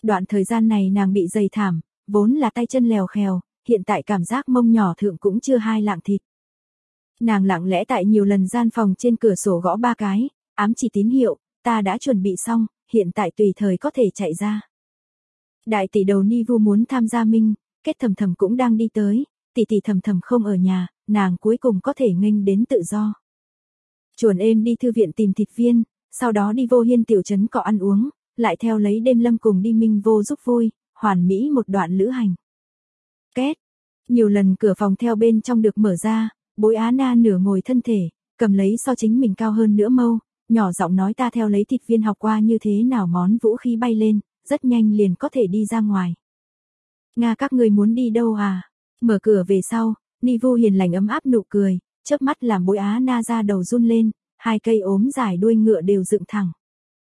Đoạn thời gian này nàng bị dày thảm, vốn là tay chân lèo khèo, hiện tại cảm giác mông nhỏ thượng cũng chưa hai lạng thịt. Nàng lặng lẽ tại nhiều lần gian phòng trên cửa sổ gõ 3 cái, ám chỉ tín hiệu, ta đã chuẩn bị xong, hiện tại tùy thời có thể chạy ra. Đại tỷ đầu Ni Vu muốn tham gia minh, kết Thầm Thầm cũng đang đi tới, tỷ tỷ Thầm Thầm không ở nhà, nàng cuối cùng có thể nghênh đến tự do. Chuồn êm đi thư viện tìm thịt viên, sau đó đi Vô Hiên tiểu trấn cọ ăn uống, lại theo lấy Đêm Lâm cùng đi Minh Vô giúp vui, hoàn mỹ một đoạn lữ hành. Két, nhiều lần cửa phòng theo bên trong được mở ra, Bối Á Na nửa ngồi thân thể, cầm lấy so chính mình cao hơn nữa mâu, nhỏ giọng nói ta theo lấy thịt viên học qua như thế nào món vũ khí bay lên, rất nhanh liền có thể đi ra ngoài. Nga các người muốn đi đâu à? Mở cửa về sau, Ni Vu hiền lành ấm áp nụ cười, chớp mắt làm Bối Á Na ra đầu run lên, 2 cây ốm dài đuôi ngựa đều dựng thẳng.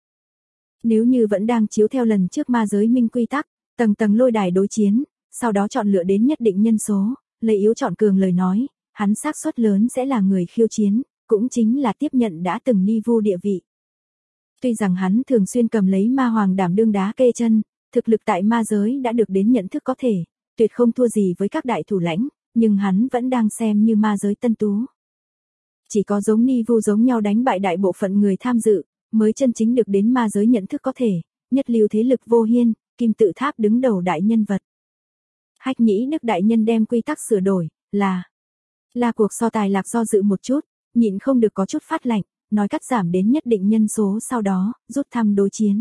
Nếu như vẫn đang chiếu theo lần trước ma giới minh quy tắc, tầng tầng lôi đài đối chiến, sau đó chọn lựa đến nhất định nhân số, lấy yếu chọn cường lời nói, hắn xác suất lớn sẽ là người khiêu chiến, cũng chính là tiếp nhận đã từng Ni Vu địa vị. Tuy rằng hắn thường xuyên cầm lấy ma hoàng đảm đương đá kê chân, thực lực tại ma giới đã được đến nhận thức có thể, tuyệt không thua gì với các đại thủ lãnh, nhưng hắn vẫn đang xem như ma giới tân tú. Chỉ có giống Ni Vu giống nhau đánh bại đại bộ phận người tham dự, mới chân chính được đến ma giới nhận thức có thể, nhất lưu thế lực Vô Hiên, Kim Tự Tháp đứng đầu đại nhân vật. Hách Nhĩ Đức đại nhân đem quy tắc sửa đổi, là cuộc so tài lạc do dự một chút, nhịn không được có chút phát lạnh, nói cắt giảm đến nhất định nhân số sau đó, rút thăm đối chiến.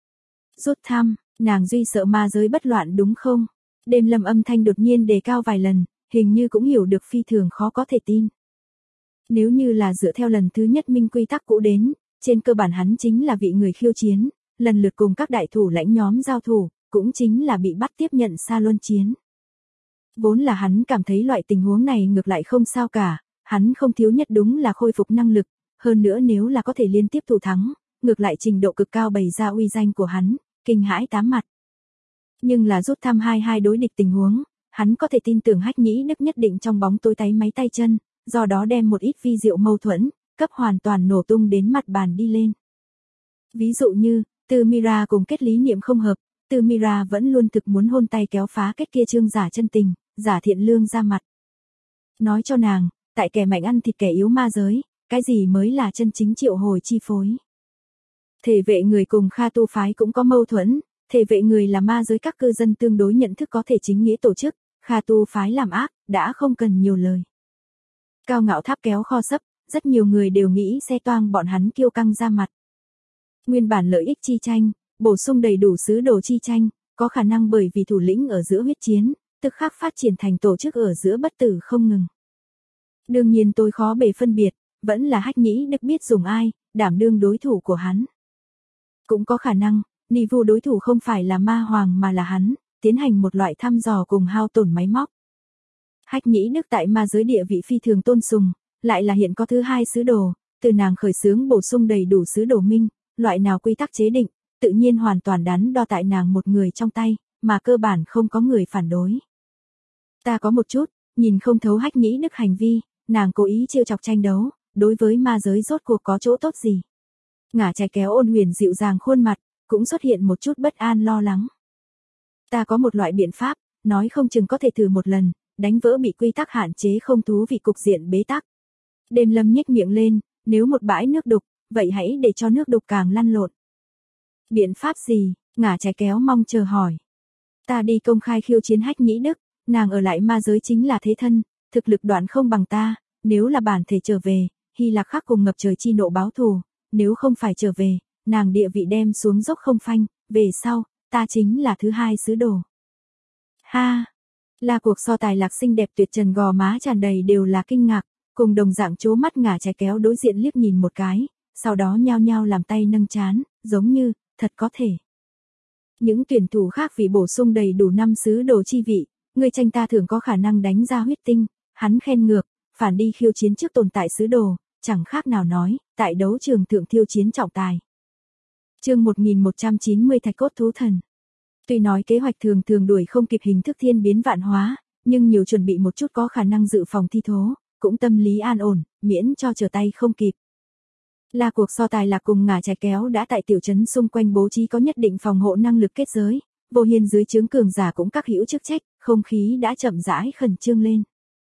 Rút thăm, nàng duy sợ ma giới bất loạn đúng không? Đêm Lâm âm thanh đột nhiên đề cao vài lần, hình như cũng hiểu được phi thường khó có thể tin. Nếu như là dựa theo lần thứ nhất minh quy tắc cũ đến, trên cơ bản hắn chính là vị người khiêu chiến, lần lượt cùng các đại thủ lãnh nhóm giao thủ, cũng chính là bị bắt tiếp nhận xa luân chiến. Vốn là hắn cảm thấy loại tình huống này ngược lại không sao cả, hắn không thiếu nhất đúng là khôi phục năng lực, hơn nữa nếu là có thể liên tiếp thủ thắng, ngược lại trình độ cực cao bày ra uy danh của hắn, kinh hãi tám mặt. Nhưng là rút thăm 2-2 đối địch tình huống, hắn có thể tin tưởng Hách Nhĩ Đức nhất định trong bóng tối táy máy tay chân, do đó đem một ít vi diệu mâu thuẫn, cấp hoàn toàn nổ tung đến mặt bàn đi lên. Ví dụ như, Tư Mira cùng kết lý niệm không hợp, Tư Mira vẫn luôn thực muốn hôn tay kéo phá kết kia trương giả chân tình, giả thiện lương ra mặt. Nói cho nàng, tại kẻ mạnh ăn thịt kẻ yếu ma giới, cái gì mới là chân chính triệu hồi chi phối. Thể vệ người cùng Kha tu phái cũng có mâu thuẫn, thể vệ người là ma giới các cư dân tương đối nhận thức có thể chính nghĩa tổ chức, Kha tu phái làm ác, đã không cần nhiều lời. Cao ngạo tháp kéo kho sấp, rất nhiều người đều nghĩ xe toang bọn hắn kiêu căng ra mặt. Nguyên bản lợi ích chi tranh, bổ sung đầy đủ sứ đồ chi tranh, có khả năng bởi vì thủ lĩnh ở giữa huyết chiến, tức khắc phát triển thành tổ chức ở giữa bất tử không ngừng. Đương nhiên tôi khó bề phân biệt, vẫn là Hách Nhĩ Đức biết dùng ai, đảm đương đối thủ của hắn. Cũng có khả năng, Ni Vu đối thủ không phải là ma hoàng mà là hắn, tiến hành một loại thăm dò cùng hao tổn máy móc. Hách Nhĩ Đức tại ma giới địa vị phi thường tôn sùng, lại là hiện có thứ 2 sứ đồ, từ nàng khởi xướng bổ sung đầy đủ sứ đồ minh, loại nào quy tắc chế định, tự nhiên hoàn toàn đắn đo tại nàng một người trong tay, mà cơ bản không có người phản đối. Ta có một chút, nhìn không thấu Hách Nhĩ Đức hành vi, nàng cố ý trêu chọc tranh đấu, đối với ma giới rốt cuộc có chỗ tốt gì. Ngả trái kéo ôn huyền dịu dàng khuôn mặt, cũng xuất hiện một chút bất an lo lắng. Ta có một loại biện pháp, nói không chừng có thể thử một lần, đánh vỡ bị quy tắc hạn chế không thú vị cục diện bế tắc. Đêm Lâm nhếch miệng lên, nếu một bãi nước đục, vậy hãy để cho nước đục càng lăn lộn. Biện pháp gì? Ngả trái kéo mong chờ hỏi. Ta đi công khai khiêu chiến Hách Nhĩ Đức, nàng ở lại ma giới chính là thế thân, thực lực đoạn không bằng ta, nếu là bản thể trở về, Hy Lạc khắc cùng ngập trời chi nộ báo thù, nếu không phải trở về, nàng địa vị đem xuống dốc không phanh, về sau, ta chính là thứ 2 sứ đồ. Ha! Là cuộc so tài lạc xinh đẹp tuyệt trần gò má tràn đầy đều là kinh ngạc, cùng đồng dạng chố mắt ngả trái kéo đối diện liếc nhìn một cái, sau đó nhao nhao làm tay nâng chán, giống như, thật có thể. Những tuyển thủ khác vì bổ sung đầy đủ 5 sứ đồ chi vị, người tranh ta thường có khả năng đánh ra huyết tinh, hắn khen ngược, phản đi khiêu chiến trước tồn tại sứ đồ, chẳng khác nào nói, tại đấu trường thượng thiêu chiến trọng tài. Chương 1190 Thạch cốt thú thần. Tuy nói kế hoạch thường thường đuổi không kịp hình thức thiên biến vạn hóa, nhưng nhiều chuẩn bị một chút có khả năng dự phòng thi thố, cũng tâm lý an ổn, miễn cho trở tay không kịp. Là cuộc so tài lạc cùng ngả trái kéo đã tại tiểu trấn xung quanh bố trí có nhất định phòng hộ năng lực kết giới, Vô Hiên dưới trướng cường giả cũng các hữu chức trách, không khí đã chậm rãi khẩn trương lên.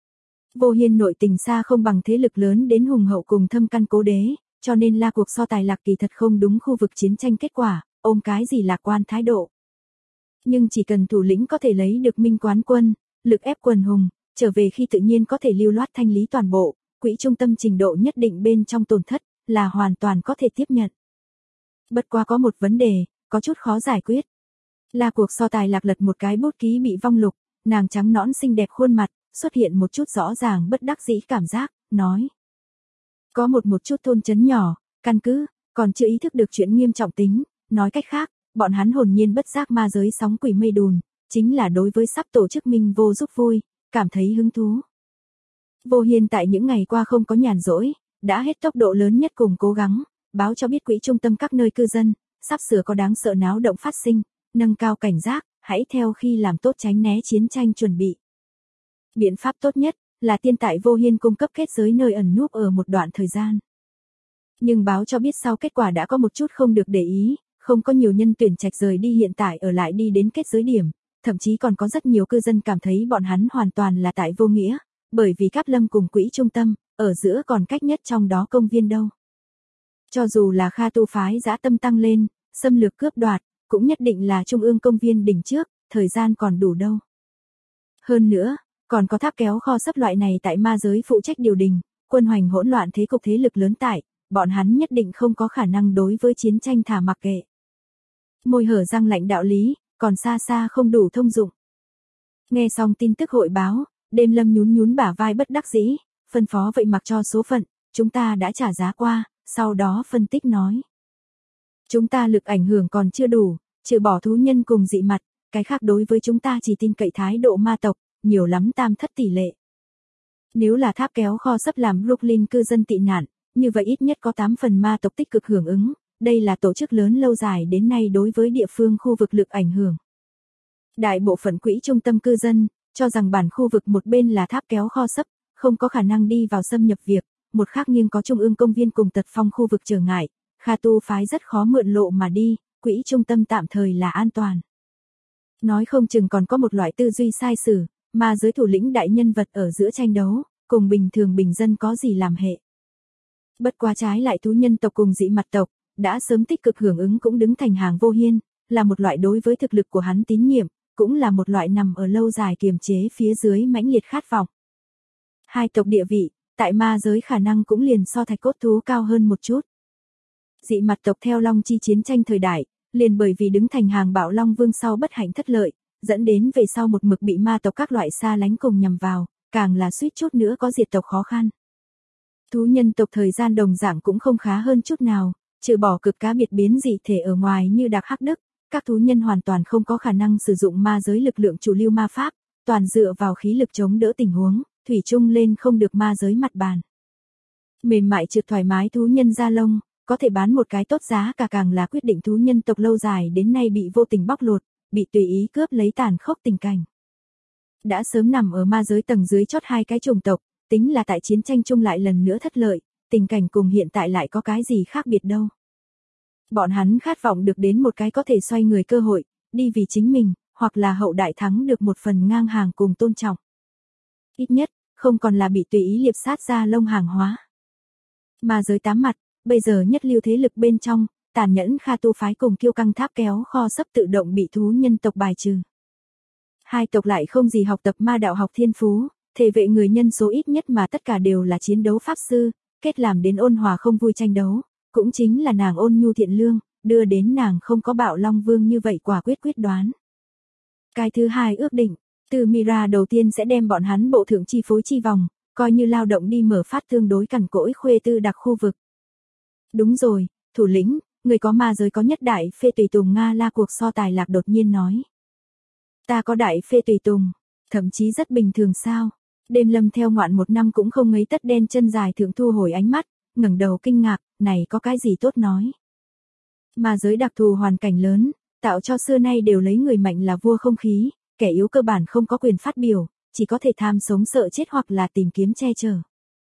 Vô Hiên nội tình xa không bằng thế lực lớn đến hùng hậu cùng thâm căn cố đế, cho nên la cuộc so tài lạc kỳ thật không đúng khu vực chiến tranh kết quả, ôm cái gì lạc quan thái độ. Nhưng chỉ cần thủ lĩnh có thể lấy được minh quán quân, lực ép quần hùng, trở về khi tự nhiên có thể lưu loát thanh lý toàn bộ, quỹ trung tâm trình độ nhất định bên trong tổn thất, là hoàn toàn có thể tiếp nhận. Bất quá có một vấn đề, có chút khó giải quyết. La cuộc so tài lạc lật một cái bút ký bị vong lục, nàng trắng nõn xinh đẹp khuôn mặt, xuất hiện một chút rõ ràng bất đắc dĩ cảm giác, nói. Có một chút thôn trấn nhỏ, căn cứ, còn chưa ý thức được chuyện nghiêm trọng tính, nói cách khác, bọn hắn hồn nhiên bất giác ma giới sóng quỷ mây đùn, chính là đối với sắp tổ chức minh vô giúp vui, cảm thấy hứng thú. Vô Hiên tại những ngày qua không có nhàn rỗi, đã hết tốc độ lớn nhất cùng cố gắng, báo cho biết quỹ trung tâm các nơi cư dân, sắp sửa có đáng sợ náo động phát sinh, nâng cao cảnh giác, hãy theo khi làm tốt tránh né chiến tranh chuẩn bị. Biện pháp tốt nhất là tiên tại Vô Hiên cung cấp kết giới nơi ẩn núp ở một đoạn thời gian. Nhưng báo cho biết sau kết quả đã có một chút không được để ý, không có nhiều nhân tuyển trạch rời đi hiện tại ở lại đi đến kết giới điểm, thậm chí còn có rất nhiều cư dân cảm thấy bọn hắn hoàn toàn là tại vô nghĩa, bởi vì Cáp Lâm cùng quỹ trung tâm, ở giữa còn cách nhất trong đó công viên đâu. Cho dù là Kha Tu phái dã tâm tăng lên, xâm lược cướp đoạt, cũng nhất định là trung ương công viên đỉnh trước, thời gian còn đủ đâu. Hơn nữa, còn có tháp kéo kho sấp loại này tại ma giới phụ trách điều đình, quân hoành hỗn loạn thế cục thế lực lớn tại, bọn hắn nhất định không có khả năng đối với chiến tranh thả mặc kệ. Môi hở răng lạnh đạo lý, còn xa xa không đủ thông dụng. Nghe xong tin tức hội báo, Đêm Lâm nhún nhún bả vai bất đắc dĩ, phân phó vậy mặc cho số phận, chúng ta đã trả giá qua, sau đó phân tích nói. Chúng ta lực ảnh hưởng còn chưa đủ, trừ bỏ thú nhân cùng dị mặt, cái khác đối với chúng ta chỉ tin cậy thái độ ma tộc, nhiều lắm tam thất tỷ lệ. Nếu là tháp kéo kho sấp làm Brooklyn cư dân tị nạn, như vậy ít nhất có 8 phần ma tộc tích cực hưởng ứng, đây là tổ chức lớn lâu dài đến nay đối với địa phương khu vực lực ảnh hưởng. Đại bộ phận quỹ trung tâm cư dân, cho rằng bản khu vực một bên là tháp kéo kho sấp, không có khả năng đi vào xâm nhập việc, một khác nhưng có trung ương công viên cùng tật phong khu vực trở ngại, Kha Tu phái rất khó mượn lộ mà đi, quỹ trung tâm tạm thời là an toàn. Nói không chừng còn có một loại tư duy sai sử, mà giới thủ lĩnh đại nhân vật ở giữa tranh đấu, cùng bình thường bình dân có gì làm hệ. Bất quá trái lại thú nhân tộc cùng dị mặt tộc, đã sớm tích cực hưởng ứng cũng đứng thành hàng Vô Hiên, là một loại đối với thực lực của hắn tín nhiệm, cũng là một loại nằm ở lâu dài kiềm chế phía dưới mãnh liệt khát vọng. Hai tộc địa vị, tại ma giới khả năng cũng liền so thạch cốt thú cao hơn một chút. Dị mặt tộc theo Long Chi chiến tranh thời đại, liền bởi vì đứng thành hàng Bạo Long Vương sau bất hạnh thất lợi, dẫn đến về sau một mực bị ma tộc các loại xa lánh cùng nhằm vào, càng là suýt chút nữa có diệt tộc khó khăn. Thú nhân tộc thời gian đồng dạng cũng không khá hơn chút nào, trừ bỏ cực cá biệt biến dị thể ở ngoài như Đạc Hắc Đức, các thú nhân hoàn toàn không có khả năng sử dụng ma giới lực lượng chủ lưu ma pháp, toàn dựa vào khí lực chống đỡ tình huống, thủy chung lên không được ma giới mặt bàn. Mềm mại trượt thoải mái thú nhân da lông, có thể bán một cái tốt giá cả càng là quyết định thú nhân tộc lâu dài đến nay bị vô tình bóc lột, bị tùy ý cướp lấy tàn khốc tình cảnh. Đã sớm nằm ở ma giới tầng dưới chót hai cái chủng tộc, tính là tại chiến tranh chung lại lần nữa thất lợi, tình cảnh cùng hiện tại lại có cái gì khác biệt đâu. Bọn hắn khát vọng được đến một cái có thể xoay người cơ hội, đi vì chính mình, hoặc là hậu đại thắng được một phần ngang hàng cùng tôn trọng. Ít nhất, không còn là bị tùy ý liệp sát ra lông hàng hóa. Ma giới tám mặt, bây giờ nhất lưu thế lực bên trong, tàn nhẫn Kha Tu phái cùng Kiêu Căng tháp kéo kho sấp tự động bị thú nhân tộc bài trừ. Hai tộc lại không gì học tập ma đạo học thiên phú, thể vệ người nhân số ít nhất mà tất cả đều là chiến đấu pháp sư, kết làm đến ôn hòa không vui tranh đấu, cũng chính là nàng ôn nhu thiện lương, đưa đến nàng không có Bạo Long Vương như vậy quả quyết đoán. Cái thứ hai ước định, từ Mira đầu tiên sẽ đem bọn hắn bộ thượng chi phối chi vòng, coi như lao động đi mở phát tương đối cằn cỗi khuê tư đặc khu vực. Đúng rồi, thủ lĩnh, người có ma giới có nhất đại phê tùy tùng Nga La cuộc so tài lạc đột nhiên nói. Ta có đại phê tùy tùng, thậm chí rất bình thường sao. Đêm Lâm theo ngoạn một năm cũng không ngấy tất đen chân dài thượng thu hồi ánh mắt, ngẩng đầu kinh ngạc, này có cái gì tốt nói. Ma giới đặc thù hoàn cảnh lớn, tạo cho xưa nay đều lấy người mạnh là vua không khí, kẻ yếu cơ bản không có quyền phát biểu, chỉ có thể tham sống sợ chết hoặc là tìm kiếm che chở.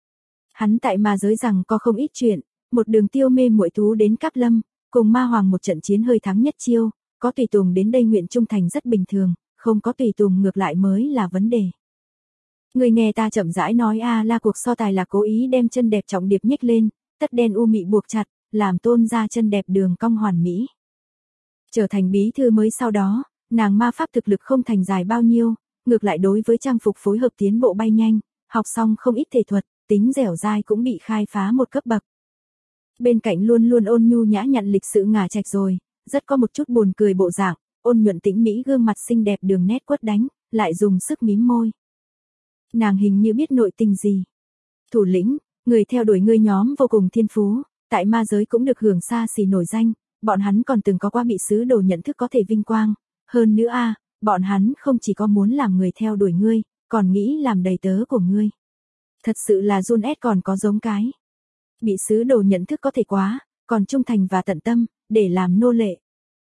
Hắn tại ma giới rằng có không ít chuyện, một đường tiêu mê muội thú đến Cáp Lâm, cùng ma hoàng một trận chiến hơi thắng nhất chiêu, có tùy tùng đến đây nguyện trung thành rất bình thường, không có tùy tùng ngược lại mới là vấn đề. Người nghe ta chậm rãi nói là cuộc so tài là cố ý đem chân đẹp trọng điệp nhích lên, tất đen u mị buộc chặt, làm tôn ra chân đẹp đường cong hoàn mỹ. Trở thành bí thư mới sau đó, nàng ma pháp thực lực không thành dài bao nhiêu, ngược lại đối với trang phục phối hợp tiến bộ bay nhanh, học xong không ít thể thuật, tính dẻo dai cũng bị khai phá một cấp bậc. Bên cạnh luôn luôn ôn nhu nhã nhặn lịch sự Ngả Trạch rồi, rất có một chút buồn cười bộ dạng, ôn nhuận tĩnh mỹ gương mặt xinh đẹp đường nét quất đánh, lại dùng sức mím môi. Nàng hình như biết nội tình gì. Thủ lĩnh, người theo đuổi ngươi nhóm vô cùng thiên phú, tại ma giới cũng được hưởng xa xỉ nổi danh, bọn hắn còn từng có qua bị sứ đồ nhận thức có thể vinh quang, hơn nữa bọn hắn không chỉ có muốn làm người theo đuổi ngươi, còn nghĩ làm đầy tớ của ngươi. Thật sự là run ép còn có giống cái. Bị sứ đồ nhận thức có thể quá, còn trung thành và tận tâm, để làm nô lệ.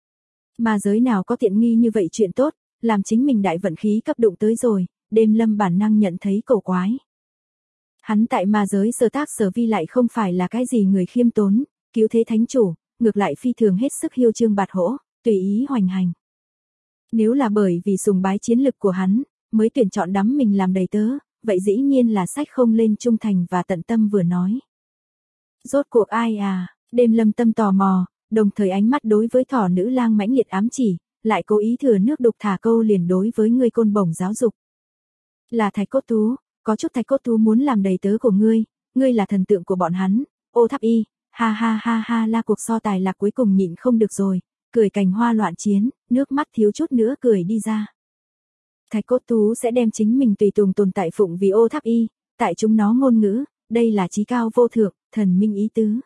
Ma giới nào có tiện nghi như vậy chuyện tốt, làm chính mình đại vận khí cấp đụng tới rồi, Đêm Lâm bản năng nhận thấy cổ quái. Hắn tại ma giới sở tác sở vi lại không phải là cái gì người khiêm tốn, cứu thế thánh chủ, ngược lại phi thường hết sức hiêu trương bạt hỗ, tùy ý hoành hành. Nếu là bởi vì sùng bái chiến lực của hắn, mới tuyển chọn đắm mình làm đầy tớ, vậy dĩ nhiên là sách không lên trung thành và tận tâm vừa nói. Rốt cuộc ai Đêm Lâm tâm tò mò, đồng thời ánh mắt đối với thỏ nữ lang mãnh liệt ám chỉ, lại cố ý thừa nước đục thả câu liền đối với ngươi côn bổng giáo dục. Là Thạch Cốt Thú, có chút Thạch Cốt Thú muốn làm đầy tớ của ngươi là thần tượng của bọn hắn, ô tháp y, ha ha ha ha la cuộc so tài là cuối cùng nhịn không được rồi, cười cành hoa loạn chiến, nước mắt thiếu chút nữa cười đi ra. Thạch Cốt Thú sẽ đem chính mình tùy tùng tồn tại phụng vì ô tháp y, tại chúng nó ngôn ngữ, đây là chí cao vô thượng, thần minh ý tứ.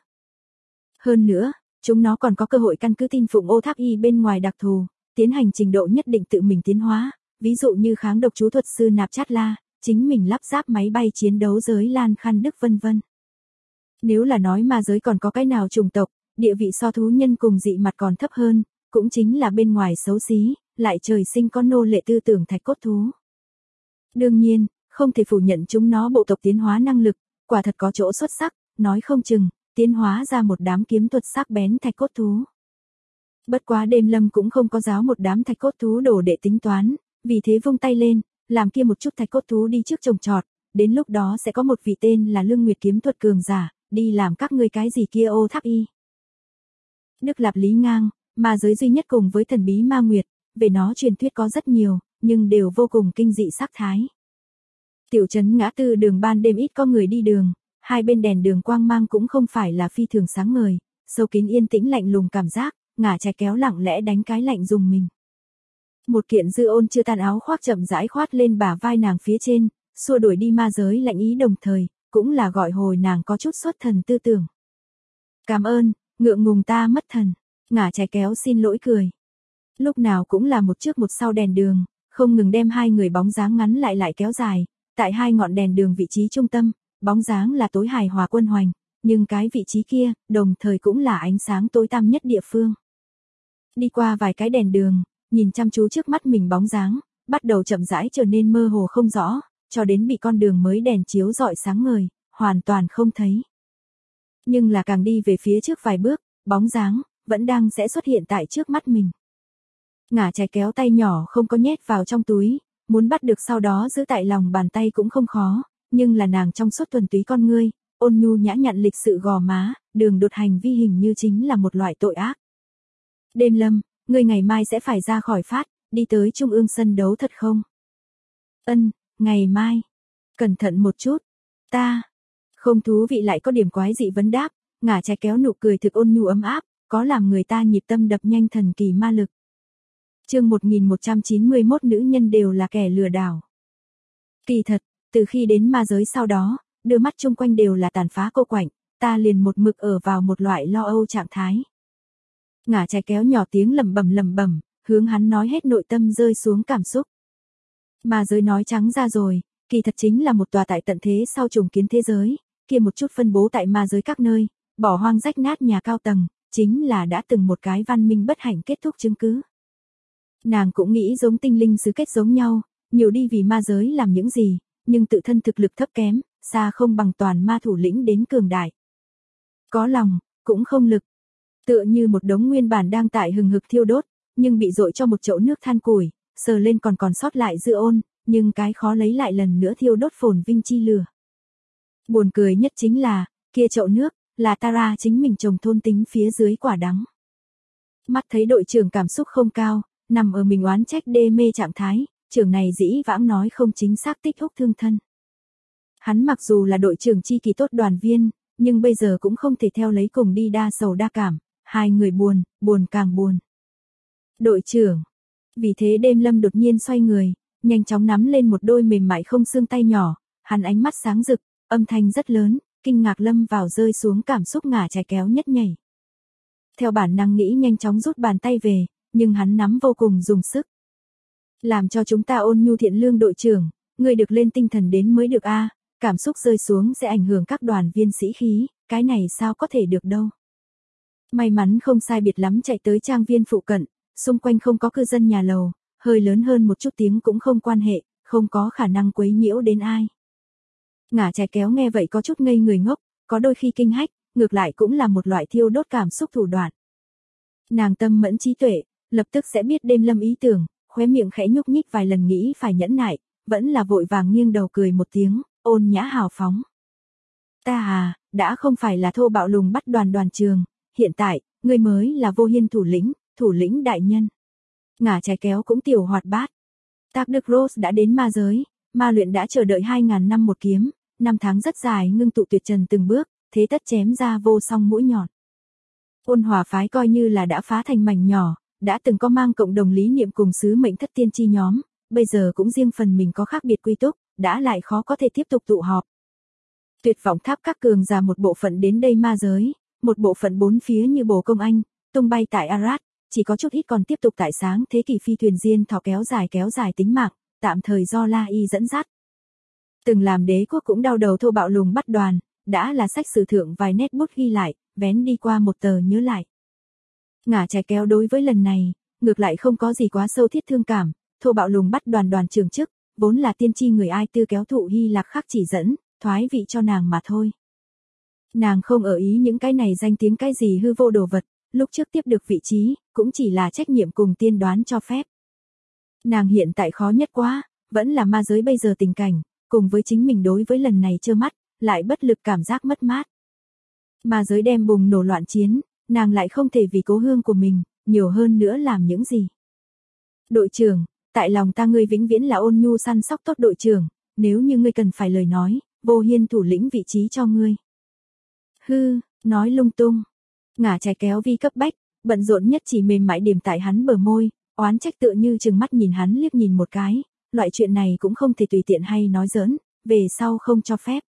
Hơn nữa, chúng nó còn có cơ hội căn cứ tin phụng ô tháp y bên ngoài đặc thù, tiến hành trình độ nhất định tự mình tiến hóa, ví dụ như kháng độc chú thuật sư Nạp Chát La, chính mình lắp ráp máy bay chiến đấu giới Lan Khăn Đức vân vân. Nếu là nói ma giới còn có cái nào chủng tộc, địa vị so thú nhân cùng dị mặt còn thấp hơn, cũng chính là bên ngoài xấu xí, lại trời sinh có nô lệ tư tưởng Thạch Cốt Thú. Đương nhiên, không thể phủ nhận chúng nó bộ tộc tiến hóa năng lực, quả thật có chỗ xuất sắc, nói không chừng, tiến hóa ra một đám kiếm thuật sắc bén Thạch Cốt Thú. Bất quá Đêm Lâm cũng không có giáo một đám Thạch Cốt Thú đổ để tính toán, vì thế vung tay lên, làm kia một chút Thạch Cốt Thú đi trước trồng trọt, đến lúc đó sẽ có một vị tên là Lương Nguyệt kiếm thuật cường giả, đi làm các ngươi cái gì kia ô tháp y. Đức Lạp Lý Ngang, ma giới duy nhất cùng với thần bí ma nguyệt, về nó truyền thuyết có rất nhiều, nhưng đều vô cùng kinh dị sắc thái. Tiểu trấn ngã tư đường ban đêm ít có người đi đường, hai bên đèn đường quang mang cũng không phải là phi thường sáng ngời, sâu kín yên tĩnh lạnh lùng cảm giác, Ngả Trạch kéo lặng lẽ đánh cái lạnh dùng mình. Một kiện dư ôn chưa tan áo khoác chậm rãi khoát lên bả vai nàng phía trên, xua đuổi đi ma giới lạnh ý đồng thời, cũng là gọi hồi nàng có chút xuất thần tư tưởng. Cảm ơn, ngượng ngùng ta mất thần, Ngả Trạch kéo xin lỗi cười. Lúc nào cũng là một trước một sau đèn đường, không ngừng đem hai người bóng dáng ngắn lại kéo dài, tại hai ngọn đèn đường vị trí trung tâm, bóng dáng là tối hài hòa quân hoành, nhưng cái vị trí kia, đồng thời cũng là ánh sáng tối tăm nhất địa phương. Đi qua vài cái đèn đường, nhìn chăm chú trước mắt mình bóng dáng, bắt đầu chậm rãi trở nên mơ hồ không rõ, cho đến bị con đường mới đèn chiếu rọi sáng ngời, hoàn toàn không thấy. Nhưng là càng đi về phía trước vài bước, bóng dáng vẫn đang sẽ xuất hiện tại trước mắt mình. Ngả Trạch kéo tay nhỏ không có nhét vào trong túi, muốn bắt được sau đó giữ tại lòng bàn tay cũng không khó, nhưng là nàng trong suốt thuần túy con ngươi, ôn nhu nhã nhặn lịch sự gò má, đường đột hành vi hình như chính là một loại tội ác. Đêm Lâm, ngươi ngày mai sẽ phải ra khỏi phát, đi tới trung ương sân đấu thật không? Ân, ngày mai. Cẩn thận một chút. Ta. Không thú vị lại có điểm quái dị vấn đáp, Ngả Trạch kéo nụ cười thực ôn nhu ấm áp, có làm người ta nhịp tâm đập nhanh thần kỳ ma lực. Chương 1191 nữ nhân đều là kẻ lừa đảo. Kỳ thật, từ khi đến ma giới sau đó, đưa mắt chung quanh đều là tàn phá cô quạnh, ta liền một mực ở vào một loại lo âu trạng thái. Ngả Trạch kéo nhỏ tiếng lẩm bẩm, hướng hắn nói hết nội tâm rơi xuống cảm xúc. Ma giới nói trắng ra rồi, kỳ thật chính là một tòa tại tận thế sau trùng kiến thế giới, kia một chút phân bố tại ma giới các nơi, bỏ hoang rách nát nhà cao tầng, chính là đã từng một cái văn minh bất hạnh kết thúc chứng cứ. Nàng cũng nghĩ giống tinh linh xứ kết giống nhau, nhiều đi vì ma giới làm những gì, nhưng tự thân thực lực thấp kém, xa không bằng toàn ma thủ lĩnh đến cường đại. Có lòng, cũng không lực. Tựa như một đống nguyên bản đang tại hừng hực thiêu đốt, nhưng bị dội cho một chậu nước than củi, sờ lên còn sót lại dư ôn, nhưng cái khó lấy lại lần nữa thiêu đốt phồn vinh chi lửa. Buồn cười nhất chính là, kia chậu nước, là Tara chính mình trồng thôn tính phía dưới quả đắng. Mắt thấy đội trưởng cảm xúc không cao, nằm ở mình oán trách đê mê trạng thái, trưởng này dĩ vãng nói không chính xác tích húc thương thân. Hắn mặc dù là đội trưởng chi kỳ tốt đoàn viên, nhưng bây giờ cũng không thể theo lấy cùng đi đa sầu đa cảm, hai người buồn, buồn càng buồn. Đội trưởng. Vì thế đêm lâm đột nhiên xoay người, nhanh chóng nắm lên một đôi mềm mại không xương tay nhỏ, hắn ánh mắt sáng rực, âm thanh rất lớn, kinh ngạc lâm vào rơi xuống cảm xúc ngả trái kéo nhất nhảy. Theo bản năng nghĩ nhanh chóng rút bàn tay về, nhưng hắn nắm vô cùng dùng sức. Làm cho chúng ta ôn nhu thiện lương đội trưởng, người được lên tinh thần đến mới được a, cảm xúc rơi xuống sẽ ảnh hưởng các đoàn viên sĩ khí, cái này sao có thể được đâu. May mắn không sai biệt lắm chạy tới trang viên phụ cận, xung quanh không có cư dân nhà lầu, hơi lớn hơn một chút tiếng cũng không quan hệ, không có khả năng quấy nhiễu đến ai. Ngả trái kéo nghe vậy có chút ngây người ngốc, có đôi khi kinh hách, ngược lại cũng là một loại thiêu đốt cảm xúc thủ đoạn. Nàng tâm mẫn trí tuệ, lập tức sẽ biết đêm lâm ý tưởng, khóe miệng khẽ nhúc nhích vài lần nghĩ phải nhẫn nại, vẫn là vội vàng nghiêng đầu cười một tiếng, ôn nhã hào phóng. Ta đã không phải là thô bạo lùng bắt đoàn trường, hiện tại, ngươi mới là Vô Hiên thủ lĩnh đại nhân. Ngả trái kéo cũng tiểu hoạt bát. Tác Đức Rose đã đến ma giới, ma luyện đã chờ đợi 2000 năm một kiếm, năm tháng rất dài ngưng tụ tuyệt trần từng bước, thế tất chém ra vô song mũi nhọn. Ôn Hòa phái coi như là đã phá thành mảnh nhỏ, đã từng có mang cộng đồng lý niệm cùng sứ mệnh thất tiên chi nhóm, bây giờ cũng riêng phần mình có khác biệt quy túc, đã lại khó có thể tiếp tục tụ họp. Tuyệt vọng tháp các cường giả một bộ phận đến đây ma giới, một bộ phận bốn phía như bồ công anh, tung bay tại Arad, chỉ có chút ít còn tiếp tục tại sáng thế kỷ phi thuyền diên thọ kéo dài tính mạng, tạm thời do La Y dẫn dắt. Từng làm đế quốc cũng đau đầu thô bạo lùng bắt đoàn, đã là sách sử thượng vài nét bút ghi lại, vén đi qua một tờ nhớ lại. Ngả trái kéo đối với lần này, ngược lại không có gì quá sâu thiết thương cảm, thô bạo lùng bắt đoàn trường chức, vốn là tiên tri người ai tư kéo thụ Hy Lạc khắc chỉ dẫn, thoái vị cho nàng mà thôi. Nàng không ở ý những cái này danh tiếng cái gì hư vô đồ vật, lúc trước tiếp được vị trí, cũng chỉ là trách nhiệm cùng tiên đoán cho phép. Nàng hiện tại khó nhất quá, vẫn là ma giới bây giờ tình cảnh, cùng với chính mình đối với lần này trơ mắt, lại bất lực cảm giác mất mát. Ma giới đem bùng nổ loạn chiến, nàng lại không thể vì cố hương của mình, nhiều hơn nữa làm những gì. Đội trưởng, tại lòng ta ngươi vĩnh viễn là ôn nhu săn sóc tốt đội trưởng, nếu như ngươi cần phải lời nói, Vô Hiên thủ lĩnh vị trí cho ngươi. Hư, nói lung tung. Ngả trái kéo vi cấp bách, bận rộn nhất chỉ mềm mại điểm tại hắn bờ môi, oán trách tựa như chừng mắt nhìn hắn liếc nhìn một cái, loại chuyện này cũng không thể tùy tiện hay nói giỡn, về sau không cho phép.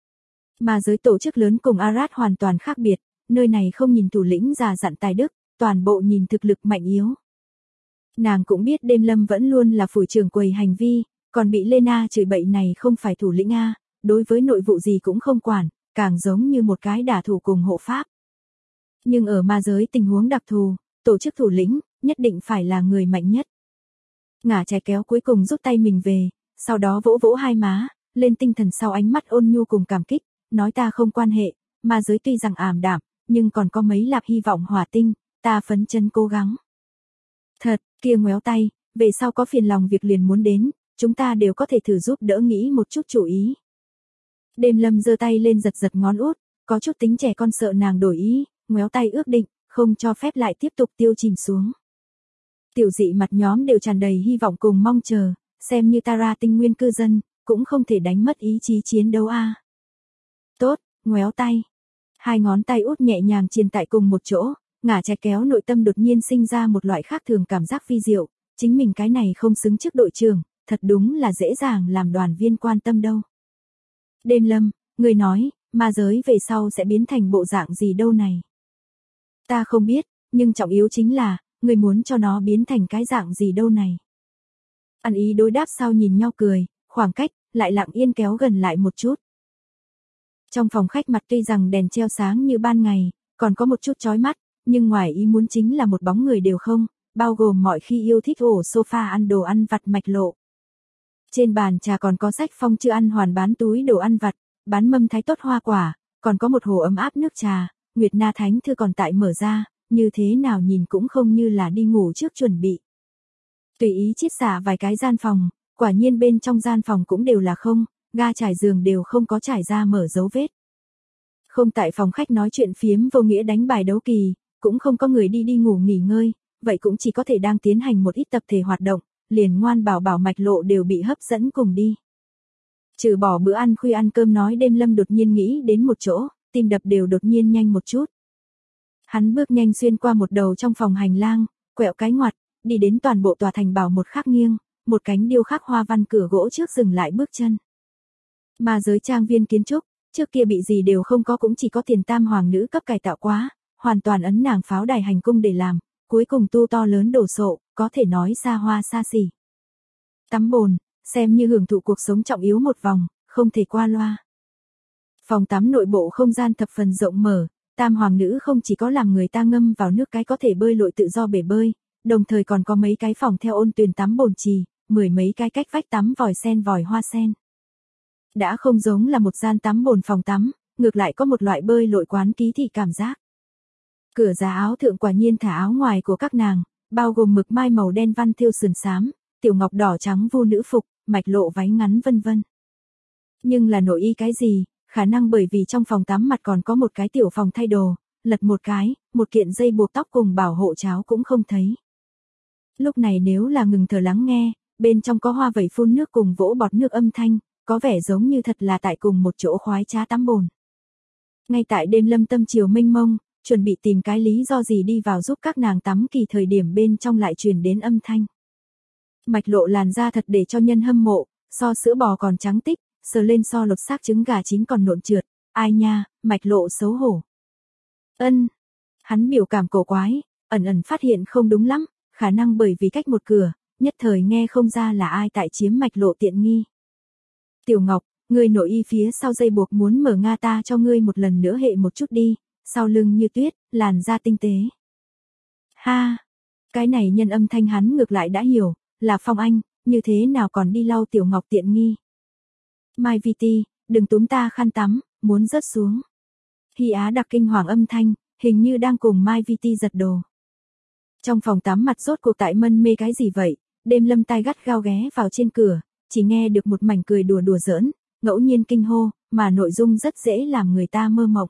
Mà giới tổ chức lớn cùng Arad hoàn toàn khác biệt, nơi này không nhìn thủ lĩnh già dặn tài đức, toàn bộ nhìn thực lực mạnh yếu. Nàng cũng biết đêm lâm vẫn luôn là phủi trường quầy hành vi, còn bị Lena chửi bậy này không phải thủ lĩnh A, đối với nội vụ gì cũng không quản, càng giống như một cái đả thủ cùng hộ pháp. Nhưng ở ma giới tình huống đặc thù, tổ chức thủ lĩnh, nhất định phải là người mạnh nhất. Ngả trái kéo cuối cùng rút tay mình về, sau đó vỗ vỗ hai má, lên tinh thần sau ánh mắt ôn nhu cùng cảm kích, nói ta không quan hệ, ma giới tuy rằng ảm đạm, nhưng còn có mấy lạp hy vọng hỏa tinh, ta phấn chân cố gắng. Thật, kia ngoéo tay, về sau có phiền lòng việc liền muốn đến, chúng ta đều có thể thử giúp đỡ nghĩ một chút chủ ý. Đêm lâm giơ tay lên giật ngón út, có chút tính trẻ con sợ nàng đổi ý, ngoéo tay ước định, không cho phép lại tiếp tục tiêu chìm xuống. Tiểu dị mặt nhóm đều tràn đầy hy vọng cùng mong chờ, xem như Tara tinh nguyên cư dân, cũng không thể đánh mất ý chí chiến đấu a. Tốt, ngoéo tay. Hai ngón tay út nhẹ nhàng triền tại cùng một chỗ, ngả trái kéo nội tâm đột nhiên sinh ra một loại khác thường cảm giác vi diệu, chính mình cái này không xứng trước đội trưởng, thật đúng là dễ dàng làm đoàn viên quan tâm đâu. Đêm lâm, người nói, ma giới về sau sẽ biến thành bộ dạng gì đâu này. Ta không biết, nhưng trọng yếu chính là, người muốn cho nó biến thành cái dạng gì đâu này. Ăn ý đối đáp sau nhìn nhau cười, khoảng cách, lại lặng yên kéo gần lại một chút. Trong phòng khách mặt tuy rằng đèn treo sáng như ban ngày, còn có một chút chói mắt, nhưng ngoài ý muốn chính là một bóng người đều không, bao gồm mọi khi yêu thích ổ sofa ăn đồ ăn vặt mạch lộ. Trên bàn trà còn có sách phong chưa ăn hoàn bán túi đồ ăn vặt, bán mâm thái tốt hoa quả, còn có một hồ ấm áp nước trà, Nguyệt Na Thánh Thư còn tại mở ra, như thế nào nhìn cũng không như là đi ngủ trước chuẩn bị. Tùy ý chiết xả vài cái gian phòng, quả nhiên bên trong gian phòng cũng đều là không, ga trải giường đều không có trải ra mở dấu vết. Không tại phòng khách nói chuyện phiếm vô nghĩa đánh bài đấu kỳ, cũng không có người đi ngủ nghỉ ngơi, vậy cũng chỉ có thể đang tiến hành một ít tập thể hoạt động, liền Ngoan Bảo Bảo Mạch Lộ đều bị hấp dẫn cùng đi. Trừ bỏ bữa ăn khuya ăn cơm nói đêm Lâm đột nhiên nghĩ đến một chỗ, tim đập đều đột nhiên nhanh một chút. Hắn bước nhanh xuyên qua một đầu trong phòng hành lang, quẹo cái ngoặt, đi đến toàn bộ tòa thành bảo một khắc nghiêng, một cánh điêu khắc hoa văn cửa gỗ trước dừng lại bước chân. Mà giới trang viên kiến trúc, trước kia bị gì đều không có cũng chỉ có Tiền Tam hoàng nữ cấp cải tạo quá, hoàn toàn ấn nàng pháo đài hành cung để làm, cuối cùng tu to lớn đổ sộ, có thể nói xa hoa xa xỉ. Tắm bồn, xem như hưởng thụ cuộc sống trọng yếu một vòng, không thể qua loa. Phòng tắm nội bộ không gian thập phần rộng mở, Tam hoàng nữ không chỉ có làm người ta ngâm vào nước cái có thể bơi lội tự do bể bơi, đồng thời còn có mấy cái phòng theo ôn tuyền tắm bồn chì, 10 mấy cái cách vách tắm vòi sen vòi hoa sen. Đã không giống là một gian tắm bồn phòng tắm, ngược lại có một loại bơi lội quán ký thị cảm giác. Cửa giá áo thượng quả nhiên thả áo ngoài của các nàng, bao gồm mực mai màu đen văn thêu sườn xám, tiểu ngọc đỏ trắng vu nữ phục, Mạch Lộ váy ngắn vân vân. Nhưng là nội y cái gì, khả năng bởi vì trong phòng tắm mặt còn có một cái tiểu phòng thay đồ, lật một cái, một kiện dây buộc tóc cùng bảo hộ cháo cũng không thấy. Lúc này nếu là ngừng thở lắng nghe, bên trong có hoa vẩy phun nước cùng vỗ bọt nước âm thanh, có vẻ giống như thật là tại cùng một chỗ khoái trá tắm bồn. Ngay tại đêm Lâm tâm chiều mênh mông, chuẩn bị tìm cái lý do gì đi vào giúp các nàng tắm kỳ thời điểm bên trong lại truyền đến âm thanh. Mạch Lộ làn da thật để cho nhân hâm mộ, so sữa bò còn trắng tích, sờ lên so lột xác trứng gà chín còn nộn trượt, ai nha, Mạch Lộ xấu hổ. Hắn biểu cảm cổ quái, ẩn ẩn phát hiện không đúng lắm, khả năng bởi vì cách một cửa, nhất thời nghe không ra là ai tại chiếm Mạch Lộ tiện nghi. Tiểu Ngọc, ngươi nội y phía sau dây buộc muốn mở nga ta cho ngươi một lần nữa hệ một chút đi, sau lưng như tuyết, làn da tinh tế. Ha, cái này nhân âm thanh hắn ngược lại đã hiểu, là Phong Anh, như thế nào còn đi lau Tiểu Ngọc tiện nghi. Mai Viti, đừng túm ta khăn tắm, muốn rớt xuống. Hy Á đặc kinh hoàng âm thanh, hình như đang cùng Mai Viti giật đồ. Trong phòng tắm mặt rốt cuộc tại mân mê cái gì vậy, đêm Lâm tai gắt gao ghé vào trên cửa, chỉ nghe được một mảnh cười đùa giỡn, ngẫu nhiên kinh hô, mà nội dung rất dễ làm người ta mơ mộng.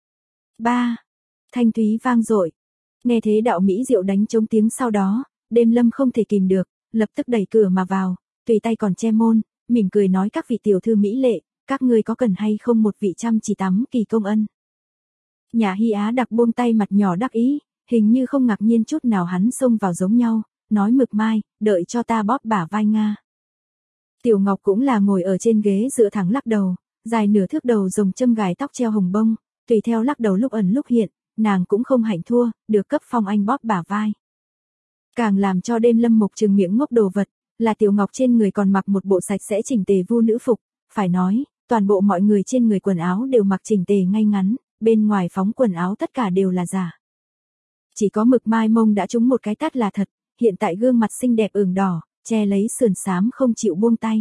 Thanh thúy vang dội. Nghe thế đạo mỹ diệu đánh trống tiếng sau đó, đêm Lâm không thể kìm được, lập tức đẩy cửa mà vào, tùy tay còn che môn, mỉm cười nói các vị tiểu thư mỹ lệ, các ngươi có cần hay không một vị chăm chỉ tắm kỳ công ân. Nhà Hy Á đặc buông tay mặt nhỏ đắc ý, hình như không ngạc nhiên chút nào hắn xông vào giống nhau, nói Mực Mai, đợi cho ta bóp bả vai Nga. Tiểu Ngọc cũng là ngồi ở trên ghế dựa thẳng lắc đầu, dài nửa thước đầu rồng châm gài tóc treo hồng bông, tùy theo lắc đầu lúc ẩn lúc hiện, nàng cũng không hạnh thua, được cấp Phong Anh bóp bả vai. Càng làm cho đêm Lâm mục trừng miệng ngốc đồ vật, là Tiểu Ngọc trên người còn mặc một bộ sạch sẽ chỉnh tề vu nữ phục, phải nói, toàn bộ mọi người trên người quần áo đều mặc chỉnh tề ngay ngắn, bên ngoài phóng quần áo tất cả đều là giả. Chỉ có Mực Mai mông đã trúng một cái tát là thật, hiện tại gương mặt xinh đẹp ửng đỏ, che lấy sườn xám không chịu buông tay.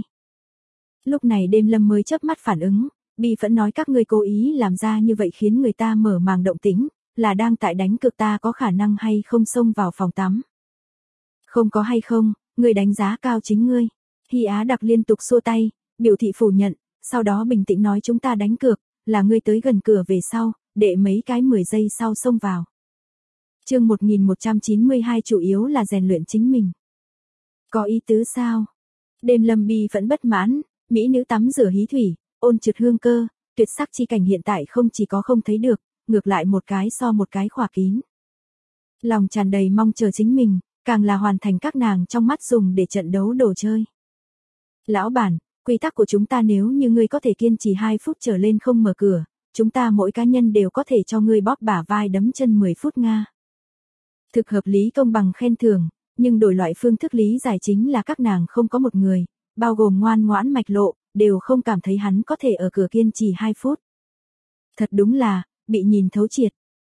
Lúc này đêm Lâm mới chớp mắt phản ứng, bi phẫn nói các ngươi cố ý làm ra như vậy khiến người ta mở màng động tính, là đang tại đánh cược ta có khả năng hay không xông vào phòng tắm. Không có hay không, ngươi đánh giá cao chính ngươi. Hy Á đặc liên tục xua tay, biểu thị phủ nhận, sau đó bình tĩnh nói chúng ta đánh cược, là ngươi tới gần cửa về sau, để mấy cái 10 giây sau xông vào. Chương 1192 chủ yếu là rèn luyện chính mình. Có ý tứ sao? Đêm Lâm bi vẫn bất mãn, mỹ nữ tắm rửa hí thủy, ôn trượt hương cơ, tuyệt sắc chi cảnh hiện tại không chỉ có không thấy được, ngược lại một cái so một cái khỏa kín. Lòng tràn đầy mong chờ chính mình, càng là hoàn thành các nàng trong mắt dùng để trận đấu đồ chơi. Lão bản, quy tắc của chúng ta nếu như ngươi có thể kiên trì 2 phút trở lên không mở cửa, chúng ta mỗi cá nhân đều có thể cho ngươi bóp bả vai đấm chân 10 phút Nga. Thực hợp lý công bằng khen thưởng, nhưng đổi loại phương thức lý giải chính là các nàng không có một người, bao gồm ngoan ngoãn Mạch Lộ, đều không cảm thấy hắn có thể ở cửa kiên trì 2 phút. Thật đúng là, bị nhìn thấu triệt.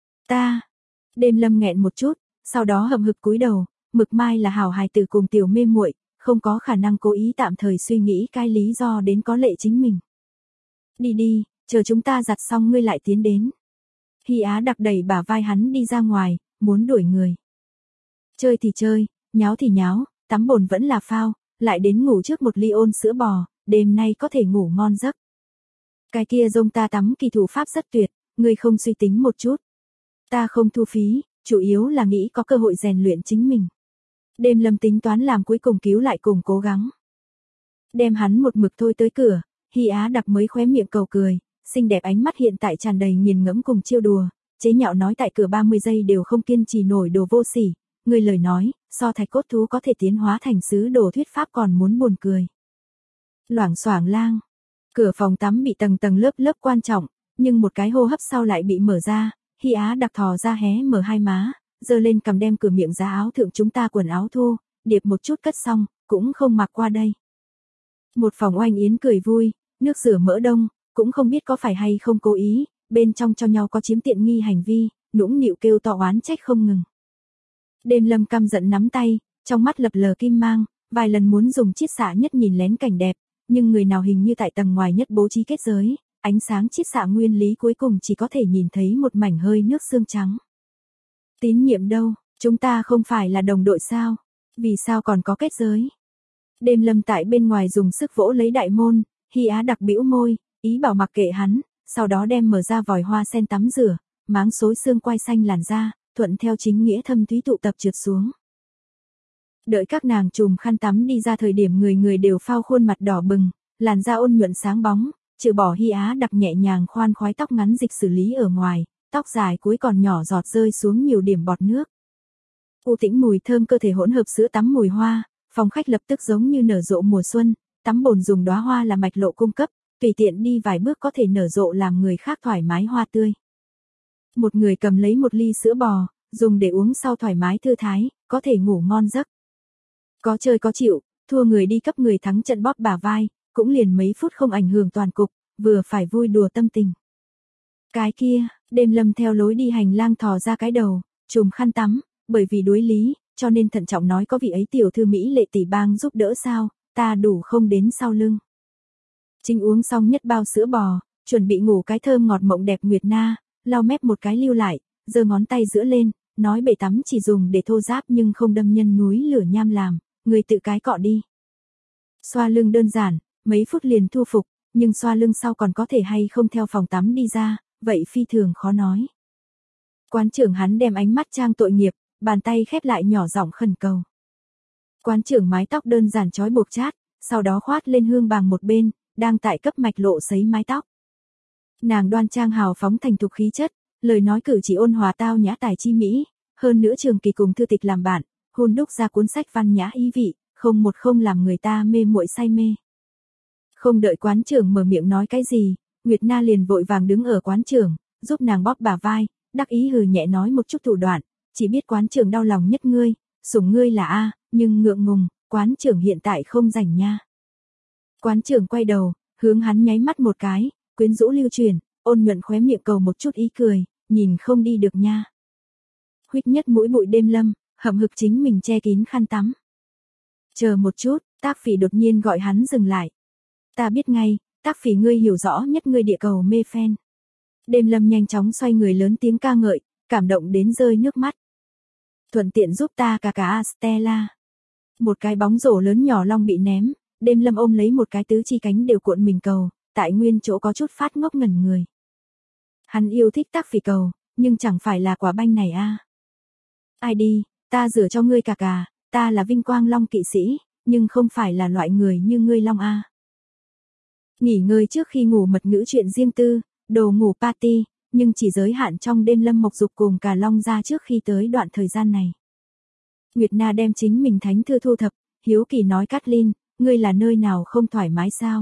Đêm Lâm nghẹn một chút, sau đó hậm hực cúi đầu, Mực Mai là hảo hài tử cùng tiểu mê muội, không có khả năng cố ý tạm thời suy nghĩ cái lý do đến có lệ chính mình. Đi, chờ chúng ta giặt xong ngươi lại tiến đến. Hy Á đặc đẩy bả vai hắn đi ra ngoài, muốn đuổi người. Chơi thì chơi, nháo thì nháo, tắm bồn vẫn là phao, lại đến ngủ trước một ly ôn sữa bò, đêm nay có thể ngủ ngon giấc. Cái kia dông ta tắm kỳ thủ pháp rất tuyệt, ngươi không suy tính một chút. Ta không thu phí, chủ yếu là nghĩ có cơ hội rèn luyện chính mình. Đêm Lâm tính toán làm cuối cùng cứu lại cùng cố gắng. Đem hắn một mực thôi tới cửa, Hy Á Đặc mới khóe miệng cầu cười, xinh đẹp ánh mắt hiện tại tràn đầy nghiền ngẫm cùng chiêu đùa, chế nhạo nói tại cửa 30 giây đều không kiên trì nổi đồ vô sỉ, người lời nói, so thạch cốt thú có thể tiến hóa thành sứ đồ thuyết pháp còn muốn buồn cười. Loảng xoảng lang, cửa phòng tắm bị tầng tầng lớp lớp quan trọng, nhưng một cái hô hấp sau lại bị mở ra, Hy Á Đặc thò ra hé mở hai má, giơ lên cầm đem cửa miệng giá áo thượng chúng ta quần áo thô, điệp một chút cất xong, cũng không mặc qua đây. Một phòng oanh yến cười vui, nước rửa mỡ đông, cũng không biết có phải hay không cố ý, bên trong cho nhau có chiếm tiện nghi hành vi, nũng nịu kêu to oán trách không ngừng. Đêm Lâm căm giận nắm tay, trong mắt lập lờ kim mang, vài lần muốn dùng chiết xạ nhất nhìn lén cảnh đẹp, nhưng người nào hình như tại tầng ngoài nhất bố trí kết giới, ánh sáng chiết xạ nguyên lý cuối cùng chỉ có thể nhìn thấy một mảnh hơi nước xương trắng. Tín nhiệm đâu, chúng ta không phải là đồng đội sao? Vì sao còn có kết giới? Đêm Lâm tại bên ngoài dùng sức vỗ lấy đại môn, Hy Á Đặc bĩu môi, ý bảo mặc kệ hắn, sau đó đem mở ra vòi hoa sen tắm rửa, máng xối xương quai xanh làn da, thuận theo chính nghĩa thâm thúy tụ tập trượt xuống. Đợi các nàng chùm khăn tắm đi ra thời điểm người người đều phao khuôn mặt đỏ bừng, làn da ôn nhuận sáng bóng, trừ bỏ Hy Á Đặc nhẹ nhàng khoan khoái tóc ngắn dịch xử lý ở ngoài, tóc dài cuối còn nhỏ giọt rơi xuống nhiều điểm bọt nước. U tĩnh mùi thơm cơ thể hỗn hợp sữa tắm mùi hoa, phòng khách lập tức giống như nở rộ mùa xuân, tắm bồn dùng đóa hoa là mạch lộ cung cấp, tùy tiện đi vài bước có thể nở rộ làm người khác thoải mái hoa tươi. Một người cầm lấy một ly sữa bò, dùng để uống sau thoải mái thư thái, có thể ngủ ngon giấc. Có chơi có chịu, thua người đi cấp người thắng trận bóp bả vai, cũng liền mấy phút không ảnh hưởng toàn cục, vừa phải vui đùa tâm tình. Cái kia, Đêm Lâm theo lối đi hành lang thò ra cái đầu, chùm khăn tắm, bởi vì đối lý, cho nên thận trọng nói có vị ấy tiểu thư Mỹ lệ tỷ bang giúp đỡ sao, ta đủ không đến sau lưng. Chính uống xong nhất bao sữa bò, chuẩn bị ngủ cái thơm ngọt mộng đẹp Nguyệt Na, lau mép một cái lưu lại, giơ ngón tay giữa lên, nói bể tắm chỉ dùng để thô ráp nhưng không đâm nhân núi lửa nham làm, người tự cái cọ đi. Xoa lưng đơn giản, mấy phút liền thu phục, nhưng xoa lưng sau còn có thể hay không theo phòng tắm đi ra, vậy phi thường khó nói. Quán trưởng hắn đem ánh mắt trang tội nghiệp, bàn tay khép lại nhỏ giọng khẩn cầu. Quán trưởng mái tóc đơn giản trói buộc chát, sau đó khoát lên hương bàng một bên, đang tại cấp mạch lộ sấy mái tóc. Nàng đoan trang hào phóng thành thục khí chất, lời nói cử chỉ ôn hòa tao nhã tài chi mỹ, hơn nữa Trường Kỳ cùng thư tịch làm bạn, hun đúc ra cuốn sách văn nhã ý vị, không một không làm người ta mê muội say mê. Không đợi quán trưởng mở miệng nói cái gì, Nguyệt Na liền vội vàng đứng ở quán trưởng, giúp nàng bóp bả vai, đắc ý hừ nhẹ nói một chút thủ đoạn, chỉ biết quán trưởng đau lòng nhất ngươi, sủng ngươi là A, nhưng ngượng ngùng, quán trưởng hiện tại không rảnh nha. Quán trưởng quay đầu, hướng hắn nháy mắt một cái, quyến rũ lưu truyền, ôn nhuận khóe miệng cầu một chút ý cười, nhìn không đi được nha. Huýt nhất mũi bụi Đêm Lâm, hậm hực chính mình che kín khăn tắm. Chờ một chút, Tác Phỉ đột nhiên gọi hắn dừng lại. Ta biết ngay, Tác Phỉ ngươi hiểu rõ nhất ngươi địa cầu mê phen. Đêm Lâm nhanh chóng xoay người lớn tiếng ca ngợi, cảm động đến rơi nước mắt. Thuận tiện giúp ta cả Stella. Một cái bóng rổ lớn nhỏ long bị ném, Đêm Lâm ôm lấy một cái tứ chi cánh đều cuộn mình cầu, tại nguyên chỗ có chút phát ngốc ngẩn người. Hắn yêu thích Tác Phỉ cầu, nhưng chẳng phải là quả banh này a. Ai đi, ta rửa cho ngươi cả, ta là vinh quang long kỵ sĩ, nhưng không phải là loại người như ngươi long a. Nghỉ ngơi trước khi ngủ mật ngữ chuyện riêng tư, đồ ngủ party, nhưng chỉ giới hạn trong Đêm Lâm Mộc Dục cùng cả long ra trước khi tới đoạn thời gian này. Nguyệt Na đem chính mình thánh thư thu thập, hiếu kỳ nói Kathleen, ngươi là nơi nào không thoải mái sao?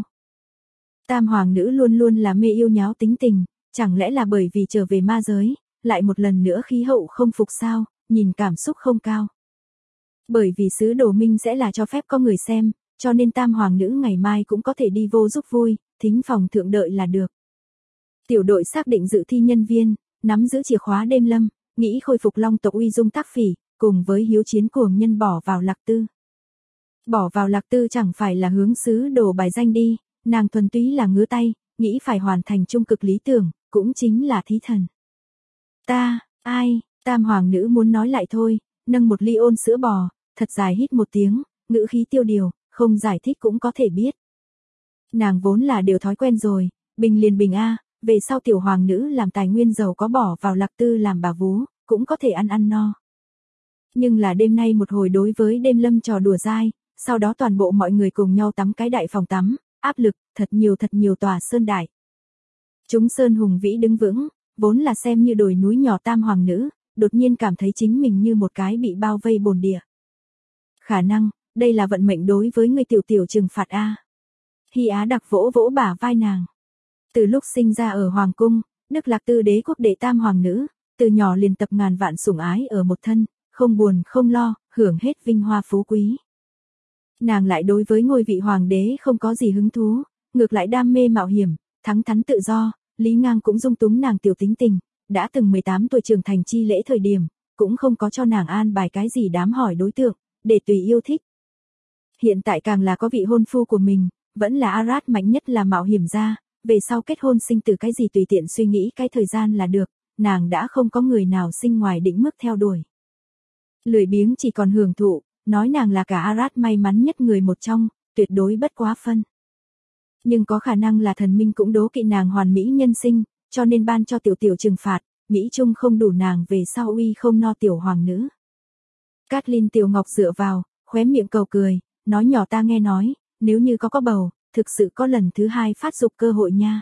Tam hoàng nữ luôn luôn là mê yêu nháo tính tình, chẳng lẽ là bởi vì trở về ma giới, lại một lần nữa khí hậu không phục sao, nhìn cảm xúc không cao. Bởi vì sứ đồ minh sẽ là cho phép có người xem, cho nên tam hoàng nữ ngày mai cũng có thể đi vô giúp vui, thính phòng thượng đợi là được. Tiểu đội xác định dự thi nhân viên, nắm giữ chìa khóa Đêm Lâm, nghĩ khôi phục long tộc uy dung Tác Phỉ, cùng với hiếu chiến cuồng nhân bỏ vào Lạc Tư. Bỏ vào Lạc Tư chẳng phải là hướng sứ đồ bài danh đi, nàng thuần túy là ngứa tay, nghĩ phải hoàn thành trung cực lý tưởng, cũng chính là thí thần. Ta, ai, Tam hoàng nữ muốn nói lại thôi, nâng một ly ôn sữa bò, thật dài hít một tiếng, ngữ khí tiêu điều, không giải thích cũng có thể biết. Nàng vốn là đều thói quen rồi, bình liền bình a, về sau tiểu hoàng nữ làm tài nguyên giàu có bỏ vào Lạc Tư làm bà vú, cũng có thể ăn ăn no. Nhưng là đêm nay một hồi đối với đêm lâm trò đùa dai, sau đó toàn bộ mọi người cùng nhau tắm cái đại phòng tắm, áp lực, thật nhiều tòa sơn đại. Chúng sơn hùng vĩ đứng vững, vốn là xem như đồi núi nhỏ tam hoàng nữ, đột nhiên cảm thấy chính mình như một cái bị bao vây bồn địa. Khả năng, đây là vận mệnh đối với người tiểu trừng phạt a. Hy Á đặc vỗ vỗ bả vai nàng. Từ lúc sinh ra ở hoàng cung, Đức Lạc Tư đế quốc đệ tam hoàng nữ, từ nhỏ liền tập ngàn vạn sủng ái ở một thân, không buồn không lo, hưởng hết vinh hoa phú quý. Nàng lại đối với ngôi vị hoàng đế không có gì hứng thú, ngược lại đam mê mạo hiểm, thắng thắn tự do, Lý Ngang cũng dung túng nàng tiểu tính tình, đã từng 18 tuổi trưởng thành chi lễ thời điểm, cũng không có cho nàng an bài cái gì đám hỏi đối tượng, để tùy yêu thích. Hiện tại càng là có vị hôn phu của mình, vẫn là Arad mạnh nhất là mạo hiểm gia, về sau kết hôn sinh từ cái gì tùy tiện suy nghĩ cái thời gian là được, nàng đã không có người nào sinh ngoài định mức theo đuổi. Lười biếng chỉ còn hưởng thụ, nói nàng là cả Arad may mắn nhất người một trong, tuyệt đối bất quá phân. Nhưng có khả năng là thần minh cũng đố kỵ nàng hoàn mỹ nhân sinh, cho nên ban cho tiểu trừng phạt, Mỹ Trung không đủ nàng về sau uy không no tiểu hoàng nữ. Cát-linh Tiểu Ngọc dựa vào, khóe miệng cầu cười, nói nhỏ ta nghe nói, nếu như có bầu, thực sự có lần thứ hai phát dục cơ hội nha.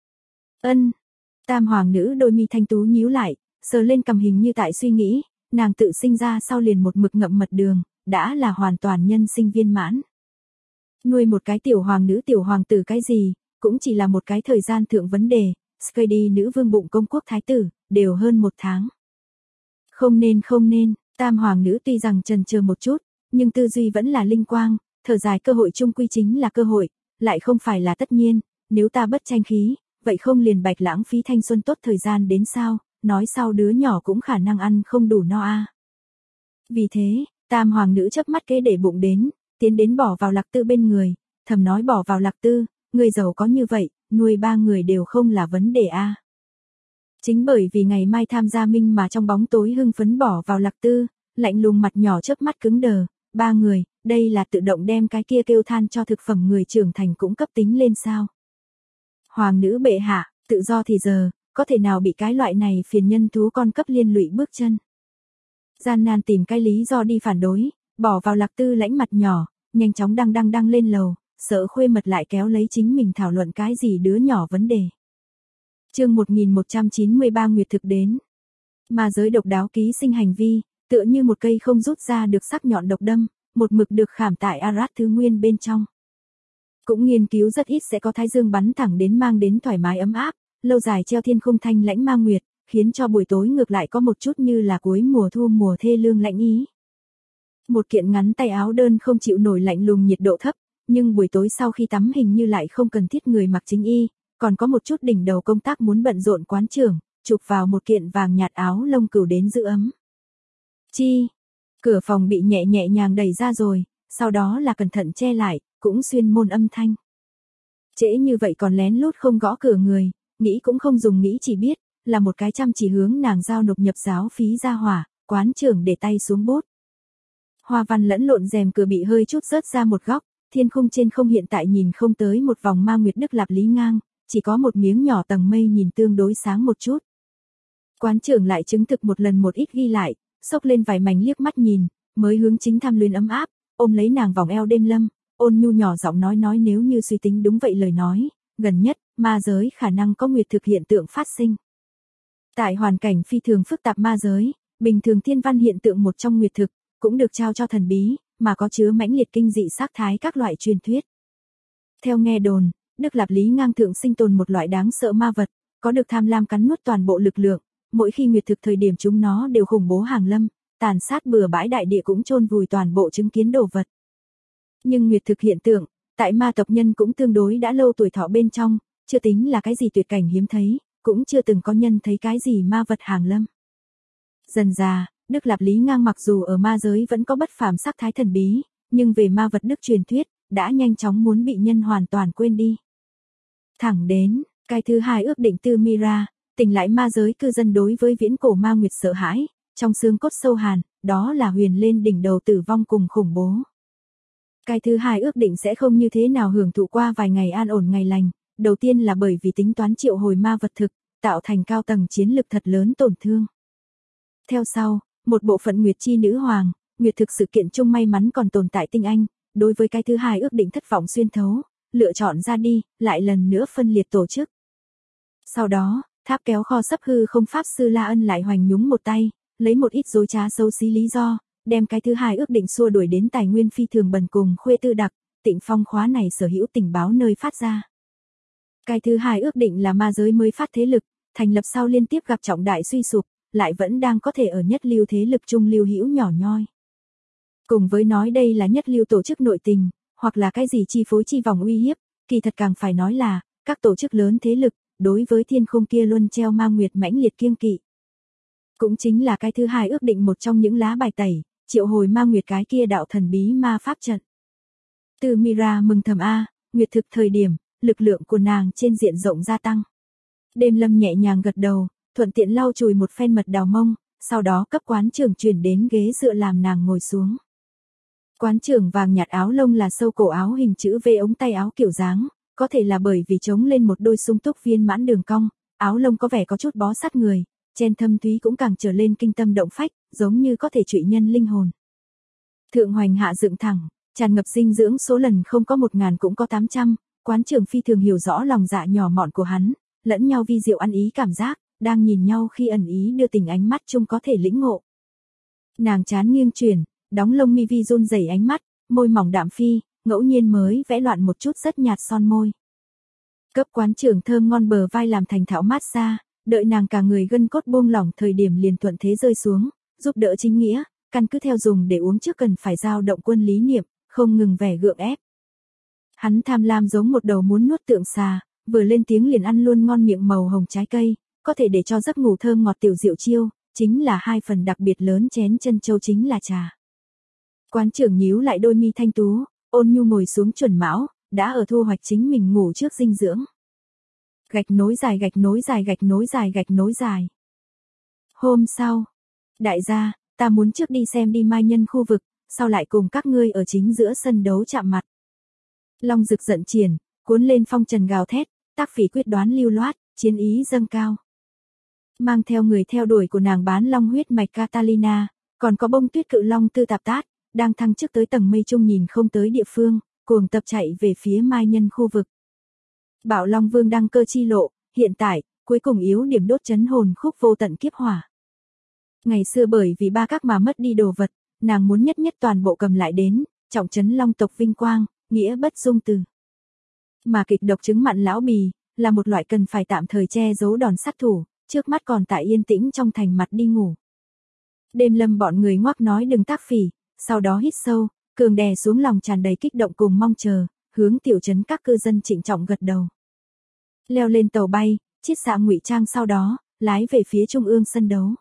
Ân. Tam hoàng nữ đôi mi thanh tú nhíu lại, sờ lên cằm hình như tại suy nghĩ, nàng tự sinh ra sau liền một mực ngậm mật đường, đã là hoàn toàn nhân sinh viên mãn. Nuôi một cái tiểu hoàng nữ tiểu hoàng tử cái gì, cũng chỉ là một cái thời gian thượng vấn đề, Skady nữ vương bụng công quốc thái tử, đều hơn 1 tháng. Không nên, tam hoàng nữ tuy rằng chần chờ một chút, nhưng tư duy vẫn là linh quang, thở dài cơ hội chung quy chính là cơ hội, lại không phải là tất nhiên, nếu ta bất tranh khí, vậy không liền bạch lãng phí thanh xuân tốt thời gian đến sao, nói sau đứa nhỏ cũng khả năng ăn không đủ no a. Vì thế, tam hoàng nữ chớp mắt kế để bụng đến, tiến đến bỏ vào Lạc Tư bên người, thầm nói bỏ vào Lạc Tư, người giàu có như vậy, nuôi 3 người đều không là vấn đề a. Chính bởi vì ngày mai tham gia minh mà trong bóng tối hưng phấn bỏ vào Lạc Tư, lạnh lùng mặt nhỏ chớp mắt cứng đờ, 3 người, đây là tự động đem cái kia kêu than cho thực phẩm người trưởng thành cũng cấp tính lên sao. Hoàng nữ bệ hạ, tự do thì giờ, có thể nào bị cái loại này phiền nhân thú con cấp liên lụy bước chân. Gian nan tìm cái lý do đi phản đối, bỏ vào Lạc Tư lãnh mặt nhỏ, nhanh chóng đăng lên lầu, sợ khuê mật lại kéo lấy chính mình thảo luận cái gì đứa nhỏ vấn đề. Chương 1193 Nguyệt thực đến. Ma giới độc đáo ký sinh hành vi, tựa như một cây không rút ra được sắc nhọn độc đâm, một mực được khảm tại Arad thứ nguyên bên trong. Cũng nghiên cứu rất ít sẽ có thái dương bắn thẳng đến mang đến thoải mái ấm áp, lâu dài treo thiên không thanh lãnh ma nguyệt, khiến cho buổi tối ngược lại có một chút như là cuối mùa thu mùa thê lương lạnh ý. Một kiện ngắn tay áo đơn không chịu nổi lạnh lùng nhiệt độ thấp, nhưng buổi tối sau khi tắm hình như lại không cần thiết người mặc chính y, còn có một chút đỉnh đầu công tác muốn bận rộn quán trưởng, chụp vào một kiện vàng nhạt áo lông cừu đến giữ ấm. Chi, cửa phòng bị nhẹ nhàng đẩy ra rồi, sau đó là cẩn thận che lại, cũng xuyên môn âm thanh. Trễ như vậy còn lén lút không gõ cửa người, nghĩ cũng không dùng nghĩ chỉ biết, là một cái chăm chỉ hướng nàng giao nộp nhập giáo phí ra hỏa, quán trưởng để tay xuống bút. Hoa văn lẫn lộn rèm cửa bị hơi chút rớt ra một góc, thiên khung trên không hiện tại nhìn không tới một vòng ma nguyệt Đức Lạp Lý ngang, chỉ có một miếng nhỏ tầng mây nhìn tương đối sáng một chút. Quán trưởng lại chứng thực một lần một ít ghi lại, xốc lên vài mảnh liếc mắt nhìn, mới hướng chính tham luyến ấm áp, ôm lấy nàng vòng eo đêm lâm, ôn nhu nhỏ giọng nói nếu như suy tính đúng vậy lời nói, gần nhất, ma giới khả năng có nguyệt thực hiện tượng phát sinh. Tại hoàn cảnh phi thường phức tạp ma giới, bình thường thiên văn hiện tượng một trong nguyệt thực, cũng được trao cho thần bí, mà có chứa mãnh liệt kinh dị sắc thái các loại truyền thuyết. Theo nghe đồn, Đức Lạp Lý ngang thượng sinh tồn một loại đáng sợ ma vật, có được tham lam cắn nuốt toàn bộ lực lượng, mỗi khi nguyệt thực thời điểm chúng nó đều khủng bố hàng lâm, tàn sát bừa bãi đại địa cũng chôn vùi toàn bộ chứng kiến đồ vật. Nhưng nguyệt thực hiện tượng, tại ma tộc nhân cũng tương đối đã lâu tuổi thọ bên trong, chưa tính là cái gì tuyệt cảnh hiếm thấy, cũng chưa từng có nhân thấy cái gì ma vật hàng lâm. Dần già, Đức Lạp Lý ngang mặc dù ở ma giới vẫn có bất phàm sắc thái thần bí, nhưng về ma vật đức truyền thuyết, đã nhanh chóng muốn bị nhân hoàn toàn quên đi. Thẳng đến, cái thứ hai ước định từ Mira, tỉnh lại ma giới cư dân đối với viễn cổ ma nguyệt sợ hãi, trong xương cốt sâu hàn, đó là huyền lên đỉnh đầu tử vong cùng khủng bố. Cái thứ hai ước định sẽ không như thế nào hưởng thụ qua vài ngày an ổn ngày lành, đầu tiên là bởi vì tính toán triệu hồi ma vật thực, tạo thành cao tầng chiến lực thật lớn tổn thương. Theo sau, một bộ phận Nguyệt Chi Nữ Hoàng, Nguyệt thực sự kiện chung may mắn còn tồn tại tinh anh, đối với cái thứ hai ước định thất vọng xuyên thấu, lựa chọn ra đi, lại lần nữa phân liệt tổ chức. Sau đó, tháp kéo kho sắp hư không pháp sư La Ân lại hoành nhúng một tay, lấy một ít dối trá xấu xí lý do, đem cái thứ hai ước định xua đuổi đến tài nguyên phi thường bần cùng khuê tư đặc, Tịnh Phong khóa này sở hữu tình báo nơi phát ra. Cái thứ hai ước định là ma giới mới phát thế lực, thành lập sau liên tiếp gặp trọng đại suy sụp, lại vẫn đang có thể ở nhất lưu thế lực trung lưu hữu nhỏ nhoi. Cùng với nói đây là nhất lưu tổ chức nội tình, hoặc là cái gì chi phối chi vòng uy hiếp, kỳ thật càng phải nói là, các tổ chức lớn thế lực, đối với thiên khung kia luôn treo ma nguyệt mãnh liệt kiêng kỵ. Cũng chính là cái thứ hai ước định một trong những lá bài tẩy, triệu hồi ma nguyệt cái kia đạo thần bí ma pháp trận. Từ Mira mừng thầm nguyệt thực thời điểm, lực lượng của nàng trên diện rộng gia tăng. Đêm Lâm nhẹ nhàng gật đầu, thuận tiện lau chùi một phen mật đào mông, sau đó cấp quán trưởng chuyển đến ghế dựa làm nàng ngồi xuống. Quán trưởng vàng nhạt áo lông là sâu cổ áo hình chữ V ống tay áo kiểu dáng, có thể là bởi vì chống lên một đôi sung túc viên mãn đường cong, áo lông có vẻ có chút bó sát người, chen thâm thúy cũng càng trở lên kinh tâm động phách, giống như có thể trụy nhân linh hồn. Thượng hoành hạ dựng thẳng, tràn ngập dinh dưỡng số lần không có 1000 cũng có 800, quán trưởng phi thường hiểu rõ lòng dạ nhỏ mọn của hắn, lẫn nhau vi diệu ăn ý cảm giác, đang nhìn nhau khi ẩn ý đưa tình ánh mắt chung có thể lĩnh ngộ. Nàng chán nghiêng chuyển, đóng lông mi vi run rẩy ánh mắt, môi mỏng đạm phi, ngẫu nhiên mới vẽ loạn một chút rất nhạt son môi. Cấp quán trưởng thơm ngon bờ vai làm thành thảo mát xa, đợi nàng cả người gân cốt buông lỏng thời điểm liền thuận thế rơi xuống, giúp đỡ chính nghĩa, căn cứ theo dùng để uống trước cần phải giao động quân lý niệm, không ngừng vẻ gượng ép. Hắn tham lam giống một đầu muốn nuốt tượng xà, vừa lên tiếng liền ăn luôn ngon miệng màu hồng trái cây, có thể để cho giấc ngủ thơm ngọt tiểu diệu chiêu, chính là 2 phần đặc biệt lớn chén chân châu chính là trà. Quán trưởng nhíu lại đôi mi thanh tú, ôn nhu ngồi xuống chuẩn mão, đã ở thu hoạch chính mình ngủ trước dinh dưỡng. Gạch nối dài gạch nối dài gạch nối dài gạch nối dài. Hôm sau, đại gia, ta muốn trước đi xem đi mai nhân khu vực, sau lại cùng các ngươi ở chính giữa sân đấu chạm mặt. Long Dực giận triển, cuốn lên phong trần gào thét, Tác Phỉ quyết đoán lưu loát, chiến ý dâng cao. Mang theo người theo đuổi của nàng bán long huyết mạch Catalina, còn có bông tuyết cự long Tư Tạp Tát, đang thăng chức tới tầng mây trung nhìn không tới địa phương, cuồng tập chạy về phía mai nhân khu vực. Bảo Long Vương đăng cơ chi lộ, hiện tại, cuối cùng yếu điểm đốt chấn hồn khúc vô tận kiếp hỏa. Ngày xưa bởi vì ba các mà mất đi đồ vật, nàng muốn nhất nhất toàn bộ cầm lại đến, trọng trấn long tộc vinh quang, nghĩa bất dung từ. Mà kịch độc chứng mặn lão bì, là một loại cần phải tạm thời che giấu đòn sát thủ, trước mắt còn tại yên tĩnh trong thành mặt đi ngủ. Đêm Lâm bọn người ngoắc nói đừng Tác Phỉ, sau đó hít sâu, cường đè xuống lòng tràn đầy kích động cùng mong chờ, hướng tiểu trấn các cư dân trịnh trọng gật đầu. Leo lên tàu bay, chiết xạ ngụy trang sau đó, lái về phía trung ương sân đấu.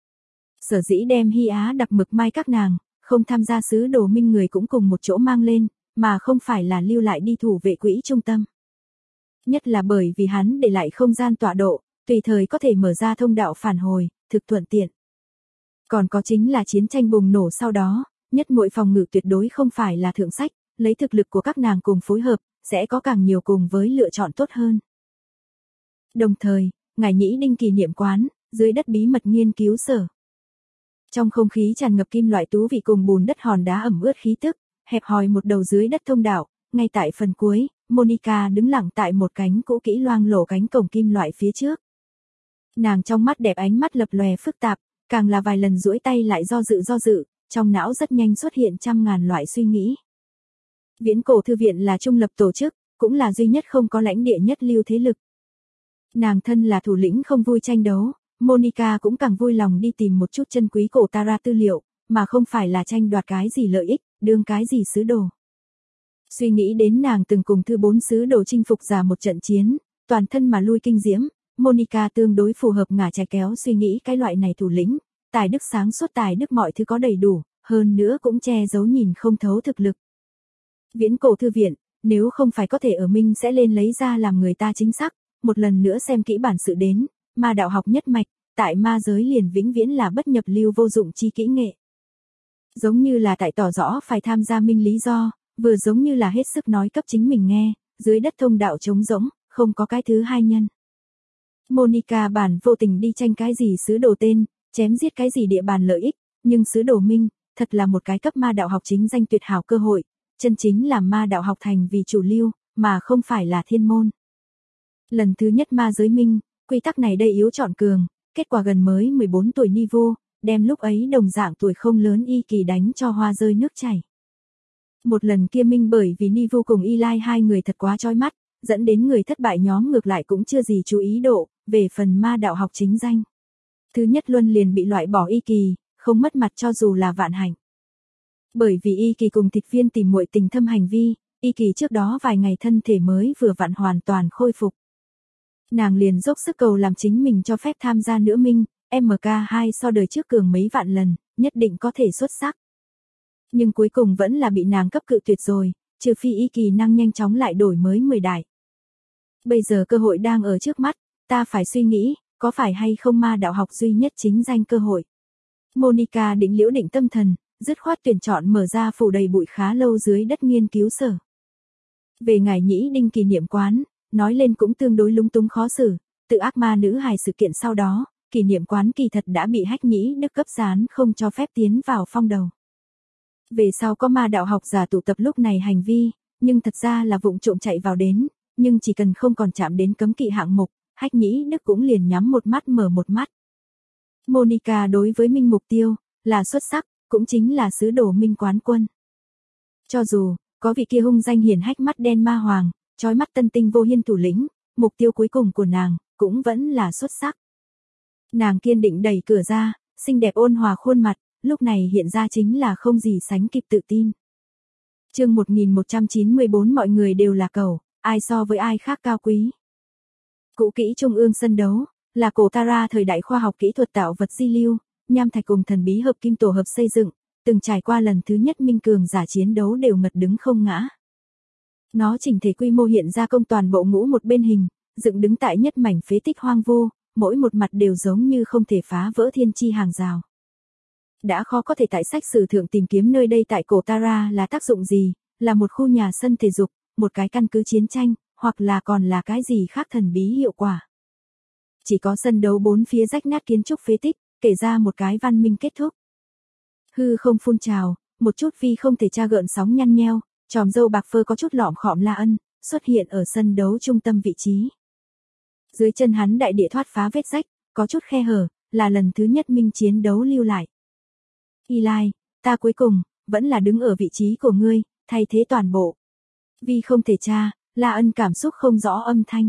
Sở dĩ đem Hy Á đặc mực mai các nàng, không tham gia sứ đồ minh người cũng cùng một chỗ mang lên, mà không phải là lưu lại đi thủ vệ quỹ trung tâm. Nhất là bởi vì hắn để lại không gian tọa độ, tùy thời có thể mở ra thông đạo phản hồi, thực thuận tiện. Còn có chính là chiến tranh bùng nổ sau đó, nhất muội phòng ngự tuyệt đối không phải là thượng sách, lấy thực lực của các nàng cùng phối hợp, sẽ có càng nhiều cùng với lựa chọn tốt hơn. Đồng thời, Ngải Nhĩ Đinh kỷ niệm quán, dưới đất bí mật nghiên cứu sở. Trong không khí tràn ngập kim loại tú vị cùng bùn đất hòn đá ẩm ướt khí tức, hẹp hòi một đầu dưới đất thông đạo, ngay tại phần cuối, Monica đứng lặng tại một cánh cũ kỹ loang lổ cánh cổng kim loại phía trước. Nàng trong mắt đẹp ánh mắt lập lòe phức tạp, càng là vài lần duỗi tay lại do dự, trong não rất nhanh xuất hiện trăm ngàn loại suy nghĩ. Viễn Cổ Thư viện là trung lập tổ chức, cũng là duy nhất không có lãnh địa nhất lưu thế lực. Nàng thân là thủ lĩnh không vui tranh đấu, Monica cũng càng vui lòng đi tìm một chút chân quý cổ Tara tư liệu, mà không phải là tranh đoạt cái gì lợi ích, đương cái gì sứ đồ. Suy nghĩ đến nàng từng cùng thứ 4 sứ đồ chinh phục ra một trận chiến, toàn thân mà lui kinh diễm, Monica tương đối phù hợp ngả trái kéo suy nghĩ cái loại này thủ lĩnh, tài đức sáng suốt tài đức mọi thứ có đầy đủ, hơn nữa cũng che giấu nhìn không thấu thực lực. Viễn Cổ Thư viện, nếu không phải có thể ở Minh sẽ lên lấy ra làm người ta chính xác, một lần nữa xem kỹ bản sự đến, mà đạo học nhất mạch, tại ma giới liền vĩnh viễn là bất nhập lưu vô dụng chi kỹ nghệ. Giống như là tại tỏ rõ phải tham gia minh lý do, vừa giống như là hết sức nói cấp chính mình nghe, dưới đất thông đạo trống rỗng, không có cái thứ hai nhân. Monica bản vô tình đi tranh cái gì sứ đồ tên, chém giết cái gì địa bàn lợi ích, nhưng sứ đồ minh, thật là một cái cấp ma đạo học chính danh tuyệt hảo cơ hội, chân chính là ma đạo học thành vì chủ lưu, mà không phải là thiên môn. Lần thứ nhất ma giới minh, quy tắc này đây yếu chọn cường, kết quả gần mới 14 tuổi Nivu, đem lúc ấy đồng dạng tuổi không lớn Y Kỳ đánh cho hoa rơi nước chảy. Một lần kia minh bởi vì Nivu cùng Eli hai người thật quá chói mắt, dẫn đến người thất bại nhóm ngược lại cũng chưa gì chú ý độ, về phần ma đạo học chính danh. Thứ nhất luân liền bị loại bỏ Y Kỳ, không mất mặt cho dù là vạn hạnh. Bởi vì Y Kỳ cùng thịt viên tìm muội tình thâm hành vi, Y Kỳ trước đó vài ngày thân thể mới vừa vặn hoàn toàn khôi phục. Nàng liền dốc sức cầu làm chính mình cho phép tham gia nữa minh, MK2 so đời trước cường mấy vạn lần, nhất định có thể xuất sắc. Nhưng cuối cùng vẫn là bị nàng cấp cự tuyệt rồi, trừ phi Y Kỳ năng nhanh chóng lại đổi mới 10 đại. Bây giờ cơ hội đang ở trước mắt, ta phải suy nghĩ, có phải hay không ma đạo học duy nhất chính danh cơ hội. Monica định liễu định tâm thần, dứt khoát tuyển chọn mở ra phủ đầy bụi khá lâu dưới đất nghiên cứu sở. Về ngày nhĩ đinh kỷ niệm quán, nói lên cũng tương đối lung túng khó xử, tự ác ma nữ hài sự kiện sau đó, kỷ niệm quán kỳ thật đã bị hách nhĩ đức cấp dán không cho phép tiến vào phong đầu. Về sau có ma đạo học giả tụ tập lúc này hành vi, nhưng thật ra là vụng trộm chạy vào đến, nhưng chỉ cần không còn chạm đến cấm kỵ hạng mục, hách nhĩ đức cũng liền nhắm một mắt mở một mắt. Monica đối với minh mục tiêu, là xuất sắc, cũng chính là sứ đồ minh quán quân. Cho dù, có vị kia hung danh hiển hách mắt đen ma hoàng, trói mắt tân tinh vô hiên thủ lĩnh, mục tiêu cuối cùng của nàng, cũng vẫn là xuất sắc. Nàng kiên định đẩy cửa ra, xinh đẹp ôn hòa khuôn mặt, lúc này hiện ra chính là không gì sánh kịp tự tin. Chương 1194 mọi người đều là cẩu, ai so với ai khác cao quý. Cũ kỹ trung ương sân đấu, là cổ Tara thời đại khoa học kỹ thuật tạo vật di lưu, nham thạch cùng thần bí hợp kim tổ hợp xây dựng, từng trải qua lần thứ nhất minh cường giả chiến đấu đều ngật đứng không ngã. Nó chỉnh thể quy mô hiện ra công toàn bộ ngũ một bên hình, dựng đứng tại nhất mảnh phế tích hoang vu, mỗi một mặt đều giống như không thể phá vỡ thiên chi hàng rào. Đã khó có thể tại sách sử thượng tìm kiếm nơi đây tại cổ Tara là tác dụng gì, là một khu nhà sân thể dục, một cái căn cứ chiến tranh, hoặc là còn là cái gì khác thần bí hiệu quả. Chỉ có sân đấu bốn phía rách nát kiến trúc phế tích, kể ra một cái văn minh kết thúc. Hư không phun trào, một chút vi không thể tra gợn sóng nhăn nheo, tròm râu bạc phơ có chút lọm khọm La Ân, xuất hiện ở sân đấu trung tâm vị trí. Dưới chân hắn đại địa thoát phá vết rách, có chút khe hở, là lần thứ nhất minh chiến đấu lưu lại. Eli, ta cuối cùng, vẫn là đứng ở vị trí của ngươi, thay thế toàn bộ. Vì không thể tra, La Ân cảm xúc không rõ âm thanh.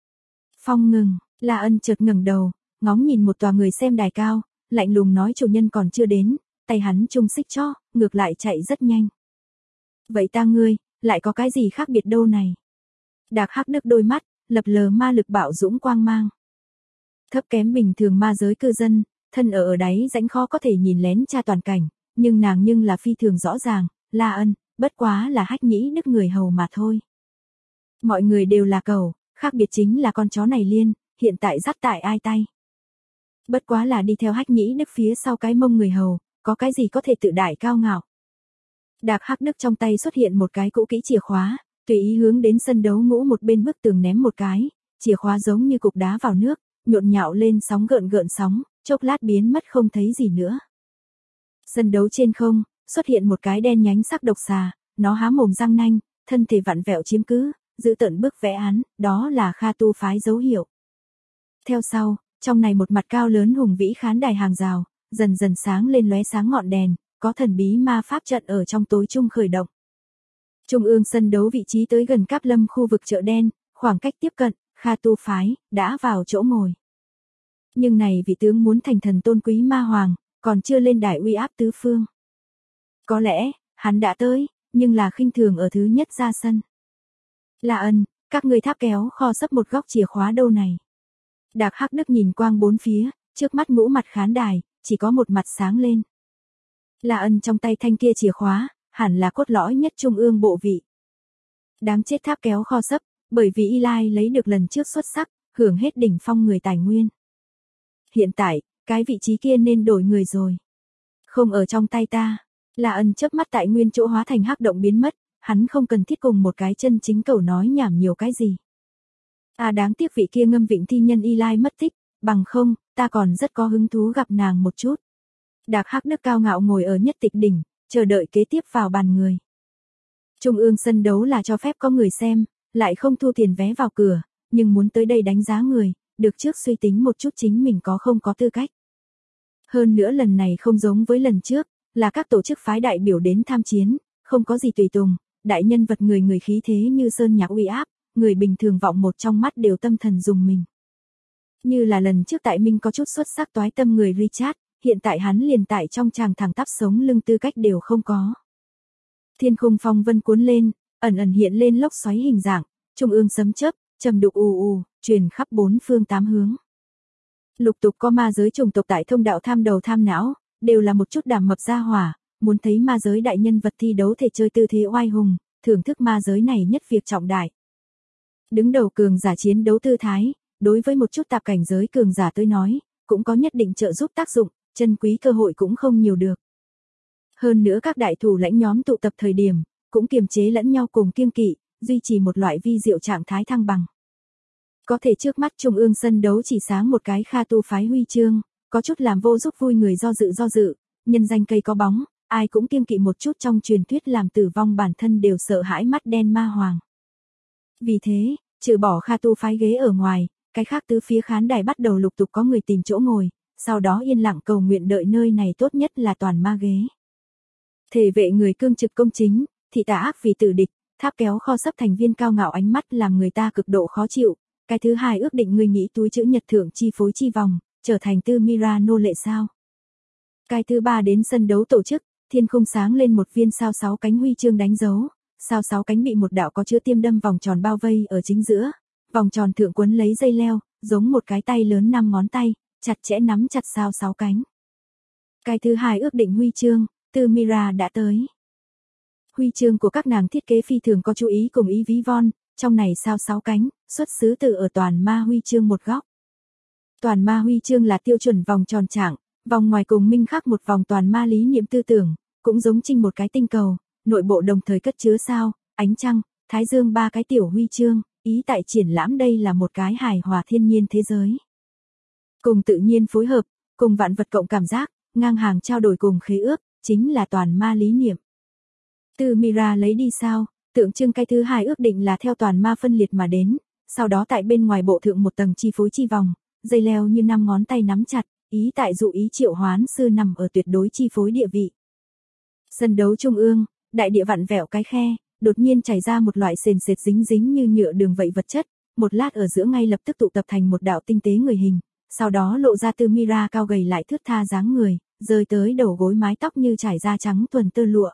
Phong ngừng, La Ân chợt ngẩng đầu, ngóng nhìn một tòa người xem đài cao, lạnh lùng nói chủ nhân còn chưa đến, tay hắn trung xích cho, ngược lại chạy rất nhanh. Vậy ta ngươi, lại có cái gì khác biệt đâu này? Đạc Hắc Đức đôi mắt, lập lờ ma lực bạo dũng quang mang. Thấp kém bình thường ma giới cư dân, thân ở đáy rãnh khó có thể nhìn lén tra toàn cảnh, nhưng nàng nhưng là phi thường rõ ràng, La Ân, bất quá là hách nhĩ đức người hầu mà thôi. Mọi người đều là cẩu, khác biệt chính là con chó này liên, hiện tại dắt tại ai tay. Bất quá là đi theo hách nhĩ đức phía sau cái mông người hầu, có cái gì có thể tự đại cao ngạo. Đạc Hắc Đức trong tay xuất hiện một cái cũ kỹ chìa khóa, tùy ý hướng đến sân đấu ngũ một bên bức tường ném một cái, chìa khóa giống như cục đá vào nước, nhộn nhạo lên sóng gợn gợn sóng, chốc lát biến mất không thấy gì nữa. Sân đấu trên không, xuất hiện một cái đen nhánh sắc độc xà, nó há mồm răng nanh, thân thể vặn vẹo chiếm cứ, giữ tận bức vẽ án, đó là Kha Tu phái dấu hiệu. Theo sau, trong này một mặt cao lớn hùng vĩ khán đài hàng rào, dần dần sáng lên lóe sáng ngọn đèn, có thần bí ma pháp trận ở trong tối trung khởi động. Trung ương sân đấu vị trí tới gần Cáp Lâm khu vực chợ đen, khoảng cách tiếp cận, Kha Tu phái, đã vào chỗ ngồi. Nhưng này vị tướng muốn thành thần tôn quý ma hoàng, còn chưa lên đài uy áp tứ phương. Có lẽ, hắn đã tới, nhưng là khinh thường ở thứ nhất ra sân. La Ân, các ngươi tháp kéo kho sấp một góc chìa khóa đâu này. Đạc Hắc Đức nhìn quang bốn phía, trước mắt ngũ mặt khán đài, chỉ có một mặt sáng lên. La Ân trong tay thanh kia chìa khóa, hẳn là cốt lõi nhất trung ương bộ vị. Đáng chết tháp kéo kho sấp, bởi vì Eli lấy được lần trước xuất sắc, hưởng hết đỉnh phong người tài nguyên. hiện tại, cái vị trí kia nên đổi người rồi. Không ở trong tay ta. La Ân chớp mắt tại nguyên chỗ hóa thành hắc động biến mất, hắn không cần thiết cùng một cái chân chính cầu nói nhảm nhiều cái gì. Đáng tiếc vị kia Ngâm Vịnh thi nhân Y Lai mất tích, bằng không, ta còn rất có hứng thú gặp nàng một chút. Đạc Hắc Đức cao ngạo ngồi ở nhất tịch đỉnh, chờ đợi kế tiếp vào bàn người. Trung ương sân đấu là cho phép có người xem, lại không thu tiền vé vào cửa, nhưng muốn tới đây đánh giá người, được trước suy tính một chút chính mình có không có tư cách. Hơn nữa lần này không giống với lần trước, là các tổ chức phái đại biểu đến tham chiến, không có gì tùy tùng, đại nhân vật người khí thế như sơn nhạc uy áp, người bình thường vọng một trong mắt đều tâm thần dùng mình. Như là lần trước tại Minh có chút xuất sắc toái tâm người Richard, hiện tại hắn liền tại trong tràng thẳng tắp sống lưng tư cách đều không có. Thiên khung phong vân cuốn lên, ẩn ẩn hiện lên lốc xoáy hình dạng, trung ương sấm chớp, trầm đục ù, truyền khắp bốn phương tám hướng. Lục tục có ma giới chủng tộc tại thông đạo tham đầu tham não, đều là một chút đảm mập ra hỏa, muốn thấy ma giới đại nhân vật thi đấu thể chơi tư thế oai hùng, thưởng thức ma giới này nhất việc trọng đại. Đứng đầu cường giả chiến đấu tư thái, đối với một chút tạp cảnh giới cường giả tới nói, cũng có nhất định trợ giúp tác dụng, chân quý cơ hội cũng không nhiều được. Hơn nữa các đại thủ lãnh nhóm tụ tập thời điểm, cũng kiềm chế lẫn nhau cùng kiêng kỵ, duy trì một loại vi diệu trạng thái thăng bằng. Có thể trước mắt trung ương sân đấu chỉ sáng một cái Kha Tu phái huy chương, có chút làm vô giúp vui người do dự, nhân danh cây có bóng, ai cũng kiêng kỵ một chút trong truyền thuyết làm tử vong bản thân đều sợ hãi mắt đen ma hoàng. Vì thế, trừ bỏ Kha Tu phái ghế ở ngoài, cái khác tứ phía khán đài bắt đầu lục tục có người tìm chỗ ngồi, sau đó yên lặng cầu nguyện đợi nơi này tốt nhất là toàn ma ghế. Thể vệ người cương trực công chính, thị tà ác vì tử địch, tháp kéo kho sấp thành viên cao ngạo ánh mắt làm người ta cực độ khó chịu. Cái thứ hai ước định người nghĩ túi chữ nhật thượng chi phối chi vòng, trở thành tư Mira nô lệ sao. Cái thứ ba đến sân đấu tổ chức, thiên khung sáng lên một viên sao 6 cánh huy chương đánh dấu, sao 6 cánh bị một đạo có chứa tiêm đâm vòng tròn bao vây ở chính giữa, vòng tròn thượng quấn lấy dây leo, giống một cái tay lớn 5 ngón tay, chặt chẽ nắm chặt sao 6 cánh. Cái thứ hai ước định huy chương, tư Mira đã tới. Huy chương của các nàng thiết kế phi thường có chú ý cùng ý ví von, trong này sao 6 cánh, xuất xứ từ ở toàn ma huy chương một góc. Toàn ma huy chương là tiêu chuẩn vòng tròn trạng, vòng ngoài cùng minh khắc một vòng toàn ma lý niệm tư tưởng, cũng giống trinh một cái tinh cầu, nội bộ đồng thời cất chứa sao, ánh trăng, thái dương ba cái tiểu huy chương, ý tại triển lãm đây là một cái hài hòa thiên nhiên thế giới. Cùng tự nhiên phối hợp, cùng vạn vật cộng cảm giác, ngang hàng trao đổi cùng khế ước, chính là toàn ma lý niệm. Từ Mira lấy đi sao, tượng trưng cái thứ hai ước định là theo toàn ma phân liệt mà đến, sau đó tại bên ngoài bộ thượng một tầng chi phối chi vòng, dây leo như 5 ngón tay nắm chặt, ý tại dụ ý triệu hoán sư nằm ở tuyệt đối chi phối địa vị. Sân đấu trung ương, đại địa vặn vẹo cái khe, đột nhiên chảy ra một loại sền sệt dính như nhựa đường vậy vật chất, một lát ở giữa ngay lập tức tụ tập thành một đạo tinh tế người hình, sau đó lộ ra Tư Mira cao gầy lại thướt tha dáng người, rơi tới đầu gối mái tóc như trải da trắng thuần tơ lụa.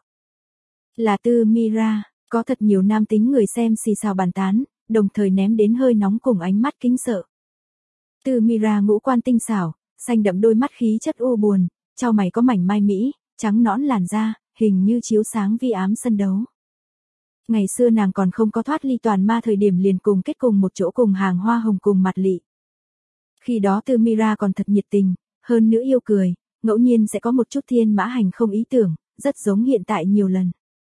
Là Tư Mira, có thật nhiều nam tính người xem xì xào bàn tán, đồng thời ném đến hơi nóng cùng ánh mắt kính sợ. Tư Mira ngũ quan tinh xảo, xanh đậm đôi mắt khí chất u buồn, chau mày có mảnh mai mỹ, trắng nõn làn da, hình như chiếu sáng vi ám sân đấu. Ngày xưa nàng còn không có thoát ly toàn ma thời điểm liền cùng kết cùng một chỗ cùng hàng hoa hồng cùng mặt lị. Khi đó Tư Mira còn thật nhiệt tình, hơn nữa yêu cười, ngẫu nhiên sẽ có một chút thiên mã hành không ý tưởng, rất giống hiện tại nhiều lần.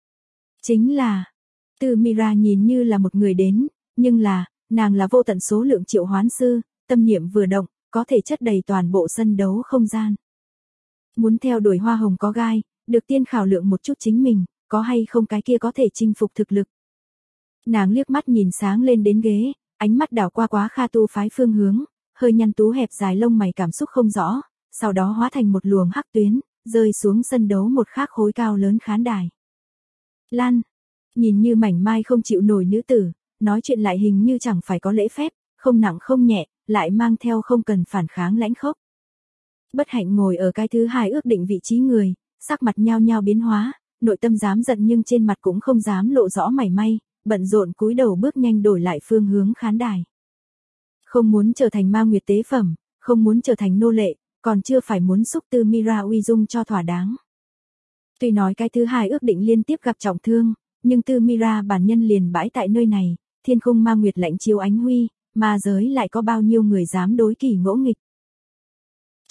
Chính là, Tư Mira nhìn như là một người đến, nhưng là, nàng là vô tận số lượng triệu hoán sư, tâm niệm vừa động, có thể chất đầy toàn bộ sân đấu không gian. Muốn theo đuổi hoa hồng có gai, được tiên khảo lượng một chút chính mình, có hay không cái kia có thể chinh phục thực lực. Nàng liếc mắt nhìn sáng lên đến ghế, ánh mắt đảo qua quá Kha Tu phái phương hướng, hơi nhăn tú hẹp dài lông mày cảm xúc không rõ, sau đó hóa thành một luồng hắc tuyến, rơi xuống sân đấu một khác khối cao lớn khán đài. Lan, nhìn như mảnh mai không chịu nổi nữ tử, nói chuyện lại hình như chẳng phải có lễ phép, không nặng không nhẹ, lại mang theo không cần phản kháng lãnh khốc. Bất hạnh ngồi ở cái thứ hai ước định vị trí người, sắc mặt nhao nhao biến hóa, nội tâm dám giận nhưng trên mặt cũng không dám lộ rõ mảy may, bận rộn cúi đầu bước nhanh đổi lại phương hướng khán đài. Không muốn trở thành ma nguyệt tế phẩm, không muốn trở thành nô lệ, còn chưa phải muốn xúc Tư Mira uy dung cho thỏa đáng. Tuy nói cái thứ hai ước định liên tiếp gặp trọng thương, nhưng Tư Mira bản nhân liền bãi tại nơi này, thiên khung ma nguyệt lạnh chiếu ánh huy, ma giới lại có bao nhiêu người dám đối kỳ ngỗ nghịch.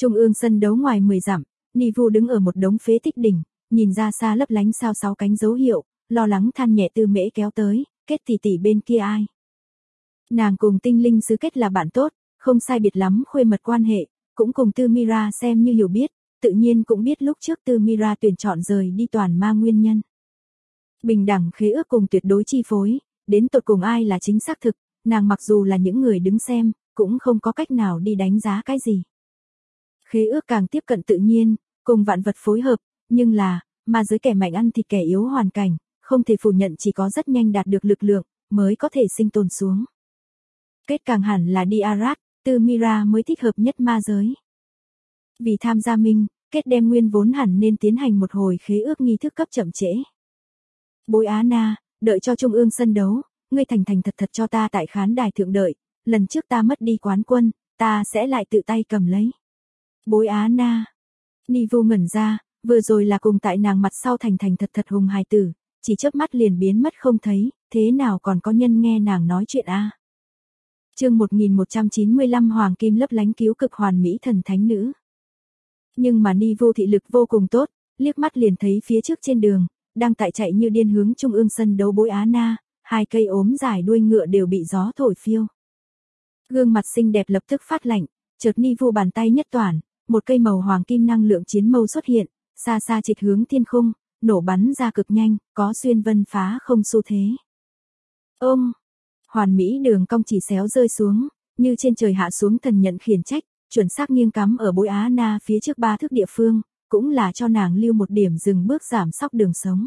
Trung ương sân đấu ngoài 10 dặm, Nivu đứng ở một đống phế tích đỉnh, nhìn ra xa lấp lánh sao sáu cánh dấu hiệu, lo lắng than nhẹ. Tư Mễ kéo tới, Kết tỷ tỷ bên kia ai? Nàng cùng tinh linh sứ Kết là bạn tốt, không sai biệt lắm khuê mật quan hệ, cũng cùng Tư Mira xem như hiểu biết, tự nhiên cũng biết lúc trước Tư Mira tuyển chọn rời đi toàn ma nguyên nhân. Bình đẳng khế ước cùng tuyệt đối chi phối, đến tột cùng ai là chính xác thực, nàng mặc dù là những người đứng xem, cũng không có cách nào đi đánh giá cái gì. Khế ước càng tiếp cận tự nhiên, cùng vạn vật phối hợp, nhưng là, ma giới kẻ mạnh ăn thịt kẻ yếu hoàn cảnh, không thể phủ nhận chỉ có rất nhanh đạt được lực lượng, mới có thể sinh tồn xuống. Kết càng hẳn là đi Arad, Tư Mira mới thích hợp nhất ma giới. Vì tham gia minh, Kết đem nguyên vốn hẳn nên tiến hành một hồi khế ước nghi thức cấp chậm trễ. Bối Á Na, đợi cho trung ương sân đấu, ngươi thành thành thật thật cho ta tại khán đài thượng đợi, lần trước ta mất đi quán quân, ta sẽ lại tự tay cầm lấy. Bối Á Na. Nivu ngẩn ra, vừa rồi là cùng tại nàng mặt sau thành thành thật thật hùng hài tử, chỉ chớp mắt liền biến mất không thấy, thế nào còn có nhân nghe nàng nói chuyện a? Chương 1195 Hoàng kim lấp lánh cứu cực hoàn mỹ thần thánh nữ. Nhưng mà Nivu thị lực vô cùng tốt, liếc mắt liền thấy phía trước trên đường, đang tại chạy như điên hướng trung ương sân đấu Bối Á Na, hai cây ốm dài đuôi ngựa đều bị gió thổi phiêu. Gương mặt xinh đẹp lập tức phát lạnh, chợt Nivu bàn tay nhất toản, một cây màu hoàng kim năng lượng chiến mâu xuất hiện, xa xa chịch hướng thiên khung, nổ bắn ra cực nhanh, có xuyên vân phá không xu thế. Hoàn mỹ đường cong chỉ xéo rơi xuống, như trên trời hạ xuống thần nhận khiển trách, chuẩn xác nghiêng cắm ở Bối Á Na phía trước 3 thước địa phương, cũng là cho nàng lưu một điểm dừng bước giảm sóc đường sống.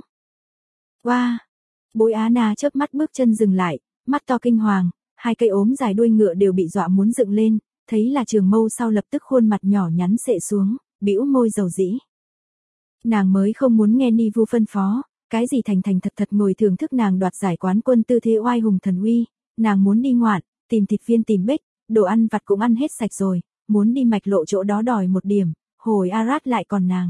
Wow! Bối Á Na chớp mắt bước chân dừng lại, mắt to kinh hoàng, hai cây ốm dài đuôi ngựa đều bị dọa muốn dựng lên, thấy là trường mâu sau lập tức khuôn mặt nhỏ nhắn xệ xuống, bĩu môi dầu dĩ. Nàng mới không muốn nghe Nivu phân phó, cái gì thành thành thật thật ngồi thưởng thức nàng đoạt giải quán quân tư thế oai hùng thần uy, nàng muốn đi ngoạn, tìm thịt viên tìm bích, đồ ăn vặt cũng ăn hết sạch rồi, muốn đi mạch lộ chỗ đó đòi một điểm, hồi Arad lại còn nàng.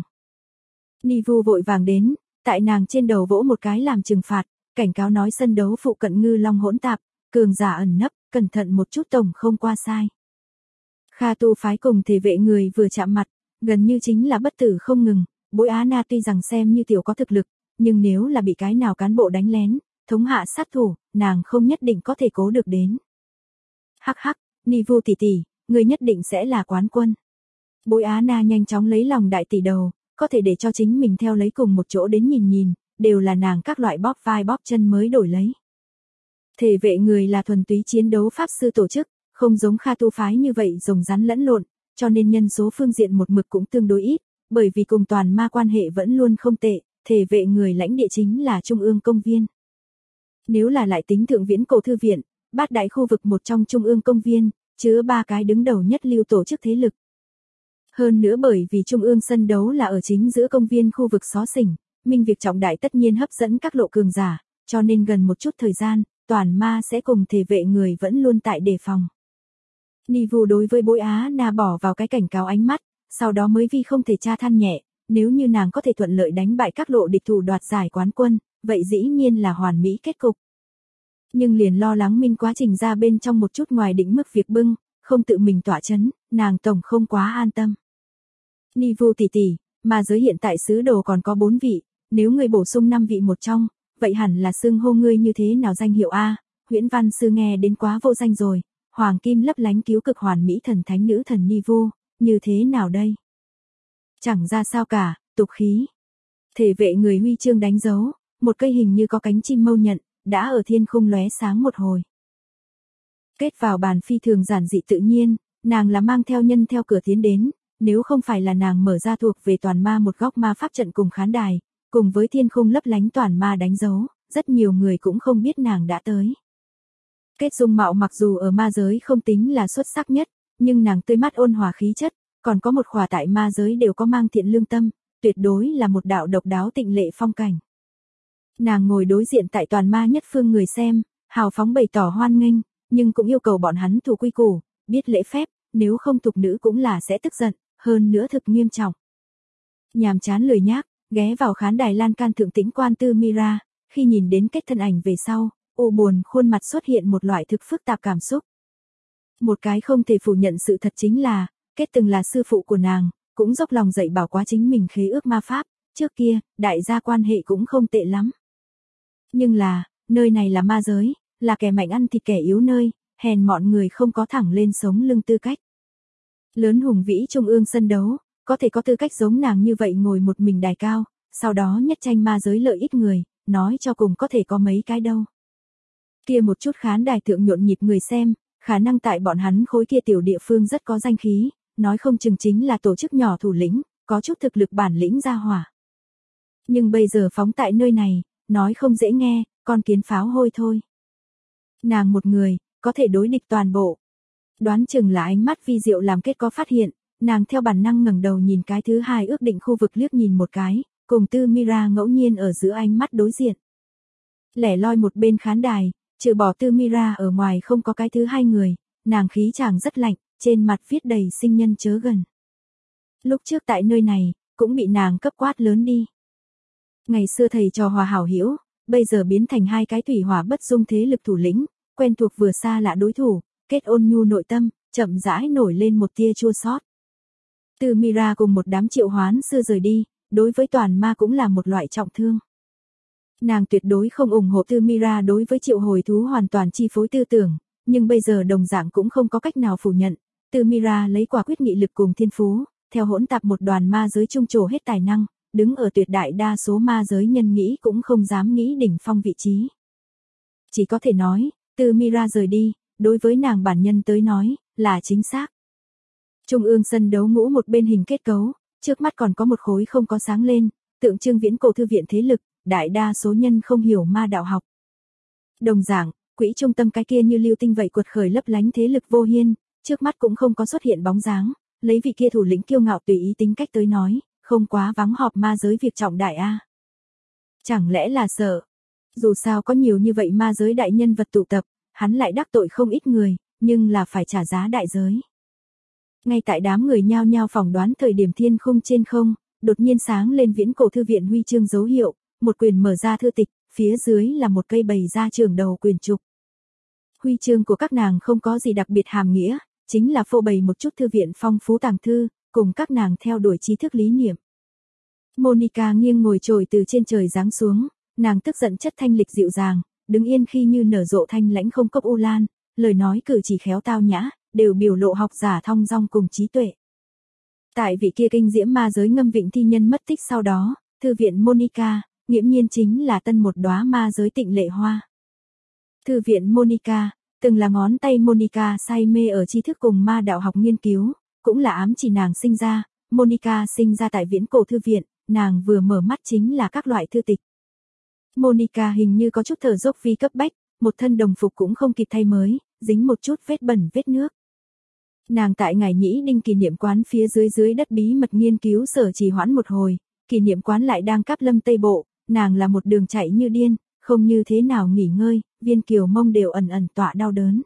Nivu vội vàng đến, tại nàng trên đầu vỗ một cái làm trừng phạt, cảnh cáo nói sân đấu phụ cận ngư long hỗn tạp, cường giả ẩn nấp, cẩn thận một chút tổng không qua sai. Kha tu phái cùng thể vệ người vừa chạm mặt, gần như chính là bất tử không ngừng, Bối Á Na tuy rằng xem như tiểu có thực lực, nhưng nếu là bị cái nào cán bộ đánh lén, thống hạ sát thủ, nàng không nhất định có thể cố được đến. Hắc hắc, Nivu tỷ tỷ, người nhất định sẽ là quán quân. Bối Á Na nhanh chóng lấy lòng đại tỷ đầu, có thể để cho chính mình theo lấy cùng một chỗ đến nhìn nhìn, đều là nàng các loại bóp vai bóp chân mới đổi lấy. Thể vệ người là thuần túy chiến đấu pháp sư tổ chức, không giống Kha tu phái như vậy rồng rắn lẫn lộn, cho nên nhân số phương diện một mực cũng tương đối ít, bởi vì cùng toàn ma quan hệ vẫn luôn không tệ, thể vệ người lãnh địa chính là trung ương công viên. Nếu là lại tính thượng viễn cổ thư viện, bát đại khu vực một trong trung ương công viên, chứa 3 cái đứng đầu nhất lưu tổ chức thế lực. Hơn nữa bởi vì trung ương sân đấu là ở chính giữa công viên khu vực xó xỉnh, minh việc trọng đại tất nhiên hấp dẫn các lộ cường giả, cho nên gần một chút thời gian, toàn ma sẽ cùng thể vệ người vẫn luôn tại đề phòng. Nivu đối với Bối Á Na bỏ vào cái cảnh cáo ánh mắt, sau đó mới vì không thể tra than nhẹ, nếu như nàng có thể thuận lợi đánh bại các lộ địch thủ đoạt giải quán quân, vậy dĩ nhiên là hoàn mỹ kết cục. Nhưng liền lo lắng minh quá trình ra bên trong một chút ngoài định mức việc bưng, không tự mình tỏa chấn, nàng tổng không quá an tâm. Nivu tỷ tỷ, mà giới hiện tại sứ đồ còn có 4 vị, nếu người bổ sung 5 vị một trong, vậy hẳn là xưng hô ngươi như thế nào danh hiệu A, Huyễn Văn Sư nghe đến quá vô danh rồi, Hoàng kim lấp lánh cứu cực hoàn mỹ thần thánh nữ thần Nivu, như thế nào đây? Chẳng ra sao cả, tục khí. Thể vệ người huy chương đánh dấu, một cây hình như có cánh chim mâu nhận, đã ở thiên khung lóe sáng một hồi. Kết vào bàn phi thường giản dị tự nhiên, nàng là mang theo nhân theo cửa tiến đến, nếu không phải là nàng mở ra thuộc về toàn ma một góc ma pháp trận cùng khán đài, cùng với thiên khung lấp lánh toàn ma đánh dấu, rất nhiều người cũng không biết nàng đã tới. Kết dung mạo mặc dù ở ma giới không tính là xuất sắc nhất, nhưng nàng tươi mắt ôn hòa khí chất, còn có một khỏa tại ma giới đều có mang thiện lương tâm, tuyệt đối là một đạo độc đáo tịnh lệ phong cảnh. Nàng ngồi đối diện tại toàn ma nhất phương người xem, hào phóng bày tỏ hoan nghênh, nhưng cũng yêu cầu bọn hắn thủ quy củ, biết lễ phép, nếu không thục nữ cũng là sẽ tức giận, hơn nữa thực nghiêm trọng. Nhàm chán lười nhác, ghé vào khán đài lan can thượng tĩnh quan Tư Mira, khi nhìn đến Kết thân ảnh về sau, u buồn khuôn mặt xuất hiện một loại thực phức tạp cảm xúc. Một cái không thể phủ nhận sự thật chính là, Kết từng là sư phụ của nàng, cũng dốc lòng dạy bảo quá chính mình khế ước ma pháp, trước kia, đại gia quan hệ cũng không tệ lắm. Nhưng là, nơi này là ma giới, là kẻ mạnh ăn thịt kẻ yếu nơi, hèn mọn người không có thẳng lên sống lưng tư cách. Lớn hùng vĩ trung ương sân đấu, có thể có tư cách giống nàng như vậy ngồi một mình đài cao, sau đó nhất tranh ma giới lợi ích người, nói cho cùng có thể có mấy cái đâu. Kia một chút khán đài thượng nhộn nhịp người xem, khả năng tại bọn hắn khối kia tiểu địa phương rất có danh khí, nói không chừng chính là tổ chức nhỏ thủ lĩnh, có chút thực lực bản lĩnh ra hỏa. Nhưng bây giờ phóng tại nơi này, nói không dễ nghe, con kiến pháo hôi thôi. Nàng một người, có thể đối địch toàn bộ. Đoán chừng là ánh mắt vi diệu làm kết có phát hiện, nàng theo bản năng ngẩng đầu nhìn cái thứ hai ước định khu vực liếc nhìn một cái, cùng Tư Mira ngẫu nhiên ở giữa ánh mắt đối diện. Lẻ loi một bên khán đài, trừ bỏ Tư Mira ở ngoài không có cái thứ hai người, nàng khí chàng rất lạnh, trên mặt viết đầy sinh nhân chớ gần. Lúc trước tại nơi này, cũng bị nàng cấp quát lớn đi. Ngày xưa thầy trò hòa hảo hữu, bây giờ biến thành hai cái thủy hỏa bất dung thế lực thủ lĩnh, quen thuộc vừa xa lạ đối thủ, kết ôn nhu nội tâm, chậm rãi nổi lên một tia chua xót. Tư Mira cùng một đám triệu hoán sư rời đi, đối với toàn ma cũng là một loại trọng thương. Nàng tuyệt đối không ủng hộ Tư Mira đối với triệu hồi thú hoàn toàn chi phối tư tưởng, nhưng bây giờ đồng dạng cũng không có cách nào phủ nhận. Tư Mira lấy quả quyết nghị lực cùng thiên phú, theo hỗn tạp một đoàn ma giới trung trổ hết tài năng, đứng ở tuyệt đại đa số ma giới nhân nghĩ cũng không dám nghĩ đỉnh phong vị trí. Chỉ có thể nói, Tư Mira rời đi, đối với nàng bản nhân tới nói, là chính xác. Trung ương sân đấu ngũ một bên hình kết cấu, trước mắt còn có một khối không có sáng lên, tượng trưng viễn cổ thư viện thế lực, đại đa số nhân không hiểu ma đạo học. Đồng dạng, quỹ trung tâm cái kia như lưu tinh vậy quật khởi lấp lánh thế lực vô hiên, trước mắt cũng không có xuất hiện bóng dáng, lấy vị kia thủ lĩnh kiêu ngạo tùy ý tính cách tới nói, không quá vắng họp ma giới việc trọng đại a. Chẳng lẽ là sợ? Dù sao có nhiều như vậy ma giới đại nhân vật tụ tập, hắn lại đắc tội không ít người, nhưng là phải trả giá đại giới. Ngay tại đám người nhao nhao phỏng đoán thời điểm thiên khung trên không, đột nhiên sáng lên viễn cổ thư viện huy chương dấu hiệu, một quyền mở ra thư tịch, phía dưới là một cây bày ra trường đầu quyền trục. Huy chương của các nàng không có gì đặc biệt hàm nghĩa, chính là phô bày một chút thư viện phong phú tàng thư, cùng các nàng theo đuổi trí thức lý niệm. Monica nghiêng ngồi trồi từ trên trời giáng xuống, nàng tức giận chất thanh lịch dịu dàng, đứng yên khi như nở rộ thanh lãnh không cốc u lan, lời nói cử chỉ khéo tao nhã, đều biểu lộ học giả thong dong cùng trí tuệ. Tại vị kia kinh diễm ma giới ngâm vịnh thi nhân mất tích sau đó, thư viện Monica, nghiễm nhiên chính là tân một đóa ma giới tịnh lệ hoa. Thư viện Monica, từng là ngón tay Monica say mê ở tri thức cùng ma đạo học nghiên cứu, cũng là ám chỉ nàng sinh ra, Monica sinh ra tại viễn cổ thư viện, nàng vừa mở mắt chính là các loại thư tịch. Monica hình như có chút thở dốc vì cấp bách, một thân đồng phục cũng không kịp thay mới, dính một chút vết bẩn vết nước. Nàng tại ngày nhĩ đinh kỷ niệm quán phía dưới đất bí mật nghiên cứu sở trì hoãn một hồi, kỷ niệm quán lại đang cáp lâm tây bộ, nàng là một đường chạy như điên, không như thế nào nghỉ ngơi, viên kiều mông đều ẩn ẩn tọa đau đớn.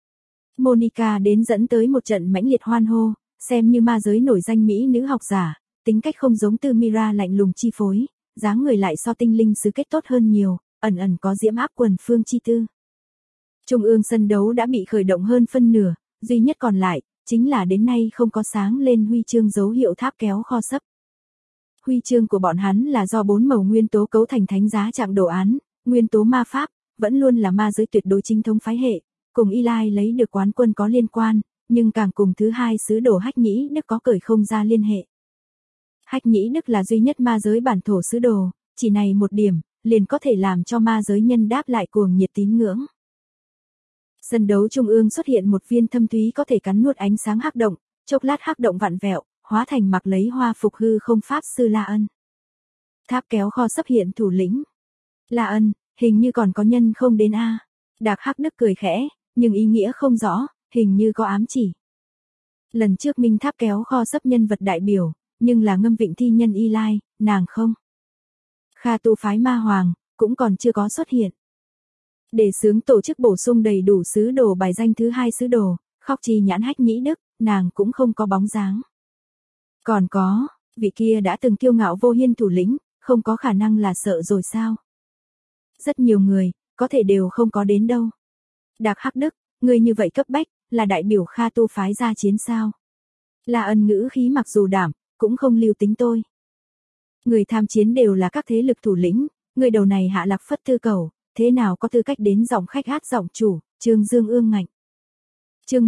Monica đến dẫn tới một trận mãnh liệt hoan hô, xem như ma giới nổi danh mỹ nữ học giả, tính cách không giống Tư Mira lạnh lùng chi phối, dáng người lại so tinh linh sứ kết tốt hơn nhiều, ẩn ẩn có diễm áp quần phương chi tư. Trung ương sân đấu đã bị khởi động hơn phân nửa, duy nhất còn lại, chính là đến nay không có sáng lên huy chương dấu hiệu tháp kéo kho sấp. Huy chương của bọn hắn là do 4 màu nguyên tố cấu thành thánh giá trạng đồ án, nguyên tố ma pháp, vẫn luôn là ma giới tuyệt đối chính thống phái hệ, cùng Eli lấy được quán quân có liên quan, nhưng càng cùng thứ hai sứ đồ Hách Nhĩ Đức có cởi không ra liên hệ. Hách Nhĩ Đức là duy nhất ma giới bản thổ sứ đồ, chỉ này một điểm, liền có thể làm cho ma giới nhân đáp lại cuồng nhiệt tín ngưỡng. Sân đấu trung ương xuất hiện một viên thâm thúy có thể cắn nuốt ánh sáng hắc động, chốc lát hắc động vặn vẹo, hóa thành mặc lấy hoa phục hư không pháp sư La Ân. Tháp kéo kho sắp hiện thủ lĩnh. La Ân, hình như còn có nhân không đến a. Đạc Hắc Đức cười khẽ, nhưng ý nghĩa không rõ, hình như có ám chỉ. Lần trước Minh tháp kéo kho sắp nhân vật đại biểu, nhưng là ngâm vịnh thi nhân Eli, nàng không. Kha tu phái ma hoàng, cũng còn chưa có xuất hiện. Để sướng tổ chức bổ sung đầy đủ sứ đồ bài danh thứ hai sứ đồ, khóc chi nhãn Hách Nhĩ Đức, nàng cũng không có bóng dáng. Còn có, vị kia đã từng kiêu ngạo vô hiên thủ lĩnh, không có khả năng là sợ rồi sao? Rất nhiều người, có thể đều không có đến đâu. Đạc Hắc Đức, người như vậy cấp bách, là đại biểu Kha tu phái ra chiến sao? La Ân ngữ khí mặc dù đảm, cũng không lưu tính tôi. Người tham chiến đều là các thế lực thủ lĩnh, người đầu này Hạ Lạc Phất Tư cầu, thế nào có tư cách đến giọng khách hát giọng chủ, Trương Dương ương ngạnh. Chương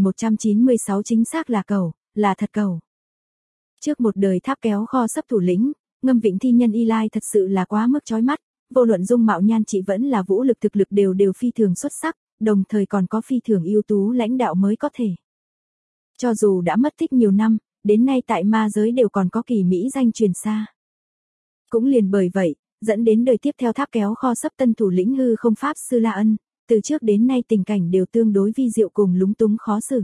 1196 chính xác là cầu, là thật cầu. Trước một đời tháp kéo kho sấp thủ lĩnh, Ngâm Vịnh thi nhân Y Lai thật sự là quá mức chói mắt, vô luận dung mạo nhan trị vẫn là vũ lực thực lực đều phi thường xuất sắc, đồng thời còn có phi thường ưu tú lãnh đạo mới có thể. Cho dù đã mất tích nhiều năm, đến nay tại ma giới đều còn có kỳ mỹ danh truyền xa. Cũng liền bởi vậy, dẫn đến đời tiếp theo tháp kéo kho sấp tân thủ lĩnh hư không pháp sư La Ân, từ trước đến nay tình cảnh đều tương đối vi diệu cùng lúng túng khó xử.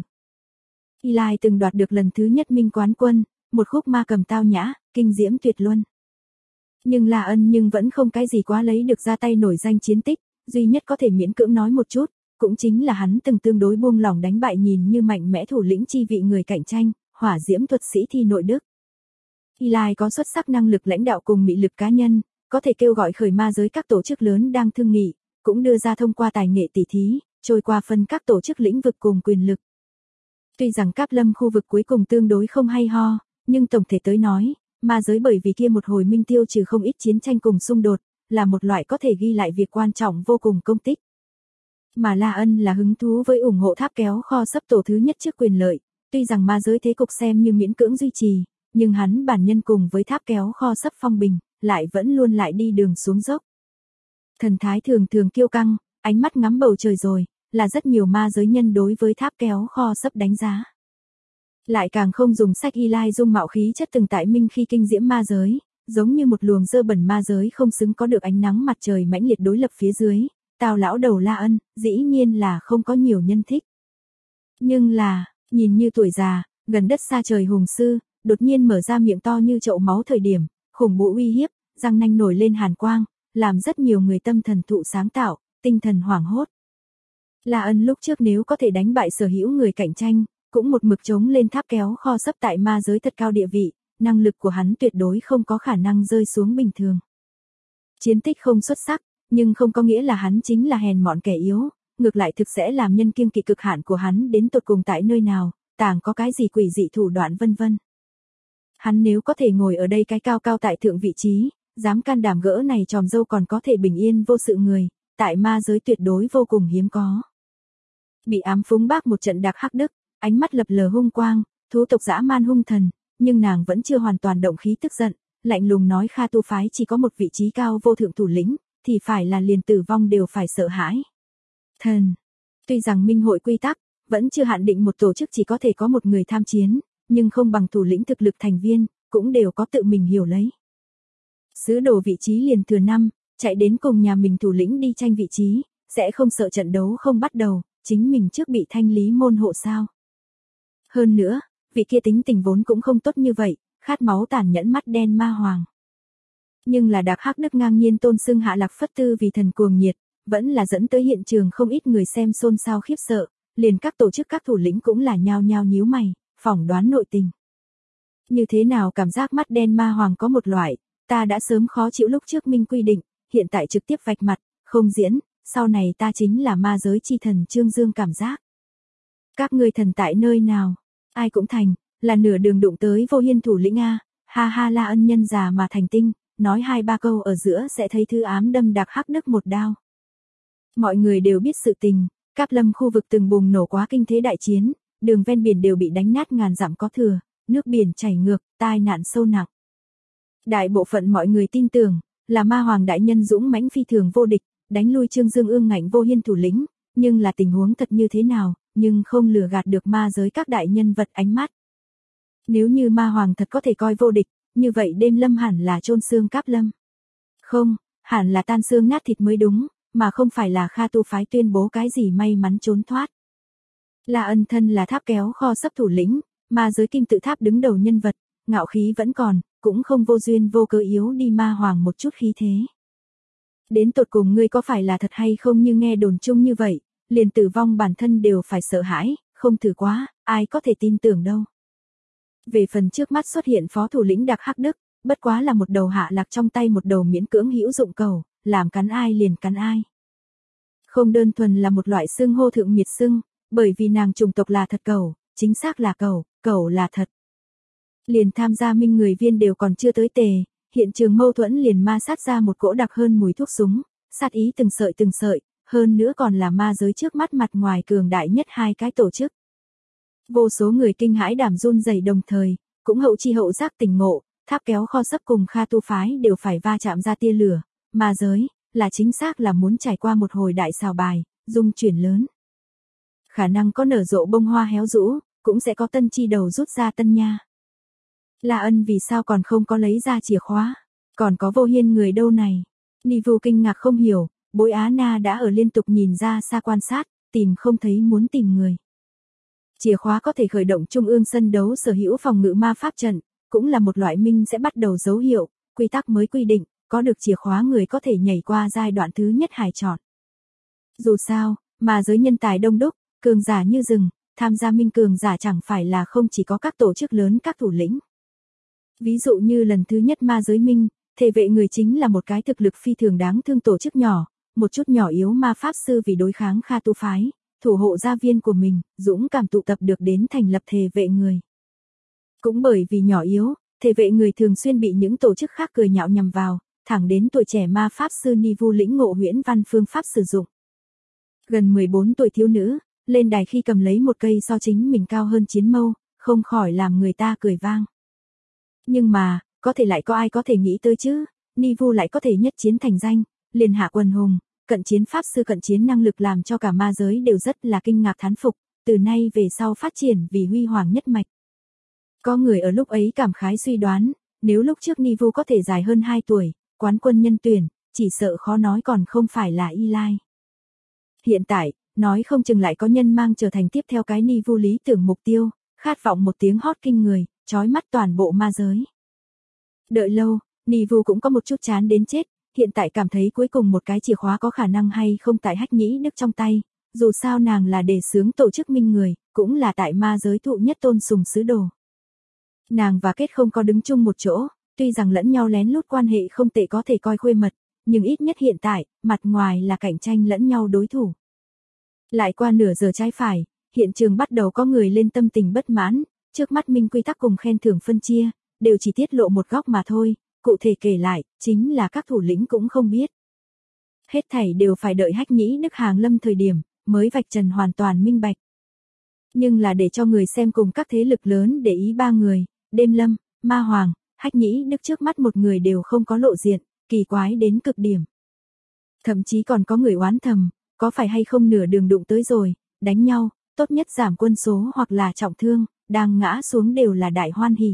Y Lai từng đoạt được lần thứ nhất minh quán quân, một khúc ma cầm tao nhã, kinh diễm tuyệt luân. Nhưng La Ân vẫn không cái gì quá lấy được ra tay nổi danh chiến tích, duy nhất có thể miễn cưỡng nói một chút, cũng chính là hắn từng tương đối buông lỏng đánh bại nhìn như mạnh mẽ thủ lĩnh chi vị người cạnh tranh, hỏa diễm thuật sĩ thi nội đức. Y Lai có xuất sắc năng lực lãnh đạo cùng mị lực cá nhân, có thể kêu gọi khởi ma giới các tổ chức lớn đang thương nghị, cũng đưa ra thông qua tài nghệ tỉ thí, trôi qua phân các tổ chức lĩnh vực cùng quyền lực. Tuy rằng Cáp Lâm khu vực cuối cùng tương đối không hay ho, nhưng tổng thể tới nói, ma giới bởi vì kia một hồi minh tiêu trừ không ít chiến tranh cùng xung đột, là một loại có thể ghi lại việc quan trọng vô cùng công tích. Mà La Ân là hứng thú với ủng hộ tháp kéo kho sấp tổ thứ nhất trước quyền lợi, tuy rằng ma giới thế cục xem như miễn cưỡng duy trì, nhưng hắn bản nhân cùng với tháp kéo kho sấp phong bình, lại vẫn luôn lại đi đường xuống dốc. Thần thái thường thường kiêu căng, ánh mắt ngắm bầu trời rồi, là rất nhiều ma giới nhân đối với tháp kéo kho sấp đánh giá. Lại càng không dùng sách Y Lai dung mạo khí chất từng tại minh khi kinh diễm ma giới, giống như một luồng dơ bẩn ma giới không xứng có được ánh nắng mặt trời mãnh liệt đối lập phía dưới, Tào lão đầu La Ân, dĩ nhiên là không có nhiều nhân thích. Nhưng là, nhìn như tuổi già, gần đất xa trời hùng sư, đột nhiên mở ra miệng to như chậu máu thời điểm, khủng bố uy hiếp, răng nanh nổi lên hàn quang, làm rất nhiều người tâm thần thụ sáng tạo, tinh thần hoảng hốt. La Ân lúc trước nếu có thể đánh bại sở hữu người cạnh tranh, cũng một mực chống lên tháp kéo kho sấp tại ma giới thật cao địa vị, năng lực của hắn tuyệt đối không có khả năng rơi xuống bình thường. Chiến tích không xuất sắc, nhưng không có nghĩa là hắn chính là hèn mọn kẻ yếu, ngược lại thực sẽ làm nhân kiêng kỵ cực hạn của hắn đến tột cùng tại nơi nào, tàng có cái gì quỷ dị thủ đoạn vân vân. Hắn nếu có thể ngồi ở đây cái cao cao tại thượng vị trí, dám can đảm gỡ này tròm dâu còn có thể bình yên vô sự người, tại ma giới tuyệt đối vô cùng hiếm có. Bị ám phúng bác một trận đặc hắc đức, ánh mắt lập lờ hung quang, thú tộc dã man hung thần, nhưng nàng vẫn chưa hoàn toàn động khí tức giận, lạnh lùng nói Kha tu phái chỉ có một vị trí cao vô thượng thủ lĩnh, thì phải là liền tử vong đều phải sợ hãi. Thần, tuy rằng minh hội quy tắc, vẫn chưa hạn định một tổ chức chỉ có thể có một người tham chiến, nhưng không bằng thủ lĩnh thực lực thành viên, cũng đều có tự mình hiểu lấy. Sứ đồ vị trí liền thừa 5, chạy đến cùng nhà mình thủ lĩnh đi tranh vị trí, sẽ không sợ trận đấu không bắt đầu, chính mình trước bị thanh lý môn hộ sao. Hơn nữa, vị kia tính tình vốn cũng không tốt như vậy, khát máu tàn nhẫn mắt đen ma hoàng. Nhưng là Đạc Hắc Đức ngang nhiên tôn xưng Hạ Lạc Phất Tư vì thần cuồng nhiệt, vẫn là dẫn tới hiện trường không ít người xem xôn xao khiếp sợ, liền các tổ chức các thủ lĩnh cũng là nhao nhao nhíu mày, phỏng đoán nội tình. Như thế nào cảm giác mắt đen ma hoàng có một loại, ta đã sớm khó chịu lúc trước minh quy định, hiện tại trực tiếp vạch mặt, không diễn, sau này ta chính là ma giới chi thần Trương Dương cảm giác. Các ngươi thần tại nơi nào, ai cũng thành, là nửa đường đụng tới Vô Hiên thủ lĩnh A, ha ha La Ân nhân già mà thành tinh, nói 2-3 câu ở giữa sẽ thấy thư ám đâm Đạc Hắc Đức một đao. Mọi người đều biết sự tình, Cáp Lâm khu vực từng bùng nổ quá kinh thế đại chiến, đường ven biển đều bị đánh nát ngàn dặm có thừa, nước biển chảy ngược, tai nạn sâu nặng. Đại bộ phận mọi người tin tưởng, là ma hoàng đại nhân dũng mãnh phi thường vô địch, đánh lui Trương Dương ương ngạnh Vô Hiên thủ lĩnh, nhưng là tình huống thật như thế nào, nhưng không lừa gạt được ma giới các đại nhân vật ánh mắt. Nếu như ma hoàng thật có thể coi vô địch, như vậy đêm lâm hẳn là chôn xương Cáp Lâm. Không, hẳn là tan xương nát thịt mới đúng, mà không phải là Kha tu phái tuyên bố cái gì may mắn trốn thoát. La Ân thân là tháp kéo kho sấp thủ lĩnh, ma giới kim tự tháp đứng đầu nhân vật, ngạo khí vẫn còn, cũng không vô duyên vô cớ yếu đi ma hoàng một chút khí thế. Đến tột cùng ngươi có phải là thật hay không như nghe đồn chung như vậy, liền tử vong bản thân đều phải sợ hãi, không thử quá, ai có thể tin tưởng đâu. Về phần trước mắt xuất hiện phó thủ lĩnh Đạc Hắc Đức, bất quá là một đầu Hạ Lạc trong tay một đầu miễn cưỡng hữu dụng cầu, làm cắn ai liền cắn ai. Không đơn thuần là một loại xưng hô thượng miệt xưng, bởi vì nàng chủng tộc là thật cầu, chính xác là cầu, cậu là thật. Liền tham gia minh người viên đều còn chưa tới tề, hiện trường mâu thuẫn liền ma sát ra một cỗ đặc hơn mùi thuốc súng, sát ý từng sợi, hơn nữa còn là ma giới trước mắt mặt ngoài cường đại nhất hai cái tổ chức. Vô số người kinh hãi đảm run rẩy đồng thời, cũng hậu chi hậu giác tỉnh ngộ, tháp kéo kho sấp cùng Kha Tu phái đều phải va chạm ra tia lửa, ma giới, là chính xác là muốn trải qua một hồi đại xào bài, dung chuyển lớn. Khả năng có nở rộ bông hoa héo rũ, cũng sẽ có tân chi đầu rút ra tân nha. La Ân vì sao còn không có lấy ra chìa khóa, còn có Vô Hiên người đâu này. Ni Vu kinh ngạc không hiểu, Bối Á Na đã ở liên tục nhìn ra xa quan sát, tìm không thấy muốn tìm người. Chìa khóa có thể khởi động trung ương sân đấu sở hữu phòng ngự ma pháp trận, cũng là một loại minh sẽ bắt đầu dấu hiệu, quy tắc mới quy định, có được chìa khóa người có thể nhảy qua giai đoạn thứ nhất hài chọn. Dù sao, mà giới nhân tài đông đúc, cường giả như rừng, tham gia minh cường giả chẳng phải là không chỉ có các tổ chức lớn các thủ lĩnh. Ví dụ như lần thứ nhất ma giới minh, thể vệ người chính là một cái thực lực phi thường đáng thương tổ chức nhỏ, một chút nhỏ yếu ma pháp sư vì đối kháng Kha Tu phái, thủ hộ gia viên của mình, dũng cảm tụ tập được đến thành lập thể vệ người. Cũng bởi vì nhỏ yếu, thể vệ người thường xuyên bị những tổ chức khác cười nhạo nhằm vào, thẳng đến tuổi trẻ ma pháp sư Ni Vu lĩnh ngộ huyễn văn phương pháp sử dụng. Gần 14 tuổi thiếu nữ, lên đài khi cầm lấy một cây so chính mình cao hơn chiến mâu, không khỏi làm người ta cười vang. Nhưng mà, có thể lại có ai có thể nghĩ tới chứ, Ni Vu lại có thể nhất chiến thành danh, liền hạ quần hùng, cận chiến pháp sư cận chiến năng lực làm cho cả ma giới đều rất là kinh ngạc thán phục, từ nay về sau phát triển vì huy hoàng nhất mạch. Có người ở lúc ấy cảm khái suy đoán, nếu lúc trước Ni Vu có thể dài hơn 2 tuổi, quán quân nhân tuyển, chỉ sợ khó nói còn không phải là Y Lai. Hiện tại, nói không chừng lại có nhân mang trở thành tiếp theo cái Ni Vu lý tưởng mục tiêu, khát vọng một tiếng hót kinh người, chói mắt toàn bộ ma giới. Đợi lâu, Ni Vu cũng có một chút chán đến chết, hiện tại cảm thấy cuối cùng một cái chìa khóa có khả năng hay không tại Hách Nhĩ Đức trong tay, dù sao nàng là đề xướng tổ chức minh người, cũng là tại ma giới thụ nhất tôn sùng sứ đồ. Nàng và Kết không có đứng chung một chỗ, tuy rằng lẫn nhau lén lút quan hệ không tệ có thể coi khuê mật, nhưng ít nhất hiện tại, mặt ngoài là cạnh tranh lẫn nhau đối thủ. Lại qua nửa giờ trái phải, hiện trường bắt đầu có người lên tâm tình bất mãn, trước mắt minh quy tắc cùng khen thưởng phân chia, đều chỉ tiết lộ một góc mà thôi, cụ thể kể lại, chính là các thủ lĩnh cũng không biết. Hết thảy đều phải đợi Hách Nhĩ Đức hàng lâm thời điểm, mới vạch trần hoàn toàn minh bạch. Nhưng là để cho người xem cùng các thế lực lớn để ý ba người, Đêm Lâm, Ma Hoàng, Hách Nhĩ Đức trước mắt một người đều không có lộ diện, kỳ quái đến cực điểm. Thậm chí còn có người oán thầm, có phải hay không nửa đường đụng tới rồi, đánh nhau, tốt nhất giảm quân số hoặc là trọng thương, đang ngã xuống đều là đại hoan hỉ.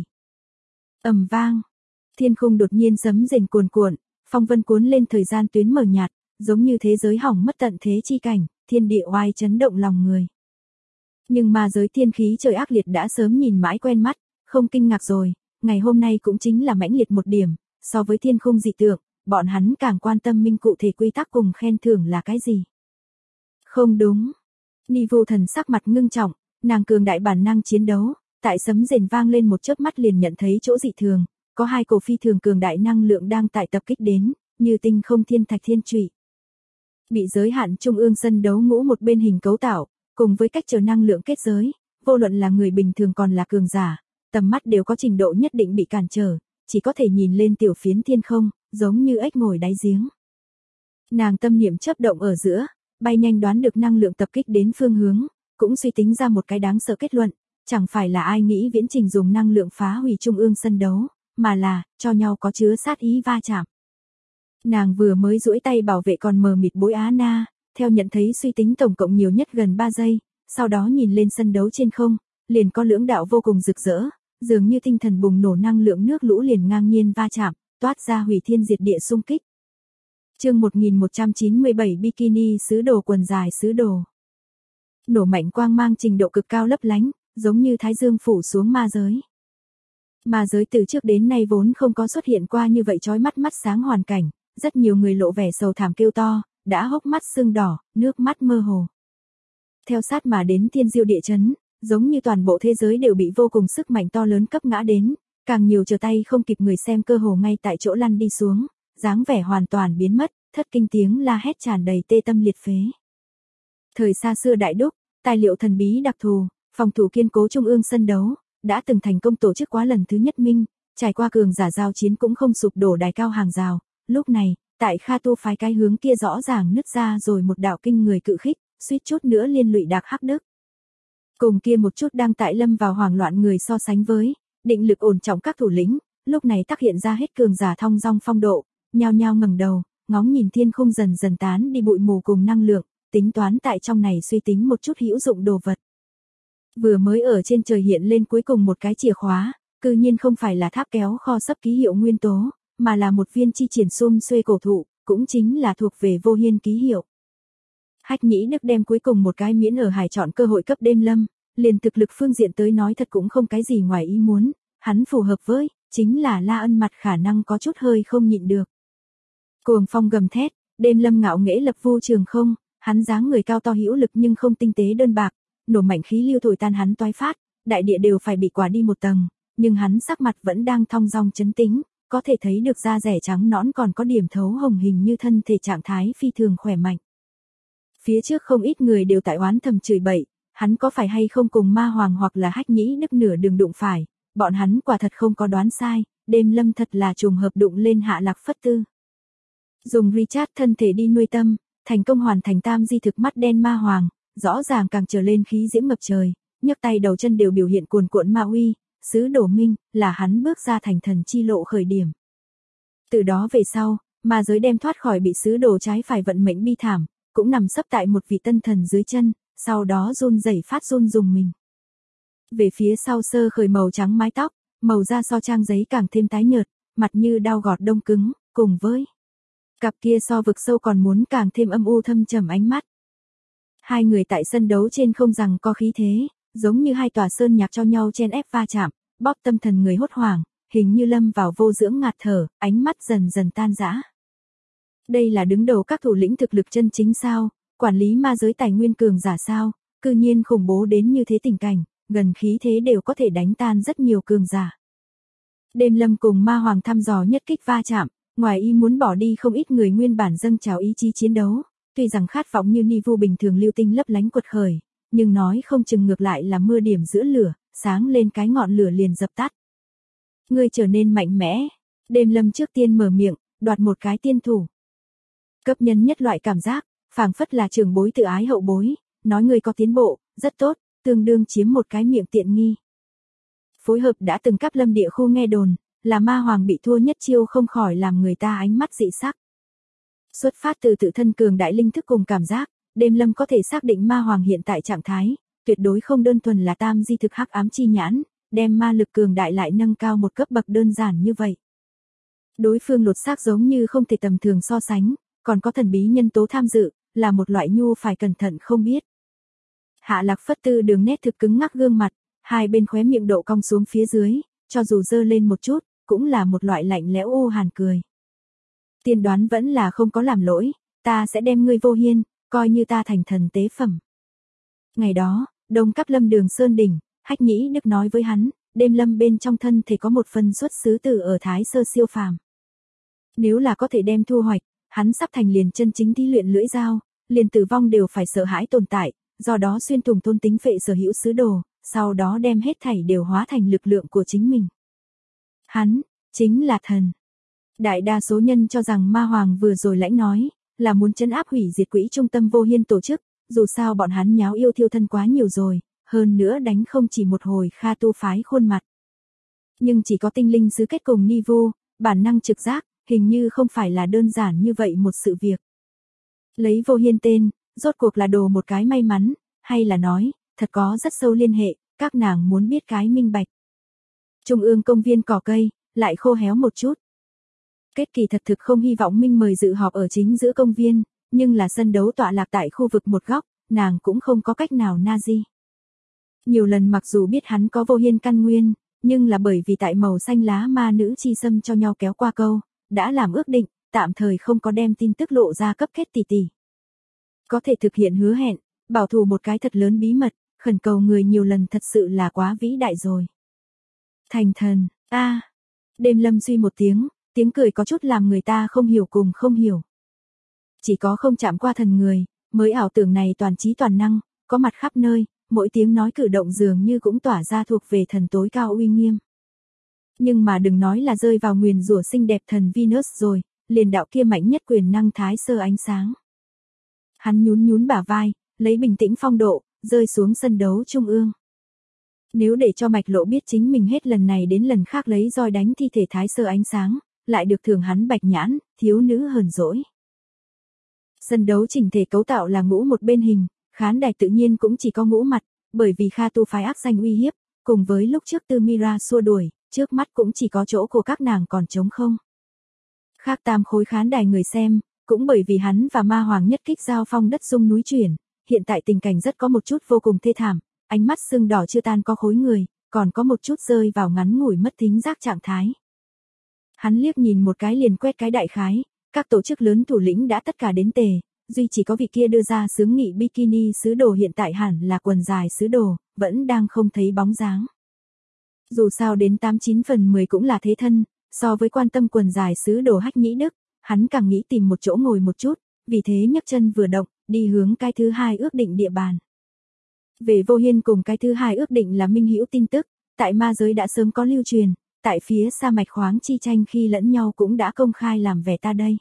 Ầm vang, thiên khung đột nhiên sấm rền cuồn cuộn, phong vân cuốn lên thời gian tuyến mờ nhạt, giống như thế giới hỏng mất tận thế chi cảnh, thiên địa oai chấn động lòng người. Nhưng ma giới thiên khí trời ác liệt đã sớm nhìn mãi quen mắt, không kinh ngạc rồi, ngày hôm nay cũng chính là mãnh liệt một điểm, so với thiên khung dị tượng, bọn hắn càng quan tâm minh cụ thể quy tắc cùng khen thưởng là cái gì. Không đúng. Ni Vu thần sắc mặt ngưng trọng, nàng cường đại bản năng chiến đấu, tại sấm rền vang lên một chớp mắt liền nhận thấy chỗ dị thường, có hai cổ phi thường cường đại năng lượng đang tại tập kích đến, như tinh không thiên thạch thiên trụy. Bị giới hạn trung ương sân đấu ngũ một bên hình cấu tạo, cùng với cách trở năng lượng kết giới, vô luận là người bình thường còn là cường giả, tầm mắt đều có trình độ nhất định bị cản trở, chỉ có thể nhìn lên tiểu phiến thiên không, giống như ếch ngồi đáy giếng. Nàng tâm niệm chớp động ở giữa, bay nhanh đoán được năng lượng tập kích đến phương hướng, cũng suy tính ra một cái đáng sợ kết luận, chẳng phải là ai nghĩ viễn trình dùng năng lượng phá hủy trung ương sân đấu, mà là, cho nhau có chứa sát ý va chạm. Nàng vừa mới duỗi tay bảo vệ còn mờ mịt Bối Á Na, theo nhận thấy suy tính tổng cộng nhiều nhất gần 3 giây, sau đó nhìn lên sân đấu trên không, liền có lưỡng đạo vô cùng rực rỡ, dường như tinh thần bùng nổ năng lượng nước lũ liền ngang nhiên va chạm, toát ra hủy thiên diệt địa xung kích. Chương 1197 Bikini sứ đồ quần dài sứ đồ. Nổ mạnh quang mang trình độ cực cao lấp lánh, giống như thái dương phủ xuống ma giới. Ma giới từ trước đến nay vốn không có xuất hiện qua như vậy chói mắt mắt sáng hoàn cảnh, rất nhiều người lộ vẻ sầu thảm kêu to, đã hốc mắt sưng đỏ, nước mắt mơ hồ. Theo sát mà đến thiên diêu địa chấn, giống như toàn bộ thế giới đều bị vô cùng sức mạnh to lớn cấp ngã đến, càng nhiều trở tay không kịp người xem cơ hồ ngay tại chỗ lăn đi xuống, dáng vẻ hoàn toàn biến mất, thất kinh tiếng la hét tràn đầy tê tâm liệt phế. Thời xa xưa đại đúc, tài liệu thần bí đặc thù, phòng thủ kiên cố trung ương sân đấu, đã từng thành công tổ chức quá lần thứ nhất minh, trải qua cường giả giao chiến cũng không sụp đổ đài cao hàng rào, lúc này, tại Kha Tu phái cái hướng kia rõ ràng nứt ra rồi một đạo kinh người cự khích, suýt chút nữa liên lụy Đạc Hắc Đức. Cùng kia một chút đang tại lâm vào hoảng loạn người so sánh với, định lực ổn trọng các thủ lĩnh, lúc này tác hiện ra hết cường giả thong dong phong độ, nhao nhao ngẩng đầu, ngóng nhìn thiên khung dần dần tán đi bụi mù cùng năng lượng, tính toán tại trong này suy tính một chút hữu dụng đồ vật. Vừa mới ở trên trời hiện lên cuối cùng một cái chìa khóa, cư nhiên không phải là tháp kéo kho sắp ký hiệu nguyên tố, mà là một viên chi triển sum xuê cổ thụ, cũng chính là thuộc về Vô Hiên ký hiệu. Hách Nhĩ Đức đem cuối cùng một cái miễn ở hải chọn cơ hội cấp đêm lâm, liền thực lực phương diện tới nói thật cũng không cái gì ngoài ý muốn, hắn phù hợp với, chính là La Ân mặt khả năng có chút hơi không nhịn được. Cuồng phong gầm thét, đêm lâm ngạo nghễ lập vu trường không, hắn dáng người cao to hữu lực nhưng không tinh tế đơn bạc, nổ mạnh khí lưu thổi tan hắn toái phát, đại địa đều phải bị quả đi một tầng, nhưng hắn sắc mặt vẫn đang thong dong trấn tĩnh, có thể thấy được da rẻ trắng nõn còn có điểm thấu hồng hình như thân thể trạng thái phi thường khỏe mạnh. Phía trước không ít người đều tại oán thầm chửi bậy, hắn có phải hay không cùng Ma Hoàng hoặc là Hách Nhĩ Đức nửa đường đụng phải, bọn hắn quả thật không có đoán sai, đêm lâm thật là trùng hợp đụng lên Hạ Lạc Phất Tư. Dùng Richard thân thể đi nuôi tâm, thành công hoàn thành tam di thực mắt đen Ma Hoàng, rõ ràng càng trở lên khí diễm ngập trời, nhấc tay đầu chân đều biểu hiện cuồn cuộn ma uy, sứ đồ minh, là hắn bước ra thành thần chi lộ khởi điểm. Từ đó về sau, ma giới đem thoát khỏi bị sứ đồ trái phải vận mệnh bi thảm, cũng nằm sấp tại một vị tân thần dưới chân, sau đó run rẩy phát run dùng mình. Về phía sau sơ khởi màu trắng mái tóc, màu da so trang giấy càng thêm tái nhợt, mặt như đao gọt đông cứng, cùng với cặp kia so vực sâu còn muốn càng thêm âm u thâm trầm ánh mắt. Hai người tại sân đấu trên không rằng có khí thế, giống như hai tòa sơn nhạc cho nhau chen ép va chạm, bóp tâm thần người hốt hoảng, hình như lâm vào vô dưỡng ngạt thở, ánh mắt dần dần tan rã. Đây là đứng đầu các thủ lĩnh thực lực chân chính sao, quản lý ma giới tài nguyên cường giả sao, cư nhiên khủng bố đến như thế tình cảnh, gần khí thế đều có thể đánh tan rất nhiều cường giả. Đêm lâm cùng Ma Hoàng thăm dò nhất kích va chạm, ngoài ý muốn bỏ đi không ít người nguyên bản dâng trào ý chí chiến đấu, tuy rằng khát vọng như ni vu bình thường lưu tinh lấp lánh quật khởi, nhưng nói không chừng ngược lại là mưa điểm giữa lửa, sáng lên cái ngọn lửa liền dập tắt. Ngươi trở nên mạnh mẽ, đêm lâm trước tiên mở miệng, đoạt một cái tiên thủ. Cấp nhân nhất loại cảm giác, phảng phất là trưởng bối tự ái hậu bối, nói ngươi có tiến bộ, rất tốt, tương đương chiếm một cái miệng tiện nghi. Phối hợp đã từng cấp lâm địa khu nghe đồn, là Ma Hoàng bị thua nhất chiêu không khỏi làm người ta ánh mắt dị sắc. Xuất phát từ tự thân cường đại linh thức cùng cảm giác, đêm lâm có thể xác định Ma Hoàng hiện tại trạng thái, tuyệt đối không đơn thuần là tam di thực hắc ám chi nhãn, đem ma lực cường đại lại nâng cao một cấp bậc đơn giản như vậy. Đối phương lột xác giống như không thể tầm thường so sánh, còn có thần bí nhân tố tham dự, là một loại nhu phải cẩn thận không biết. Hạ Lạc Phất Tư đường nét thực cứng ngắc gương mặt, hai bên khóe miệng độ cong xuống phía dưới, cho dù dơ lên một chút, cũng là một loại lạnh lẽo u hàn cười. Tiên đoán vẫn là không có làm lỗi, ta sẽ đem ngươi Vô Hiên, coi như ta thành thần tế phẩm. Ngày đó, Đông Cáp Lâm Đường Sơn Đỉnh, Hách Nhĩ Đức nói với hắn, đêm lâm bên trong thân thể có một phần xuất xứ từ ở Thái Sơ siêu phàm. Nếu là có thể đem thu hoạch, hắn sắp thành liền chân chính thí luyện lưỡi dao, liền tử vong đều phải sợ hãi tồn tại, do đó xuyên thủng thôn tính phệ sở hữu sứ đồ, sau đó đem hết thảy đều hóa thành lực lượng của chính mình. Hắn, chính là thần. Đại đa số nhân cho rằng Ma Hoàng vừa rồi lãnh nói, là muốn trấn áp hủy diệt quỹ trung tâm Vô Hiên tổ chức, dù sao bọn hắn nháo yêu thiêu thân quá nhiều rồi, hơn nữa đánh không chỉ một hồi Kha Tu phái khuôn mặt. Nhưng chỉ có tinh linh xứ kết cùng ni vu, bản năng trực giác, hình như không phải là đơn giản như vậy một sự việc. Lấy Vô Hiên tên, rốt cuộc là đồ một cái may mắn, hay là nói, thật có rất sâu liên hệ, các nàng muốn biết cái minh bạch. Trung ương công viên cỏ cây, lại khô héo một chút. Kết kỳ thật thực không hy vọng Minh mời dự họp ở chính giữa công viên, nhưng là sân đấu tọa lạc tại khu vực một góc, nàng cũng không có cách nào na di. Nhiều lần mặc dù biết hắn có Vô Hiên căn nguyên, nhưng là bởi vì tại màu xanh lá ma nữ chi xâm cho nhau kéo qua câu, đã làm ước định, tạm thời không có đem tin tức lộ ra cấp kết tỷ tỷ. Có thể thực hiện hứa hẹn, bảo thủ một cái thật lớn bí mật, khẩn cầu người nhiều lần thật sự là quá vĩ đại rồi. Thành thần, đêm lâm suy một tiếng cười có chút làm người ta không hiểu cùng không hiểu. Chỉ có không chạm qua thần người, mới ảo tưởng này toàn trí toàn năng, có mặt khắp nơi, mỗi tiếng nói cử động dường như cũng tỏa ra thuộc về thần tối cao uy nghiêm. Nhưng mà đừng nói là rơi vào nguyền rủa xinh đẹp thần Venus rồi, liền đạo kia mạnh nhất quyền năng thái sơ ánh sáng. Hắn nhún nhún bả vai, lấy bình tĩnh phong độ, rơi xuống sân đấu trung ương. Nếu để cho Mạch Lộ biết chính mình hết lần này đến lần khác lấy roi đánh thi thể thái sơ ánh sáng, lại được thưởng hắn bạch nhãn, thiếu nữ hờn dỗi. Sân đấu chỉnh thể cấu tạo là ngũ một bên hình, khán đài tự nhiên cũng chỉ có ngũ mặt, bởi vì Kha Tu phái ác danh uy hiếp, cùng với lúc trước Tư Mira xua đuổi, trước mắt cũng chỉ có chỗ của các nàng còn trống không. Khác tam khối khán đài người xem, cũng bởi vì hắn và ma hoàng nhất kích giao phong đất rung núi chuyển, hiện tại tình cảnh rất có một chút vô cùng thê thảm, ánh mắt sưng đỏ chưa tan có khối người, còn có một chút rơi vào ngắn ngủi mất thính giác trạng thái. Hắn liếc nhìn một cái liền quét cái đại khái, các tổ chức lớn thủ lĩnh đã tất cả đến tề, duy chỉ có vị kia đưa ra xướng nghị bikini sứ đồ hiện tại hẳn là quần dài sứ đồ, vẫn đang không thấy bóng dáng. Dù sao đến 89 phần 10 cũng là thế thân, so với quan tâm quần dài sứ đồ Hách Nhĩ Đức, hắn càng nghĩ tìm một chỗ ngồi một chút, vì thế nhấc chân vừa động, đi hướng cái thứ hai ước định địa bàn. Về Vô Hiên cùng cái thứ hai ước định là minh hữu tin tức, tại ma giới đã sớm có lưu truyền, tại phía sa mạch khoáng chi tranh khi lẫn nhau cũng đã công khai làm vẻ ta đây.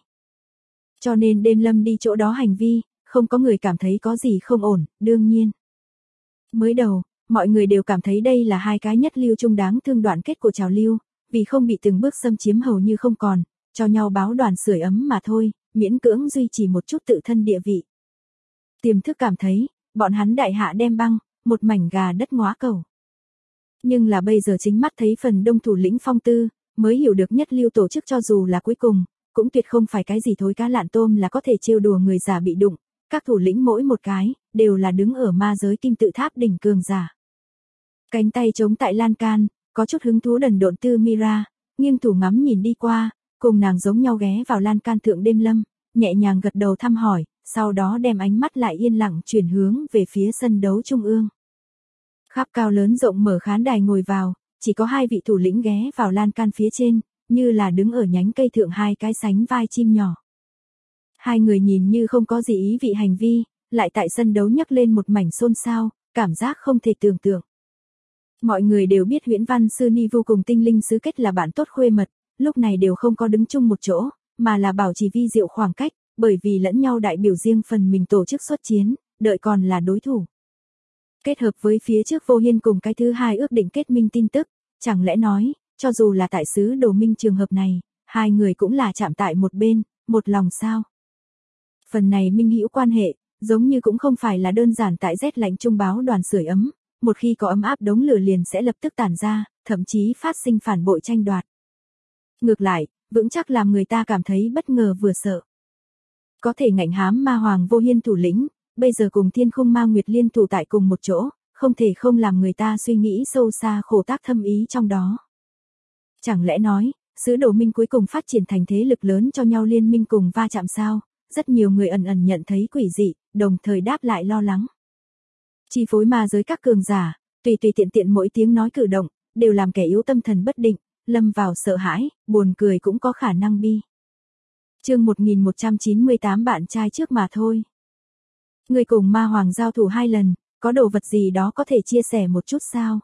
Cho nên đêm lâm đi chỗ đó hành vi, không có người cảm thấy có gì không ổn, đương nhiên. Mới đầu, mọi người đều cảm thấy đây là hai cái nhất lưu trung đáng thương đoạn kết của trào lưu, vì không bị từng bước xâm chiếm hầu như không còn, cho nhau báo đoàn sưởi ấm mà thôi, miễn cưỡng duy trì một chút tự thân địa vị. Tiềm thức cảm thấy, bọn hắn đại hạ đem băng, một mảnh gà đất ngóa cầu. Nhưng là bây giờ chính mắt thấy phần đông thủ lĩnh phong tư, mới hiểu được nhất lưu tổ chức cho dù là cuối cùng, cũng tuyệt không phải cái gì thối cá lạn tôm là có thể trêu đùa người già bị đụng, các thủ lĩnh mỗi một cái, đều là đứng ở ma giới kim tự tháp đỉnh cường giả. Cánh tay chống tại lan can, có chút hứng thú đần độn Tư Mira, nghiêng thủ ngắm nhìn đi qua, cùng nàng giống nhau ghé vào lan can thượng đêm lâm, nhẹ nhàng gật đầu thăm hỏi, sau đó đem ánh mắt lại yên lặng chuyển hướng về phía sân đấu trung ương. Khắp cao lớn rộng mở khán đài ngồi vào, chỉ có hai vị thủ lĩnh ghé vào lan can phía trên, như là đứng ở nhánh cây thượng hai cái sánh vai chim nhỏ. Hai người nhìn như không có gì ý vị hành vi, lại tại sân đấu nhấc lên một mảnh xôn xao, cảm giác không thể tưởng tượng. Mọi người đều biết Huyễn Văn Sư Ni vô cùng tinh linh sứ kết là bạn tốt khuê mật, lúc này đều không có đứng chung một chỗ, mà là bảo trì vi diệu khoảng cách, bởi vì lẫn nhau đại biểu riêng phần mình tổ chức xuất chiến, đợi còn là đối thủ. Kết hợp với phía trước Vô Hiên cùng cái thứ hai ước định kết minh tin tức, chẳng lẽ nói, cho dù là tại sứ đồ minh trường hợp này, hai người cũng là chạm tại một bên, một lòng sao. Phần này minh hữu quan hệ, giống như cũng không phải là đơn giản tại rét lạnh trung báo đoàn sưởi ấm, một khi có ấm áp đống lửa liền sẽ lập tức tản ra, thậm chí phát sinh phản bội tranh đoạt. Ngược lại, vững chắc làm người ta cảm thấy bất ngờ vừa sợ. Có thể ngạnh hám ma hoàng Vô Hiên thủ lĩnh, bây giờ cùng Thiên Khung Ma Nguyệt liên thủ tại cùng một chỗ, không thể không làm người ta suy nghĩ sâu xa khổ tác thâm ý trong đó. Chẳng lẽ nói, sứ đồ minh cuối cùng phát triển thành thế lực lớn cho nhau liên minh cùng va chạm sao? Rất nhiều người ẩn ẩn nhận thấy quỷ dị, đồng thời đáp lại lo lắng. Chi phối ma giới các cường giả, tùy tùy tiện tiện mỗi tiếng nói cử động, đều làm kẻ yếu tâm thần bất định, lâm vào sợ hãi, buồn cười cũng có khả năng bi. Chương 1198 bạn trai trước mà thôi. Người cùng ma hoàng giao thủ 2 lần, có đồ vật gì đó có thể chia sẻ một chút sao?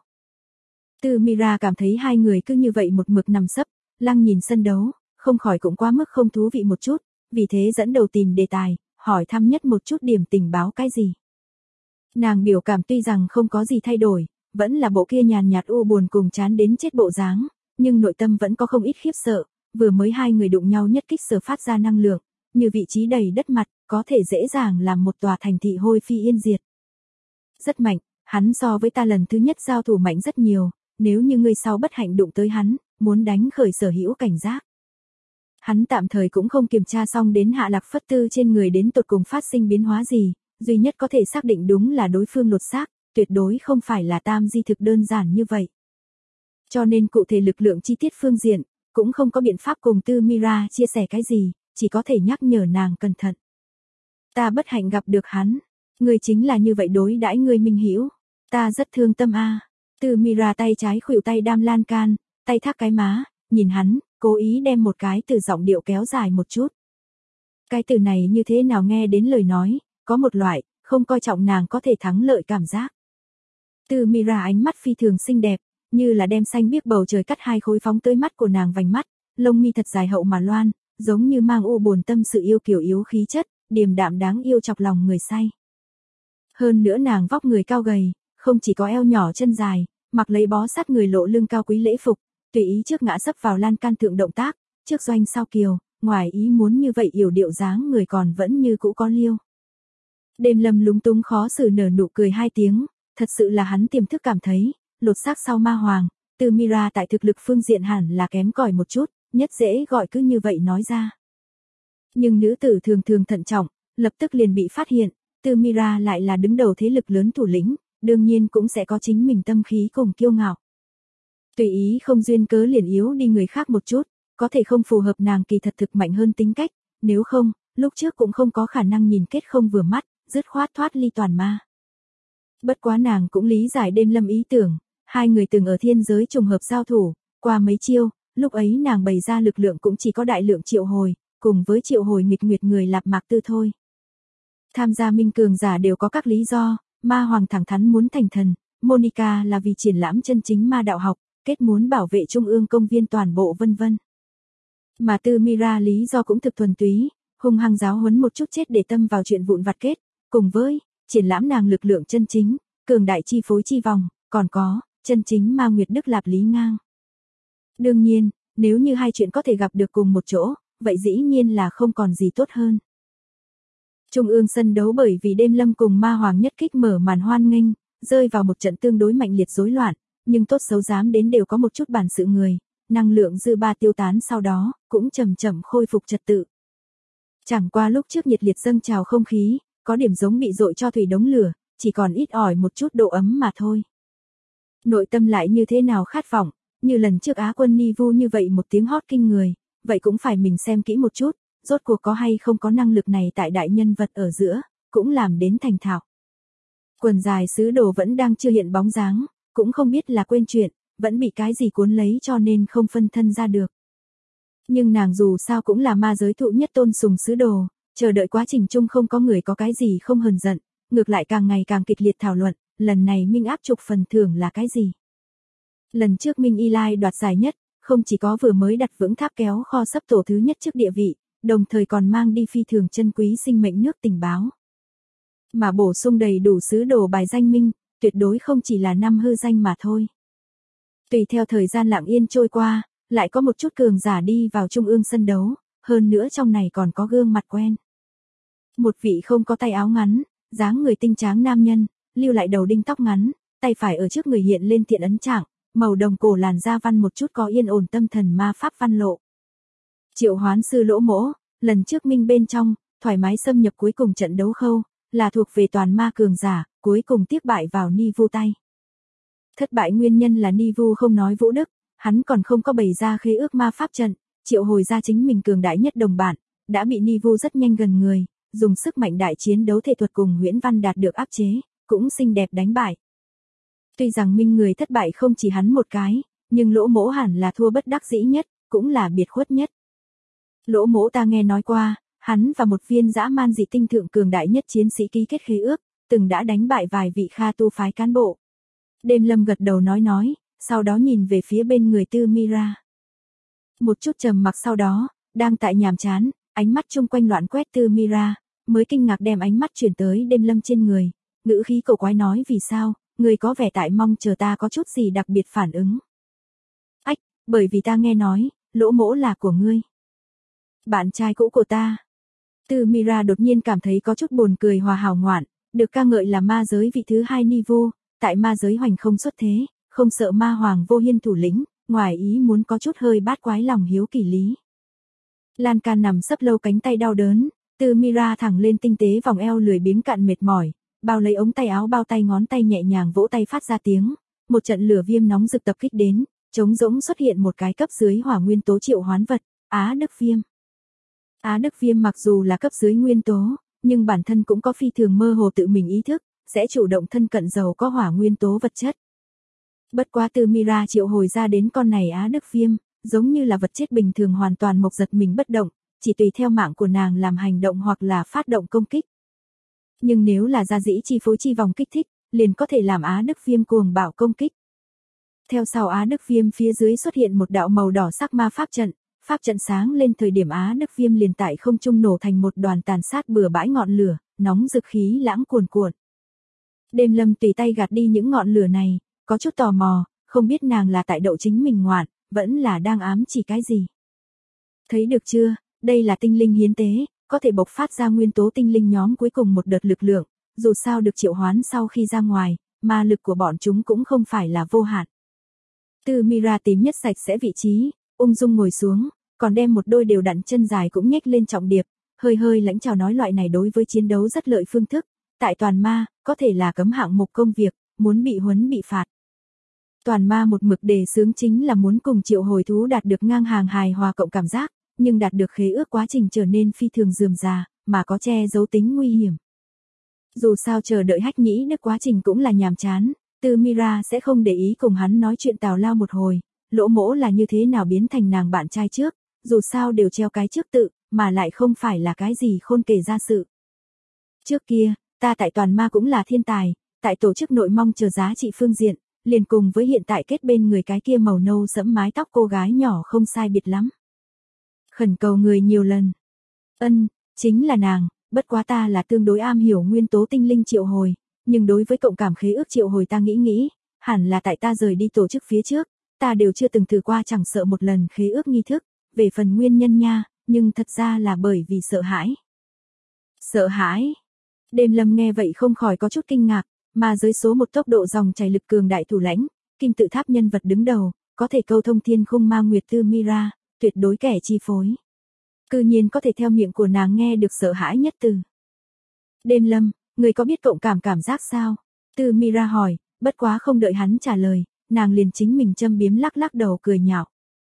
Tư Mira cảm thấy hai người cứ như vậy một mực nằm sấp, lăng nhìn sân đấu, không khỏi cũng quá mức không thú vị một chút, vì thế dẫn đầu tìm đề tài, hỏi thăm nhất một chút điểm tình báo cái gì. Nàng biểu cảm tuy rằng không có gì thay đổi, vẫn là bộ kia nhàn nhạt u buồn cùng chán đến chết bộ dáng, nhưng nội tâm vẫn có không ít khiếp sợ, vừa mới hai người đụng nhau nhất kích sở phát ra năng lượng, như vị trí đầy đất mặt, có thể dễ dàng làm một tòa thành thị hôi phi yên diệt. Rất mạnh, hắn so với ta lần thứ nhất giao thủ mạnh rất nhiều, nếu như ngươi sau bất hạnh đụng tới hắn, muốn đánh khởi sở hữu cảnh giác. Hắn tạm thời cũng không kiểm tra xong đến Hạ Lạc Phất Tư trên người đến tột cùng phát sinh biến hóa gì, duy nhất có thể xác định đúng là đối phương lột xác, tuyệt đối không phải là tam di thực đơn giản như vậy. Cho nên cụ thể lực lượng chi tiết phương diện, cũng không có biện pháp cùng Tư Mira chia sẻ cái gì, chỉ có thể nhắc nhở nàng cẩn thận. Ta bất hạnh gặp được hắn, ngươi chính là như vậy đối đãi ngươi minh hữu, ta rất thương tâm a. Tư Mira tay trái khuỷu tay đam lan can, tay thác cái má, nhìn hắn, cố ý đem một cái từ giọng điệu kéo dài một chút. Cái từ này như thế nào nghe đến lời nói, có một loại, không coi trọng nàng có thể thắng lợi cảm giác. Tư Mira ánh mắt phi thường xinh đẹp, như là đem xanh biếc bầu trời cắt hai khối phóng tới mắt của nàng vành mắt, lông mi thật dài hậu mà loan, giống như mang u buồn tâm sự yêu kiều yếu khí chất, điềm đạm đáng yêu chọc lòng người say. Hơn nữa nàng vóc người cao gầy, không chỉ có eo nhỏ chân dài, mặc lấy bó sát người lộ lưng cao quý lễ phục, tùy ý trước ngã sấp vào lan can thượng động tác, trước doanh sau kiều, ngoài ý muốn như vậy yểu điệu dáng người còn vẫn như cũ có liêu. Đêm Lâm lúng túng khó xử nở nụ cười hai tiếng, thật sự là hắn tiềm thức cảm thấy, lột xác sau ma hoàng, Tư Mira tại thực lực phương diện hẳn là kém cỏi một chút, nhất dễ gọi cứ như vậy nói ra. Nhưng nữ tử thường thường thận trọng, lập tức liền bị phát hiện, Tư Mira lại là đứng đầu thế lực lớn thủ lĩnh, đương nhiên cũng sẽ có chính mình tâm khí cùng kiêu ngạo. Tùy ý không duyên cớ liền yếu đi người khác một chút, có thể không phù hợp nàng kỳ thật thực mạnh hơn tính cách, nếu không, lúc trước cũng không có khả năng nhìn kết không vừa mắt, dứt khoát thoát ly toàn ma. Bất quá nàng cũng lý giải Đêm Lâm ý tưởng, hai người từng ở thiên giới trùng hợp giao thủ, qua mấy chiêu, lúc ấy nàng bày ra lực lượng cũng chỉ có đại lượng triệu hồi, cùng với triệu hồi nghịch nguyệt người Lạp Mạc Tư thôi. Tham gia minh cường giả đều có các lý do, ma hoàng thẳng thắn muốn thành thần, Monica là vì triển lãm chân chính ma đạo học, kết muốn bảo vệ trung ương công viên toàn bộ vân vân. Mà Tư Mira lý do cũng thực thuần túy, hung hăng giáo huấn một chút chết để tâm vào chuyện vụn vặt kết, cùng với triển lãm nàng lực lượng chân chính, cường đại chi phối chi vòng, còn có chân chính ma nguyệt đức Lạp Lý Ngang. Đương nhiên, nếu như hai chuyện có thể gặp được cùng một chỗ, vậy dĩ nhiên là không còn gì tốt hơn. Trung ương sân đấu bởi vì Đêm Lâm cùng ma hoàng nhất kích mở màn hoan nghênh, rơi vào một trận tương đối mạnh liệt rối loạn, nhưng tốt xấu dám đến đều có một chút bản sự người, năng lượng dư ba tiêu tán sau đó, cũng chậm chậm khôi phục trật tự. Chẳng qua lúc trước nhiệt liệt dâng trào không khí, có điểm giống bị dội cho thủy đống lửa, chỉ còn ít ỏi một chút độ ấm mà thôi. Nội tâm lại như thế nào khát vọng, như lần trước Á quân Nivu như vậy một tiếng hót kinh người, vậy cũng phải mình xem kỹ một chút, rốt cuộc có hay không có năng lực này tại đại nhân vật ở giữa, cũng làm đến thành thạo. Quần dài sứ đồ vẫn đang chưa hiện bóng dáng, cũng không biết là quên chuyện, vẫn bị cái gì cuốn lấy cho nên không phân thân ra được. Nhưng nàng dù sao cũng là ma giới thụ nhất tôn sùng sứ đồ, chờ đợi quá trình chung không có người có cái gì không hờn giận, ngược lại càng ngày càng kịch liệt thảo luận, lần này Minh áp trục phần thưởng là cái gì. Lần trước Minh Y Lai đoạt giải nhất, không chỉ có vừa mới đặt vững tháp kéo kho sấp tổ thứ nhất trước địa vị, đồng thời còn mang đi phi thường chân quý sinh mệnh nước tình báo. Mà bổ sung đầy đủ sứ đồ bài danh Minh, tuyệt đối không chỉ là năm hư danh mà thôi. Tùy theo thời gian lặng yên trôi qua, lại có một chút cường giả đi vào trung ương sân đấu, hơn nữa trong này còn có gương mặt quen. Một vị không có tay áo ngắn, dáng người tinh tráng nam nhân, lưu lại đầu đinh tóc ngắn, tay phải ở trước người hiện lên thiện ấn trạng, màu đồng cổ làn da văn một chút có yên ổn tâm thần ma pháp văn lộ. Triệu hoán sư Lỗ Mỗ, lần trước Minh bên trong, thoải mái xâm nhập cuối cùng trận đấu khâu, là thuộc về toàn ma cường giả, cuối cùng tiếp bại vào Nivu tay. Thất bại nguyên nhân là Nivu không nói vũ đức, hắn còn không có bày ra khế ước ma pháp trận, triệu hồi ra chính mình cường đại nhất đồng bạn, đã bị Nivu rất nhanh gần người, dùng sức mạnh đại chiến đấu thể thuật cùng huyễn văn đạt được áp chế, cũng xinh đẹp đánh bại. Tuy rằng Minh người thất bại không chỉ hắn một cái, nhưng Lỗ Mỗ hẳn là thua bất đắc dĩ nhất, cũng là biệt khuất nhất. Lỗ Mỗ ta nghe nói qua, hắn và một viên dã man dị tinh thượng cường đại nhất chiến sĩ ký kết khế ước, từng đã đánh bại vài vị Kha tu phái cán bộ. Đêm Lâm gật đầu nói, sau đó nhìn về phía bên người Tư Mira. Một chút trầm mặc sau đó, đang tại nhàm chán, ánh mắt chung quanh loạn quét Tư Mira, mới kinh ngạc đem ánh mắt chuyển tới Đêm Lâm trên người, ngữ khí cổ quái nói vì sao, người có vẻ tại mong chờ ta có chút gì đặc biệt phản ứng. Ách, bởi vì ta nghe nói, Lỗ Mỗ là của ngươi. Bạn trai cũ của ta. Tư Mira đột nhiên cảm thấy có chút buồn cười hòa hào ngoạn, được ca ngợi là ma giới vị thứ hai Nivu, tại ma giới hoành không xuất thế, không sợ ma hoàng vô hiên thủ lĩnh, ngoài ý muốn có chút hơi bát quái lòng hiếu kỳ lý. Lan can nằm sấp lâu cánh tay đau đớn, Tư Mira thẳng lên tinh tế vòng eo lười biếng cạn mệt mỏi, bao lấy ống tay áo bao tay ngón tay nhẹ nhàng vỗ tay phát ra tiếng, một trận lửa viêm nóng rực tập kích đến, trống rỗng xuất hiện một cái cấp dưới hỏa nguyên tố triệu hoán vật, Á Đức Viêm. Á Đức Viêm mặc dù là cấp dưới nguyên tố, nhưng bản thân cũng có phi thường mơ hồ tự mình ý thức, sẽ chủ động thân cận giàu có hỏa nguyên tố vật chất. Bất quá Tư Mira triệu hồi ra đến con này Á Đức Viêm, giống như là vật chết bình thường hoàn toàn mộc giật mình bất động, chỉ tùy theo mạng của nàng làm hành động hoặc là phát động công kích. Nhưng nếu là gia dĩ chi phối chi vòng kích thích, liền có thể làm Á Đức Viêm cuồng bạo công kích. Theo sau Á Đức Viêm phía dưới xuất hiện một đạo màu đỏ sắc ma pháp trận sáng lên thời điểm Á Đức Viêm liền tại không trung nổ thành một đoàn tàn sát bừa bãi ngọn lửa, nóng rực khí lãng cuồn cuộn. Đêm Lâm tùy tay gạt đi những ngọn lửa này, có chút tò mò, không biết nàng là tại đậu chính mình ngoạn, vẫn là đang ám chỉ cái gì. Thấy được chưa, đây là tinh linh hiến tế, có thể bộc phát ra nguyên tố tinh linh nhóm cuối cùng một đợt lực lượng, dù sao được triệu hoán sau khi ra ngoài, ma lực của bọn chúng cũng không phải là vô hạn. Tư Mira tím nhất sạch sẽ vị trí, ung dung ngồi xuống, còn đem một đôi đều đặn chân dài cũng nhếch lên trọng điệp, hơi hơi lãnh chào nói loại này đối với chiến đấu rất lợi phương thức, tại toàn ma, có thể là cấm hạng mục công việc, muốn bị huấn bị phạt. Toàn ma một mực đề xướng chính là muốn cùng triệu hồi thú đạt được ngang hàng hài hòa cộng cảm giác, nhưng đạt được khế ước quá trình trở nên phi thường rườm rà, mà có che giấu tính nguy hiểm. Dù sao chờ đợi Hách Nhĩ Đức quá trình cũng là nhàm chán, Tư Mira sẽ không để ý cùng hắn nói chuyện tào lao một hồi, Lỗ Mỗ là như thế nào biến thành nàng bạn trai trước, dù sao đều treo cái trước tự, mà lại không phải là cái gì khôn kể ra sự. Trước kia, ta tại toàn ma cũng là thiên tài, tại tổ chức nội mong chờ giá trị phương diện, liền cùng với hiện tại kết bên người cái kia màu nâu sẫm mái tóc cô gái nhỏ không sai biệt lắm. Khẩn cầu người nhiều lần. Chính là nàng, bất quá ta là tương đối am hiểu nguyên tố tinh linh triệu hồi, nhưng đối với cộng cảm khế ước triệu hồi ta nghĩ, hẳn là tại ta rời đi tổ chức phía trước, ta đều chưa từng thử qua chẳng sợ một lần khế ước nghi thức, về phần nguyên nhân nha, nhưng thật ra là bởi vì sợ hãi. Sợ hãi? Đêm Lâm nghe vậy không khỏi có chút kinh ngạc, mà dưới số một tốc độ dòng chảy lực cường đại thủ lãnh, kim tự tháp nhân vật đứng đầu, có thể câu thông thiên khung ma nguyệt Tư Mira, tuyệt đối kẻ chi phối. Cư nhiên có thể theo miệng của nàng nghe được sợ hãi nhất từ. Đêm Lâm, người có biết cộng cảm giác sao? Tư Mira hỏi, bất quá không đợi hắn trả lời, nàng liền chính mình châm biếm lắc đầu cười nhạo.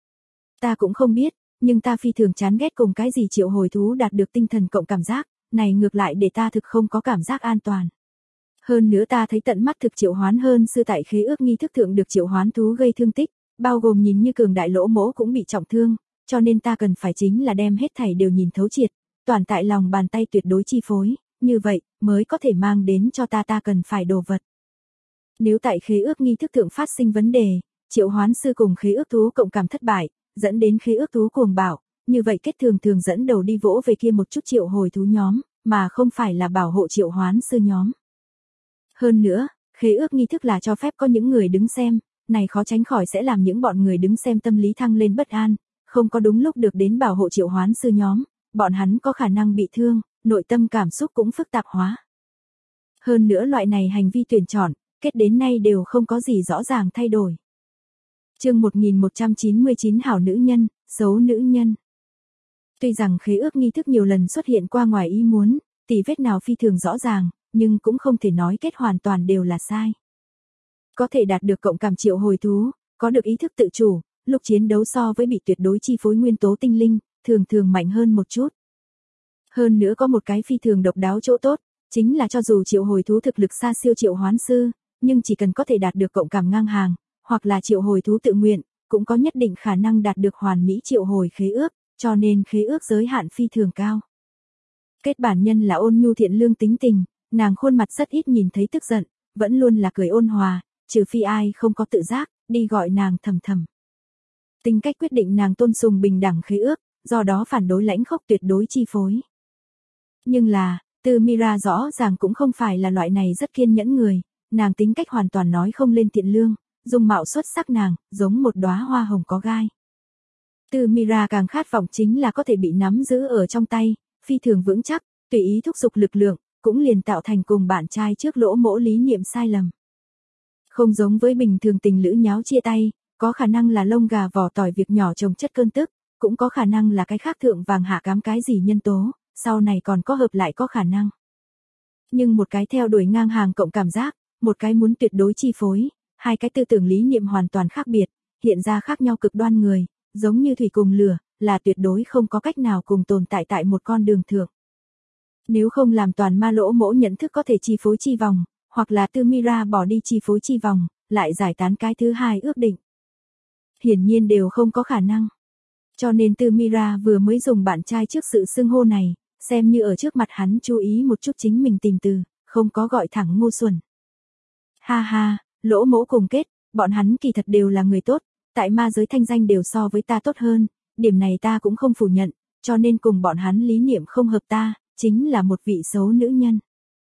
Ta cũng không biết, nhưng ta phi thường chán ghét cùng cái gì triệu hồi thú đạt được tinh thần cộng cảm giác, này ngược lại để ta thực không có cảm giác an toàn. Hơn nữa ta thấy tận mắt thực triệu hoán hơn sư tại khế ước nghi thức thượng được triệu hoán thú gây thương tích, bao gồm nhìn như cường đại Lỗ Mỗ cũng bị trọng thương, cho nên ta cần phải chính là đem hết thảy đều nhìn thấu triệt, toàn tại lòng bàn tay tuyệt đối chi phối, như vậy mới có thể mang đến cho ta cần phải đồ vật. Nếu tại khế ước nghi thức thượng phát sinh vấn đề, triệu hoán sư cùng khế ước thú cộng cảm thất bại, dẫn đến khế ước thú cuồng bạo, như vậy kết thường dẫn đầu đi vỗ về kia một chút triệu hồi thú nhóm, mà không phải là bảo hộ triệu hoán sư nhóm. Hơn nữa, khế ước nghi thức là cho phép có những người đứng xem, này khó tránh khỏi sẽ làm những bọn người đứng xem tâm lý thăng lên bất an, không có đúng lúc được đến bảo hộ triệu hoán sư nhóm, bọn hắn có khả năng bị thương, nội tâm cảm xúc cũng phức tạp hóa. Hơn nữa loại này hành vi tuyển chọn, kết đến nay đều không có gì rõ ràng thay đổi. Chương 1199 hảo nữ nhân, xấu nữ nhân. Tuy rằng khế ước nghi thức nhiều lần xuất hiện qua ngoài ý muốn, tỉ vết nào phi thường rõ ràng, nhưng cũng không thể nói kết hoàn toàn đều là sai. Có thể đạt được cộng cảm triệu hồi thú, có được ý thức tự chủ, lúc chiến đấu so với bị tuyệt đối chi phối nguyên tố tinh linh, thường mạnh hơn một chút. Hơn nữa có một cái phi thường độc đáo chỗ tốt, chính là cho dù triệu hồi thú thực lực xa siêu triệu hoán sư, nhưng chỉ cần có thể đạt được cộng cảm ngang hàng, hoặc là triệu hồi thú tự nguyện, cũng có nhất định khả năng đạt được hoàn mỹ triệu hồi khế ước, cho nên khế ước giới hạn phi thường cao. Kết bản nhân là ôn nhu thiện lương tính tình, nàng khuôn mặt rất ít nhìn thấy tức giận, vẫn luôn là cười ôn hòa, trừ phi ai không có tự giác, đi gọi nàng thầm. Tính cách quyết định nàng tôn sùng bình đẳng khế ước, do đó phản đối lãnh khốc tuyệt đối chi phối. Nhưng là, Tư Mira rõ ràng cũng không phải là loại này rất kiên nhẫn người, nàng tính cách hoàn toàn nói không lên thiện lương, dung mạo xuất sắc nàng, giống một đóa hoa hồng có gai. Tư Mira càng khát vọng chính là có thể bị nắm giữ ở trong tay, phi thường vững chắc, tùy ý thúc giục lực lượng, cũng liền tạo thành cùng bạn trai trước Lỗ Mỗ lý niệm sai lầm. Không giống với bình thường tình lữ nháo chia tay, có khả năng là lông gà vỏ tỏi việc nhỏ chồng chất cơn tức, cũng có khả năng là cái khác thượng vàng hạ cám cái gì nhân tố, sau này còn có hợp lại có khả năng. Nhưng một cái theo đuổi ngang hàng cộng cảm giác, một cái muốn tuyệt đối chi phối, hai cái tư tưởng lý niệm hoàn toàn khác biệt, hiện ra khác nhau cực đoan người, giống như thủy cùng lửa, là tuyệt đối không có cách nào cùng tồn tại tại một con đường thượng. Nếu không làm toàn ma Lỗ Mỗ nhận thức có thể chi phối chi vòng, hoặc là Tư Mira bỏ đi chi phối chi vòng, lại giải tán cái thứ hai ước định. Hiển nhiên đều không có khả năng. Cho nên Tư Mira vừa mới dùng bạn trai trước sự xưng hô này, xem như ở trước mặt hắn chú ý một chút chính mình tìm từ, không có gọi thẳng ngu xuẩn. Ha ha, lỗ mỗ cùng kết, bọn hắn kỳ thật đều là người tốt, tại ma giới thanh danh đều so với ta tốt hơn, điểm này ta cũng không phủ nhận, cho nên cùng bọn hắn lý niệm không hợp ta, chính là một vị xấu nữ nhân.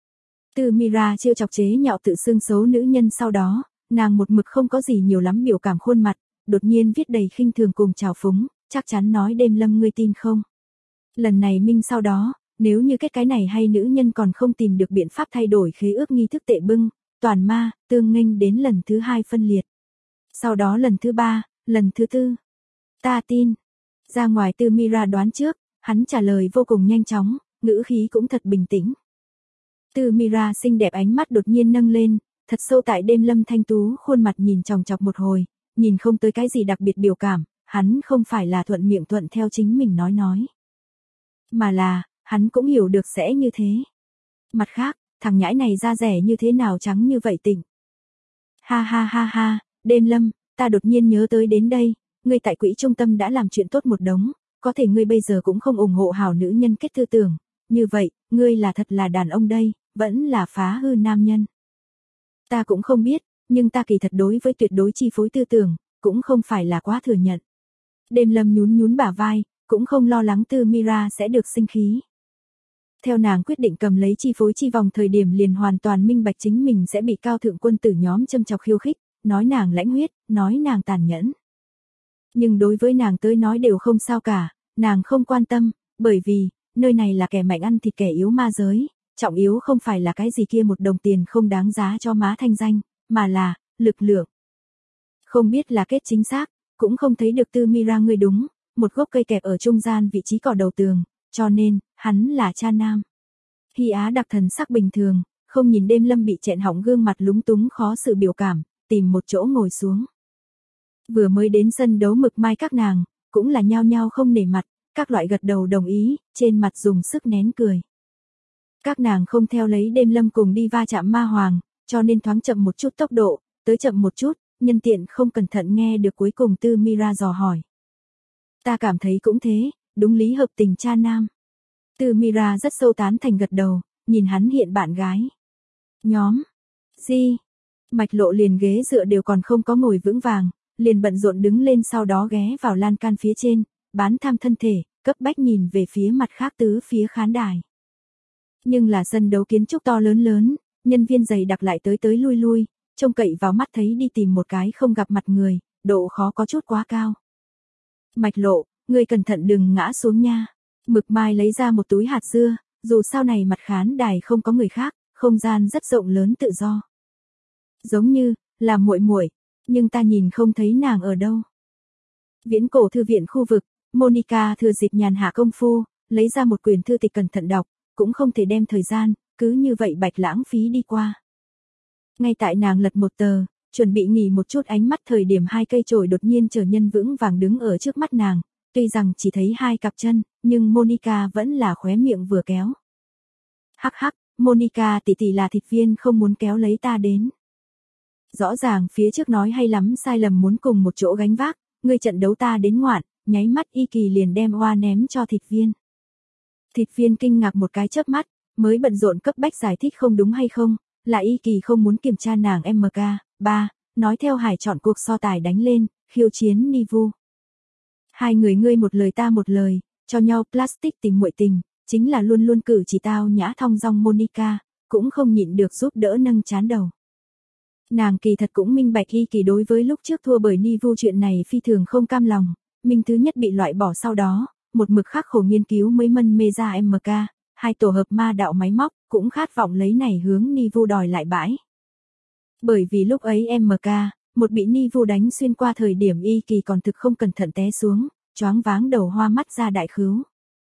Từ Mira trêu chọc chế nhạo tự xưng xấu nữ nhân sau đó, nàng một mực không có gì nhiều lắm biểu cảm khuôn mặt, đột nhiên viết đầy khinh thường cùng trào phúng, chắc chắn nói Đêm Lâm ngươi tin không? Lần này minh sau đó, nếu như kết cái này hay nữ nhân còn không tìm được biện pháp thay đổi khế ước nghi thức tệ bưng, toàn ma, tương nghênh đến lần thứ 2 phân liệt. Sau đó lần thứ 3, lần thứ 4. Ta tin. Ra ngoài Từ Mira đoán trước, hắn trả lời vô cùng nhanh chóng, ngữ khí cũng thật bình tĩnh. Từ Mira xinh đẹp ánh mắt đột nhiên nâng lên, thật sâu tại Đêm Lâm thanh tú khuôn mặt nhìn chòng chọc một hồi, nhìn không tới cái gì đặc biệt biểu cảm, hắn không phải là thuận miệng thuận theo chính mình nói. Mà là, hắn cũng hiểu được sẽ như thế. Mặt khác, thằng nhãi này da rẻ như thế nào trắng như vậy tỉnh. Ha ha ha ha, Đêm Lâm, ta đột nhiên nhớ tới đến đây, ngươi tại quỹ trung tâm đã làm chuyện tốt một đống, có thể ngươi bây giờ cũng không ủng hộ hảo nữ nhân kết tư tưởng, như vậy, ngươi là thật là đàn ông đây, vẫn là phá hư nam nhân. Ta cũng không biết, nhưng ta kỳ thật đối với tuyệt đối chi phối tư tưởng, cũng không phải là quá thừa nhận. Đêm Lâm nhún bả vai, cũng không lo lắng Từ Mira sẽ được sinh khí. Theo nàng quyết định cầm lấy chi phối chi vòng thời điểm liền hoàn toàn minh bạch chính mình sẽ bị cao thượng quân tử nhóm châm chọc khiêu khích, nói nàng lãnh huyết, nói nàng tàn nhẫn. Nhưng đối với nàng tới nói đều không sao cả, nàng không quan tâm, bởi vì, nơi này là kẻ mạnh ăn thịt kẻ yếu ma giới, trọng yếu không phải là cái gì kia một đồng tiền không đáng giá cho má thanh danh, mà là, lực lượng. Không biết là kết chính xác, cũng không thấy được Từ Mira ngươi đúng, một gốc cây kẹp ở trung gian vị trí cỏ đầu tường, cho nên, hắn là cha nam. Hy Á đặc thần sắc bình thường, không nhìn Đêm Lâm bị chẹn hỏng gương mặt lúng túng khó xử biểu cảm, tìm một chỗ ngồi xuống. Vừa mới đến sân đấu Mực Mai các nàng, cũng là nhao nhao không nể mặt, các loại gật đầu đồng ý, trên mặt dùng sức nén cười. Các nàng không theo lấy Đêm Lâm cùng đi va chạm ma hoàng, cho nên thoáng chậm một chút tốc độ, tới chậm một chút, nhân tiện không cẩn thận nghe được cuối cùng Từ Mira dò hỏi. Ta cảm thấy cũng thế, đúng lý hợp tình cha nam. Từ Mira rất sâu tán thành gật đầu, nhìn hắn hiện bạn gái. Nhóm. Gì? Mạch Lộ liền ghế dựa đều còn không có ngồi vững vàng, liền bận rộn đứng lên sau đó ghé vào lan can phía trên, bán tham thân thể, cấp bách nhìn về phía mặt khác tứ phía khán đài. Nhưng là sân đấu kiến trúc to lớn, nhân viên dày đặc lại tới lui, trông cậy vào mắt thấy đi tìm một cái không gặp mặt người, độ khó có chút quá cao. Mạch Lộ, ngươi cẩn thận đừng ngã xuống nha. Mực Mai lấy ra một túi hạt dưa, dù sau này mặt khán đài không có người khác, không gian rất rộng lớn tự do. Giống như là muội muội, nhưng ta nhìn không thấy nàng ở đâu. Viễn cổ thư viện khu vực, Monica thừa dịp nhàn hạ công phu, lấy ra một quyển thư tịch cẩn thận đọc, cũng không thể đem thời gian, cứ như vậy bạch lãng phí đi qua. Ngay tại nàng lật một tờ, chuẩn bị nghỉ một chút ánh mắt thời điểm hai cây chổi đột nhiên trở nhân vững vàng đứng ở trước mắt nàng, tuy rằng chỉ thấy hai cặp chân, nhưng Monica vẫn là khóe miệng vừa kéo. Hắc hắc, Monica tỷ tỷ là thịt viên không muốn kéo lấy ta đến. Rõ ràng phía trước nói hay lắm sai lầm muốn cùng một chỗ gánh vác, ngươi trận đấu ta đến ngoạn, nháy mắt Y Kỳ liền đem oa ném cho thịt viên. Thịt viên kinh ngạc một cái chớp mắt, mới bận rộn cấp bách giải thích không đúng hay không, là Y Kỳ không muốn kiểm tra nàng MK3, nói theo Hải chọn cuộc so tài đánh lên, khiêu chiến Nivu. Hai người ngươi một lời ta một lời, cho nhau plastic tình muội tình, chính là luôn luôn cử chỉ tao nhã thong dong Monica, cũng không nhịn được giúp đỡ nâng chán đầu. Nàng kỳ thật cũng minh bạch Y Kỳ đối với lúc trước thua bởi Nivu chuyện này phi thường không cam lòng, minh thứ nhất bị loại bỏ sau đó, một mực khắc khổ nghiên cứu mới mân mê ra MK, hai tổ hợp ma đạo máy móc, cũng khát vọng lấy này hướng Nivu đòi lại bãi. Bởi vì lúc ấy MK, một bị Nivu đánh xuyên qua thời điểm Y Kỳ còn thực không cẩn thận té xuống, choáng váng đầu hoa mắt ra đại khứu.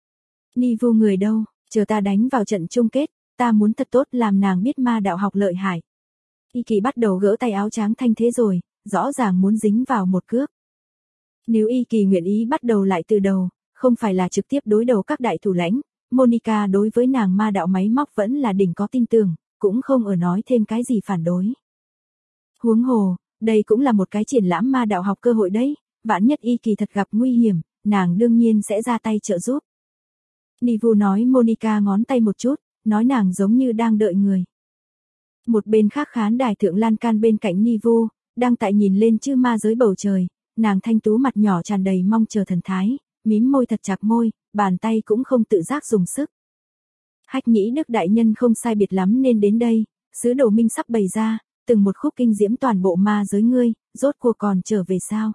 Nivu người đâu, chờ ta đánh vào trận chung kết, ta muốn thật tốt làm nàng biết ma đạo học lợi hại. Y Kỳ bắt đầu gỡ tay áo trắng thanh thế rồi, rõ ràng muốn dính vào một cước. Nếu Y Kỳ nguyện ý bắt đầu lại từ đầu, không phải là trực tiếp đối đầu các đại thủ lãnh, Monica đối với nàng ma đạo máy móc vẫn là đỉnh có tin tưởng, cũng không ở nói thêm cái gì phản đối. Huống hồ, đây cũng là một cái triển lãm ma đạo học cơ hội đấy, vạn nhất Y Kỳ thật gặp nguy hiểm, nàng đương nhiên sẽ ra tay trợ giúp. Nivu nói Monica ngón tay một chút, nói nàng giống như đang đợi người. Một bên khác khán đài thượng lan can bên cạnh Nivu, đang tại nhìn lên chư ma giới bầu trời, nàng thanh tú mặt nhỏ tràn đầy mong chờ thần thái, mím môi thật chặt môi, bàn tay cũng không tự giác dùng sức. Hách nhĩ Đức đại nhân không sai biệt lắm nên đến đây, sứ đồ minh sắp bày ra, từng một khúc kinh diễm toàn bộ ma giới ngươi, rốt cuộc còn trở về sao?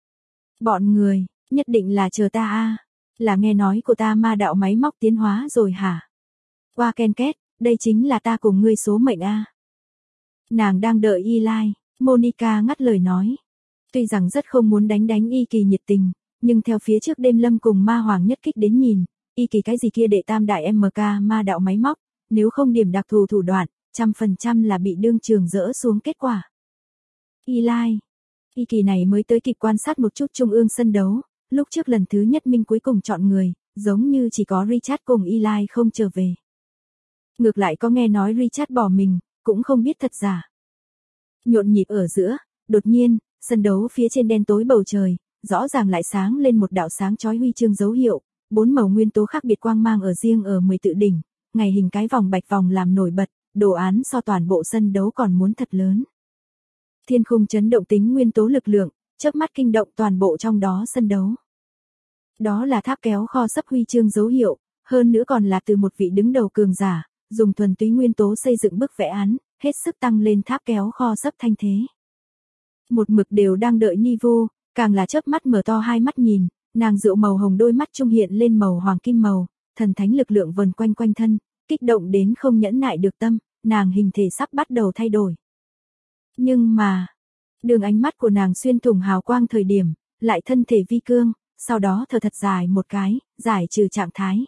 Bọn người, nhất định là chờ ta a, là nghe nói của ta ma đạo máy móc tiến hóa rồi hả? Qua ken két, đây chính là ta cùng ngươi số mệnh a. Nàng đang đợi Eli, Monica ngắt lời nói. Tuy rằng rất không muốn đánh Y Kỳ nhiệt tình, nhưng theo phía trước đêm lâm cùng ma hoàng nhất kích đến nhìn, Y Kỳ cái gì kia đệ tam đại MK ma đạo máy móc, nếu không điểm đặc thù thủ đoạn, 100% là bị đương trường dỡ xuống kết quả. Eli, Y Kỳ này mới tới kịp quan sát một chút trung ương sân đấu, lúc trước lần thứ nhất minh cuối cùng chọn người, giống như chỉ có Richard cùng Eli không trở về. Ngược lại có nghe nói Richard bỏ mình, cũng không biết thật giả. Nhộn nhịp ở giữa, đột nhiên, sân đấu phía trên đen tối bầu trời, rõ ràng lại sáng lên một đạo sáng chói huy chương dấu hiệu, 4 màu nguyên tố khác biệt quang mang ở riêng ở 10 tự đỉnh, ngày hình cái vòng bạch vòng làm nổi bật, đồ án so toàn bộ sân đấu còn muốn thật lớn. Thiên khung chấn động tính nguyên tố lực lượng, chớp mắt kinh động toàn bộ trong đó sân đấu. Đó là tháp kéo kho sấp huy chương dấu hiệu, hơn nữa còn là từ một vị đứng đầu cường giả, dùng thuần túy nguyên tố xây dựng bức vẽ án, hết sức tăng lên tháp kéo kho sấp thanh thế. Một mực đều đang đợi Nivu, càng là chớp mắt mở to hai mắt nhìn, nàng rượu màu hồng đôi mắt trung hiện lên màu hoàng kim màu, thần thánh lực lượng vần quanh quanh thân, kích động đến không nhẫn nại được tâm, nàng hình thể sắp bắt đầu thay đổi. Nhưng mà, đường ánh mắt của nàng xuyên thủng hào quang thời điểm, lại thân thể vi cương, sau đó thở thật dài một cái, giải trừ trạng thái.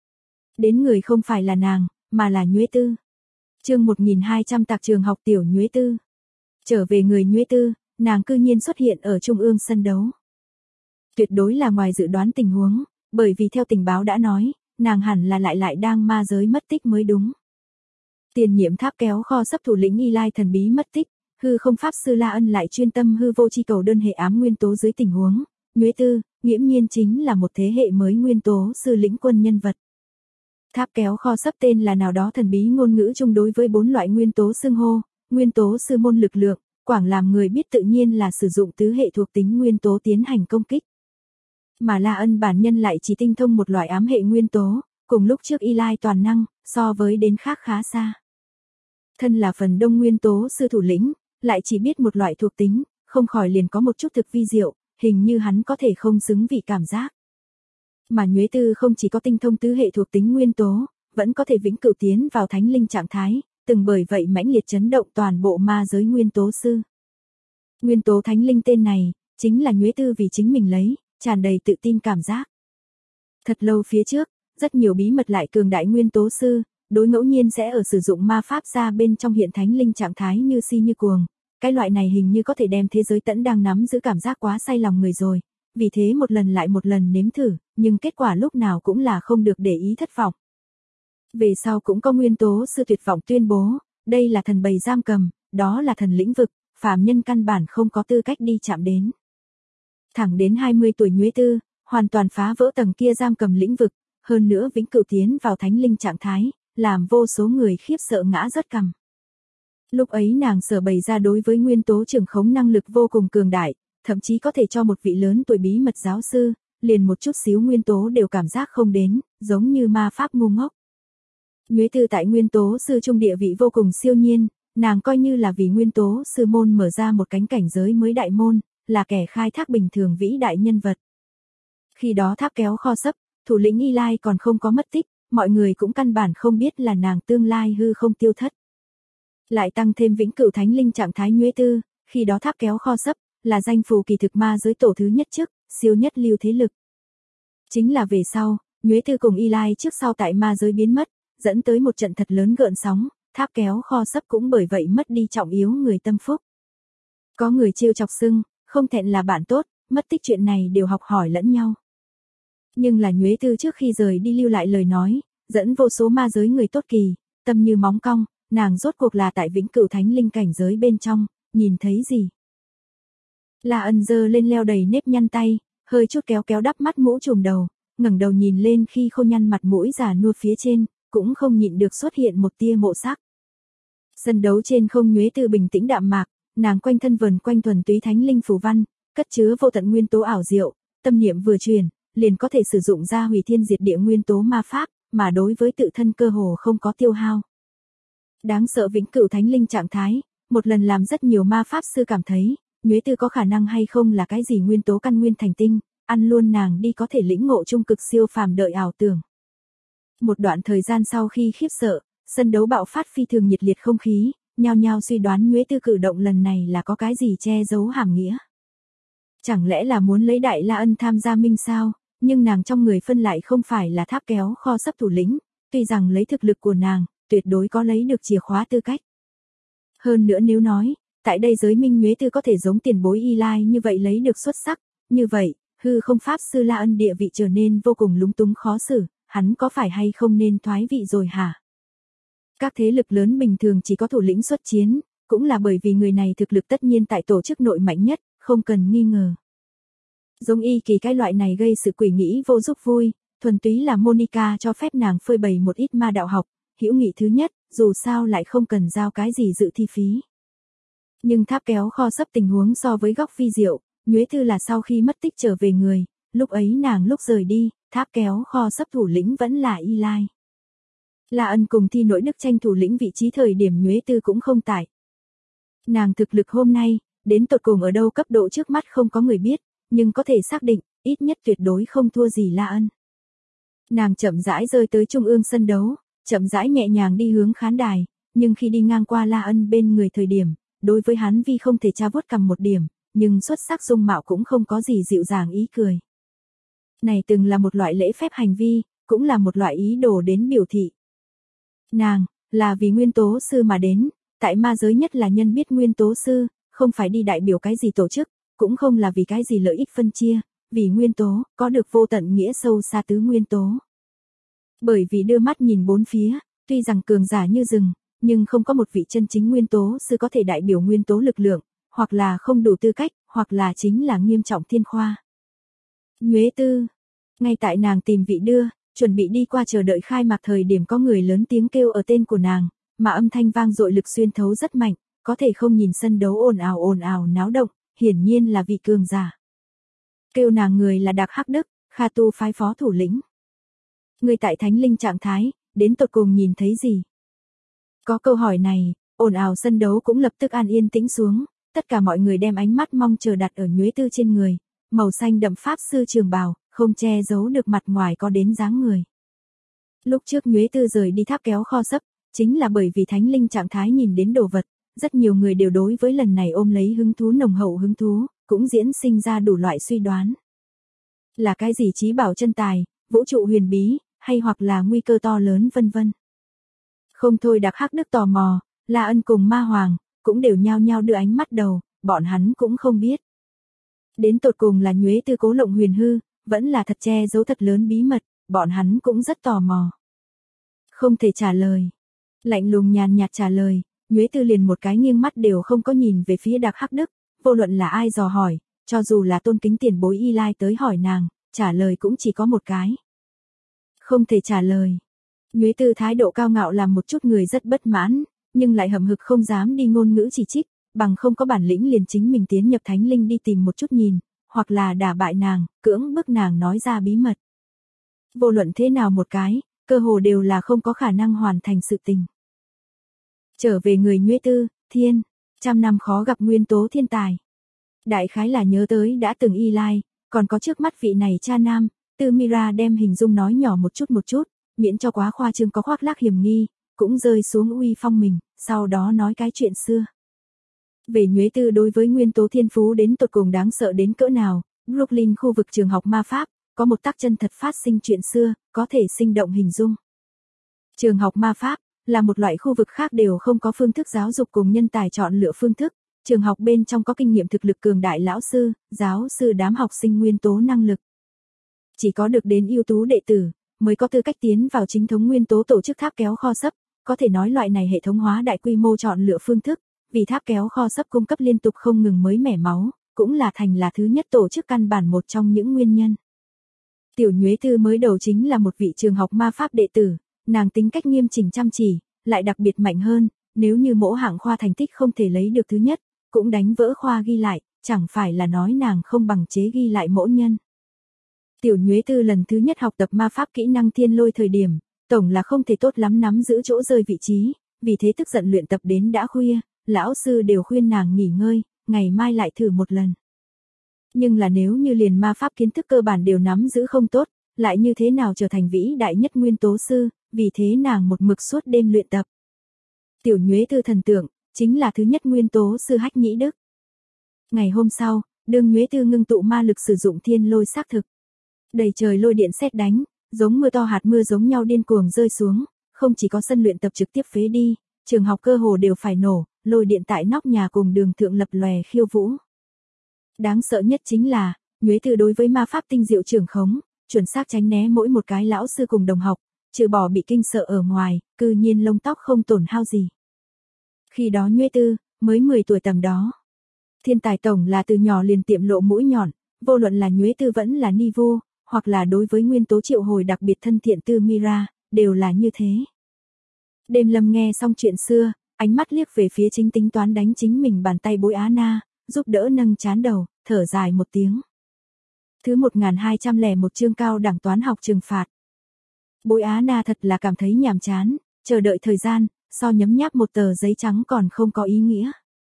Đến người không phải là nàng, mà là Nhuế Tư. Chương 1200 tạc trường học tiểu Nhuế Tư. Trở về người Nhuế Tư, nàng cư nhiên xuất hiện ở trung ương sân đấu. Tuyệt đối là ngoài dự đoán tình huống, bởi vì theo tình báo đã nói, nàng hẳn là lại đang ma giới mất tích mới đúng. Tiền nhiệm tháp kéo kho sấp thủ lĩnh Eli thần bí mất tích, hư không pháp sư La Ân lại chuyên tâm hư vô chi cầu đơn hệ ám nguyên tố dưới tình huống, Nhuế Tư, nghiễm nhiên chính là một thế hệ mới nguyên tố sư lĩnh quân nhân vật. Tháp kéo kho sấp tên là nào đó thần bí ngôn ngữ chung đối với 4 loại nguyên tố xưng hô, nguyên tố sư môn lực lượng, quảng làm người biết tự nhiên là sử dụng tứ hệ thuộc tính nguyên tố tiến hành công kích. Mà La Ân bản nhân lại chỉ tinh thông một loại ám hệ nguyên tố, cùng lúc trước Eli toàn năng, so với đến khác khá xa. Thân là phần đông nguyên tố sư thủ lĩnh, lại chỉ biết một loại thuộc tính, không khỏi liền có một chút thực vi diệu, hình như hắn có thể không xứng vị cảm giác. Mà Nhuế Tư không chỉ có tinh thông tứ hệ thuộc tính nguyên tố, vẫn có thể vĩnh cửu tiến vào thánh linh trạng thái, từng bởi vậy mãnh liệt chấn động toàn bộ ma giới nguyên tố sư. Nguyên tố thánh linh tên này, chính là Nhuế Tư vì chính mình lấy, tràn đầy tự tin cảm giác. Thật lâu phía trước, rất nhiều bí mật lại cường đại nguyên tố sư, đối ngẫu nhiên sẽ ở sử dụng ma pháp ra bên trong hiện thánh linh trạng thái như si như cuồng. Cái loại này hình như có thể đem thế giới tẫn đang nắm giữ cảm giác quá say lòng người rồi. Vì thế một lần lại một lần nếm thử, nhưng kết quả lúc nào cũng là không được để ý thất vọng. Về sau cũng có nguyên tố sư tuyệt vọng tuyên bố, đây là thần bầy giam cầm, đó là thần lĩnh vực, phàm nhân căn bản không có tư cách đi chạm đến. Thẳng đến 20 tuổi Nhuế Tư, hoàn toàn phá vỡ tầng kia giam cầm lĩnh vực, hơn nữa vĩnh cửu tiến vào thánh linh trạng thái, làm vô số người khiếp sợ ngã rớt cằm. Lúc ấy nàng sở bày ra đối với nguyên tố trưởng khống năng lực vô cùng cường đại, thậm chí có thể cho một vị lớn tuổi bí mật giáo sư, liền một chút xíu nguyên tố đều cảm giác không đến, giống như ma pháp ngu ngốc. Nhuế Tư tại nguyên tố sư trung địa vị vô cùng siêu nhiên, nàng coi như là vì nguyên tố sư môn mở ra một cánh cảnh giới mới đại môn, là kẻ khai thác bình thường vĩ đại nhân vật. Khi đó tháp kéo kho sấp, thủ lĩnh Eli còn không có mất tích, mọi người cũng căn bản không biết là nàng tương lai hư không tiêu thất. Lại tăng thêm vĩnh cửu thánh linh trạng thái Nhuế Tư, khi đó tháp kéo kho sấp, là danh phù kỳ thực ma giới tổ thứ nhất trước, siêu nhất lưu thế lực. Chính là về sau, Nhuế Tư cùng Eli trước sau tại ma giới biến mất, dẫn tới một trận thật lớn gợn sóng, tháp kéo kho sấp cũng bởi vậy mất đi trọng yếu người tâm phúc. Có người trêu chọc xưng, không thẹn là bạn tốt, mất tích chuyện này đều học hỏi lẫn nhau. Nhưng là Nhuế Tư trước khi rời đi lưu lại lời nói, dẫn vô số ma giới người tốt kỳ, tâm như móng cong, nàng rốt cuộc là tại vĩnh cửu thánh linh cảnh giới bên trong, nhìn thấy gì? La Ân giơ lên leo đầy nếp nhăn tay, hơi chút kéo kéo đắp mắt mũ trùm đầu, ngẩng đầu nhìn lên khi khô nhăn mặt mũi già nua phía trên, cũng không nhịn được xuất hiện một tia mộ sắc. Sân đấu trên không Nhuế Tư bình tĩnh đạm mạc, nàng quanh thân vần quanh thuần túy thánh linh phù văn, cất chứa vô tận nguyên tố ảo diệu, tâm niệm vừa truyền, liền có thể sử dụng ra hủy thiên diệt địa nguyên tố ma pháp, mà đối với tự thân cơ hồ không có tiêu hao. Đáng sợ vĩnh cửu thánh linh trạng thái, một lần làm rất nhiều ma pháp sư cảm thấy, Nhuế Tư có khả năng hay không là cái gì nguyên tố căn nguyên thành tinh, ăn luôn nàng đi có thể lĩnh ngộ trung cực siêu phàm đợi ảo tưởng. Một đoạn thời gian sau khi khiếp sợ, sân đấu bạo phát phi thường nhiệt liệt không khí, nhao nhao suy đoán Nhuế Tư cử động lần này là có cái gì che giấu hàm nghĩa. Chẳng lẽ là muốn lấy Đại La Ân tham gia minh sao, nhưng nàng trong người phân lại không phải là tháp kéo kho sắp thủ lĩnh, tuy rằng lấy thực lực của nàng, tuyệt đối có lấy được chìa khóa tư cách. Hơn nữa nếu nói, tại đây giới minh Nhuế Tư có thể giống tiền bối Y Lai như vậy lấy được xuất sắc, như vậy, hư không pháp sư La Ân địa vị trở nên vô cùng lúng túng khó xử, hắn có phải hay không nên thoái vị rồi hả? Các thế lực lớn bình thường chỉ có thủ lĩnh xuất chiến, cũng là bởi vì người này thực lực tất nhiên tại tổ chức nội mạnh nhất, không cần nghi ngờ. Giống Y Kỳ cái loại này gây sự quỷ nghĩ vô giúp vui, thuần túy là Monica cho phép nàng phơi bày một ít ma đạo học, hữu nghị thứ nhất, dù sao lại không cần giao cái gì dự thi phí. Nhưng tháp kéo kho sấp tình huống so với góc phi diệu, Nhuế Tư là sau khi mất tích trở về người, lúc ấy nàng lúc rời đi, tháp kéo kho sấp thủ lĩnh vẫn là Y Lai. La Ân cùng Thi Nỗi Đức tranh thủ lĩnh vị trí thời điểm Nhuế Tư cũng không tại. Nàng thực lực hôm nay, đến tột cùng ở đâu cấp độ trước mắt không có người biết, nhưng có thể xác định, ít nhất tuyệt đối không thua gì La Ân. Nàng chậm rãi rơi tới trung ương sân đấu, chậm rãi nhẹ nhàng đi hướng khán đài, nhưng khi đi ngang qua La Ân bên người thời điểm, đối với hắn vi không thể tra vuốt cầm một điểm, nhưng xuất sắc dung mạo cũng không có gì dịu dàng ý cười. Này từng là một loại lễ phép hành vi, cũng là một loại ý đồ đến biểu thị. Nàng, là vì nguyên tố sư mà đến, tại ma giới nhất là nhân biết nguyên tố sư, không phải đi đại biểu cái gì tổ chức, cũng không là vì cái gì lợi ích phân chia, vì nguyên tố, có được vô tận nghĩa sâu xa tứ nguyên tố. Bởi vì đưa mắt nhìn bốn phía, tuy rằng cường giả như rừng, nhưng không có một vị chân chính nguyên tố sư có thể đại biểu nguyên tố lực lượng, hoặc là không đủ tư cách, hoặc là chính là nghiêm trọng thiên khoa. Nhuế Tư, ngay tại nàng tìm vị đưa, chuẩn bị đi qua chờ đợi khai mạc thời điểm có người lớn tiếng kêu ở tên của nàng, mà âm thanh vang dội lực xuyên thấu rất mạnh, có thể không nhìn sân đấu ồn ào náo động, hiển nhiên là vị cường giả. Kêu nàng người là Đạc Hắc Đức, Kha Tu phái phó thủ lĩnh. Người tại thánh linh trạng thái, đến tột cùng nhìn thấy gì? Có câu hỏi này, ồn ào sân đấu cũng lập tức an yên tĩnh xuống, tất cả mọi người đem ánh mắt mong chờ đặt ở Nhuế Tư trên người, màu xanh đậm pháp sư trường bào, không che giấu được mặt ngoài có đến dáng người. Lúc trước Nhuế Tư rời đi tháp kéo kho sấp, chính là bởi vì thánh linh trạng thái nhìn đến đồ vật, rất nhiều người đều đối với lần này ôm lấy hứng thú nồng hậu hứng thú, cũng diễn sinh ra đủ loại suy đoán. Là cái gì trí bảo chân tài, vũ trụ huyền bí, hay hoặc là nguy cơ to lớn vân vân. Không thôi Đạc Hắc Đức tò mò, La Ân cùng Ma Hoàng, cũng đều nhao nhao đưa ánh mắt đầu, bọn hắn cũng không biết. Đến tột cùng là Nhuế Tư cố lộng huyền hư, vẫn là thật che giấu thật lớn bí mật, bọn hắn cũng rất tò mò. Không thể trả lời. Lạnh lùng nhàn nhạt trả lời, Nhuế Tư liền một cái nghiêng mắt đều không có nhìn về phía Đạc Hắc Đức, vô luận là ai dò hỏi, cho dù là tôn kính tiền bối Y Lai tới hỏi nàng, trả lời cũng chỉ có một cái. Không thể trả lời. Nhuế Tư thái độ cao ngạo làm một chút người rất bất mãn, nhưng lại hậm hực không dám đi ngôn ngữ chỉ trích, bằng không có bản lĩnh liền chính mình tiến nhập thánh linh đi tìm một chút nhìn, hoặc là đả bại nàng, cưỡng bức nàng nói ra bí mật. Vô luận thế nào một cái, cơ hồ đều là không có khả năng hoàn thành sự tình. Trở về người Nhuế Tư, thiên, trăm năm khó gặp nguyên tố thiên tài. Đại khái là nhớ tới đã từng Y Lai, còn có trước mắt vị này cha nam, Tư Mira đem hình dung nói nhỏ một chút, miễn cho quá khoa trương có khoác lác hiểm nghi, cũng rơi xuống uy phong mình, sau đó nói cái chuyện xưa. Về Nhuế Tư đối với nguyên tố thiên phú đến tột cùng đáng sợ đến cỡ nào, Brooklyn khu vực trường học ma pháp, có một tác chân thật phát sinh chuyện xưa, có thể sinh động hình dung. Trường học ma pháp, là một loại khu vực khác đều không có phương thức giáo dục cùng nhân tài chọn lựa phương thức, trường học bên trong có kinh nghiệm thực lực cường đại lão sư, giáo sư đám học sinh nguyên tố năng lực. Chỉ có được đến ưu tú đệ tử, mới có tư cách tiến vào chính thống nguyên tố tổ chức tháp kéo kho sấp, có thể nói loại này hệ thống hóa đại quy mô chọn lựa phương thức, vì tháp kéo kho sấp cung cấp liên tục không ngừng mới mẻ máu, cũng là thành là thứ nhất tổ chức căn bản một trong những nguyên nhân. Tiểu Nhuế Tư mới đầu chính là một vị trường học ma pháp đệ tử, nàng tính cách nghiêm chỉnh chăm chỉ, lại đặc biệt mạnh hơn, nếu như mỗ hạng khoa thành tích không thể lấy được thứ nhất, cũng đánh vỡ khoa ghi lại, chẳng phải là nói nàng không bằng chế ghi lại mỗ nhân. Tiểu Nhuế Tư lần thứ nhất học tập ma pháp kỹ năng thiên lôi thời điểm, tổng là không thể tốt lắm nắm giữ chỗ rơi vị trí, vì thế tức giận luyện tập đến đã khuya, lão sư đều khuyên nàng nghỉ ngơi, ngày mai lại thử một lần. Nhưng là nếu như liền ma pháp kiến thức cơ bản đều nắm giữ không tốt, lại như thế nào trở thành vĩ đại nhất nguyên tố sư, vì thế nàng một mực suốt đêm luyện tập. Tiểu Nhuế Tư thần tượng, chính là thứ nhất nguyên tố sư Hách Nhĩ Đức. Ngày hôm sau, đương Nhuế Tư ngưng tụ ma lực sử dụng thiên lôi xác thực. Đầy trời lôi điện sét đánh, giống mưa to hạt mưa giống nhau điên cuồng rơi xuống, không chỉ có sân luyện tập trực tiếp phế đi, trường học cơ hồ đều phải nổ, lôi điện tại nóc nhà cùng đường thượng lập lòe khiêu vũ. Đáng sợ nhất chính là, Nhuế Tư đối với ma pháp tinh diệu trường khống, chuẩn xác tránh né mỗi một cái lão sư cùng đồng học, trừ bỏ bị kinh sợ ở ngoài, cư nhiên lông tóc không tổn hao gì. Khi đó Nhuế Tư, mới 10 tuổi tầm đó. Thiên tài tổng là từ nhỏ liền tiệm lộ mũi nhọn, vô luận là Nhuế Tư vẫn là Ni Vu, hoặc là đối với nguyên tố triệu hồi đặc biệt thân thiện Tư Mira, đều là như thế. Đêm Lâm nghe xong chuyện xưa, ánh mắt liếc về phía chính tính toán đánh chính mình bàn tay Bối Á Na, giúp đỡ nâng chán đầu, thở dài một tiếng. Thứ 1201 chương cao đẳng toán học trừng phạt. Bối Á Na thật là cảm thấy nhàm chán, chờ đợi thời gian, so nhấm nháp một tờ giấy trắng còn không có ý nghĩa.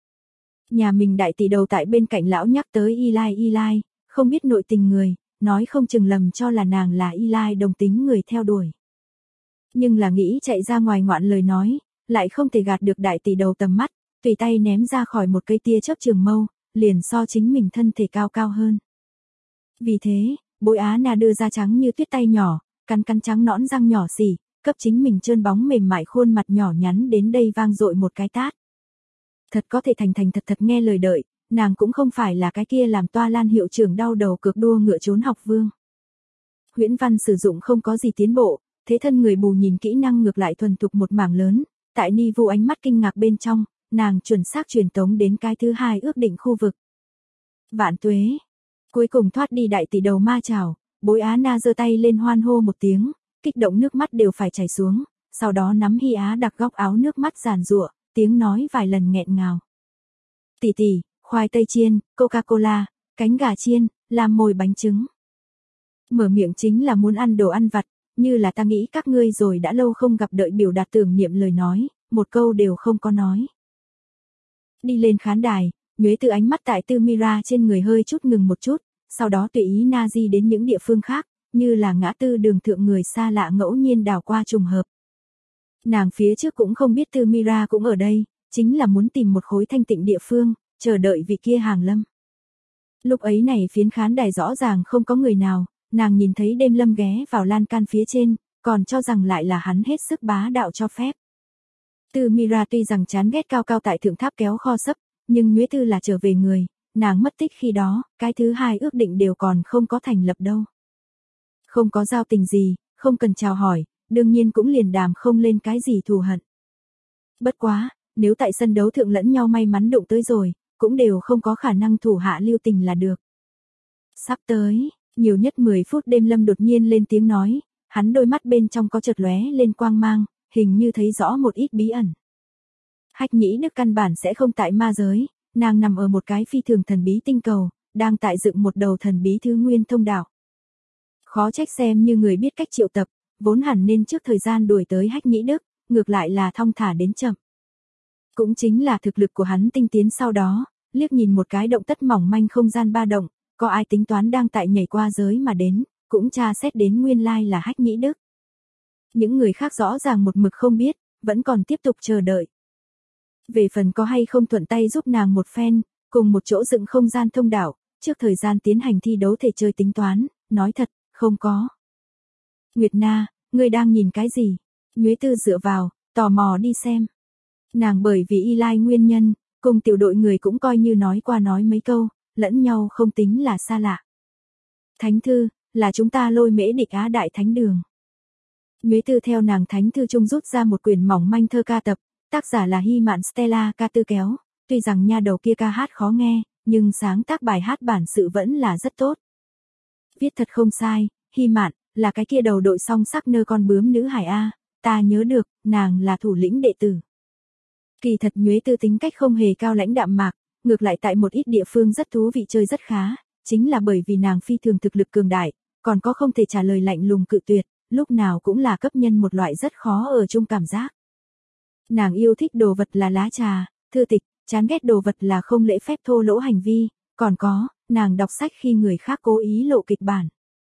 Nhà mình đại tỷ đầu tại bên cạnh lão nhắc tới Eli, không biết nội tình người, nói không chừng lầm cho là nàng là Eli đồng tính người theo đuổi. Nhưng là nghĩ chạy ra ngoài ngoạn lời nói, lại không thể gạt được đại tỷ đầu tầm mắt, tùy tay ném ra khỏi một cây tia chớp trường mâu, liền so chính mình thân thể cao hơn. Vì thế, Bối Á Na đưa ra trắng như tuyết tay nhỏ, cắn trắng nõn răng nhỏ xỉ, cấp chính mình trơn bóng mềm mại khuôn mặt nhỏ nhắn đến đây vang dội một cái tát. Thật có thể thành thật nghe lời đợi, nàng cũng không phải là cái kia làm toa lan hiệu trưởng đau đầu cược đua ngựa trốn học vương. Huyễn văn sử dụng không có gì tiến bộ, thế thân người mù nhìn kỹ năng ngược lại thuần thục một mảng lớn, tại Ni Vu ánh mắt kinh ngạc bên trong, nàng chuẩn xác truyền tống đến cái thứ hai ước định khu vực. Vạn tuế. Cuối cùng thoát đi đại tỷ đầu ma chảo, Bối Á Na giơ tay lên hoan hô một tiếng, kích động nước mắt đều phải chảy xuống, sau đó nắm Hi Á đặc góc áo nước mắt giàn giụa, tiếng nói vài lần nghẹn ngào. Tỷ, khoai tây chiên, Coca-Cola, cánh gà chiên, làm mồi bánh trứng. Mở miệng chính là muốn ăn đồ ăn vặt, như là ta nghĩ các ngươi rồi đã lâu không gặp đợi biểu đạt tưởng niệm lời nói, một câu đều không có nói. Đi lên khán đài, Nhuế Tư ánh mắt tại Tư Mira trên người hơi chút ngừng một chút, sau đó tùy ý na di đến những địa phương khác, như là ngã tư đường thượng người xa lạ ngẫu nhiên đảo qua trùng hợp. Nàng phía trước cũng không biết Tư Mira cũng ở đây, chính là muốn tìm một khối thanh tịnh địa phương, chờ đợi vị kia hàng lâm. Lúc ấy này phiến khán đài rõ ràng không có người nào, nàng nhìn thấy Đêm Lâm ghé vào lan can phía trên, còn cho rằng lại là hắn hết sức bá đạo cho phép. Tư Mira tuy rằng chán ghét cao tại thượng tháp kéo kho sấp, nhưng Nhuế Tư là trở về người, nàng mất tích khi đó, cái thứ hai ước định đều còn không có thành lập đâu. Không có giao tình gì, không cần chào hỏi, đương nhiên cũng liền đàm không lên cái gì thù hận. Bất quá, nếu tại sân đấu thượng lẫn nhau may mắn đụng tới rồi, cũng đều không có khả năng thủ hạ lưu tình là được. Sắp tới, nhiều nhất 10 phút Đêm Lâm đột nhiên lên tiếng nói, hắn đôi mắt bên trong có chợt lóe lên quang mang, hình như thấy rõ một ít bí ẩn. Hách Nhĩ Đức căn bản sẽ không tại ma giới, nàng nằm ở một cái phi thường thần bí tinh cầu, đang tại dựng một đầu thần bí thứ nguyên thông đạo. Khó trách xem như người biết cách triệu tập, vốn hẳn nên trước thời gian đuổi tới Hách Nhĩ Đức, ngược lại là thong thả đến chậm. Cũng chính là thực lực của hắn tinh tiến sau đó, liếc nhìn một cái động tất mỏng manh không gian ba động, có ai tính toán đang tại nhảy qua giới mà đến, cũng tra xét đến nguyên lai là Hách Nhĩ Đức. Những người khác rõ ràng một mực không biết, vẫn còn tiếp tục chờ đợi. Về phần có hay không thuận tay giúp nàng một phen, cùng một chỗ dựng không gian thông đạo, trước thời gian tiến hành thi đấu thể chơi tính toán, nói thật, không có. Nguyệt Na, ngươi đang nhìn cái gì? Nhuế Tư dựa vào, tò mò đi xem. Nàng bởi vì Eli nguyên nhân, cùng tiểu đội người cũng coi như nói qua nói mấy câu, lẫn nhau không tính là xa lạ. Thánh thư, là chúng ta lôi mễ địch Á Đại Thánh Đường. Nhuế Tư theo nàng thánh thư trung rút ra một quyển mỏng manh thơ ca tập, tác giả là Hy Mạn Stella ca tư kéo, tuy rằng nha đầu kia ca hát khó nghe, nhưng sáng tác bài hát bản sự vẫn là rất tốt. Viết thật không sai, Hy Mạn, là cái kia đầu đội song sắc nơ con bướm nữ hải A, ta nhớ được, nàng là thủ lĩnh đệ tử. Kỳ thật Nhuế Tư tính cách không hề cao lãnh đạm mạc, ngược lại tại một ít địa phương rất thú vị chơi rất khá, chính là bởi vì nàng phi thường thực lực cường đại, còn có không thể trả lời lạnh lùng cự tuyệt, lúc nào cũng là cấp nhân một loại rất khó ở chung cảm giác. Nàng yêu thích đồ vật là lá trà, thư tịch, chán ghét đồ vật là không lễ phép thô lỗ hành vi, còn có, nàng đọc sách khi người khác cố ý lộ kịch bản.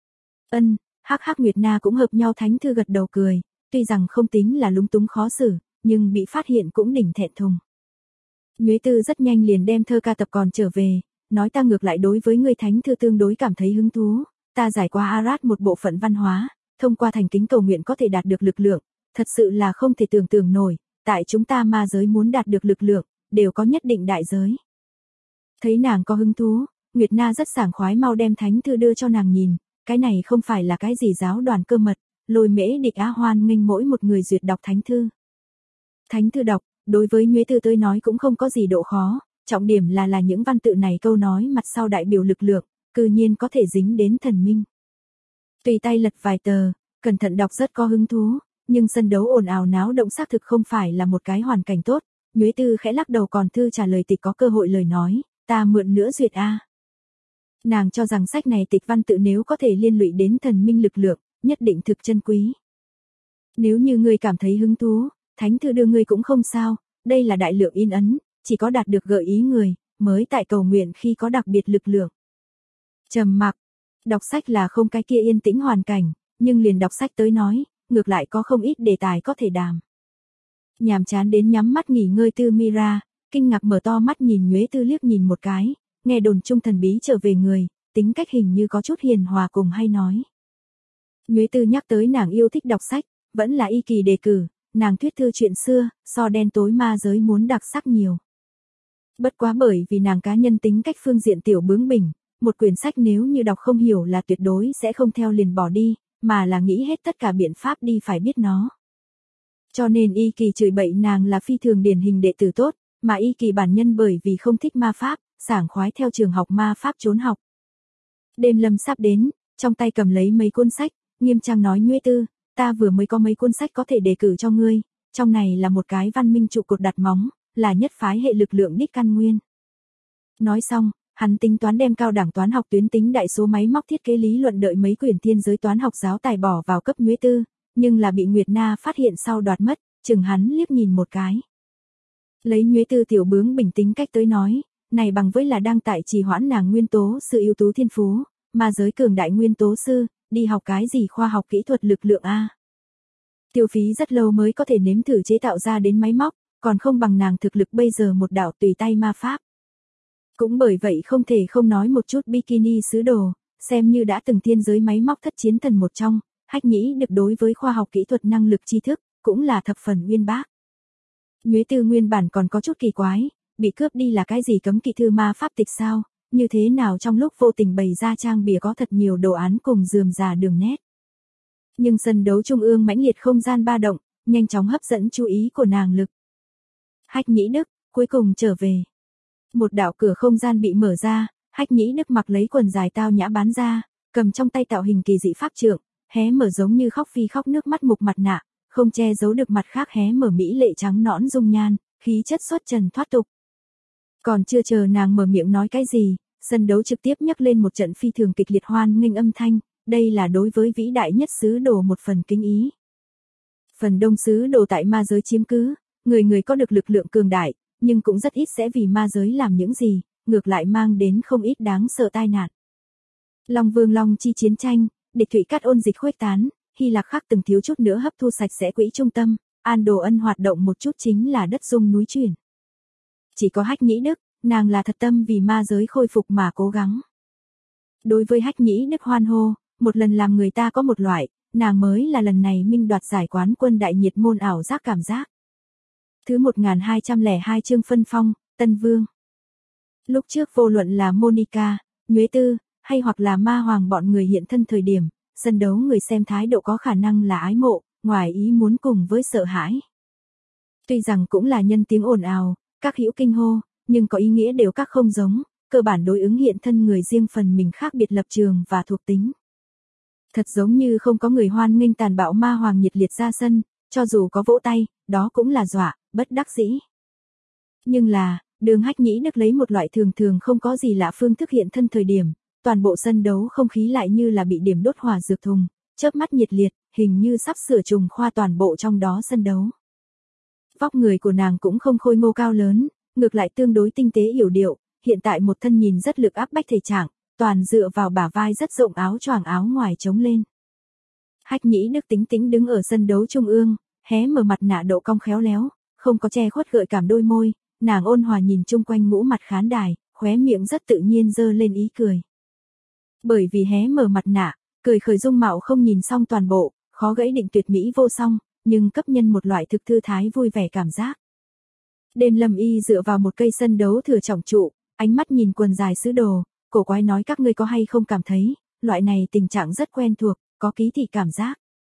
Hắc Hắc Nguyệt Na cũng hợp nhau thánh thư gật đầu cười, tuy rằng không tính là lúng túng khó xử, nhưng bị phát hiện cũng đỉnh thẹn thùng. Nhuế Tư rất nhanh liền đem thơ ca tập còn trở về, nói ta ngược lại đối với ngươi thánh thư tương đối cảm thấy hứng thú, ta giải qua Arad một bộ phận văn hóa, thông qua thành kính cầu nguyện có thể đạt được lực lượng, thật sự là không thể tưởng tượng nổi, tại chúng ta ma giới muốn đạt được lực lượng, đều có nhất định đại giới. Thấy nàng có hứng thú, Nguyệt Na rất sảng khoái mau đem thánh thư đưa cho nàng nhìn, cái này không phải là cái gì giáo đoàn cơ mật, Lôi Mễ Địch Á hoan nghênh mỗi một người duyệt đọc thánh thư. Thánh thư đọc, đối với Nhuế Tư tới nói cũng không có gì độ khó, trọng điểm là những văn tự này câu nói mặt sau đại biểu lực lượng, cư nhiên có thể dính đến thần minh. Tùy tay lật vài tờ, cẩn thận đọc rất có hứng thú, nhưng sân đấu ồn ào náo động xác thực không phải là một cái hoàn cảnh tốt, Nhuế Tư khẽ lắc đầu còn thư trả lời tịch có cơ hội lời nói, ta mượn nữa duyệt a. Nàng cho rằng sách này tịch văn tự nếu có thể liên lụy đến thần minh lực lượng, nhất định thực chân quý. Nếu như ngươi cảm thấy hứng thú, thánh thư đưa ngươi cũng không sao, đây là đại lượng in ấn, chỉ có đạt được gợi ý người, mới tại cầu nguyện khi có đặc biệt lực lượng. Trầm mặc, đọc sách là không cái kia yên tĩnh hoàn cảnh, nhưng liền đọc sách tới nói, ngược lại có không ít đề tài có thể đàm. Nhàm chán đến nhắm mắt nghỉ ngơi Tư Mira, kinh ngạc mở to mắt nhìn Nhuế Tư liếc nhìn một cái, nghe đồn trung thần bí trở về người, tính cách hình như có chút hiền hòa cùng hay nói. Nhuế Tư nhắc tới nàng yêu thích đọc sách, vẫn là y kỳ đề cử, nàng thuyết thư chuyện xưa, so đen tối ma giới muốn đặc sắc nhiều. Bất quá bởi vì nàng cá nhân tính cách phương diện tiểu bướng bỉnh, một quyển sách nếu như đọc không hiểu là tuyệt đối sẽ không theo liền bỏ đi, mà là nghĩ hết tất cả biện pháp đi phải biết nó. Cho nên y kỳ chửi bậy nàng là phi thường điển hình đệ tử tốt, mà y kỳ bản nhân bởi vì không thích ma pháp, sảng khoái theo trường học ma pháp trốn học. Đêm lâm sắp đến, trong tay cầm lấy mấy cuốn sách, nghiêm trang nói Nhuế Tư, ta vừa mới có mấy cuốn sách có thể đề cử cho ngươi, trong này là một cái văn minh trụ cột đặt móng, là nhất phái hệ lực lượng đích căn nguyên. Nói xong, hắn tính toán đem cao đẳng toán học tuyến tính đại số máy móc thiết kế lý luận đợi mấy quyển thiên giới toán học giáo tài bỏ vào cấp Nhuế Tư, nhưng là bị Nguyệt Na phát hiện sau đoạt mất, chừng hắn liếc nhìn một cái. Lấy Nhuế Tư tiểu bướng bình tĩnh cách tới nói, này bằng với là đang tại trì hoãn nàng nguyên tố sự ưu tú thiên phú, mà giới cường đại nguyên tố sư, đi học cái gì khoa học kỹ thuật lực lượng a. Tiêu phí rất lâu mới có thể nếm thử chế tạo ra đến máy móc, còn không bằng nàng thực lực bây giờ một đạo tùy tay ma pháp. Cũng bởi vậy không thể không nói một chút bikini sứ đồ, xem như đã từng thiên giới máy móc thất chiến thần một trong, Hách Nhĩ được đối với khoa học kỹ thuật năng lực tri thức, cũng là thập phần uyên bác. Nhuế Tư nguyên bản còn có chút kỳ quái, bị cướp đi là cái gì cấm kỵ thư ma pháp tịch sao, như thế nào trong lúc vô tình bày ra trang bìa có thật nhiều đồ án cùng rườm rà đường nét. Nhưng sân đấu trung ương mãnh liệt không gian ba động, nhanh chóng hấp dẫn chú ý của nàng lực. Hách Nhĩ Đức, cuối cùng trở về. Một đạo cửa không gian bị mở ra, Hách Nhĩ Đức mặc lấy quần dài tao nhã bán ra, cầm trong tay tạo hình kỳ dị pháp trượng, hé mở giống như khóc phi khóc nước mắt mục mặt nạ, không che giấu được mặt khác hé mở mỹ lệ trắng nõn dung nhan, khí chất xuất trần thoát tục. Còn chưa chờ nàng mở miệng nói cái gì, sân đấu trực tiếp nhấc lên một trận phi thường kịch liệt hoan nghênh âm thanh, đây là đối với vĩ đại nhất sứ đồ một phần kính ý. Phần đông sứ đồ tại ma giới chiếm cứ, người người có được lực lượng cường đại, nhưng cũng rất ít sẽ vì ma giới làm những gì, ngược lại mang đến không ít đáng sợ tai nạn. Long Vương Long Chi chiến tranh, địch thủy cắt ôn dịch khuếch tán, Hy Lạc khắc từng thiếu chút nữa hấp thu sạch sẽ quỹ trung tâm, An Đồ Ân hoạt động một chút chính là đất rung núi chuyển. Chỉ có Hách Nhĩ Đức, nàng là thật tâm vì ma giới khôi phục mà cố gắng. Đối với Hách Nhĩ Đức hoan hô, một lần làm người ta có một loại, nàng mới là lần này minh đoạt giải quán quân đại nhiệt môn ảo giác cảm giác. Thứ 1202 chương phân phong, Tân Vương. Lúc trước vô luận là Monica, Nhuế Tư, hay hoặc là ma hoàng bọn người hiện thân thời điểm, sân đấu người xem thái độ có khả năng là ái mộ, ngoài ý muốn cùng với sợ hãi. Tuy rằng cũng là nhân tiếng ồn ào, các hữu kinh hô, nhưng có ý nghĩa đều các không giống, cơ bản đối ứng hiện thân người riêng phần mình khác biệt lập trường và thuộc tính. Thật giống như không có người hoan nghênh tàn bạo ma hoàng nhiệt liệt ra sân, cho dù có vỗ tay, đó cũng là dọa, bất đắc dĩ. Nhưng là, đường Hách Nhĩ Đức lấy một loại thường thường không có gì lạ phương thức hiện thân thời điểm, toàn bộ sân đấu không khí lại như là bị điểm đốt hỏa dược thùng, chớp mắt nhiệt liệt, hình như sắp sửa trùng khoa toàn bộ trong đó sân đấu. Vóc người của nàng cũng không khôi ngô cao lớn, ngược lại tương đối tinh tế yểu điệu, hiện tại một thân nhìn rất lực áp bách thể trạng, toàn dựa vào bả vai rất rộng áo choàng áo ngoài chống lên. Hách Nhĩ Đức tính tĩnh đứng ở sân đấu trung ương, hé mở mặt nạ độ cong khéo léo, không có che khuất gợi cảm đôi môi, nàng ôn hòa nhìn chung quanh ngũ mặt khán đài, khóe miệng rất tự nhiên giơ lên ý cười. Bởi vì hé mở mặt nạ, cười khởi dung mạo không nhìn xong toàn bộ, khó gãy định tuyệt mỹ vô song, nhưng cấp nhân một loại thực thư thái vui vẻ cảm giác. Đêm Lâm Y dựa vào một cây sân đấu thừa trọng trụ, ánh mắt nhìn quần dài sứ đồ, cổ quái nói các ngươi có hay không cảm thấy, loại này tình trạng rất quen thuộc, có ký thị cảm giác.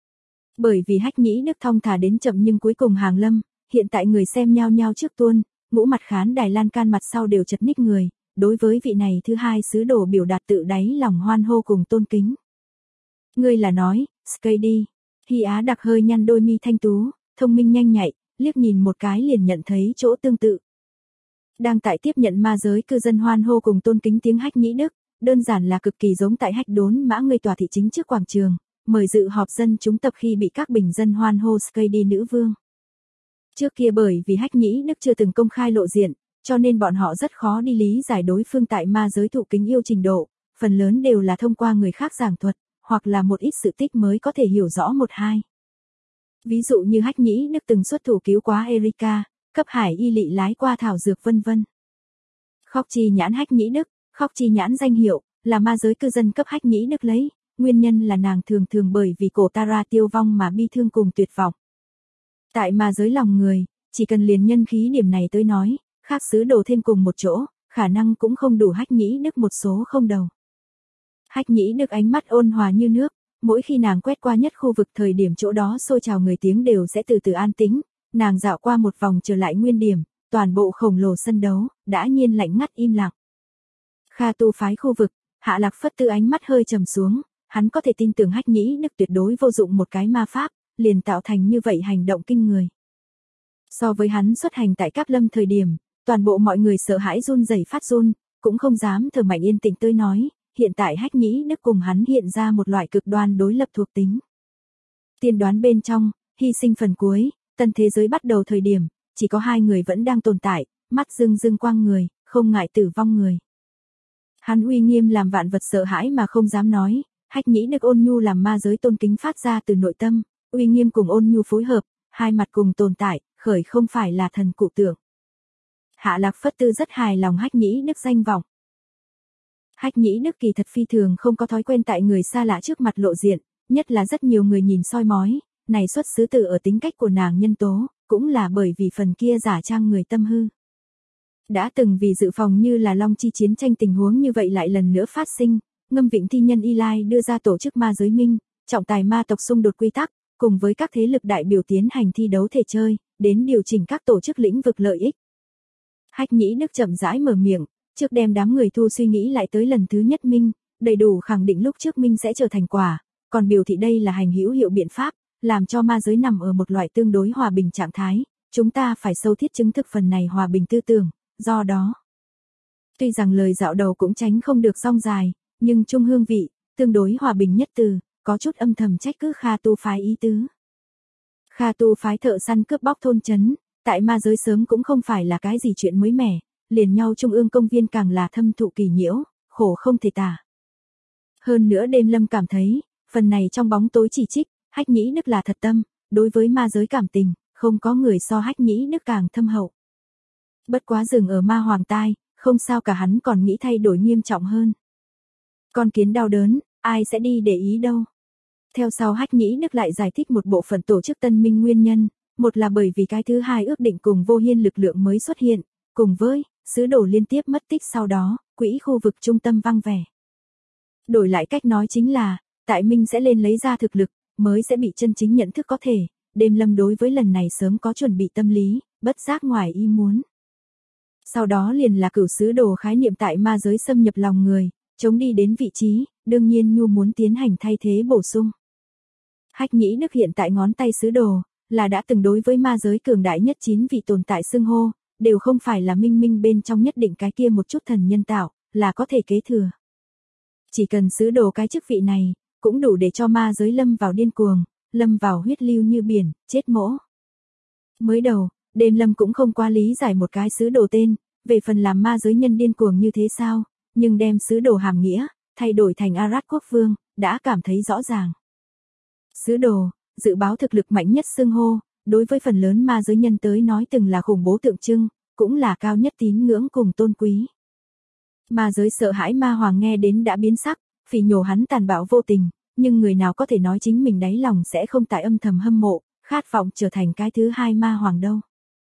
Bởi vì Hách Nhĩ Đức thong thả đến chậm nhưng cuối cùng hàng lâm, hiện tại người xem nhao nhao trước tuôn, ngũ mặt khán đài lan can mặt sau đều chật ních người, đối với vị này thứ hai sứ đồ biểu đạt tự đáy lòng hoan hô cùng tôn kính. Ngươi là nói, Skady. Hy Á Đặc hơi nhăn đôi mi thanh tú, thông minh nhanh nhạy, liếc nhìn một cái liền nhận thấy chỗ tương tự. Đang tại tiếp nhận ma giới cư dân hoan hô cùng tôn kính tiếng Hách Nhĩ Đức, đơn giản là cực kỳ giống tại Hách Đốn Mã người tòa thị chính trước quảng trường, mời dự họp dân chúng tập khi bị các bình dân hoan hô Skady nữ vương. Trước kia bởi vì Hách Nhĩ Đức chưa từng công khai lộ diện, cho nên bọn họ rất khó đi lý giải đối phương tại ma giới thụ kính yêu trình độ, phần lớn đều là thông qua người khác giảng thuật, hoặc là một ít sự tích mới có thể hiểu rõ một hai. Ví dụ như Hách Nhĩ Đức từng xuất thủ cứu quá Erika, cấp hải y lị lái qua thảo dược vân vân. Khóc chi nhãn Hách Nhĩ Đức, khóc chi nhãn danh hiệu, là ma giới cư dân cấp Hách Nhĩ Đức lấy, nguyên nhân là nàng thường thường bởi vì cổ Tara tiêu vong mà bi thương cùng tuyệt vọng. Tại ma giới lòng người, chỉ cần liền nhân khí điểm này tới nói, khác sứ đồ thêm cùng một chỗ, khả năng cũng không đủ Hách Nhĩ Đức một số không đầu. Hách Nhĩ Đức ánh mắt ôn hòa như nước, mỗi khi nàng quét qua nhất khu vực thời điểm chỗ đó xôi trào người tiếng đều sẽ từ từ an tĩnh, nàng dạo qua một vòng trở lại nguyên điểm, toàn bộ khổng lồ sân đấu, đã nhiên lạnh ngắt im lặng. Kha tu phái khu vực, Hạ Lạc Phất Tư ánh mắt hơi trầm xuống, hắn có thể tin tưởng Hách Nhĩ Đức tuyệt đối vô dụng một cái ma pháp, liền tạo thành như vậy hành động kinh người. So với hắn xuất hành tại Cáp Lâm thời điểm, toàn bộ mọi người sợ hãi run rẩy phát run, cũng không dám thở mạnh yên tĩnh tươi nói, hiện tại Hách Nhĩ Đức cùng hắn hiện ra một loại cực đoan đối lập thuộc tính. Tiên đoán bên trong, hy sinh phần cuối, tân thế giới bắt đầu thời điểm, chỉ có hai người vẫn đang tồn tại, mắt rưng rưng quang người, không ngại tử vong người. Hắn uy nghiêm làm vạn vật sợ hãi mà không dám nói, Hách Nhĩ Đức ôn nhu làm ma giới tôn kính phát ra từ nội tâm, uy nghiêm cùng ôn nhu phối hợp, hai mặt cùng tồn tại, khởi không phải là thần cụ tưởng. Hạ Lạc Phất Tư rất hài lòng Hách Nhĩ Đức danh vọng. Hách Nhĩ Đức kỳ thật phi thường không có thói quen tại người xa lạ trước mặt lộ diện, nhất là rất nhiều người nhìn soi mói, này xuất xứ từ ở tính cách của nàng nhân tố, cũng là bởi vì phần kia giả trang người tâm hư. Đã từng vì dự phòng như là Long Chi chiến tranh tình huống như vậy lại lần nữa phát sinh, Ngâm Vịnh Thi Nhân Y Lai đưa ra tổ chức ma giới minh, trọng tài ma tộc xung đột quy tắc, cùng với các thế lực đại biểu tiến hành thi đấu thể chơi, đến điều chỉnh các tổ chức lĩnh vực lợi ích. Hách Nhĩ Đức chậm rãi mở miệng, trước đem đám người thu suy nghĩ lại tới lần thứ nhất minh, đầy đủ khẳng định lúc trước minh sẽ trở thành quả, còn biểu thị đây là hành hữu hiệu biện pháp, làm cho ma giới nằm ở một loại tương đối hòa bình trạng thái, chúng ta phải sâu thiết chứng thực phần này hòa bình tư tưởng, do đó. Tuy rằng lời dạo đầu cũng tránh không được rong dài, nhưng chung hương vị, tương đối hòa bình nhất từ, có chút âm thầm trách cứ Kha tu phái ý tứ. Kha tu phái thợ săn cướp bóc thôn trấn, tại ma giới sớm cũng không phải là cái gì chuyện mới mẻ, liền nhau trung ương công viên càng là thâm thụ kỳ nhiễu, khổ không thể tả. Hơn nữa Đêm Lâm cảm thấy, phần này trong bóng tối chỉ trích, Hách Nhĩ Đức là thật tâm, đối với ma giới cảm tình, không có người so Hách Nhĩ Đức càng thâm hậu. Bất quá dừng ở ma hoàng tai, không sao cả hắn còn nghĩ thay đổi nghiêm trọng hơn. Con kiến đau đớn, ai sẽ đi để ý đâu. Theo sau Hách Nhĩ Đức lại giải thích một bộ phận tổ chức tân minh nguyên nhân, một là bởi vì cái thứ hai ước định cùng vô hiên lực lượng mới xuất hiện, cùng với sứ đồ liên tiếp mất tích sau đó, quỹ khu vực trung tâm văng vẻ. Đổi lại cách nói chính là, tại minh sẽ lên lấy ra thực lực, mới sẽ bị chân chính nhận thức có thể, Đêm Lâm đối với lần này sớm có chuẩn bị tâm lý, bất giác ngoài ý muốn. Sau đó liền là cửu sứ đồ khái niệm tại ma giới xâm nhập lòng người, chống đi đến vị trí, đương nhiên Nhu muốn tiến hành thay thế bổ sung. Hách Nhĩ Đức hiện tại ngón tay sứ đồ, là đã từng đối với ma giới cường đại nhất 9 vị tồn tại xưng hô, đều không phải là minh minh bên trong nhất định cái kia một chút thần nhân tạo, là có thể kế thừa. Chỉ cần sứ đồ cái chức vị này, cũng đủ để cho ma giới lâm vào điên cuồng, lâm vào huyết lưu như biển, chết mỗ. Mới đầu, Đêm Lâm cũng không quá lý giải một cái sứ đồ tên, về phần làm ma giới nhân điên cuồng như thế sao, nhưng đem sứ đồ hàm nghĩa, thay đổi thành Arad quốc vương, đã cảm thấy rõ ràng. Sứ đồ, dự báo thực lực mạnh nhất xưng hô, đối với phần lớn ma giới nhân tới nói từng là khủng bố tượng trưng, cũng là cao nhất tín ngưỡng cùng tôn quý. Ma giới sợ hãi ma hoàng nghe đến đã biến sắc, phỉ nhổ hắn tàn bạo vô tình, nhưng người nào có thể nói chính mình đáy lòng sẽ không tại âm thầm hâm mộ, khát vọng trở thành cái thứ hai ma hoàng đâu.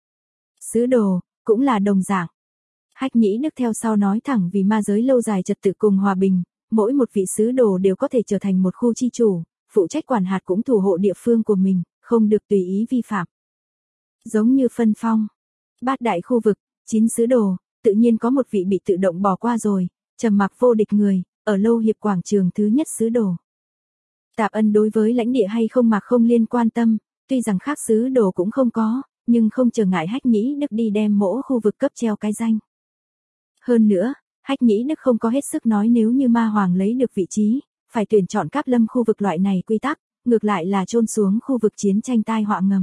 Sứ đồ, cũng là đồng dạng. Hách Nhĩ Đức theo sau nói thẳng vì ma giới lâu dài trật tự cùng hòa bình, mỗi một vị sứ đồ đều có thể trở thành một khu chi chủ, phụ trách quản hạt cũng thủ hộ địa phương của mình, không được tùy ý vi phạm. Giống như phân phong, bát đại khu vực, 9 sứ đồ, tự nhiên có một vị bị tự động bỏ qua rồi, trầm mặc vô địch người, ở Lâu Hiệp quảng trường thứ nhất sứ đồ. Tạp Ân đối với lãnh địa hay không mặc không liên quan tâm, tuy rằng khác sứ đồ cũng không có, nhưng không trở ngại Hách Nhĩ Đức đi đem mỗi khu vực cấp treo cái danh. Hơn nữa, Hách Nhĩ Đức không có hết sức nói nếu như ma hoàng lấy được vị trí, phải tuyển chọn Cáp Lâm khu vực loại này quy tắc, ngược lại là chôn xuống khu vực chiến tranh tai họa ngầm.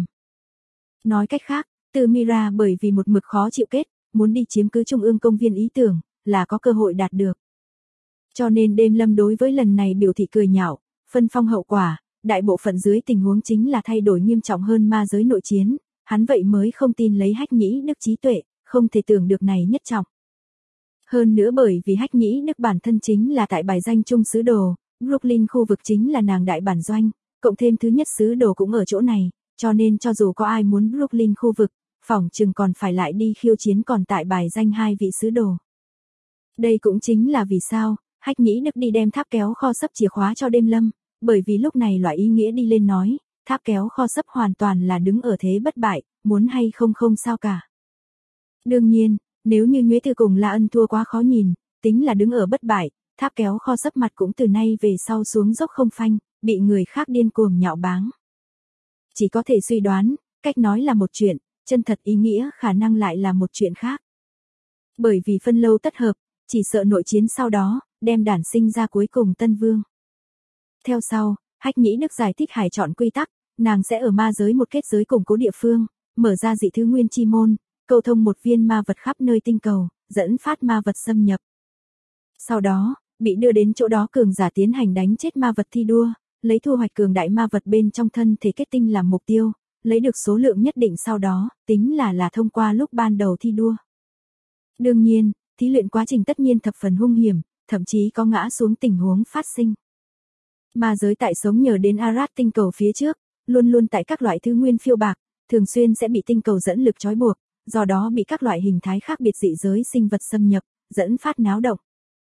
Nói cách khác, Từ Mira bởi vì một mực khó chịu kết, muốn đi chiếm cứ Trung ương công viên ý tưởng, là có cơ hội đạt được. Cho nên Đêm Lâm đối với lần này biểu thị cười nhạo, phân phong hậu quả, đại bộ phận dưới tình huống chính là thay đổi nghiêm trọng hơn ma giới nội chiến, hắn vậy mới không tin lấy Hách Nhĩ Đức trí tuệ, không thể tưởng được này nhất trọng. Hơn nữa bởi vì Hách Nhĩ Đức bản thân chính là tại bài danh trung sứ đồ, Brooklyn khu vực chính là nàng đại bản doanh, cộng thêm thứ nhất sứ đồ cũng ở chỗ này, cho nên cho dù có ai muốn Brooklyn khu vực, phỏng chừng còn phải lại đi khiêu chiến còn tại bài danh 2 vị sứ đồ. Đây cũng chính là vì sao, Hách Nhĩ Đức đi đem tháp kéo kho sấp chìa khóa cho Đêm Lâm, bởi vì lúc này loại ý nghĩa đi lên nói, tháp kéo kho sấp hoàn toàn là đứng ở thế bất bại, muốn hay không không sao cả. Đương nhiên, nếu như Nhuế Thư cùng La Ân thua quá khó nhìn, tính là đứng ở bất bại, tháp kéo kho sấp mặt cũng từ nay về sau xuống dốc không phanh, bị người khác điên cuồng nhạo báng. Chỉ có thể suy đoán, cách nói là một chuyện, chân thật ý nghĩa khả năng lại là một chuyện khác. Bởi vì phân lâu tất hợp, chỉ sợ nội chiến sau đó, đem đản sinh ra cuối cùng Tân Vương. Theo sau, Hách Nhĩ Đức giải thích hải chọn quy tắc, nàng sẽ ở ma giới một kết giới củng cố địa phương, mở ra dị thứ nguyên chi môn, cầu thông một viên ma vật khắp nơi tinh cầu, dẫn phát ma vật xâm nhập. Sau đó, bị đưa đến chỗ đó cường giả tiến hành đánh chết ma vật thi đua, lấy thu hoạch cường đại ma vật bên trong thân thể kết tinh làm mục tiêu, lấy được số lượng nhất định sau đó, tính là thông qua lúc ban đầu thi đua. Đương nhiên, thí luyện quá trình tất nhiên thập phần hung hiểm, thậm chí có ngã xuống tình huống phát sinh. Ma giới tại sống nhờ đến Arad tinh cầu phía trước, luôn luôn tại các loại thứ nguyên phiêu bạc, thường xuyên sẽ bị tinh cầu dẫn lực trói buộc, do đó bị các loại hình thái khác biệt dị giới sinh vật xâm nhập, dẫn phát náo động.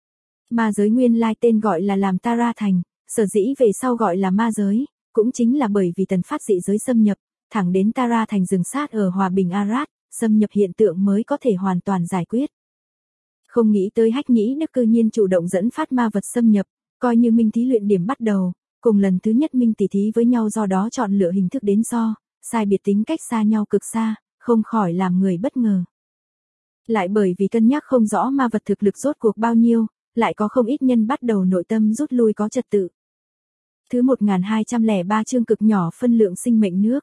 Ma giới nguyên lai tên gọi là làm Tara thành, sở dĩ về sau gọi là ma giới, cũng chính là bởi vì tần phát dị giới xâm nhập, thẳng đến Tara thành rừng sát ở hòa bình Arad, xâm nhập hiện tượng mới có thể hoàn toàn giải quyết. Không nghĩ tới Hách Nhĩ Đức cư nhiên chủ động dẫn phát ma vật xâm nhập, coi như minh thí luyện điểm bắt đầu, cùng lần thứ nhất minh tỉ thí với nhau do đó chọn lựa hình thức đến so, sai biệt tính cách xa nhau cực xa, không khỏi làm người bất ngờ. Lại bởi vì cân nhắc không rõ ma vật thực lực rốt cuộc bao nhiêu, lại có không ít nhân bắt đầu nội tâm rút lui có trật tự. Thứ 1203 chương cực nhỏ phân lượng sinh mệnh nước.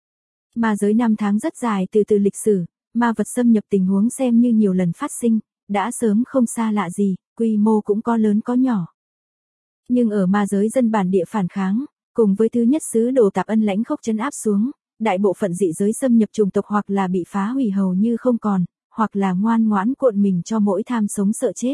Ma giới năm tháng rất dài từ lịch sử, ma vật xâm nhập tình huống xem như nhiều lần phát sinh, đã sớm không xa lạ gì, quy mô cũng có lớn có nhỏ. Nhưng ở ma giới dân bản địa phản kháng, cùng với thứ nhất sứ đồ Tạp Ân lãnh khốc trấn áp xuống, đại bộ phận dị giới xâm nhập chủng tộc hoặc là bị phá hủy hầu như không còn, hoặc là ngoan ngoãn cuộn mình cho mỗi tham sống sợ chết.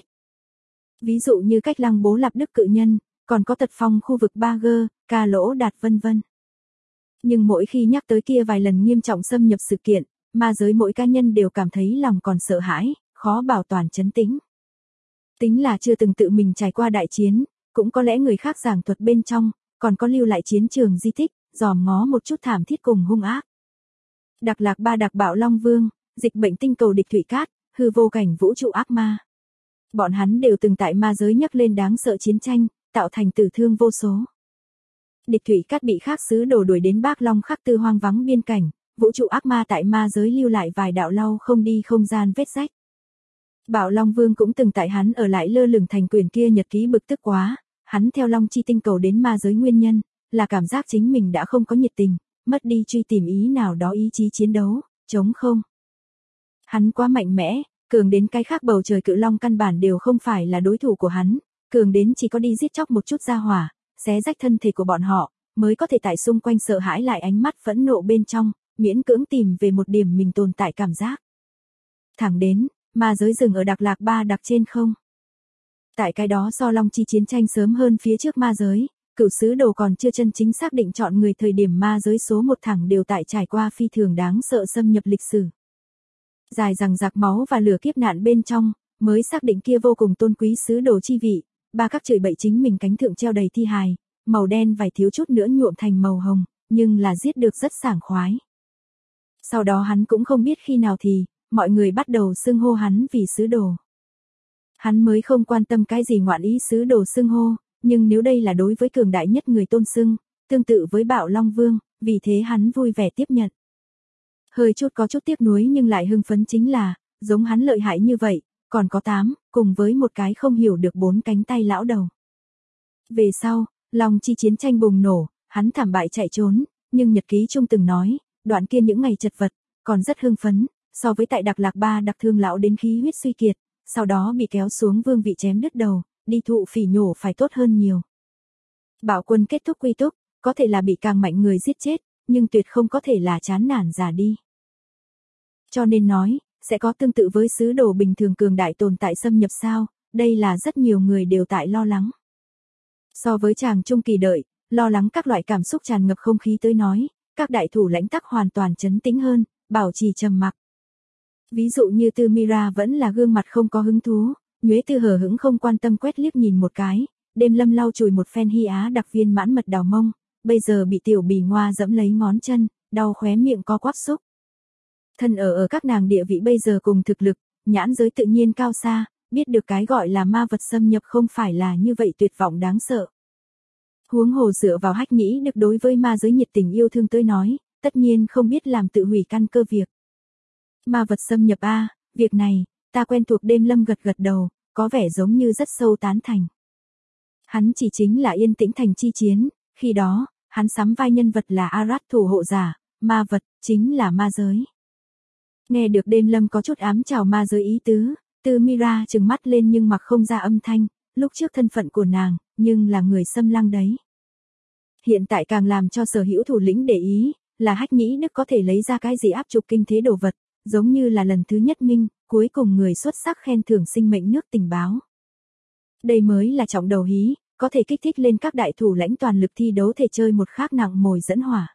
Ví dụ như Cách Lăng Bố Lạp Đức cự nhân, còn có Tật Phong khu vực Ba Gơ, Ca Lỗ Đạt vân vân. Nhưng mỗi khi nhắc tới kia vài lần nghiêm trọng xâm nhập sự kiện, ma giới mỗi cá nhân đều cảm thấy lòng còn sợ hãi, khó bảo toàn trấn tĩnh. Tính là chưa từng tự mình trải qua đại chiến, cũng có lẽ người khác giảng thuật bên trong, còn có lưu lại chiến trường di tích, dòm ngó một chút thảm thiết cùng hung ác. Đặc Lạc Ba Đặc Bạo Long Vương, dịch bệnh tinh cầu địch thủy cát, hư vô cảnh vũ trụ ác ma. Bọn hắn đều từng tại ma giới nhắc lên đáng sợ chiến tranh, tạo thành tử thương vô số. Địch thủy cát bị khác sứ đồ đuổi đến Bác Long Khắc Tư hoang vắng biên cảnh, vũ trụ ác ma tại ma giới lưu lại vài đạo lau không đi không gian vết rách. Bảo Long Vương cũng từng tại hắn ở lại lơ lửng thành quyển kia nhật ký bực tức quá, hắn theo Long Chi tinh cầu đến ma giới nguyên nhân, là cảm giác chính mình đã không có nhiệt tình, mất đi truy tìm ý nào đó ý chí chiến đấu, trống không. Hắn quá mạnh mẽ, cường đến cái khác bầu trời cự long căn bản đều không phải là đối thủ của hắn, cường đến chỉ có đi giết chóc một chút ra hỏa, xé rách thân thể của bọn họ, mới có thể tại xung quanh sợ hãi lại ánh mắt phẫn nộ bên trong, miễn cưỡng tìm về một điểm mình tồn tại cảm giác. Thẳng đến, ma giới dừng ở Đặc Lạc Ba Đặc trên không. Tại cái đó so Long Chi chiến tranh sớm hơn phía trước ma giới, cửu sứ đồ còn chưa chân chính xác định chọn người thời điểm ma giới số một thẳng đều tại trải qua phi thường đáng sợ xâm nhập lịch sử. Dài rằng giặc máu và lửa kiếp nạn bên trong, mới xác định kia vô cùng tôn quý sứ đồ chi vị, ba các chửi bậy chính mình cánh thượng treo đầy thi hài, màu đen vài thiếu chút nữa nhuộm thành màu hồng, nhưng là giết được rất sảng khoái. Sau đó hắn cũng không biết khi nào thì, mọi người bắt đầu xưng hô hắn vì sứ đồ. Hắn mới không quan tâm cái gì ngoạn ý sứ đồ xưng hô, nhưng nếu đây là đối với cường đại nhất người tôn xưng, tương tự với Bảo Long Vương, vì thế hắn vui vẻ tiếp nhận. Hơi chút có chút tiếc nuối nhưng lại hưng phấn chính là, giống hắn lợi hại như vậy, còn có 8, cùng với một cái không hiểu được 4 cánh tay lão đầu. Về sau, Long Chi chiến tranh bùng nổ, hắn thảm bại chạy trốn, nhưng nhật ký trung từng nói, đoạn kia những ngày chật vật, còn rất hưng phấn, so với tại Đặc Lạc Ba Đặc thương lão đến khí huyết suy kiệt, sau đó bị kéo xuống vương vị chém đứt đầu, đi thụ phỉ nhổ phải tốt hơn nhiều. Bạo quân kết thúc quy túc, có thể là bị càng mạnh người giết chết, nhưng tuyệt không có thể là chán nản già đi. Cho nên nói, sẽ có tương tự với sứ đồ bình thường cường đại tồn tại xâm nhập sao, đây là rất nhiều người đều tại lo lắng. So với chàng trung kỳ đợi, lo lắng các loại cảm xúc tràn ngập không khí tới nói, các đại thủ lãnh tắc hoàn toàn trấn tĩnh hơn, bảo trì trầm mặc. Ví dụ như Tư Mira vẫn là gương mặt không có hứng thú, Nhuế Tư hờ hững không quan tâm quét liếc nhìn một cái, Đêm Lâm lau chùi một phen Hy Á đặc viên mãn mật đào mông, bây giờ bị tiểu bì ngoa dẫm lấy ngón chân, đau khóe miệng co quắp xúc. Thân ở các nàng địa vị bây giờ cùng thực lực, nhãn giới tự nhiên cao xa, biết được cái gọi là ma vật xâm nhập không phải là như vậy tuyệt vọng đáng sợ. Huống hồ dựa vào Hách Nhĩ Đức đối với ma giới nhiệt tình yêu thương tới nói, tất nhiên không biết làm tự hủy căn cơ việc. Ma vật xâm nhập a, việc này, ta quen thuộc. Đêm Lâm gật gật đầu, có vẻ giống như rất sâu tán thành. Hắn chỉ chính là Yên Tĩnh Thành chi chiến, khi đó, hắn sắm vai nhân vật là Arat thủ hộ giả, ma vật, chính là ma giới. Nghe được Đêm Lâm có chút ám chào ma giới ý tứ, Tư Mira trừng mắt lên nhưng mặc không ra âm thanh, lúc trước thân phận của nàng, nhưng là người xâm lăng đấy. Hiện tại càng làm cho sở hữu thủ lĩnh để ý, là Hách Nhĩ Đức có thể lấy ra cái gì áp trục kinh thế đồ vật, giống như là lần thứ nhất minh, cuối cùng người xuất sắc khen thưởng sinh mệnh nước tình báo. Đây mới là trọng đầu hí, có thể kích thích lên các đại thủ lãnh toàn lực thi đấu thể chơi một khác nặng mồi dẫn hỏa.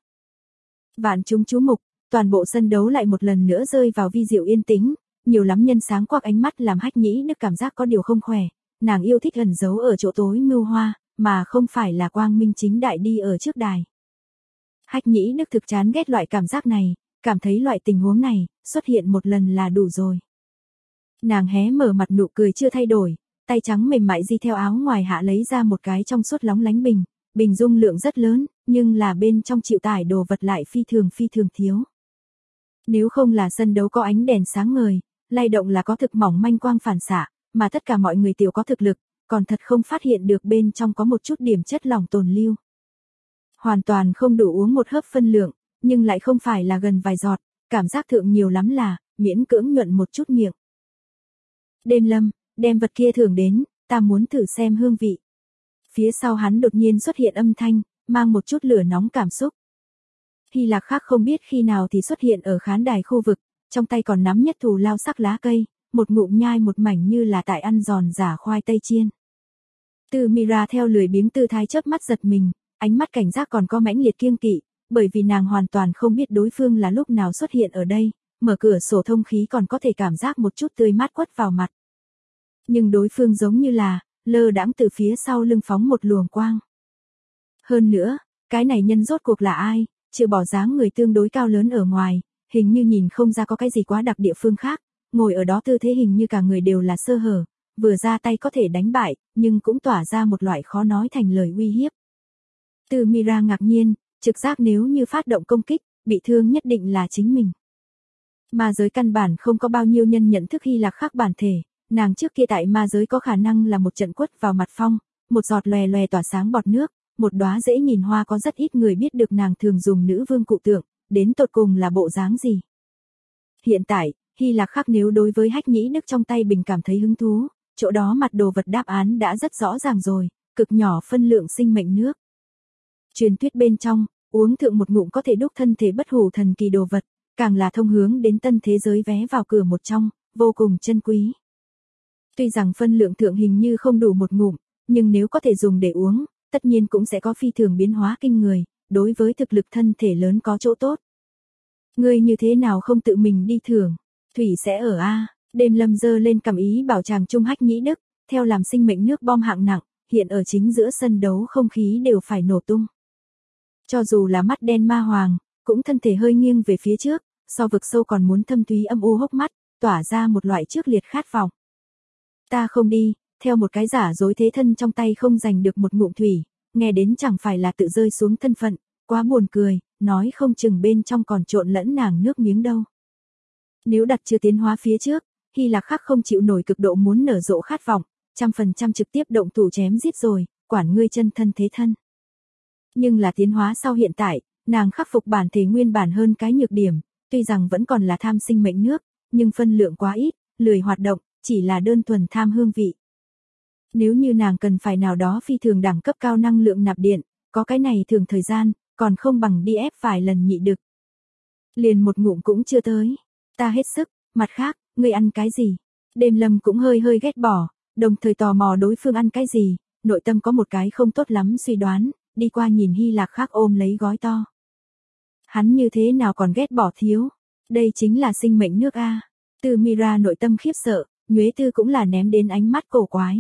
Vạn chúng chú mục, toàn bộ sân đấu lại một lần nữa rơi vào vi diệu yên tĩnh, nhiều lắm nhân sáng quắc ánh mắt làm Hách Nhĩ Đức cảm giác có điều không khỏe, nàng yêu thích ẩn giấu ở chỗ tối mưu hoa, mà không phải là quang minh chính đại đi ở trước đài. Hách Nhĩ Đức thực chán ghét loại cảm giác này, cảm thấy loại tình huống này, xuất hiện một lần là đủ rồi. Nàng hé mở mặt nụ cười chưa thay đổi, tay trắng mềm mại di theo áo ngoài hạ lấy ra một cái trong suốt lóng lánh bình, bình dung lượng rất lớn, nhưng là bên trong chịu tải đồ vật lại phi thường thiếu. Nếu không là sân đấu có ánh đèn sáng ngời, lay động là có thực mỏng manh quang phản xạ, mà tất cả mọi người tiểu có thực lực, còn thật không phát hiện được bên trong có một chút điểm chất lỏng tồn lưu. Hoàn toàn không đủ uống một hớp phân lượng, nhưng lại không phải là gần vài giọt, cảm giác thượng nhiều lắm là, miễn cưỡng nhuận một chút miệng. Đêm Lâm, đem vật kia thưởng đến, ta muốn thử xem hương vị. Phía sau hắn đột nhiên xuất hiện âm thanh, mang một chút lửa nóng cảm xúc. Hy Lạc khác không biết khi nào thì xuất hiện ở khán đài khu vực, trong tay còn nắm nhất thù lao sắc lá cây, một ngụm nhai một mảnh như là tại ăn giòn giả khoai tây chiên. Tư Mira theo lười biếng tư thái chớp mắt giật mình, ánh mắt cảnh giác còn có mãnh liệt kiêng kỵ, bởi vì nàng hoàn toàn không biết đối phương là lúc nào xuất hiện ở đây, mở cửa sổ thông khí còn có thể cảm giác một chút tươi mát quất vào mặt. Nhưng đối phương giống như là, lơ đãng từ phía sau lưng phóng một luồng quang. Hơn nữa, cái này nhân rốt cuộc là ai, trừ bỏ dáng người tương đối cao lớn ở ngoài, hình như nhìn không ra có cái gì quá đặc địa phương khác, ngồi ở đó tư thế hình như cả người đều là sơ hở, vừa ra tay có thể đánh bại, nhưng cũng tỏa ra một loại khó nói thành lời uy hiếp. Tư Mira ngạc nhiên, trực giác nếu như phát động công kích, bị thương nhất định là chính mình. Ma giới căn bản không có bao nhiêu nhân nhận thức Hy Lạc Khắc bản thể, nàng trước kia tại ma giới có khả năng là một trận quất vào mặt phong, một giọt lòe lòe tỏa sáng bọt nước, một đóa dễ nhìn hoa, có rất ít người biết được nàng thường dùng nữ vương cụ tượng, đến tột cùng là bộ dáng gì. Hiện tại, Hy Lạc Khắc nếu đối với hách nhĩ đức trong tay bình cảm thấy hứng thú, chỗ đó mặt đồ vật đáp án đã rất rõ ràng rồi, cực nhỏ phân lượng sinh mệnh nước. Truyền thuyết bên trong, uống thượng một ngụm có thể đúc thân thể bất hủ thần kỳ đồ vật, càng là thông hướng đến tân thế giới vé vào cửa một trong, vô cùng chân quý. Tuy rằng phân lượng thượng hình như không đủ một ngụm, nhưng nếu có thể dùng để uống, tất nhiên cũng sẽ có phi thường biến hóa kinh người, đối với thực lực thân thể lớn có chỗ tốt. Ngươi như thế nào không tự mình đi thưởng, thủy sẽ ở a. Đêm Lâm giơ lên cầm ý bảo chàng trung hách nhĩ đức, theo làm sinh mệnh nước bom hạng nặng, hiện ở chính giữa sân đấu không khí đều phải nổ tung. Cho dù là mắt đen ma hoàng, cũng thân thể hơi nghiêng về phía trước, so vực sâu còn muốn thâm thúy âm u hốc mắt, tỏa ra một loại trước liệt khát vọng. Ta không đi, theo một cái giả dối thế thân trong tay không giành được một ngụm thủy, nghe đến chẳng phải là tự rơi xuống thân phận, quá buồn cười, nói không chừng bên trong còn trộn lẫn nàng nước miếng đâu. Nếu đặt chưa tiến hóa phía trước, Hy Lạc Khắc không chịu nổi cực độ muốn nở rộ khát vọng, 100% trực tiếp động thủ chém giết rồi, quản ngươi chân thân thế thân. Nhưng là tiến hóa sau hiện tại, nàng khắc phục bản thể nguyên bản hơn cái nhược điểm, tuy rằng vẫn còn là tham sinh mệnh nước, nhưng phân lượng quá ít, lười hoạt động, chỉ là đơn thuần tham hương vị. Nếu như nàng cần phải nào đó phi thường đẳng cấp cao năng lượng nạp điện, có cái này thường thời gian, còn không bằng đi ép vài lần nhị đực. Liền một ngụm cũng chưa tới, ta hết sức, mặt khác, ngươi ăn cái gì? Đêm Lâm cũng hơi ghét bỏ, đồng thời tò mò đối phương ăn cái gì, nội tâm có một cái không tốt lắm suy đoán, đi qua nhìn Hy Lạc Khắc ôm lấy gói to. Hắn như thế nào còn ghét bỏ thiếu, đây chính là sinh mệnh nước a. Từ Mira nội tâm khiếp sợ, Nhuế Tư cũng là ném đến ánh mắt cổ quái.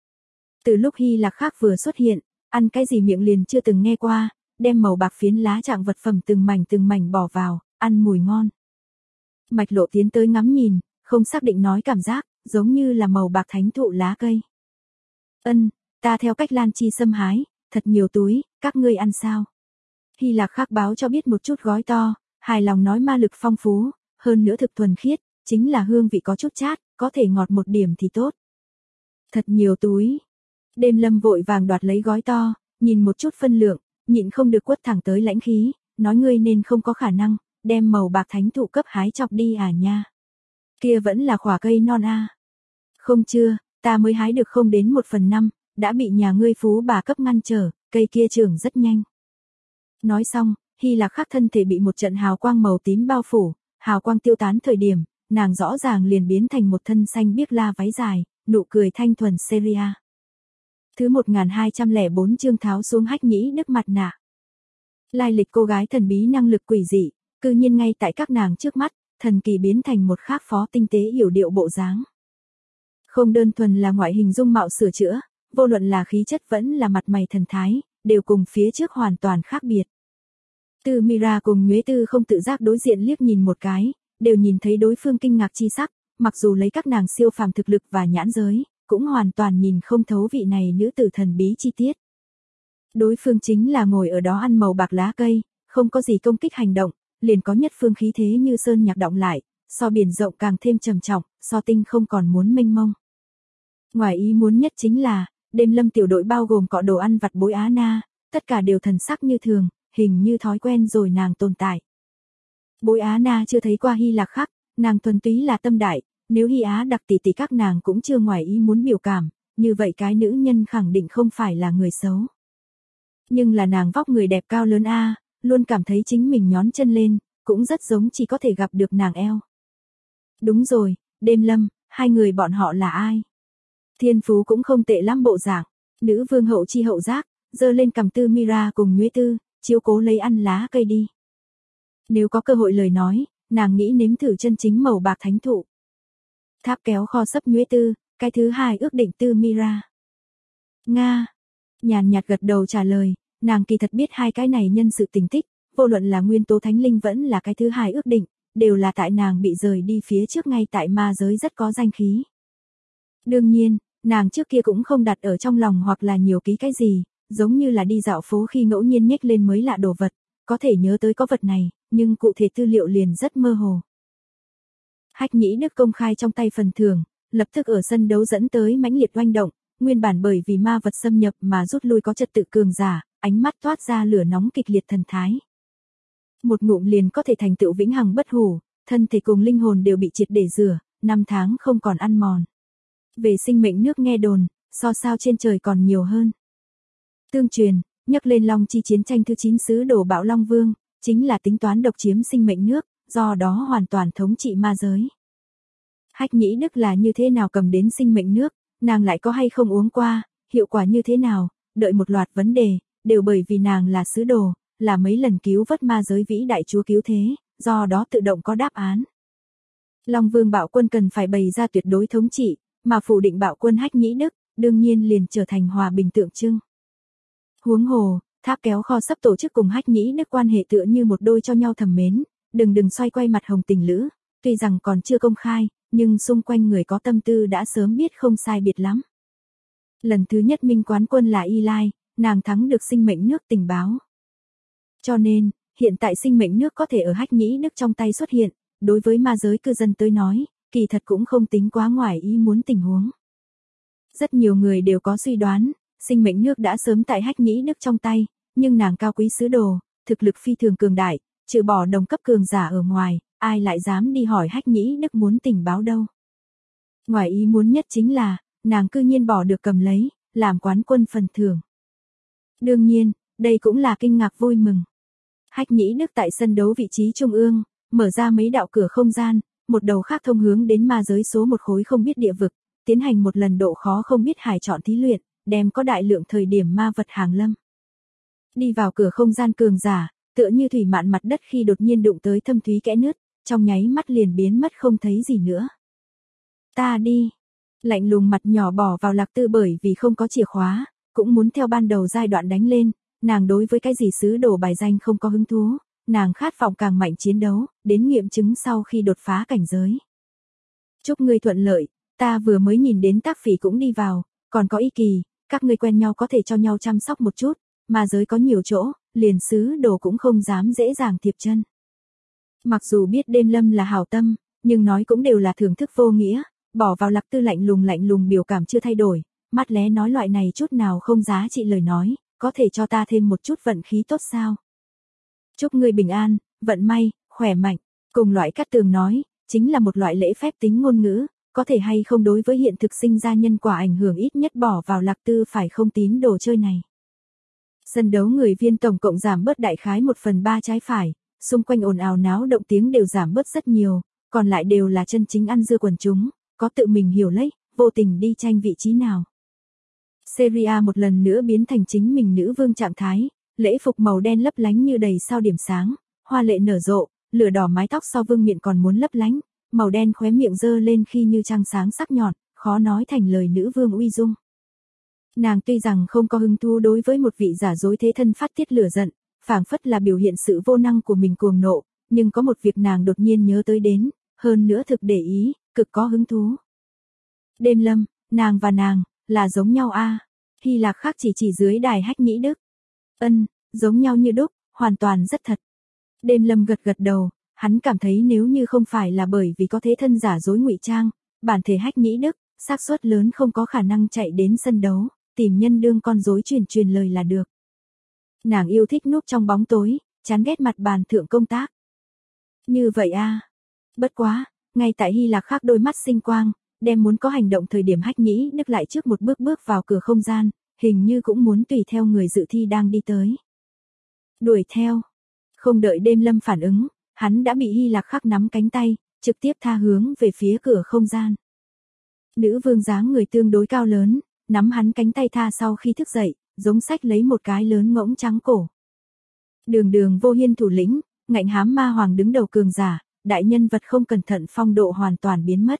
Từ lúc Hy Lạc Khắc vừa xuất hiện, ăn cái gì miệng liền chưa từng nghe qua, đem màu bạc phiến lá trạng vật phẩm từng mảnh bỏ vào, ăn mùi ngon. Mạch Lộ tiến tới ngắm nhìn, không xác định nói cảm giác, giống như là màu bạc thánh thụ lá cây. Ta theo cách Lan Chi xâm hái, thật nhiều túi, các ngươi ăn sao? Hy Lạc Khắc báo cho biết một chút gói to, hài lòng nói ma lực phong phú, hơn nữa thực thuần khiết, chính là hương vị có chút chát, có thể ngọt một điểm thì tốt. Thật nhiều túi. Đêm Lâm vội vàng đoạt lấy gói to, nhìn một chút phân lượng, nhịn không được quất thẳng tới lãnh khí, nói ngươi nên không có khả năng, đem màu bạc thánh thụ cấp hái chọc đi à nha. Kia vẫn là khỏa cây non a. Không chưa, ta mới hái được không đến 1/5, đã bị nhà ngươi phú bà cấp ngăn trở, cây kia trưởng rất nhanh. Nói xong, Hy Lạc Khắc thân thể bị một trận hào quang màu tím bao phủ, hào quang tiêu tán thời điểm, nàng rõ ràng liền biến thành một thân xanh biếc la váy dài, nụ cười thanh thuần Seria. Thứ 1204 chương tháo xuống hách nhĩ đức mặt nạ. Lai lịch cô gái thần bí năng lực quỷ dị, cư nhiên ngay tại các nàng trước mắt, thần kỳ biến thành một khác phó tinh tế hiểu điệu bộ dáng. Không đơn thuần là ngoại hình dung mạo sửa chữa, vô luận là khí chất vẫn là mặt mày thần thái, đều cùng phía trước hoàn toàn khác biệt. Từ Mira cùng Nhuế Tư không tự giác đối diện liếc nhìn một cái, đều nhìn thấy đối phương kinh ngạc chi sắc, mặc dù lấy các nàng siêu phàm thực lực và nhãn giới, cũng hoàn toàn nhìn không thấu vị này nữ tử thần bí chi tiết. Đối phương chính là ngồi ở đó ăn màu bạc lá cây, không có gì công kích hành động, liền có nhất phương khí thế như sơn nhạc động lại, so biển rộng càng thêm trầm trọng, so tinh không còn muốn mênh mông. Ngoài ý muốn nhất chính là, Đêm Lâm tiểu đội bao gồm cọ đồ ăn vặt Bối Á Na, tất cả đều thần sắc như thường, hình như thói quen rồi nàng tồn tại. Bối Á Na chưa thấy qua Hy Lạc Khắc, nàng thuần túy là tâm đại, nếu Hy Á đặc tỷ tỷ các nàng cũng chưa ngoài ý muốn biểu cảm, như vậy cái nữ nhân khẳng định không phải là người xấu. Nhưng là nàng vóc người đẹp cao lớn a, luôn cảm thấy chính mình nhón chân lên, cũng rất giống chỉ có thể gặp được nàng eo. Đúng rồi, Đêm Lâm, hai người bọn họ là ai? Thiên phú cũng không tệ lắm bộ dạng, nữ vương hậu chi hậu giác, giơ lên cầm Tư Mira cùng Nhuế Tư, chiếu cố lấy ăn lá cây đi. Nếu có cơ hội lời nói, nàng nghĩ nếm thử chân chính màu bạc thánh thụ. Tháp kéo kho sấp Nhuế Tư, cái thứ hai ước định Tư Mira. Nga. Nhàn nhạt gật đầu trả lời, nàng kỳ thật biết hai cái này nhân sự tình tích, vô luận là nguyên tố thánh linh vẫn là cái thứ hai ước định, đều là tại nàng bị rời đi phía trước ngay tại ma giới rất có danh khí. Đương nhiên, nàng trước kia cũng không đặt ở trong lòng hoặc là nhiều ký cái gì, giống như là đi dạo phố khi ngẫu nhiên nhếch lên mới lạ đồ vật, có thể nhớ tới có vật này, nhưng cụ thể tư liệu liền rất mơ hồ. Hách Nhĩ Đức công khai trong tay phần thưởng, lập tức ở sân đấu dẫn tới mãnh liệt oanh động, nguyên bản bởi vì ma vật xâm nhập mà rút lui có trật tự cường giả, ánh mắt toát ra lửa nóng kịch liệt thần thái. Một ngụm liền có thể thành tựu vĩnh hằng bất hủ, thân thể cùng linh hồn đều bị triệt để rửa, 5 tháng không còn ăn mòn. Về sinh mệnh nước nghe đồn, so sao trên trời còn nhiều hơn. Tương truyền, nhắc lên Long Chi chiến tranh thứ 9 sứ đồ Bạo Long Vương, chính là tính toán độc chiếm sinh mệnh nước, do đó hoàn toàn thống trị ma giới. Hách Nhĩ Đức là như thế nào cầm đến sinh mệnh nước, nàng lại có hay không uống qua, hiệu quả như thế nào, đợi một loạt vấn đề, đều bởi vì nàng là sứ đồ, là mấy lần cứu vớt ma giới vĩ đại chúa cứu thế, do đó tự động có đáp án. Long Vương Bạo Quân cần phải bày ra tuyệt đối thống trị, mà phủ định Bạo Quân Hách Nhĩ Đức, đương nhiên liền trở thành hòa bình tượng trưng. Huống hồ, tháp kéo kho sắp tổ chức cùng Hách Nhĩ Đức quan hệ tựa như một đôi cho nhau thầm mến, đừng xoay quay mặt hồng tình lữ, tuy rằng còn chưa công khai, nhưng xung quanh người có tâm tư đã sớm biết không sai biệt lắm. Lần thứ nhất minh quán quân là Y Lai, nàng thắng được sinh mệnh nước tình báo. Cho nên, hiện tại sinh mệnh nước có thể ở Hách Nhĩ Đức trong tay xuất hiện, đối với ma giới cư dân tới nói, kỳ thật cũng không tính quá ngoài ý muốn tình huống. Rất nhiều người đều có suy đoán, sinh mệnh nước đã sớm tại Hách Nhĩ Đức trong tay, nhưng nàng cao quý sứ đồ, thực lực phi thường cường đại, trừ bỏ đồng cấp cường giả ở ngoài, ai lại dám đi hỏi Hách Nhĩ Đức muốn tình báo đâu. Ngoài ý muốn nhất chính là, nàng cư nhiên bỏ được cầm lấy, làm quán quân phần thưởng. Đương nhiên, đây cũng là kinh ngạc vui mừng. Hách Nhĩ Đức tại sân đấu vị trí trung ương, mở ra mấy đạo cửa không gian, một đầu khác thông hướng đến ma giới số một khối không biết địa vực, tiến hành một lần độ khó không biết hải chọn thí luyện, đem có đại lượng thời điểm ma vật hàng lâm. Đi vào cửa không gian cường giả, tựa như thủy mạn mặt đất khi đột nhiên đụng tới thâm thúy kẽ nứt, trong nháy mắt liền biến mất không thấy gì nữa. Ta đi. Lạnh lùng mặt nhỏ bỏ vào Lạc Tư bởi vì không có chìa khóa, cũng muốn theo ban đầu giai đoạn đánh lên, nàng đối với cái gì sứ đồ bài danh không có hứng thú, nàng khát vọng càng mạnh chiến đấu, đến nghiệm chứng sau khi đột phá cảnh giới. Chúc ngươi thuận lợi, ta vừa mới nhìn đến Tác Phỉ cũng đi vào, còn có Y Kỳ, các ngươi quen nhau có thể cho nhau chăm sóc một chút, mà giới có nhiều chỗ, liền sứ đồ cũng không dám dễ dàng thiệp chân. Mặc dù biết Đêm Lâm là hảo tâm, nhưng nói cũng đều là thưởng thức vô nghĩa, bỏ vào Lạc Tư lạnh lùng biểu cảm chưa thay đổi, mắt lé nói loại này chút nào không giá trị lời nói, có thể cho ta thêm một chút vận khí tốt sao? Chúc ngươi bình an, vận may, khỏe mạnh, cùng loại Cát Tường nói, chính là một loại lễ phép tính ngôn ngữ, có thể hay không đối với hiện thực sinh ra nhân quả ảnh hưởng ít nhất bỏ vào Lạc Tư phải không tín đồ chơi này. Sân đấu người viên tổng cộng giảm bớt đại khái 1/3 trái phải, xung quanh ồn ào náo động tiếng đều giảm bớt rất nhiều, còn lại đều là chân chính ăn dưa quần chúng, có tự mình hiểu lấy, vô tình đi tranh vị trí nào. Seria một lần nữa biến thành chính mình nữ vương trạng thái, lễ phục màu đen lấp lánh như đầy sao điểm sáng, hoa lệ nở rộ, lửa đỏ mái tóc so vương miện còn muốn lấp lánh, màu đen khóe miệng dơ lên khi như trăng sáng sắc nhọn, khó nói thành lời nữ vương uy dung. Nàng tuy rằng không có hứng thú đối với một vị giả dối thế thân phát tiết lửa giận, phảng phất là biểu hiện sự vô năng của mình cuồng nộ, nhưng có một việc nàng đột nhiên nhớ tới đến, hơn nữa thực để ý, cực có hứng thú. Đêm Lâm, nàng và nàng, là giống nhau a. Hy Lạc khác chỉ dưới đài Hách Nhĩ Đức. Giống nhau như đúc, hoàn toàn rất thật. Đêm Lâm gật đầu, hắn cảm thấy nếu như không phải là bởi vì có thế thân giả dối ngụy trang, bản thể Hách Nhĩ Đức, xác suất lớn không có khả năng chạy đến sân đấu, tìm nhân đương con rối truyền lời là được. Nàng yêu thích núp trong bóng tối, chán ghét mặt bàn thượng công tác. Như vậy a. Bất quá, ngay tại Hy Lạc khác đôi mắt sinh quang, đem muốn có hành động thời điểm Hách Nhĩ Đức lại trước một bước vào cửa không gian, hình như cũng muốn tùy theo người dự thi đang đi tới. Đuổi theo. Không đợi Đêm Lâm phản ứng, hắn đã bị Hy Lạc khắc nắm cánh tay, trực tiếp tha hướng về phía cửa không gian. Nữ vương dáng người tương đối cao lớn, nắm hắn cánh tay tha sau khi thức dậy, giống sách lấy một cái lớn ngỗng trắng cổ. Đường Vô Hiên thủ lĩnh, ngạnh hám ma hoàng đứng đầu cường giả, đại nhân vật không cẩn thận phong độ hoàn toàn biến mất.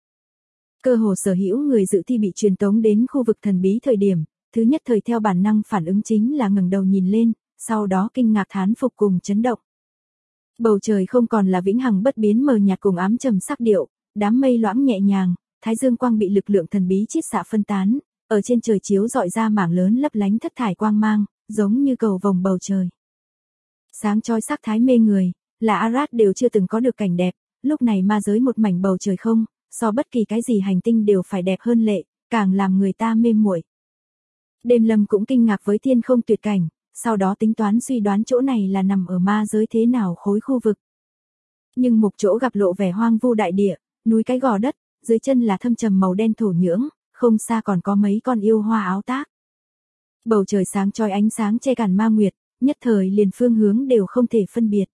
Cơ hồ sở hữu người dự thi bị truyền tống đến khu vực thần bí thời điểm, thứ nhất thời theo bản năng phản ứng chính là ngẩng đầu nhìn lên, sau đó kinh ngạc thán phục cùng chấn động. Bầu trời không còn là vĩnh hằng bất biến mờ nhạt cùng ám trầm sắc điệu, đám mây loãng nhẹ nhàng, thái dương quang bị lực lượng thần bí chiết xạ phân tán, ở trên trời chiếu rọi ra mảng lớn lấp lánh thất thải quang mang, giống như cầu vồng bầu trời. Sáng chói sắc thái mê người, là Arad đều chưa từng có được cảnh đẹp, lúc này ma giới một mảnh bầu trời không, so bất kỳ cái gì hành tinh đều phải đẹp hơn lệ, càng làm người ta mê muội. Đêm Lâm cũng kinh ngạc với thiên không tuyệt cảnh, sau đó tính toán suy đoán chỗ này là nằm ở ma giới thế nào khối khu vực. Nhưng mục chỗ gặp lộ vẻ hoang vu đại địa, núi cái gò đất, dưới chân là thâm trầm màu đen thổ nhưỡng, không xa còn có mấy con yêu hoa áo tác. Bầu trời sáng chói ánh sáng che cản ma nguyệt, nhất thời liền phương hướng đều không thể phân biệt.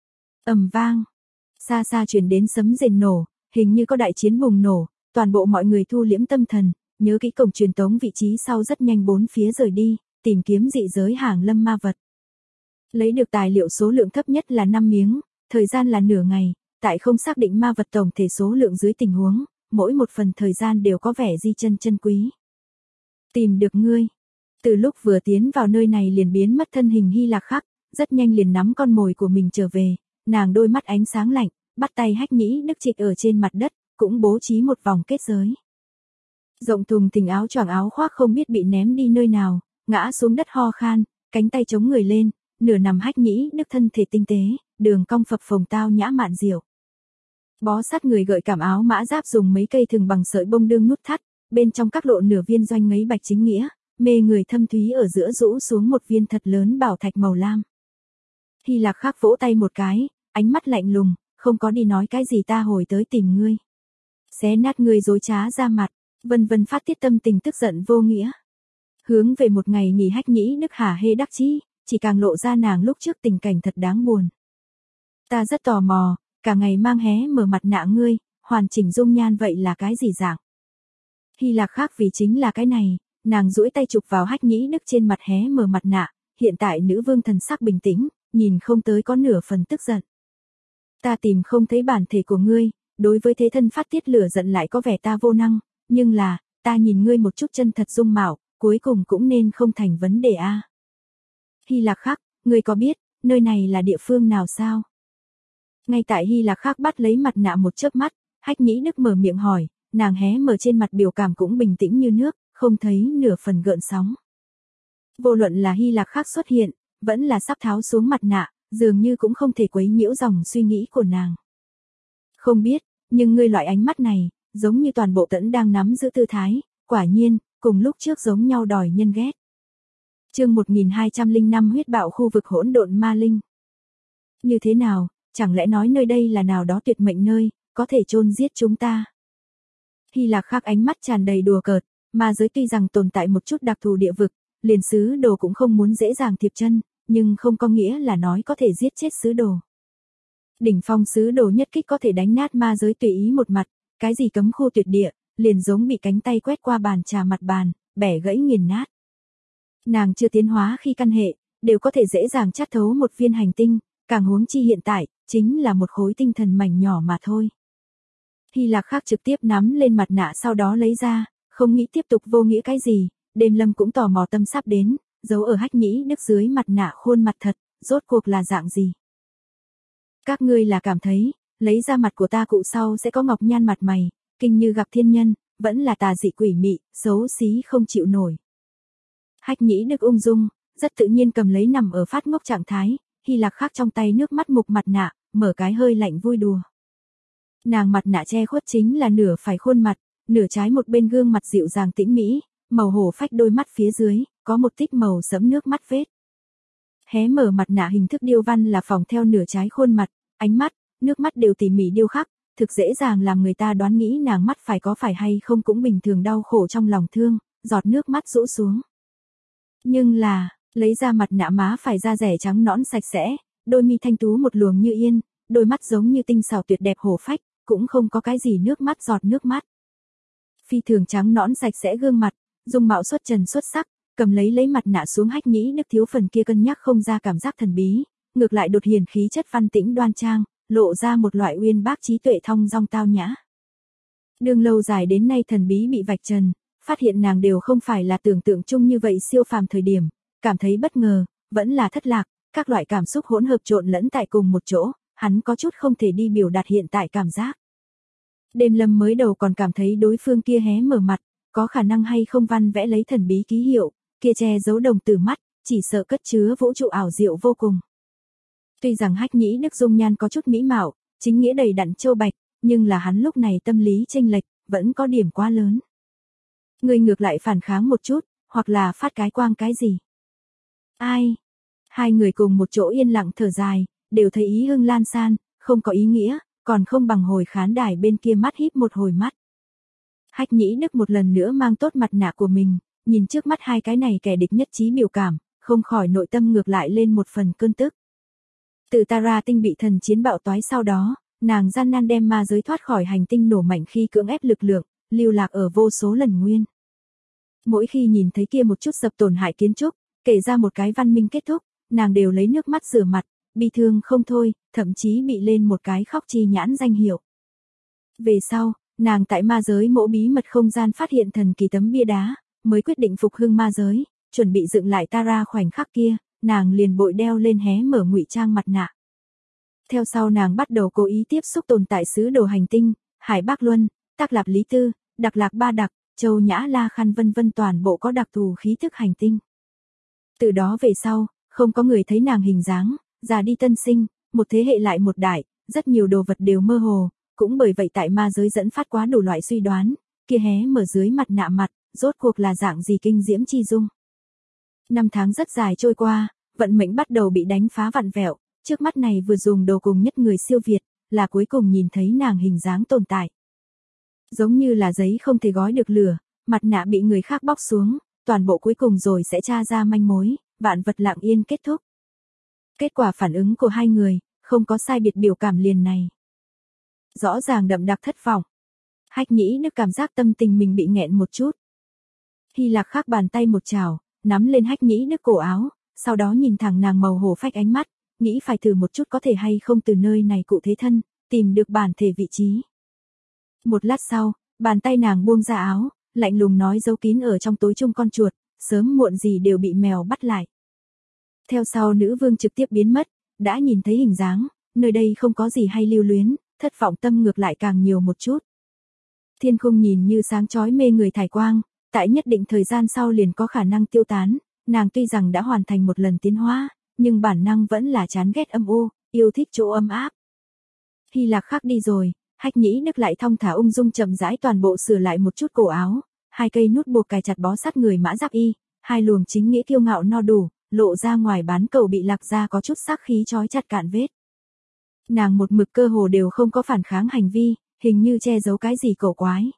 Ầm vang, xa xa truyền đến sấm rền nổ, hình như có đại chiến bùng nổ, toàn bộ mọi người thu liễm tâm thần, nhớ kỹ cổng truyền tống vị trí sau rất nhanh bốn phía rời đi, tìm kiếm dị giới hàng lâm ma vật. Lấy được tài liệu số lượng thấp nhất là 5 miếng, thời gian là nửa ngày, tại không xác định ma vật tổng thể số lượng dưới tình huống, mỗi một phần thời gian đều có vẻ di chân quý. Tìm được ngươi. Từ lúc vừa tiến vào nơi này liền biến mất thân hình Hy Lạc Khắc, rất nhanh liền nắm con mồi của mình trở về, nàng đôi mắt ánh sáng lạnh, bắt tay Hách Nhĩ Đức trịch ở trên mặt đất, cũng bố trí một vòng kết giới. Rộng thùng thình áo choàng áo khoác không biết bị ném đi nơi nào, ngã xuống đất ho khan, cánh tay chống người lên, nửa nằm Hách Nhĩ Đức thân thể tinh tế, đường cong phập phồng tao nhã mạn diệu. Bó sát người gợi cảm áo mã giáp dùng mấy cây thừng bằng sợi bông đương nút thắt, bên trong các lộ nửa viên doanh ngấy bạch chính nghĩa, mê người thâm thúy ở giữa rũ xuống một viên thật lớn bảo thạch màu lam. Hy Lạc Khắc vỗ tay một cái, ánh mắt lạnh lùng, không có đi nói cái gì ta hồi tới tìm ngươi. Xé nát ngươi dối trá ra mặt, vân vân phát tiết tâm tình tức giận vô nghĩa. Hướng về một ngày nghỉ Hách Nhĩ Đức hả hê đắc chí, chỉ càng lộ ra nàng lúc trước tình cảnh thật đáng buồn. Ta rất tò mò, cả ngày mang hé mở mặt nạ ngươi, hoàn chỉnh dung nhan vậy là cái gì dạng? Hy Lạc Khắc vì chính là cái này, nàng duỗi tay chụp vào Hách Nhĩ Đức trên mặt hé mở mặt nạ, hiện tại nữ vương thần sắc bình tĩnh, nhìn không tới có nửa phần tức giận. Ta tìm không thấy bản thể của ngươi, đối với thế thân phát tiết lửa giận lại có vẻ ta vô năng, nhưng là, ta nhìn ngươi một chút chân thật dung mạo, cuối cùng cũng nên không thành vấn đề a. Hy Lạc Khắc, ngươi có biết, nơi này là địa phương nào sao? Ngay tại Hy Lạc Khắc bắt lấy mặt nạ một chớp mắt, Hách Nhĩ Đức mở miệng hỏi, nàng hé mở trên mặt biểu cảm cũng bình tĩnh như nước, không thấy nửa phần gợn sóng. Vô luận là Hy Lạc Khắc xuất hiện, vẫn là sắp tháo xuống mặt nạ, dường như cũng không thể quấy nhiễu dòng suy nghĩ của nàng. Không biết, nhưng ngươi loại ánh mắt này, giống như toàn bộ tẫn đang nắm giữ tư thái, quả nhiên, cùng lúc trước giống nhau đòi nhân ghét. Chương 1205 huyết bạo khu vực hỗn độn ma linh. Như thế nào, chẳng lẽ nói nơi đây là nào đó tuyệt mệnh nơi, có thể chôn giết chúng ta? Hy Lạc Khắc ánh mắt tràn đầy đùa cợt, ma giới tuy rằng tồn tại một chút đặc thù địa vực, liền sứ đồ cũng không muốn dễ dàng thiệp chân, nhưng không có nghĩa là nói có thể giết chết sứ đồ. Đỉnh phong sứ đồ nhất kích có thể đánh nát ma giới tùy ý một mặt, cái gì cấm khu tuyệt địa, liền giống bị cánh tay quét qua bàn trà mặt bàn, bẻ gãy nghiền nát. Nàng chưa tiến hóa khi căn hệ, đều có thể dễ dàng chát thấu một viên hành tinh, càng huống chi hiện tại, chính là một khối tinh thần mảnh nhỏ mà thôi. Hy Lạc Khắc trực tiếp nắm lên mặt nạ sau đó lấy ra, không nghĩ tiếp tục vô nghĩa cái gì, Đêm Lâm cũng tò mò tâm sắp đến, giấu ở Hách Nhĩ Đức dưới mặt nạ khuôn mặt thật, rốt cuộc là dạng gì? Các ngươi là cảm thấy, lấy ra mặt của ta cụ sau sẽ có ngọc nhan mặt mày, kinh như gặp thiên nhân, vẫn là tà dị quỷ mị, xấu xí không chịu nổi. Hách Nhĩ Đức ung dung, rất tự nhiên cầm lấy nằm ở phát ngốc trạng thái, Hy Lạc Khắc trong tay nước mắt mục mặt nạ, mở cái hơi lạnh vui đùa. Nàng mặt nạ che khuất chính là nửa phải khuôn mặt, nửa trái một bên gương mặt dịu dàng tĩnh mỹ, màu hổ phách đôi mắt phía dưới, có một tích màu sẫm nước mắt vết. Hé mở mặt nạ hình thức điêu văn là phỏng theo nửa trái khuôn mặt, ánh mắt, nước mắt đều tỉ mỉ điêu khắc, thực dễ dàng làm người ta đoán nghĩ nàng mắt phải có phải hay không cũng bình thường đau khổ trong lòng thương, giọt nước mắt rũ xuống. Nhưng là, lấy ra mặt nạ má phải da rẻ trắng nõn sạch sẽ, đôi mi thanh tú một luồng như yên, đôi mắt giống như tinh xảo tuyệt đẹp hổ phách, cũng không có cái gì nước mắt giọt nước mắt. Phi thường trắng nõn sạch sẽ gương mặt, dung mạo xuất trần xuất sắc, cầm lấy mặt nạ xuống Hách Nhĩ Đức thiếu phần kia cân nhắc không ra cảm giác thần bí, ngược lại đột hiển khí chất văn tĩnh đoan trang, lộ ra một loại uyên bác trí tuệ thong dong tao nhã. Đường lâu dài đến nay thần bí bị vạch trần, phát hiện nàng đều không phải là tưởng tượng chung như vậy siêu phàm thời điểm, cảm thấy bất ngờ, vẫn là thất lạc, các loại cảm xúc hỗn hợp trộn lẫn tại cùng một chỗ, hắn có chút không thể đi biểu đạt hiện tại cảm giác. Đêm Lâm mới đầu còn cảm thấy đối phương kia hé mở mặt, có khả năng hay không văn vẽ lấy thần bí ký hiệu, kia che giấu đồng tử mắt, chỉ sợ cất chứa vũ trụ ảo diệu vô cùng. Tuy rằng Hách Nhĩ Đức dung nhan có chút mỹ mạo, chính nghĩa đầy đặn châu bạch, nhưng là hắn lúc này tâm lý chênh lệch, vẫn có điểm quá lớn. Ngươi ngược lại phản kháng một chút, hoặc là phát cái quang cái gì. Ai? Hai người cùng một chỗ yên lặng thở dài, đều thấy ý hưng lan san, không có ý nghĩa, còn không bằng hồi khán đài bên kia mắt híp một hồi mắt. Hách Nhĩ Đức một lần nữa mang tốt mặt nạ của mình, nhìn trước mắt hai cái này kẻ địch nhất trí biểu cảm, không khỏi nội tâm ngược lại lên một phần cơn tức. Từ Tara tinh bị thần chiến bạo toái sau đó, nàng gian nan đem ma giới thoát khỏi hành tinh nổ mạnh khi cưỡng ép lực lượng, lưu lạc ở vô số lần nguyên. Mỗi khi nhìn thấy kia một chút sập tổn hại kiến trúc, kể ra một cái văn minh kết thúc, nàng đều lấy nước mắt rửa mặt, bi thương không thôi, thậm chí bị lên một cái khóc chi nhãn danh hiệu. Về sau, nàng tại ma giới mỗ bí mật không gian phát hiện thần kỳ tấm bia đá, mới quyết định phục hưng ma giới, chuẩn bị dựng lại Tara khoảnh khắc kia, nàng liền bội đeo lên hé mở ngụy trang mặt nạ. Theo sau nàng bắt đầu cố ý tiếp xúc tồn tại sứ đồ hành tinh, Hải Bác Luân, Tắc Lạp Lý Tư, Đặc Lạc Ba Đặc, Châu Nhã La Khăn vân vân toàn bộ có đặc thù khí thức hành tinh. Từ đó về sau, không có người thấy nàng hình dáng, già đi tân sinh, một thế hệ lại một đại, rất nhiều đồ vật đều mơ hồ, cũng bởi vậy tại ma giới dẫn phát quá đủ loại suy đoán, kia hé mở dưới mặt nạ mặt, rốt cuộc là dạng gì kinh diễm chi dung. Năm tháng rất dài trôi qua, vận mệnh bắt đầu bị đánh phá vặn vẹo, trước mắt này vừa dùng đồ cùng nhất người siêu việt, là cuối cùng nhìn thấy nàng hình dáng tồn tại. Giống như là giấy không thể gói được lửa, mặt nạ bị người khác bóc xuống, toàn bộ cuối cùng rồi sẽ tra ra manh mối, vạn vật lặng yên kết thúc. Kết quả phản ứng của hai người, không có sai biệt biểu cảm liền này. Rõ ràng đậm đặc thất vọng. Hách Nhĩ Đức cảm giác tâm tình mình bị nghẹn một chút. Hy Lạc Khắc bàn tay một chảo, nắm lên Hách Nhĩ Đức cổ áo, sau đó nhìn thẳng nàng màu hổ phách ánh mắt, nghĩ phải thử một chút có thể hay không từ nơi này cụ thế thân, tìm được bản thể vị trí. Một lát sau, bàn tay nàng buông ra áo, lạnh lùng nói giấu kín ở trong tối chung con chuột, sớm muộn gì đều bị mèo bắt lại. Theo sau nữ vương trực tiếp biến mất, đã nhìn thấy hình dáng, nơi đây không có gì hay lưu luyến, thất vọng tâm ngược lại càng nhiều một chút. Thiên khung nhìn như sáng chói mê người thải quang, tại nhất định thời gian sau liền có khả năng tiêu tán, nàng tuy rằng đã hoàn thành một lần tiến hóa, nhưng bản năng vẫn là chán ghét âm u, yêu thích chỗ ấm áp. Hy Lạc Khắc đi rồi, Hách Nhĩ Đức lại thong thả ung dung chậm rãi toàn bộ sửa lại một chút cổ áo, hai cây nút buộc cài chặt bó sát người mã giáp y, hai luồng chính nghĩa kiêu ngạo no đủ, lộ ra ngoài bán cầu bị Lạc ra có chút sắc khí trói chặt cạn vết. Nàng một mực cơ hồ đều không có phản kháng hành vi, hình như che giấu cái gì cổ quái.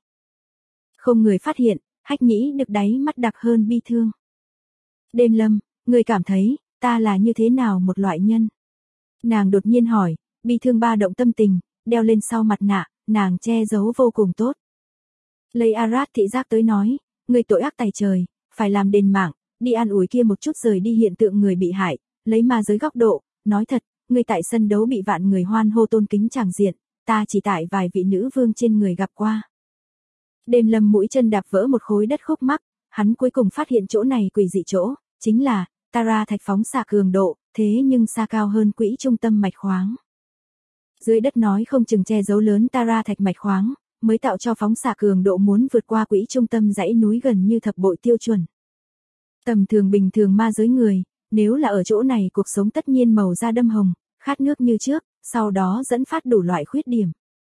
Không người phát hiện, Hách Nhĩ Đức đáy mắt đặc hơn bi thương. Đêm Lâm, người cảm thấy, ta là như thế nào một loại nhân? Nàng đột nhiên hỏi, bi thương ba động tâm tình, đeo lên sau mặt nạ, nàng che giấu vô cùng tốt. Lấy Arad thị giác tới nói, người tội ác tày trời, phải làm đền mạng, đi an ủi kia một chút rời đi hiện tượng người bị hại, lấy ma giới góc độ, nói thật, người tại sân đấu bị vạn người hoan hô tôn kính tràng diện, ta chỉ tại vài vị nữ vương trên người gặp qua. Đêm Lâm mũi chân đạp vỡ một khối đất khúc mắc, hắn cuối cùng phát hiện chỗ này quỷ dị chỗ, chính là, Tara thạch phóng xạ cường độ, thế nhưng xa cao hơn quỹ trung tâm mạch khoáng. Dưới đất nói không chừng che giấu lớn Tara thạch mạch khoáng, mới tạo cho phóng xạ cường độ muốn vượt qua quỹ trung tâm dãy núi gần như thập bội tiêu chuẩn. Tầm thường bình thường ma giới người, nếu là ở chỗ này cuộc sống tất nhiên màu da đâm hồng, khát nước như trước, sau đó dẫn phát đủ loại khuyết điểm.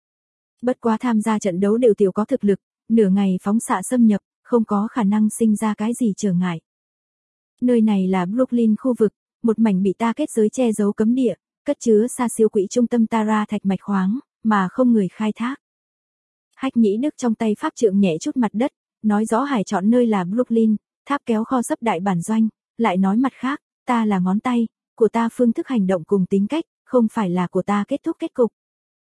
Bất quá tham gia trận đấu đều tiểu có thực lực, nửa ngày phóng xạ xâm nhập, không có khả năng sinh ra cái gì trở ngại. Nơi này là Brooklyn khu vực, một mảnh bị ta kết giới che giấu cấm địa, cất chứa xa siêu quỹ trung tâm Tara thạch mạch khoáng, mà không người khai thác. Hách Nhĩ Đức trong tay pháp trượng nhẹ chút mặt đất, nói rõ hải chọn nơi là Brooklyn, tháp kéo kho sấp đại bản doanh, lại nói mặt khác, ta là ngón tay, của ta phương thức hành động cùng tính cách, không phải là của ta kết thúc kết cục.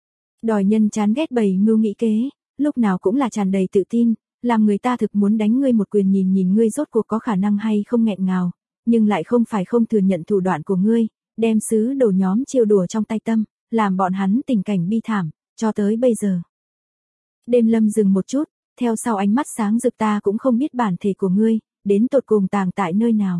Đòi nhân chán ghét bầy mưu nghĩ kế, lúc nào cũng là tràn đầy tự tin, làm người ta thực muốn đánh ngươi một quyền nhìn ngươi rốt cuộc có khả năng hay không nghẹn ngào, nhưng lại không phải không thừa nhận thủ đoạn của ngươi, đem sứ đồ nhóm chiêu đùa trong tay tâm, làm bọn hắn tình cảnh bi thảm, cho tới bây giờ. Đêm Lâm dừng một chút, theo sau ánh mắt sáng rực ta cũng không biết bản thể của ngươi, đến tột cùng tàng tại nơi nào.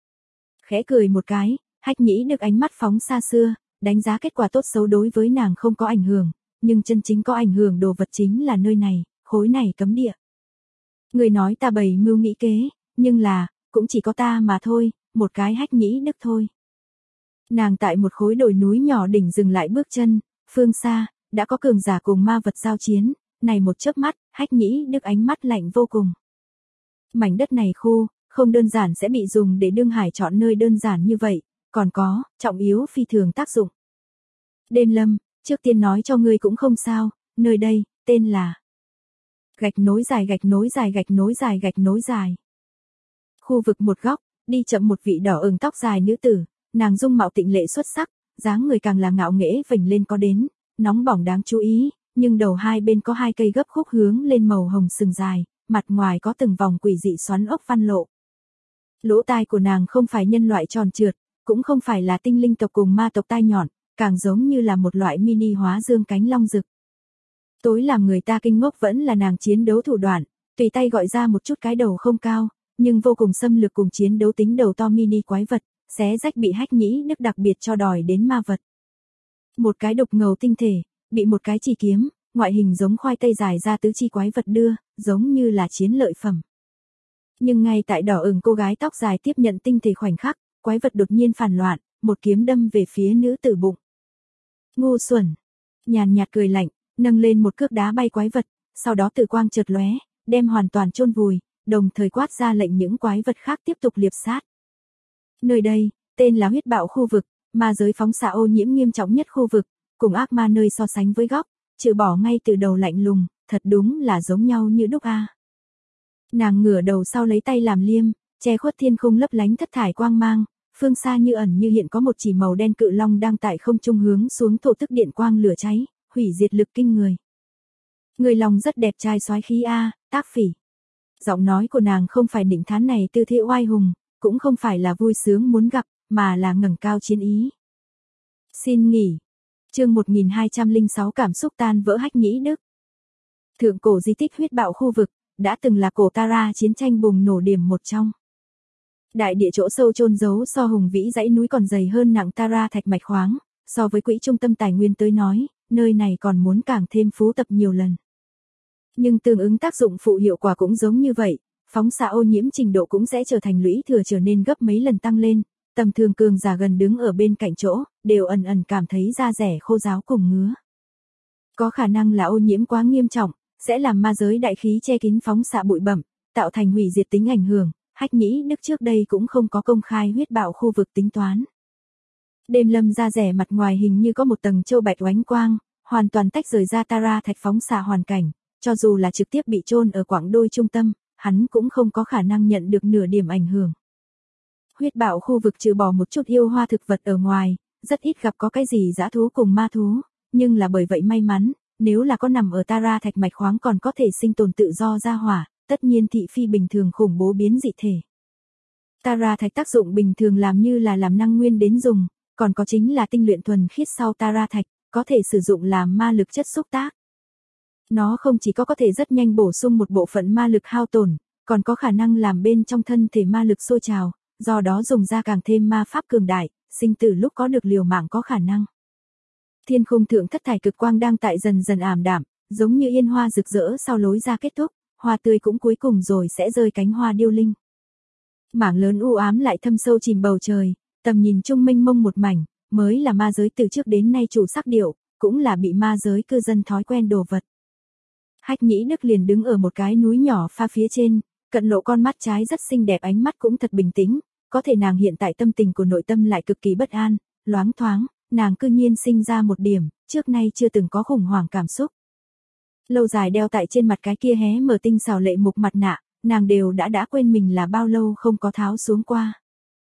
Khẽ cười một cái, Hách Nhĩ Đức ánh mắt phóng xa xưa, đánh giá kết quả tốt xấu đối với nàng không có ảnh hưởng, nhưng chân chính có ảnh hưởng đồ vật chính là nơi này, khối này cấm địa. Người nói ta bày mưu nghĩ kế, nhưng là, cũng chỉ có ta mà thôi, một cái Hách Nhĩ Đức thôi. Nàng tại một khối đồi núi nhỏ đỉnh dừng lại bước chân, phương xa, đã có cường giả cùng ma vật giao chiến, này một chớp mắt, Hách Nhĩ Đức ánh mắt lạnh vô cùng. Mảnh đất này khu, không đơn giản sẽ bị dùng để đương hải chọn nơi đơn giản như vậy, còn có, trọng yếu phi thường tác dụng. Đêm Lâm, trước tiên nói cho ngươi cũng không sao, nơi đây, tên là gạch nối dài gạch nối dài gạch nối dài gạch nối dài. Khu vực một góc, đi chậm một vị đỏ ửng tóc dài nữ tử, nàng dung mạo tịnh lệ xuất sắc, dáng người càng là ngạo nghễ vểnh lên có đến, nóng bỏng đáng chú ý, nhưng đầu hai bên có hai cây gấp khúc hướng lên màu hồng sừng dài, mặt ngoài có từng vòng quỷ dị xoắn ốc văn lộ. Lỗ tai của nàng không phải nhân loại tròn trượt, cũng không phải là tinh linh tộc cùng ma tộc tai nhọn, càng giống như là một loại mini hóa dương cánh long rực. Tối làm người ta kinh ngốc vẫn là nàng chiến đấu thủ đoạn, tùy tay gọi ra một chút cái đầu không cao, nhưng vô cùng xâm lược cùng chiến đấu tính đầu to mini quái vật, xé rách bị Hách Nhĩ Đức đặc biệt cho đòi đến ma vật. Một cái đục ngầu tinh thể, bị một cái chỉ kiếm, ngoại hình giống khoai tây dài ra tứ chi quái vật đưa, giống như là chiến lợi phẩm. Nhưng ngay tại đỏ ửng cô gái tóc dài tiếp nhận tinh thể khoảnh khắc, quái vật đột nhiên phản loạn, một kiếm đâm về phía nữ tử bụng. Ngu xuẩn, nhàn nhạt cười lạnh, nâng lên một cước đá bay quái vật, sau đó tử quang chợt lóe, đem hoàn toàn chôn vùi, đồng thời quát ra lệnh những quái vật khác tiếp tục liệp sát. Nơi đây, tên là huyết bạo khu vực, ma giới phóng xạ ô nhiễm nghiêm trọng nhất khu vực, cùng ác ma nơi so sánh với góc, trừ bỏ ngay từ đầu lạnh lùng, thật đúng là giống nhau như đúc a. Nàng ngửa đầu sau lấy tay làm liêm, che khuất thiên khung lấp lánh thất thải quang mang, phương xa như ẩn như hiện có một chỉ màu đen cự long đang tại không trung hướng xuống thổ tức điện quang lửa cháy, hủy diệt lực kinh người. Người lòng rất đẹp trai soái khí a, Tác Phỉ. Giọng nói của nàng không phải nịnh thán này tư thế oai hùng, cũng không phải là vui sướng muốn gặp, mà là ngẩng cao chiến ý. Xin nghỉ. Chương 1206 cảm xúc tan vỡ Hách Nhĩ Đức. Thượng cổ di tích huyết bạo khu vực, đã từng là cổ Tara chiến tranh bùng nổ điểm một trong. Đại địa chỗ sâu chôn giấu so hùng vĩ dãy núi còn dày hơn nặng Tara thạch mạch khoáng, so với quỹ trung tâm tài nguyên tới nói, nơi này còn muốn càng thêm phú tập nhiều lần. Nhưng tương ứng tác dụng phụ hiệu quả cũng giống như vậy, phóng xạ ô nhiễm trình độ cũng sẽ trở thành lũy thừa trở nên gấp mấy lần tăng lên, tầm thường cường giả gần đứng ở bên cạnh chỗ, đều ẩn ẩn cảm thấy da rẻ khô ráo cùng ngứa. Có khả năng là ô nhiễm quá nghiêm trọng, sẽ làm ma giới đại khí che kín phóng xạ bụi bẩm, tạo thành hủy diệt tính ảnh hưởng. Hách Nhĩ Đức trước đây cũng không có công khai huyết bạo khu vực tính toán. Đêm Lâm da rẻ mặt ngoài hình như có một tầng châu bạch oánh quang, hoàn toàn tách rời ra Tara thạch phóng xạ hoàn cảnh, cho dù là trực tiếp bị chôn ở quãng đôi trung tâm, hắn cũng không có khả năng nhận được nửa điểm ảnh hưởng. Huyết bạo khu vực trừ bỏ một chút yêu hoa thực vật ở ngoài, rất ít gặp có cái gì dã thú cùng ma thú, nhưng là bởi vậy may mắn, nếu là có nằm ở Tara thạch mạch khoáng còn có thể sinh tồn tự do ra hỏa, tất nhiên thị phi bình thường khủng bố biến dị thể. Tara thạch tác dụng bình thường làm như là làm năng nguyên đến dùng, còn có chính là tinh luyện thuần khiết sau Tara thạch, có thể sử dụng làm ma lực chất xúc tác. Nó không chỉ có thể rất nhanh bổ sung một bộ phận ma lực hao tổn, còn có khả năng làm bên trong thân thể ma lực sôi trào, do đó dùng ra càng thêm ma pháp cường đại, sinh tử lúc có được liều mạng có khả năng. Thiên khung thượng thất thải cực quang đang tại dần dần ảm đạm, giống như yên hoa rực rỡ sau lối ra kết thúc, hoa tươi cũng cuối cùng rồi sẽ rơi cánh hoa điêu linh. Mảng lớn u ám lại thâm sâu chìm bầu trời, tầm nhìn trung mênh mông một mảnh, mới là ma giới từ trước đến nay chủ sắc điệu, cũng là bị ma giới cư dân thói quen đồ vật. Hách Nhĩ Đức liền đứng ở một cái núi nhỏ pha phía trên, cận lộ con mắt trái rất xinh đẹp, ánh mắt cũng thật bình tĩnh, có thể nàng hiện tại tâm tình của nội tâm lại cực kỳ bất an, loáng thoáng, nàng cư nhiên sinh ra một điểm, trước nay chưa từng có khủng hoảng cảm xúc. Lâu dài đeo tại trên mặt cái kia hé mở tinh xảo lệ mục mặt nạ, nàng đều đã quên mình là bao lâu không có tháo xuống qua.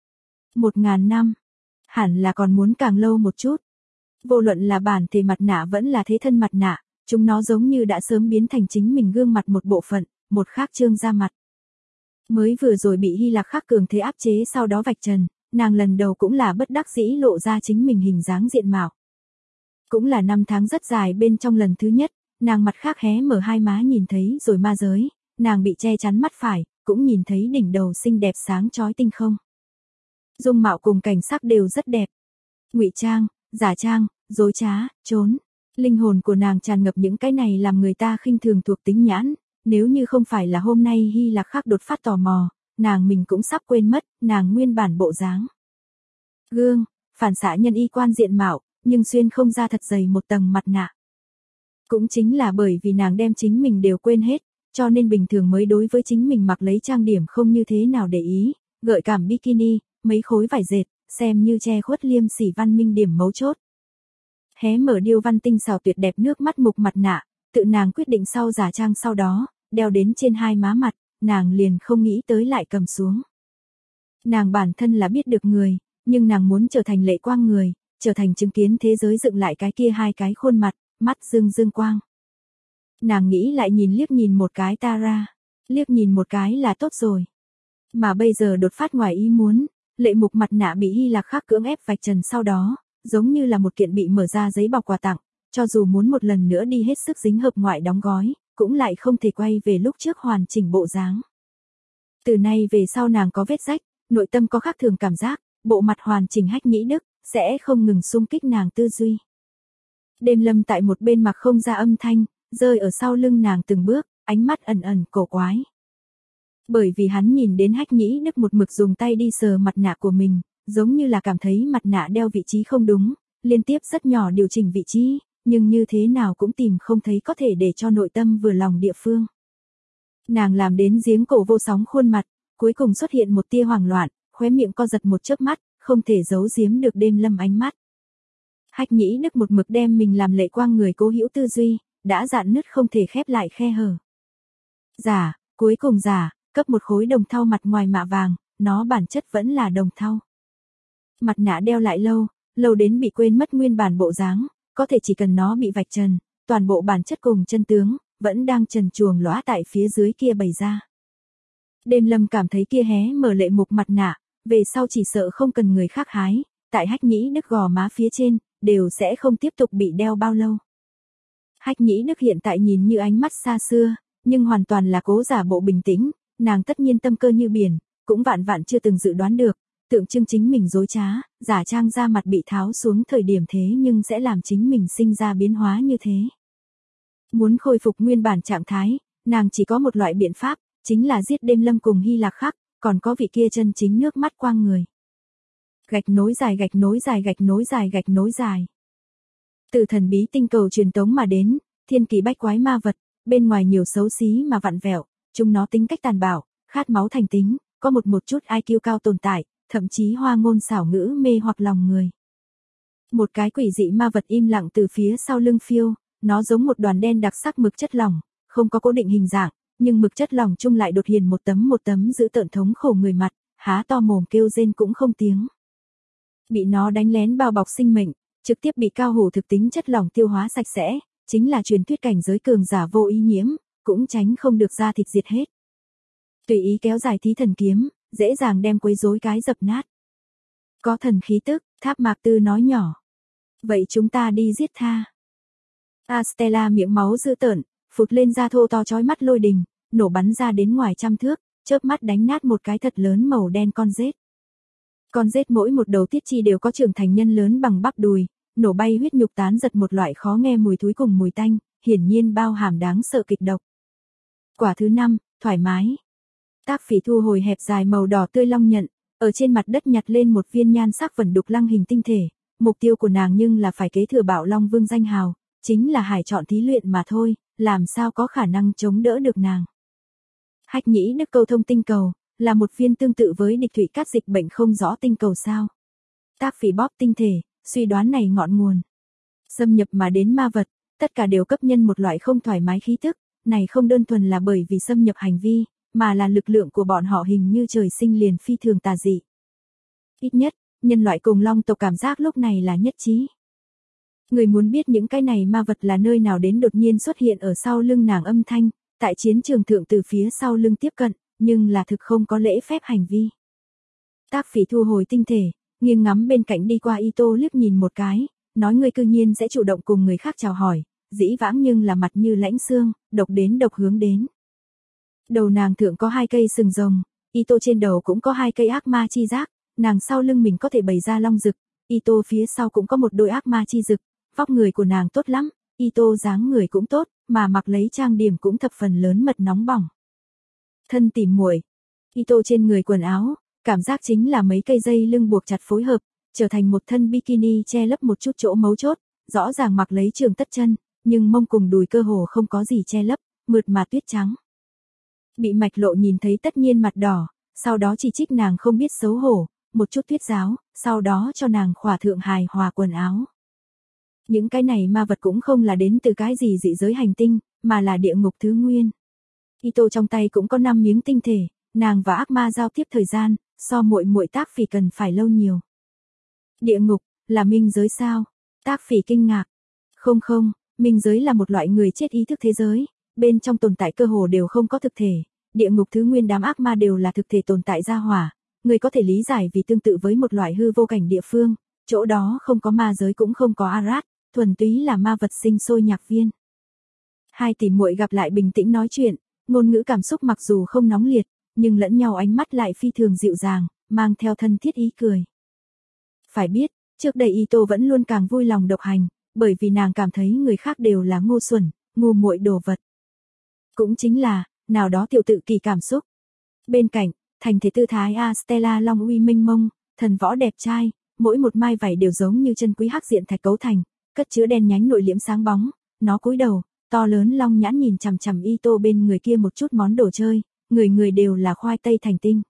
1000 năm, hẳn là còn muốn càng lâu một chút. Vô luận là bản thể mặt nạ vẫn là thế thân mặt nạ, chúng nó giống như đã sớm biến thành chính mình gương mặt một bộ phận, một khác trương ra mặt. Mới vừa rồi bị Hy Lạc khắc cường thế áp chế sau đó vạch trần, nàng lần đầu cũng là bất đắc dĩ lộ ra chính mình hình dáng diện mạo. Cũng là năm tháng rất dài bên trong lần thứ nhất, nàng mặt khác hé mở hai má nhìn thấy rồi ma giới, nàng bị che chắn mắt phải, cũng nhìn thấy đỉnh đầu xinh đẹp sáng chói tinh không. Dung mạo cùng cảnh sắc đều rất đẹp. Ngụy trang, giả trang, dối trá, trốn. Linh hồn của nàng tràn ngập những cái này làm người ta khinh thường thuộc tính nhãn, nếu như không phải là hôm nay Hy Lạc khắc đột phát tò mò, nàng mình cũng sắp quên mất, nàng nguyên bản bộ dáng. Gương, phản xạ nhân y quan diện mạo, nhưng xuyên không ra thật dày một tầng mặt nạ. Cũng chính là bởi vì nàng đem chính mình đều quên hết, cho nên bình thường mới đối với chính mình mặc lấy trang điểm không như thế nào để ý, gợi cảm bikini, mấy khối vải dệt, xem như che khuất liêm sỉ văn minh điểm mấu chốt. Hé mở điêu văn tinh xảo tuyệt đẹp nước mắt mục mặt nạ, tự nàng quyết định sau giả trang sau đó, đeo đến trên hai má mặt, nàng liền không nghĩ tới lại cầm xuống. Nàng bản thân là biết được người, nhưng nàng muốn trở thành lệ quang người, trở thành chứng kiến thế giới dựng lại cái kia hai cái khuôn mặt, mắt dương dương quang. Nàng nghĩ lại liếc nhìn một cái ta ra, liếc nhìn một cái là tốt rồi. Mà bây giờ đột phát ngoài ý muốn, lệ mục mặt nạ bị Hy Lạc Khắc cưỡng ép vạch trần sau đó, giống như là một kiện bị mở ra giấy bọc quà tặng, cho dù muốn một lần nữa đi hết sức dính hợp ngoại đóng gói, cũng lại không thể quay về lúc trước hoàn chỉnh bộ dáng. Từ nay về sau nàng có vết rách, nội tâm có khác thường cảm giác, bộ mặt hoàn chỉnh Hách Nhĩ Đức, sẽ không ngừng xung kích nàng tư duy. Đêm Lâm tại một bên mặc không ra âm thanh, rơi ở sau lưng nàng từng bước, ánh mắt ẩn ẩn cổ quái. Bởi vì hắn nhìn đến Hách Nhĩ Đức một mực dùng tay đi sờ mặt nạ của mình, giống như là cảm thấy mặt nạ đeo vị trí không đúng, liên tiếp rất nhỏ điều chỉnh vị trí, nhưng như thế nào cũng tìm không thấy có thể để cho nội tâm vừa lòng địa phương. Nàng làm đến giếng cổ vô sóng khuôn mặt, cuối cùng xuất hiện một tia hoảng loạn, khóe miệng co giật một chớp mắt, không thể giấu giếm được Đêm Lâm ánh mắt. Hách Nhĩ Đức một mực đem mình làm lệ quang người cố hữu tư duy, đã dạn nứt không thể khép lại khe hở. Giả, cuối cùng giả, cấp một khối đồng thau mặt ngoài mạ vàng, nó bản chất vẫn là đồng thau. Mặt nạ đeo lại lâu đến bị quên mất nguyên bản bộ dáng, có thể chỉ cần nó bị vạch trần, toàn bộ bản chất cùng chân tướng, vẫn đang trần truồng lóa tại phía dưới kia bày ra. Đêm Lâm cảm thấy kia hé mở lệ mục mặt nạ, về sau chỉ sợ không cần người khác hái, tại Hách Nhĩ Đức gò má phía trên, đều sẽ không tiếp tục bị đeo bao lâu. Hách Nhĩ Đức hiện tại nhìn như ánh mắt xa xưa, nhưng hoàn toàn là cố giả bộ bình tĩnh, nàng tất nhiên tâm cơ như biển, cũng vạn vạn chưa từng dự đoán được, tượng trưng chính mình dối trá, giả trang ra mặt bị tháo xuống thời điểm thế nhưng sẽ làm chính mình sinh ra biến hóa như thế. Muốn khôi phục nguyên bản trạng thái, nàng chỉ có một loại biện pháp, chính là giết Đêm Lâm cùng Hy Lạc Khắc, còn có vị kia chân chính nước mắt quang người. Gạch nối dài gạch nối dài gạch nối dài gạch nối dài. Từ thần bí tinh cầu truyền tống mà đến, thiên kỳ bách quái ma vật, bên ngoài nhiều xấu xí mà vặn vẹo, chúng nó tính cách tàn bạo, khát máu thành tính, có một chút IQ cao tồn tại, thậm chí hoa ngôn xảo ngữ mê hoặc lòng người. Một cái quỷ dị ma vật im lặng từ phía sau lưng phiêu, nó giống một đoàn đen đặc sắc mực chất lỏng, không có cố định hình dạng, nhưng mực chất lỏng chung lại đột hiện một tấm giữ tợn thống khổ người mặt, há to mồm kêu rên cũng không tiếng. Bị nó đánh lén bao bọc sinh mệnh, trực tiếp bị cao hủ thực tính chất lỏng tiêu hóa sạch sẽ, chính là truyền thuyết cảnh giới cường giả vô ý nhiễm, cũng tránh không được ra thịt diệt hết. Tùy ý kéo dài thí thần kiếm, dễ dàng đem quấy rối cái dập nát. Có thần khí tức, Tháp Mạc Tư nói nhỏ. Vậy chúng ta đi giết tha. Astella miệng máu dữ tợn, phụt lên ra thô to chói mắt lôi đình, nổ bắn ra đến ngoài trăm thước, chớp mắt đánh nát một cái thật lớn màu đen con rết. Con rết mỗi một đầu tiết chi đều có trưởng thành nhân lớn bằng bắp đùi, nổ bay huyết nhục tán giật một loại khó nghe mùi thúi cùng mùi tanh, hiển nhiên bao hàm đáng sợ kịch độc. Quả thứ 5, thoải mái. Tác Phỉ thu hồi hẹp dài màu đỏ tươi long nhận, ở trên mặt đất nhặt lên một viên nhan sắc vẩn đục lăng hình tinh thể, mục tiêu của nàng nhưng là phải kế thừa Bạo Long Vương danh hào, chính là hải chọn thí luyện mà thôi, làm sao có khả năng chống đỡ được nàng. Hách Nhĩ Đức câu thông tinh cầu, là một viên tương tự với địch thủy cát dịch bệnh không rõ tinh cầu sao. Tác Phỉ bóp tinh thể, suy đoán này ngọn nguồn. Xâm nhập mà đến ma vật, tất cả đều cấp nhân một loại không thoải mái khí tức, này không đơn thuần là bởi vì xâm nhập hành vi, mà là lực lượng của bọn họ hình như trời sinh liền phi thường tà dị. Ít nhất, nhân loại cùng long tộc cảm giác lúc này là nhất trí. Người muốn biết những cái này ma vật là nơi nào đến đột nhiên xuất hiện ở sau lưng nàng âm thanh, tại chiến trường thượng từ phía sau lưng tiếp cận, nhưng là thực không có lễ phép hành vi. Tác Phỉ thu hồi tinh thể, nghiêng ngắm bên cạnh đi qua Ito liếc nhìn một cái, nói ngươi cư nhiên sẽ chủ động cùng người khác chào hỏi, dĩ vãng nhưng là mặt như lãnh xương, độc đến độc hướng đến. Đầu nàng thượng có 2 cây sừng rồng, Ito trên đầu cũng có 2 cây ác ma chi giác, nàng sau lưng mình có thể bày ra long rực, Ito phía sau cũng có một đôi ác ma chi rực, vóc người của nàng tốt lắm, Ito dáng người cũng tốt, mà mặc lấy trang điểm cũng thập phần lớn mật nóng bỏng. Thân tỉ muội, Ito trên người quần áo, cảm giác chính là mấy cây dây lưng buộc chặt phối hợp, trở thành một thân bikini che lấp một chút chỗ mấu chốt, rõ ràng mặc lấy trường tất chân, nhưng mông cùng đùi cơ hồ không có gì che lấp, mượt mà tuyết trắng. Bị Mạch Lộ nhìn thấy tất nhiên mặt đỏ, sau đó chỉ trích nàng không biết xấu hổ, một chút thuyết giáo, sau đó cho nàng khỏa thượng hài hòa quần áo. Những cái này ma vật cũng không là đến từ cái gì dị giới hành tinh, mà là địa ngục thứ nguyên. Ito trong tay cũng có 5 miếng tinh thể, nàng và ác ma giao tiếp thời gian, so muội muội Tác Phỉ cần phải lâu nhiều. Địa ngục, là minh giới sao? Tác Phỉ kinh ngạc. Không không, minh giới là một loại người chết ý thức thế giới, bên trong tồn tại cơ hồ đều không có thực thể, địa ngục thứ nguyên đám ác ma đều là thực thể tồn tại ra hỏa, người có thể lý giải vì tương tự với một loại hư vô cảnh địa phương, chỗ đó không có ma giới cũng không có Arad, thuần túy là ma vật sinh sôi nhạc viên. Hai tỷ muội gặp lại bình tĩnh nói chuyện, ngôn ngữ cảm xúc mặc dù không nóng liệt, nhưng lẫn nhau ánh mắt lại phi thường dịu dàng, mang theo thân thiết ý cười. Phải biết, trước đây Ito vẫn luôn càng vui lòng độc hành, bởi vì nàng cảm thấy người khác đều là ngu xuẩn, ngu muội đồ vật. Cũng chính là, nào đó tiểu tự kỳ cảm xúc. Bên cạnh, thành thể tư thái Stella long uy minh mông, thần võ đẹp trai, mỗi một mai vảy đều giống như chân quý hắc diện thạch cấu thành, cất chứa đen nhánh nội liễm sáng bóng, nó cúi đầu, to lớn long nhãn nhìn chằm chằm Ito bên người kia một chút món đồ chơi, người người đều là khoai tây thành tinh.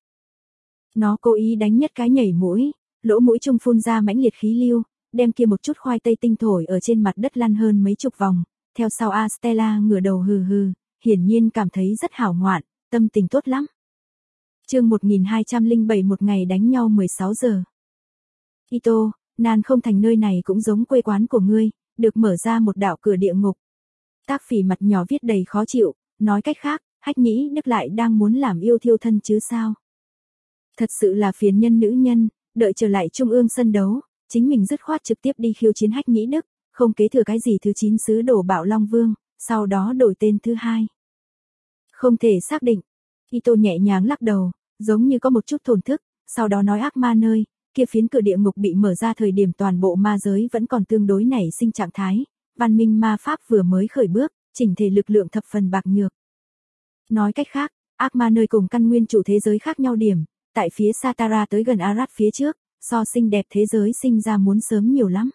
Nó cố ý đánh nhất cái nhảy mũi, lỗ mũi trung phun ra mãnh liệt khí lưu, đem kia một chút khoai tây tinh thổi ở trên mặt đất lăn hơn mấy chục vòng, theo sau Stella ngửa đầu hừ hừ, hiển nhiên cảm thấy rất hảo ngoạn, tâm tình tốt lắm. Chương 1207 một ngày đánh nhau 16 giờ. Ito, Nan không thành nơi này cũng giống quê quán của ngươi, được mở ra một đạo cửa địa ngục. Tác Phỉ mặt nhỏ viết đầy khó chịu, nói cách khác, Hách Nhĩ Đức lại đang muốn làm yêu thiêu thân chứ sao. Thật sự là phiền nhân nữ nhân, đợi trở lại trung ương sân đấu, chính mình dứt khoát trực tiếp đi khiêu chiến Hách Nhĩ Đức, không kế thừa cái gì thứ 9 sứ đồ Bạo Long Vương, sau đó đổi tên thứ 2. Không thể xác định. Ito nhẹ nhàng lắc đầu, giống như có một chút thổn thức, sau đó nói ác ma nơi, kia phiến cửa địa ngục bị mở ra thời điểm toàn bộ ma giới vẫn còn tương đối nảy sinh trạng thái, văn minh ma pháp vừa mới khởi bước, chỉnh thể lực lượng thập phần bạc nhược. Nói cách khác, ác ma nơi cùng căn nguyên chủ thế giới khác nhau điểm, tại phía Satara tới gần Arad phía trước, so xinh đẹp thế giới sinh ra muốn sớm nhiều lắm.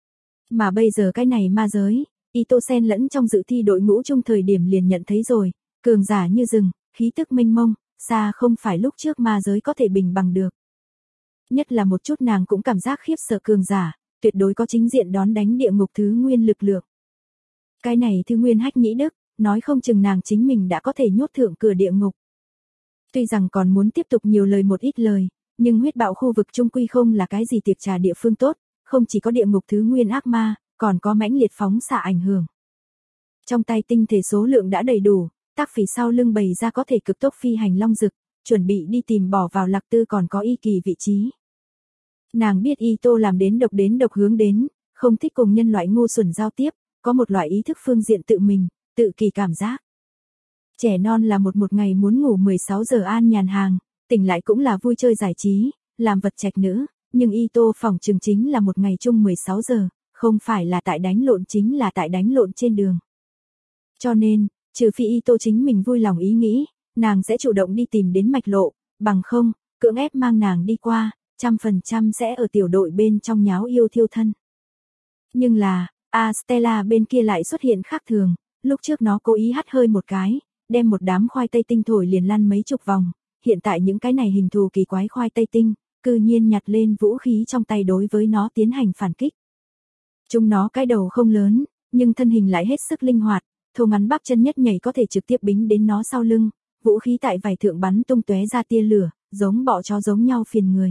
Mà bây giờ cái này ma giới, Ito xen lẫn trong dự thi đội ngũ chung thời điểm liền nhận thấy rồi, cường giả như rừng, khí tức mênh mông, xa không phải lúc trước ma giới có thể bình bằng được. Nhất là một chút nàng cũng cảm giác khiếp sợ cường giả, tuyệt đối có chính diện đón đánh địa ngục thứ nguyên lực lượng. Cái này thứ nguyên Hách Nhĩ Đức, nói không chừng nàng chính mình đã có thể nhốt thượng cửa địa ngục. Tuy rằng còn muốn tiếp tục nhiều lời một ít lời, nhưng huyết bạo khu vực trung quy không là cái gì tiệc trà địa phương tốt, không chỉ có địa ngục thứ nguyên ác ma, còn có mãnh liệt phóng xạ ảnh hưởng. Trong tay tinh thể số lượng đã đầy đủ, Tác Phỉ sau lưng bày ra có thể cực tốc phi hành long dực, chuẩn bị đi tìm bỏ vào lạc tư còn có y kỳ vị trí. Nàng biết Ito làm đến độc hướng đến, không thích cùng nhân loại ngu xuẩn giao tiếp, có một loại ý thức phương diện tự mình, tự kỳ cảm giác. Trẻ non là một ngày muốn ngủ 16 giờ an nhàn hàng, tỉnh lại cũng là vui chơi giải trí, làm vật trạch nữ, nhưng Ito phỏng chừng chính là một ngày chung 16 giờ, không phải là tại đánh lộn chính là tại đánh lộn trên đường. Cho nên, trừ phi Ito chính mình vui lòng ý nghĩ, nàng sẽ chủ động đi tìm đến Mạch Lộ, bằng không, cưỡng ép mang nàng đi qua, 100% sẽ ở tiểu đội bên trong nháo yêu thiêu thân. Nhưng là, Stella bên kia lại xuất hiện khác thường, lúc trước nó cố ý hắt hơi một cái, đem một đám khoai tây tinh thổi liền lăn mấy chục vòng, hiện tại những cái này hình thù kỳ quái khoai tây tinh, cư nhiên nhặt lên vũ khí trong tay đối với nó tiến hành phản kích. Chúng nó cái đầu không lớn, nhưng thân hình lại hết sức linh hoạt, thô ngắn bắp chân nhất nhảy có thể trực tiếp bính đến nó sau lưng, vũ khí tại vảy thượng bắn tung tóe ra tia lửa, giống bọ chó giống nhau phiền người.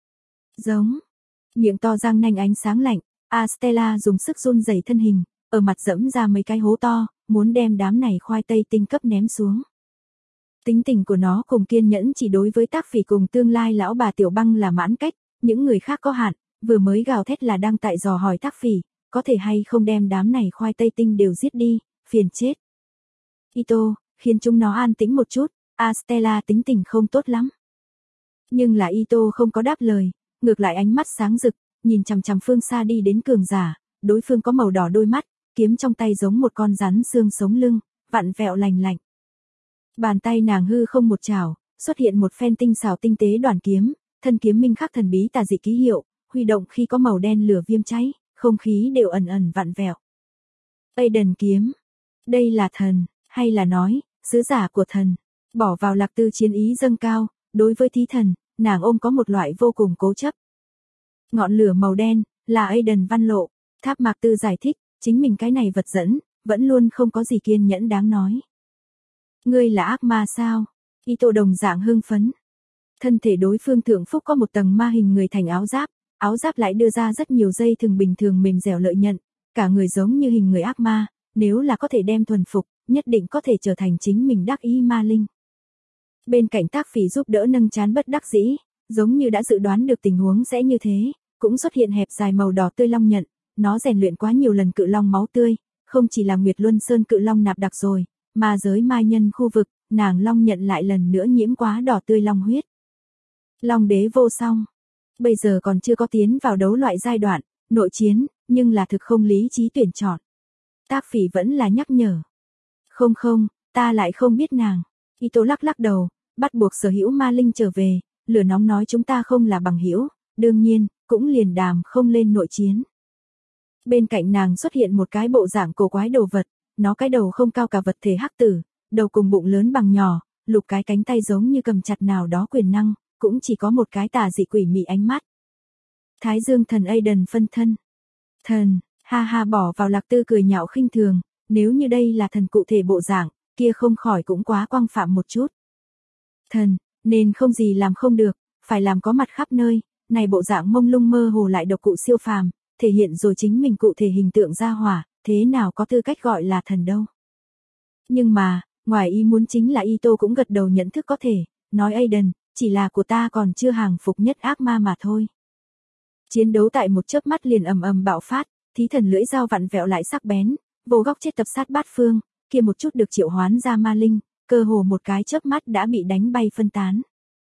Giống, miệng to răng nanh ánh sáng lạnh, Stella dùng sức run rẩy thân hình, ở mặt dẫm ra mấy cái hố to, muốn đem đám này khoai tây tinh cấp ném xuống. Tính tình của nó cùng kiên nhẫn chỉ đối với Tác Phỉ cùng tương lai lão bà Tiểu Băng là mãn cách, những người khác có hạn, vừa mới gào thét là đang tại dò hỏi Tác Phỉ, có thể hay không đem đám này khoai tây tinh đều giết đi, phiền chết. Ito, khiến chúng nó an tĩnh một chút, Stella tính tình không tốt lắm. Nhưng là Ito không có đáp lời, ngược lại ánh mắt sáng rực, nhìn chằm chằm phương xa đi đến cường giả, đối phương có màu đỏ đôi mắt, kiếm trong tay giống một con rắn xương sống lưng, vặn vẹo lành lạnh. Bàn tay nàng hư không một chảo, xuất hiện một phen tinh xảo tinh tế đoàn kiếm, thân kiếm minh khắc thần bí tà dị ký hiệu, huy động khi có màu đen lửa viêm cháy, không khí đều ẩn ẩn vặn vẹo. Aiden kiếm. Đây là thần, hay là nói, sứ giả của thần. Bỏ vào Lạc Tư chiến ý dâng cao, đối với thí thần, nàng ôm có một loại vô cùng cố chấp. Ngọn lửa màu đen, là Aiden văn lộ. Tháp Mạc Tư giải thích, chính mình cái này vật dẫn, vẫn luôn không có gì kiên nhẫn đáng nói. Ngươi là ác ma sao? Ito đồng dạng hưng phấn. Thân thể đối phương thượng phúc có một tầng ma hình người thành áo giáp lại đưa ra rất nhiều dây thừng bình thường mềm dẻo lợi nhận, cả người giống như hình người ác ma, nếu là có thể đem thuần phục, nhất định có thể trở thành chính mình đắc ý ma linh. Bên cạnh Tác Phỉ giúp đỡ nâng trán bất đắc dĩ, giống như đã dự đoán được tình huống sẽ như thế, cũng xuất hiện hẹp dài màu đỏ tươi long nhận, nó rèn luyện quá nhiều lần cự long máu tươi, không chỉ là Nguyệt Luân Sơn cự long nạp đặc rồi, mà giới mai nhân khu vực, nàng long nhận lại lần nữa nhiễm quá đỏ tươi long huyết. Long đế vô song. Bây giờ còn chưa có tiến vào đấu loại giai đoạn, nội chiến, nhưng là thực không lý trí tuyển chọn. Tác Phỉ vẫn là nhắc nhở. Không, ta lại không biết nàng. Ito lắc lắc đầu, bắt buộc sở hữu ma linh trở về, lửa nóng nói chúng ta không là bằng hữu, đương nhiên, cũng liền đàm không lên nội chiến. Bên cạnh nàng xuất hiện một cái bộ dạng cổ quái đồ vật, nó cái đầu không cao cả vật thể hắc tử, đầu cùng bụng lớn bằng nhỏ, lục cái cánh tay giống như cầm chặt nào đó quyền năng, cũng chỉ có một cái tà dị quỷ mị ánh mắt. Thái Dương thần Aiden phân thân. Thần, ha ha bỏ vào Lạc Tư cười nhạo khinh thường, nếu như đây là thần cụ thể bộ dạng, kia không khỏi cũng quá quang phạm một chút. Thần, nên không gì làm không được, phải làm có mặt khắp nơi, này bộ dạng mông lung mơ hồ lại độc cụ siêu phàm, thể hiện rồi chính mình cụ thể hình tượng ra hỏa, thế nào có tư cách gọi là thần đâu. Nhưng mà, ngoài ý muốn chính là Ito cũng gật đầu nhận thức có thể, nói Aiden, chỉ là của ta còn chưa hàng phục nhất ác ma mà thôi. Chiến đấu tại một chớp mắt liền ầm ầm bạo phát, thí thần lưỡi dao vặn vẹo lại sắc bén, vô góc chết tập sát bát phương, kia một chút được triệu hoán ra ma linh, cơ hồ một cái chớp mắt đã bị đánh bay phân tán.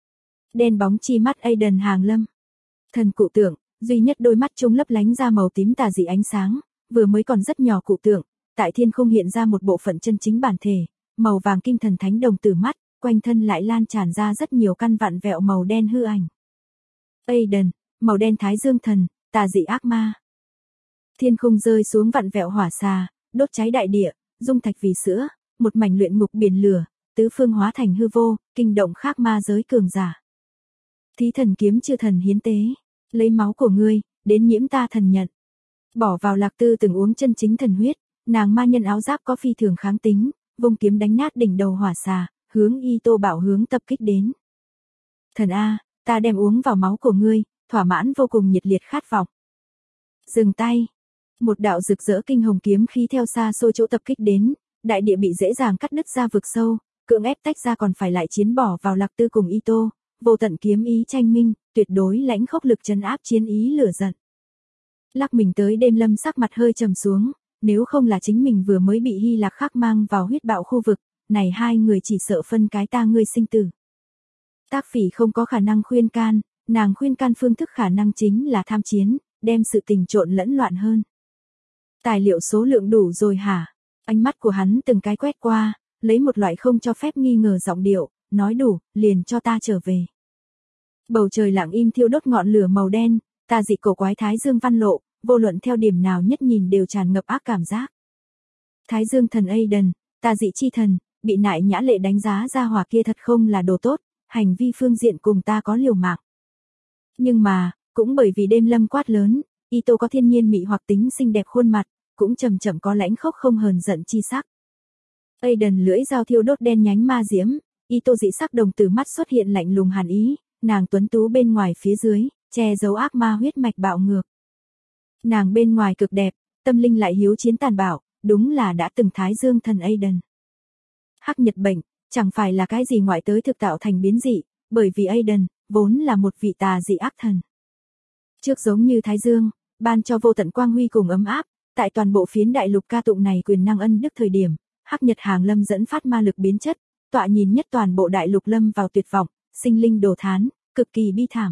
Đen bóng chi mắt Aiden hàng lâm. Thần cụ tượng, duy nhất đôi mắt trung lấp lánh ra màu tím tà dị ánh sáng, vừa mới còn rất nhỏ cụ tượng, tại thiên không hiện ra một bộ phận chân chính bản thể, màu vàng kim thần thánh đồng tử mắt, quanh thân lại lan tràn ra rất nhiều căn vặn vẹo màu đen hư ảnh. Aiden, màu đen Thái Dương thần, tà dị ác ma. Thiên không rơi xuống vặn vẹo hỏa xà, đốt cháy đại địa, dung thạch vì sữa, một mảnh luyện ngục biển lửa, tứ phương hóa thành hư vô, kinh động khác ma giới cường giả. Thí thần kiếm chư thần hiến tế, lấy máu của ngươi, đến nhiễm ta thần nhận. Bỏ vào Lạc Tư từng uống chân chính thần huyết, nàng ma nhân áo giáp có phi thường kháng tính, vung kiếm đánh nát đỉnh đầu hỏa xà, hướng Ito bảo hướng tập kích đến. Thần A, ta đem uống vào máu của ngươi, thỏa mãn vô cùng nhiệt liệt khát vọng. Dừng tay. Một đạo rực rỡ kinh hồng kiếm khí theo xa xôi chỗ tập kích đến, đại địa bị dễ dàng cắt đứt ra vực sâu, cưỡng ép tách ra còn phải lại chiến bỏ vào Lạc Tư cùng Ito, vô tận kiếm ý tranh minh, tuyệt đối lãnh khốc lực trấn áp chiến ý lửa giận. Lắc mình tới đêm lâm sắc mặt hơi trầm xuống, nếu không là chính mình vừa mới bị Hy Lạc khắc mang vào huyết bạo khu vực, này hai người chỉ sợ phân cái ta ngươi sinh tử. Tác Phỉ không có khả năng khuyên can, nàng khuyên can phương thức khả năng chính là tham chiến, đem sự tình trộn lẫn loạn hơn. Tài liệu số lượng đủ rồi hả? Ánh mắt của hắn từng cái quét qua, lấy một loại không cho phép nghi ngờ giọng điệu, nói đủ, liền cho ta trở về. Bầu trời lặng im thiêu đốt ngọn lửa màu đen, tà dị cổ quái Thái Dương văn lộ, vô luận theo điểm nào nhất nhìn đều tràn ngập ác cảm giác. Thái Dương thần Aiden, tà dị chi thần, bị nại nhã lệ đánh giá ra hỏa kia thật không là đồ tốt, hành vi phương diện cùng ta có liều mạng. Nhưng mà, cũng bởi vì đêm lâm quát lớn, Ito có thiên nhiên mị hoặc tính xinh đẹp khuôn mặt, cũng chậm chậm có lãnh khốc không hờn giận chi sắc. Aiden lưỡi dao thiêu đốt đen nhánh ma diễm, Ito dị sắc đồng tử mắt xuất hiện lạnh lùng hàn ý, nàng tuấn tú bên ngoài phía dưới, che giấu ác ma huyết mạch bạo ngược. Nàng bên ngoài cực đẹp, tâm linh lại hiếu chiến tàn bạo, đúng là đã từng Thái Dương thần Aiden. Hắc nhật bệnh, chẳng phải là cái gì ngoại tới thực tạo thành biến dị, bởi vì Aiden, vốn là một vị tà dị ác thần. Trước giống như Thái Dương, ban cho vô tận quang huy cùng ấm áp, tại toàn bộ phiến đại lục ca tụng này quyền năng ân đức thời điểm, Hắc Nhật hàng lâm dẫn phát ma lực biến chất, tọa nhìn nhất toàn bộ đại lục lâm vào tuyệt vọng, sinh linh đổ thán, cực kỳ bi thảm.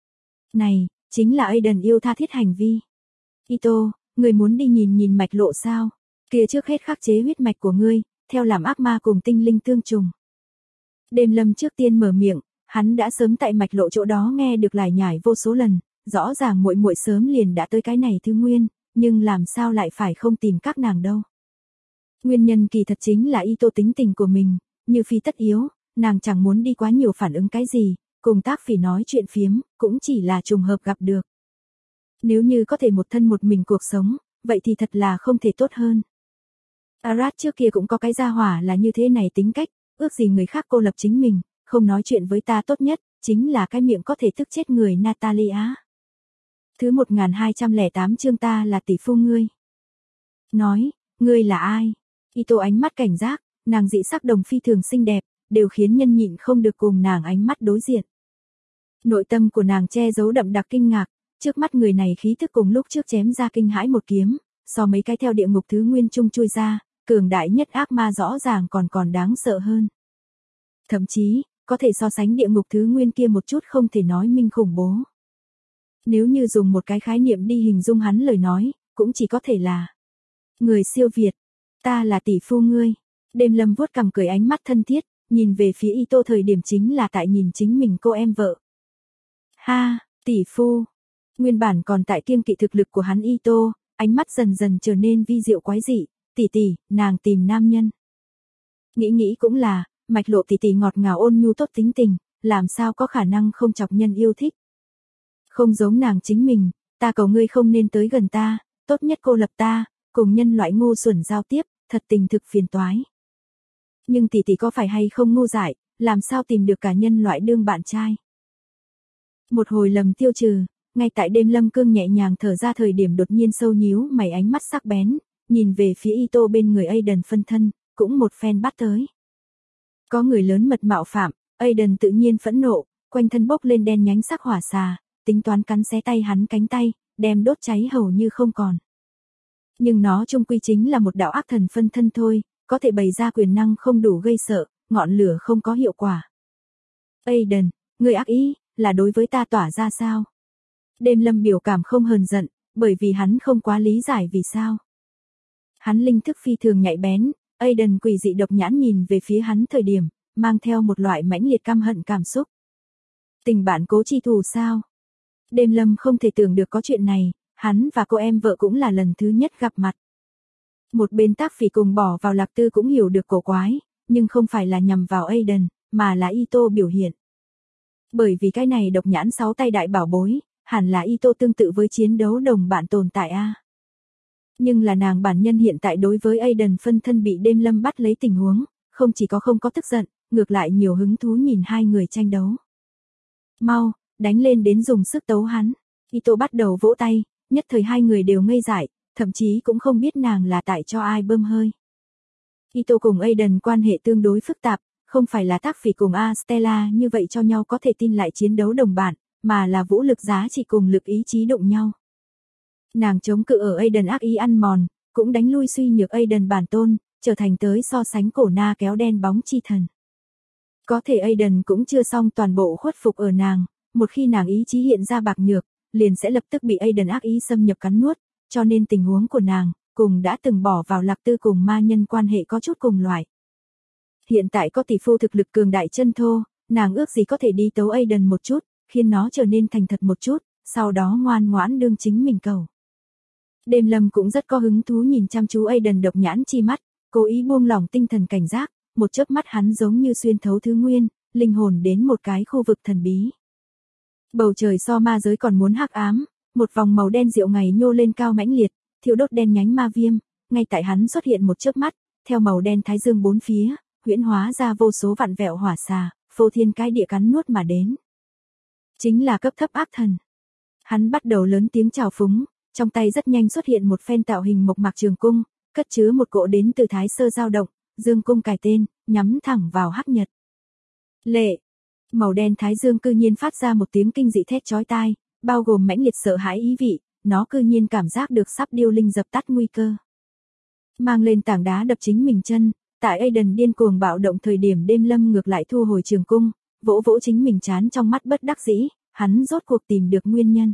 Này, chính là Aiden yêu tha thiết hành vi. Ito, người muốn đi nhìn mạch lộ sao? Kia trước hết khắc chế huyết mạch của ngươi, theo làm ác ma cùng tinh linh tương trùng. Đêm lâm trước tiên mở miệng, hắn đã sớm tại mạch lộ chỗ đó nghe được lải nhải vô số lần, rõ ràng muội muội sớm liền đã tới cái này thứ nguyên, nhưng làm sao lại phải không tìm các nàng đâu. Nguyên nhân kỳ thật chính là Ito tính tình của mình, như phi tất yếu, nàng chẳng muốn đi quá nhiều phản ứng cái gì, cùng Tác Phỉ nói chuyện phiếm, cũng chỉ là trùng hợp gặp được. Nếu như có thể một thân một mình cuộc sống, vậy thì thật là không thể tốt hơn. Arad trước kia cũng có cái gia hỏa là như thế này tính cách, ước gì người khác cô lập chính mình, không nói chuyện với ta tốt nhất, chính là cái miệng có thể tức chết người Natalia. Thứ 1208 chương ta là tỷ phu ngươi. Nói, ngươi là ai? Ito ánh mắt cảnh giác, nàng dị sắc đồng phi thường xinh đẹp, đều khiến nhân nhịn không được cùng nàng ánh mắt đối diện. Nội tâm của nàng che giấu đậm đặc kinh ngạc, trước mắt người này khí thức cùng lúc trước chém ra kinh hãi một kiếm, so mấy cái theo địa ngục thứ nguyên trung chui ra, cường đại nhất ác ma rõ ràng còn đáng sợ hơn. Thậm chí, có thể so sánh địa ngục thứ nguyên kia một chút không thể nói minh khủng bố. Nếu như dùng một cái khái niệm đi hình dung hắn lời nói, cũng chỉ có thể là người siêu việt, ta là tỷ phu ngươi. Đêm Lâm vuốt cằm cười ánh mắt thân thiết, nhìn về phía Ito thời điểm chính là tại nhìn chính mình cô em vợ. Ha, tỷ phu. Nguyên bản còn tại kiêng kỵ thực lực của hắn Ito, ánh mắt dần dần trở nên vi diệu quái dị, tỷ, nàng tìm nam nhân. Nghĩ cũng là, mạch lộ tỷ ngọt ngào ôn nhu tốt tính tình, làm sao có khả năng không chọc nhân yêu thích. Không giống nàng chính mình, ta cầu ngươi không nên tới gần ta, tốt nhất cô lập ta, cùng nhân loại ngu xuẩn giao tiếp, thật tình thực phiền toái. Nhưng tỷ có phải hay không ngu dại, làm sao tìm được cả nhân loại đương bạn trai. Một hồi lầm tiêu trừ, ngay tại đêm Lâm Cương nhẹ nhàng thở ra thời điểm đột nhiên sâu nhíu mày ánh mắt sắc bén, nhìn về phía Ito bên người Aiden phân thân, cũng một phen bắt tới. Có người lớn mật mạo phạm, Aiden tự nhiên phẫn nộ, quanh thân bốc lên đen nhánh sắc hỏa xà, tính toán cắn xé tay hắn cánh tay, đem đốt cháy hầu như không còn. Nhưng nó chung quy chính là một đạo ác thần phân thân thôi, có thể bày ra quyền năng không đủ gây sợ, ngọn lửa không có hiệu quả. Aiden, người ác ý, là đối với ta tỏa ra sao? Đêm Lâm biểu cảm không hờn giận, bởi vì hắn không quá lý giải vì sao. Hắn linh thức phi thường nhạy bén, Aiden quỷ dị độc nhãn nhìn về phía hắn thời điểm, mang theo một loại mãnh liệt căm hận cảm xúc. Tình bạn cố chi thù sao? Đêm Lâm không thể tưởng được có chuyện này, hắn và cô em vợ cũng là lần thứ nhất gặp mặt. Một bên Tác Phỉ cùng bỏ vào Lạc Tư cũng hiểu được cổ quái, nhưng không phải là nhằm vào Aiden, mà là Ito biểu hiện. Bởi vì cái này độc nhãn 6 tay đại bảo bối, hẳn là Ito tương tự với chiến đấu đồng bạn tồn tại a. Nhưng là nàng bản nhân hiện tại đối với Aiden phân thân bị đêm Lâm bắt lấy tình huống, không chỉ có không có tức giận, ngược lại nhiều hứng thú nhìn hai người tranh đấu. Mau, đánh lên đến dùng sức tấu hắn. Ito bắt đầu vỗ tay, nhất thời hai người đều ngây dại, thậm chí cũng không biết nàng là tại cho ai bơm hơi. Ito cùng Aiden quan hệ tương đối phức tạp, không phải là Tác Phỉ cùng Stella như vậy cho nhau có thể tin lại chiến đấu đồng bạn, mà là vũ lực giá trị cùng lực ý chí đụng nhau. Nàng chống cự ở Aiden ác ý ăn mòn, cũng đánh lui suy nhược Aiden bản tôn, trở thành tới so sánh cổ na kéo đen bóng chi thần. Có thể Aiden cũng chưa xong toàn bộ khuất phục ở nàng, một khi nàng ý chí hiện ra bạc nhược, liền sẽ lập tức bị Aiden ác ý xâm nhập cắn nuốt, cho nên tình huống của nàng, cùng đã từng bỏ vào Lạc Tư cùng ma nhân quan hệ có chút cùng loại. Hiện tại có tỷ phu thực lực cường đại chân thô, nàng ước gì có thể đi tấu Aiden một chút, khiến nó trở nên thành thật một chút, sau đó ngoan ngoãn đương chính mình cầu. Đêm Lâm cũng rất có hứng thú nhìn chăm chú Aiden độc nhãn chi mắt, cố ý buông lỏng tinh thần cảnh giác, một chớp mắt hắn giống như xuyên thấu thứ nguyên, linh hồn đến một cái khu vực thần bí. Bầu trời so ma giới còn muốn hắc ám, một vòng màu đen diệu ngày nhô lên cao mãnh liệt, thiêu đốt đen nhánh ma viêm, ngay tại hắn xuất hiện một chớp mắt, theo màu đen thái dương bốn phía, huyễn hóa ra vô số vạn vẹo hỏa xà, phô thiên cái địa cắn nuốt mà đến. Chính là cấp thấp ác thần. Hắn bắt đầu lớn tiếng chào phúng, trong tay rất nhanh xuất hiện một phen tạo hình mộc mạc trường cung, cất chứa một cỗ đến từ Thái Sơ dao động, dương cung cài tên, nhắm thẳng vào Hắc Nhật. Lệ. Màu đen thái dương cư nhiên phát ra một tiếng kinh dị thét chói tai, bao gồm mãnh liệt sợ hãi ý vị, nó cư nhiên cảm giác được sắp điêu linh dập tắt nguy cơ. Mang lên tảng đá đập chính mình chân, tại Aiden điên cuồng bạo động thời điểm đêm Lâm ngược lại thu hồi trường cung, vỗ vỗ chính mình chán trong mắt bất đắc dĩ, hắn rốt cuộc tìm được nguyên nhân.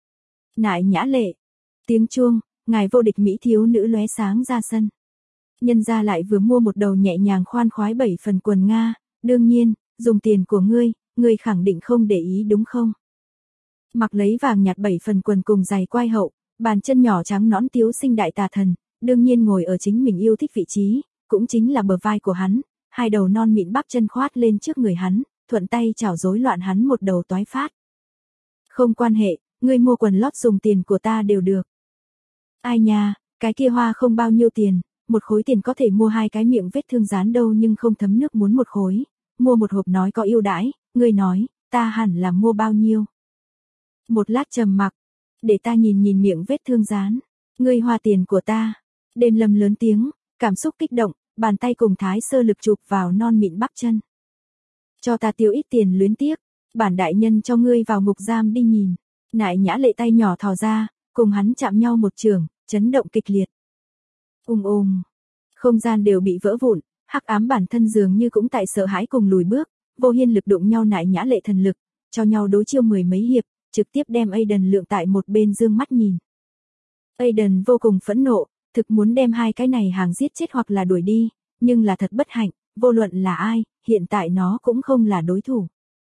Nại nhã lệ. Tiếng chuông, ngài vô địch mỹ thiếu nữ lóe sáng ra sân. Nhân gia lại vừa mua một đầu nhẹ nhàng khoan khoái 7 phần quần Nga, đương nhiên, dùng tiền của ngươi khẳng định không để ý đúng không? Mặc lấy vàng nhạt 7 phần quần cùng giày quai hậu, bàn chân nhỏ trắng nõn tiếu sinh đại tà thần, đương nhiên ngồi ở chính mình yêu thích vị trí, cũng chính là bờ vai của hắn, hai đầu non mịn bắp chân khoát lên trước người hắn, thuận tay chảo rối loạn hắn một đầu toái phát. Không quan hệ, ngươi mua quần lót dùng tiền của ta đều được. Ai nha, cái kia hoa không bao nhiêu tiền, một khối tiền có thể mua 2 cái miệng vết thương dán đâu nhưng không thấm nước muốn một khối, mua một hộp nói có ưu đãi, ngươi nói, ta hẳn là mua bao nhiêu. Một lát trầm mặc, để ta nhìn nhìn miệng vết thương dán, ngươi hoa tiền của ta. Đêm Lâm lớn tiếng, cảm xúc kích động, bàn tay cùng thái sơ lực chụp vào non mịn bắp chân. Cho ta tiêu ít tiền luyến tiếc, bản đại nhân cho ngươi vào ngục giam đi nhìn. Nại Nhã Lệ tay nhỏ thò ra, cùng hắn chạm nhau một trường, chấn động kịch liệt. Không gian đều bị vỡ vụn, hắc ám bản thân dường như cũng tại sợ hãi cùng lùi bước, vô hiên lực đụng nhau Nại Nhã Lệ thần lực, cho nhau đối chiêu 10 mấy hiệp, trực tiếp đem Aiden lượng tại một bên dương mắt nhìn. Aiden vô cùng phẫn nộ, thực muốn đem 2 cái này hàng giết chết hoặc là đuổi đi, nhưng là thật bất hạnh, vô luận là ai, hiện tại nó cũng không là đối thủ.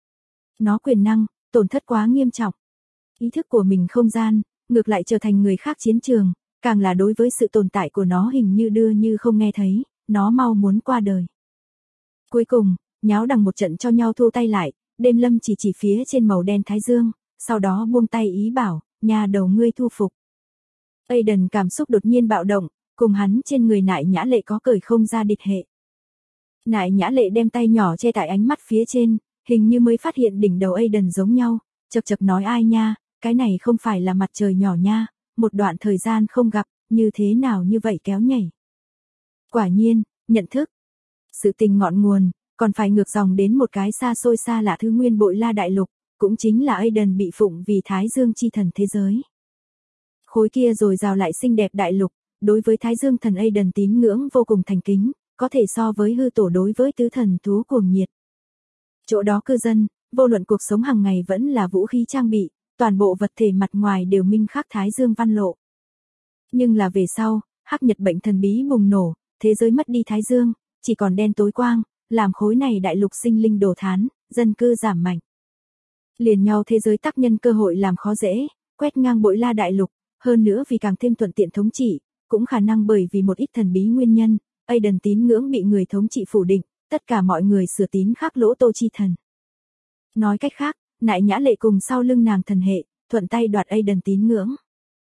Nó quyền năng, tổn thất quá nghiêm trọng. Ý thức của mình không gian, ngược lại trở thành người khác chiến trường, càng là đối với sự tồn tại của nó hình như đưa như không nghe thấy, nó mau muốn qua đời. Cuối cùng, nháo đằng một trận cho nhau thu tay lại, Đêm Lâm chỉ phía trên màu đen thái dương, sau đó buông tay ý bảo, nhà đầu ngươi thu phục. Aiden cảm xúc đột nhiên bạo động, cùng hắn trên người Nại Nhã Lệ có cởi không ra địch hệ. Nại Nhã Lệ đem tay nhỏ che tại ánh mắt phía trên, hình như mới phát hiện đỉnh đầu Aiden giống nhau, chật chật nói ai nha, cái này không phải là mặt trời nhỏ nha, một đoạn thời gian không gặp, như thế nào như vậy kéo nhảy. Quả nhiên, nhận thức. Sự tình ngọn nguồn, còn phải ngược dòng đến một cái xa xôi xa lạ thứ nguyên bội la đại lục, cũng chính là Aiden bị phụng vì Thái Dương chi thần thế giới. Khối kia rồi rào lại xinh đẹp đại lục, đối với Thái Dương thần Aiden tín ngưỡng vô cùng thành kính, có thể so với hư tổ đối với tứ thần thú cuồng nhiệt. Chỗ đó cư dân, vô luận cuộc sống hàng ngày vẫn là vũ khí trang bị, toàn bộ vật thể mặt ngoài đều minh khắc Thái Dương văn lộ. Nhưng là về sau, hắc nhật bệnh thần bí bùng nổ, thế giới mất đi Thái Dương, chỉ còn đen tối quang, làm khối này đại lục sinh linh đổ thán, dân cư giảm mạnh. Liền nhau thế giới tác nhân cơ hội làm khó dễ, quét ngang bội la đại lục, hơn nữa vì càng thêm thuận tiện thống trị, cũng khả năng bởi vì một ít thần bí nguyên nhân, Aiden tín ngưỡng bị người thống trị phủ định, tất cả mọi người sửa tín khắc lỗ tô chi thần. Nói cách khác, Nại Nhã Lệ cùng sau lưng nàng thần hệ, thuận tay đoạt Aiden tín ngưỡng.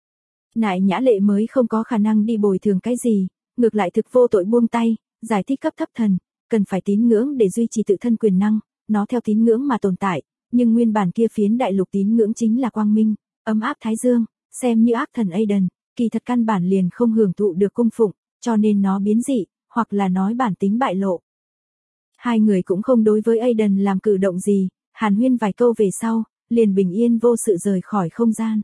Nại Nhã Lệ mới không có khả năng đi bồi thường cái gì, ngược lại thực vô tội buông tay, giải thích cấp thấp thần, cần phải tín ngưỡng để duy trì tự thân quyền năng, nó theo tín ngưỡng mà tồn tại, nhưng nguyên bản kia phiến đại lục tín ngưỡng chính là quang minh, ấm áp Thái Dương, xem như ác thần Aiden, kỳ thật căn bản liền không hưởng thụ được cung phụng, cho nên nó biến dị, hoặc là nói bản tính bại lộ. Hai người cũng không đối với Aiden làm cử động gì, hàn huyên vài câu về sau, liền bình yên vô sự rời khỏi không gian.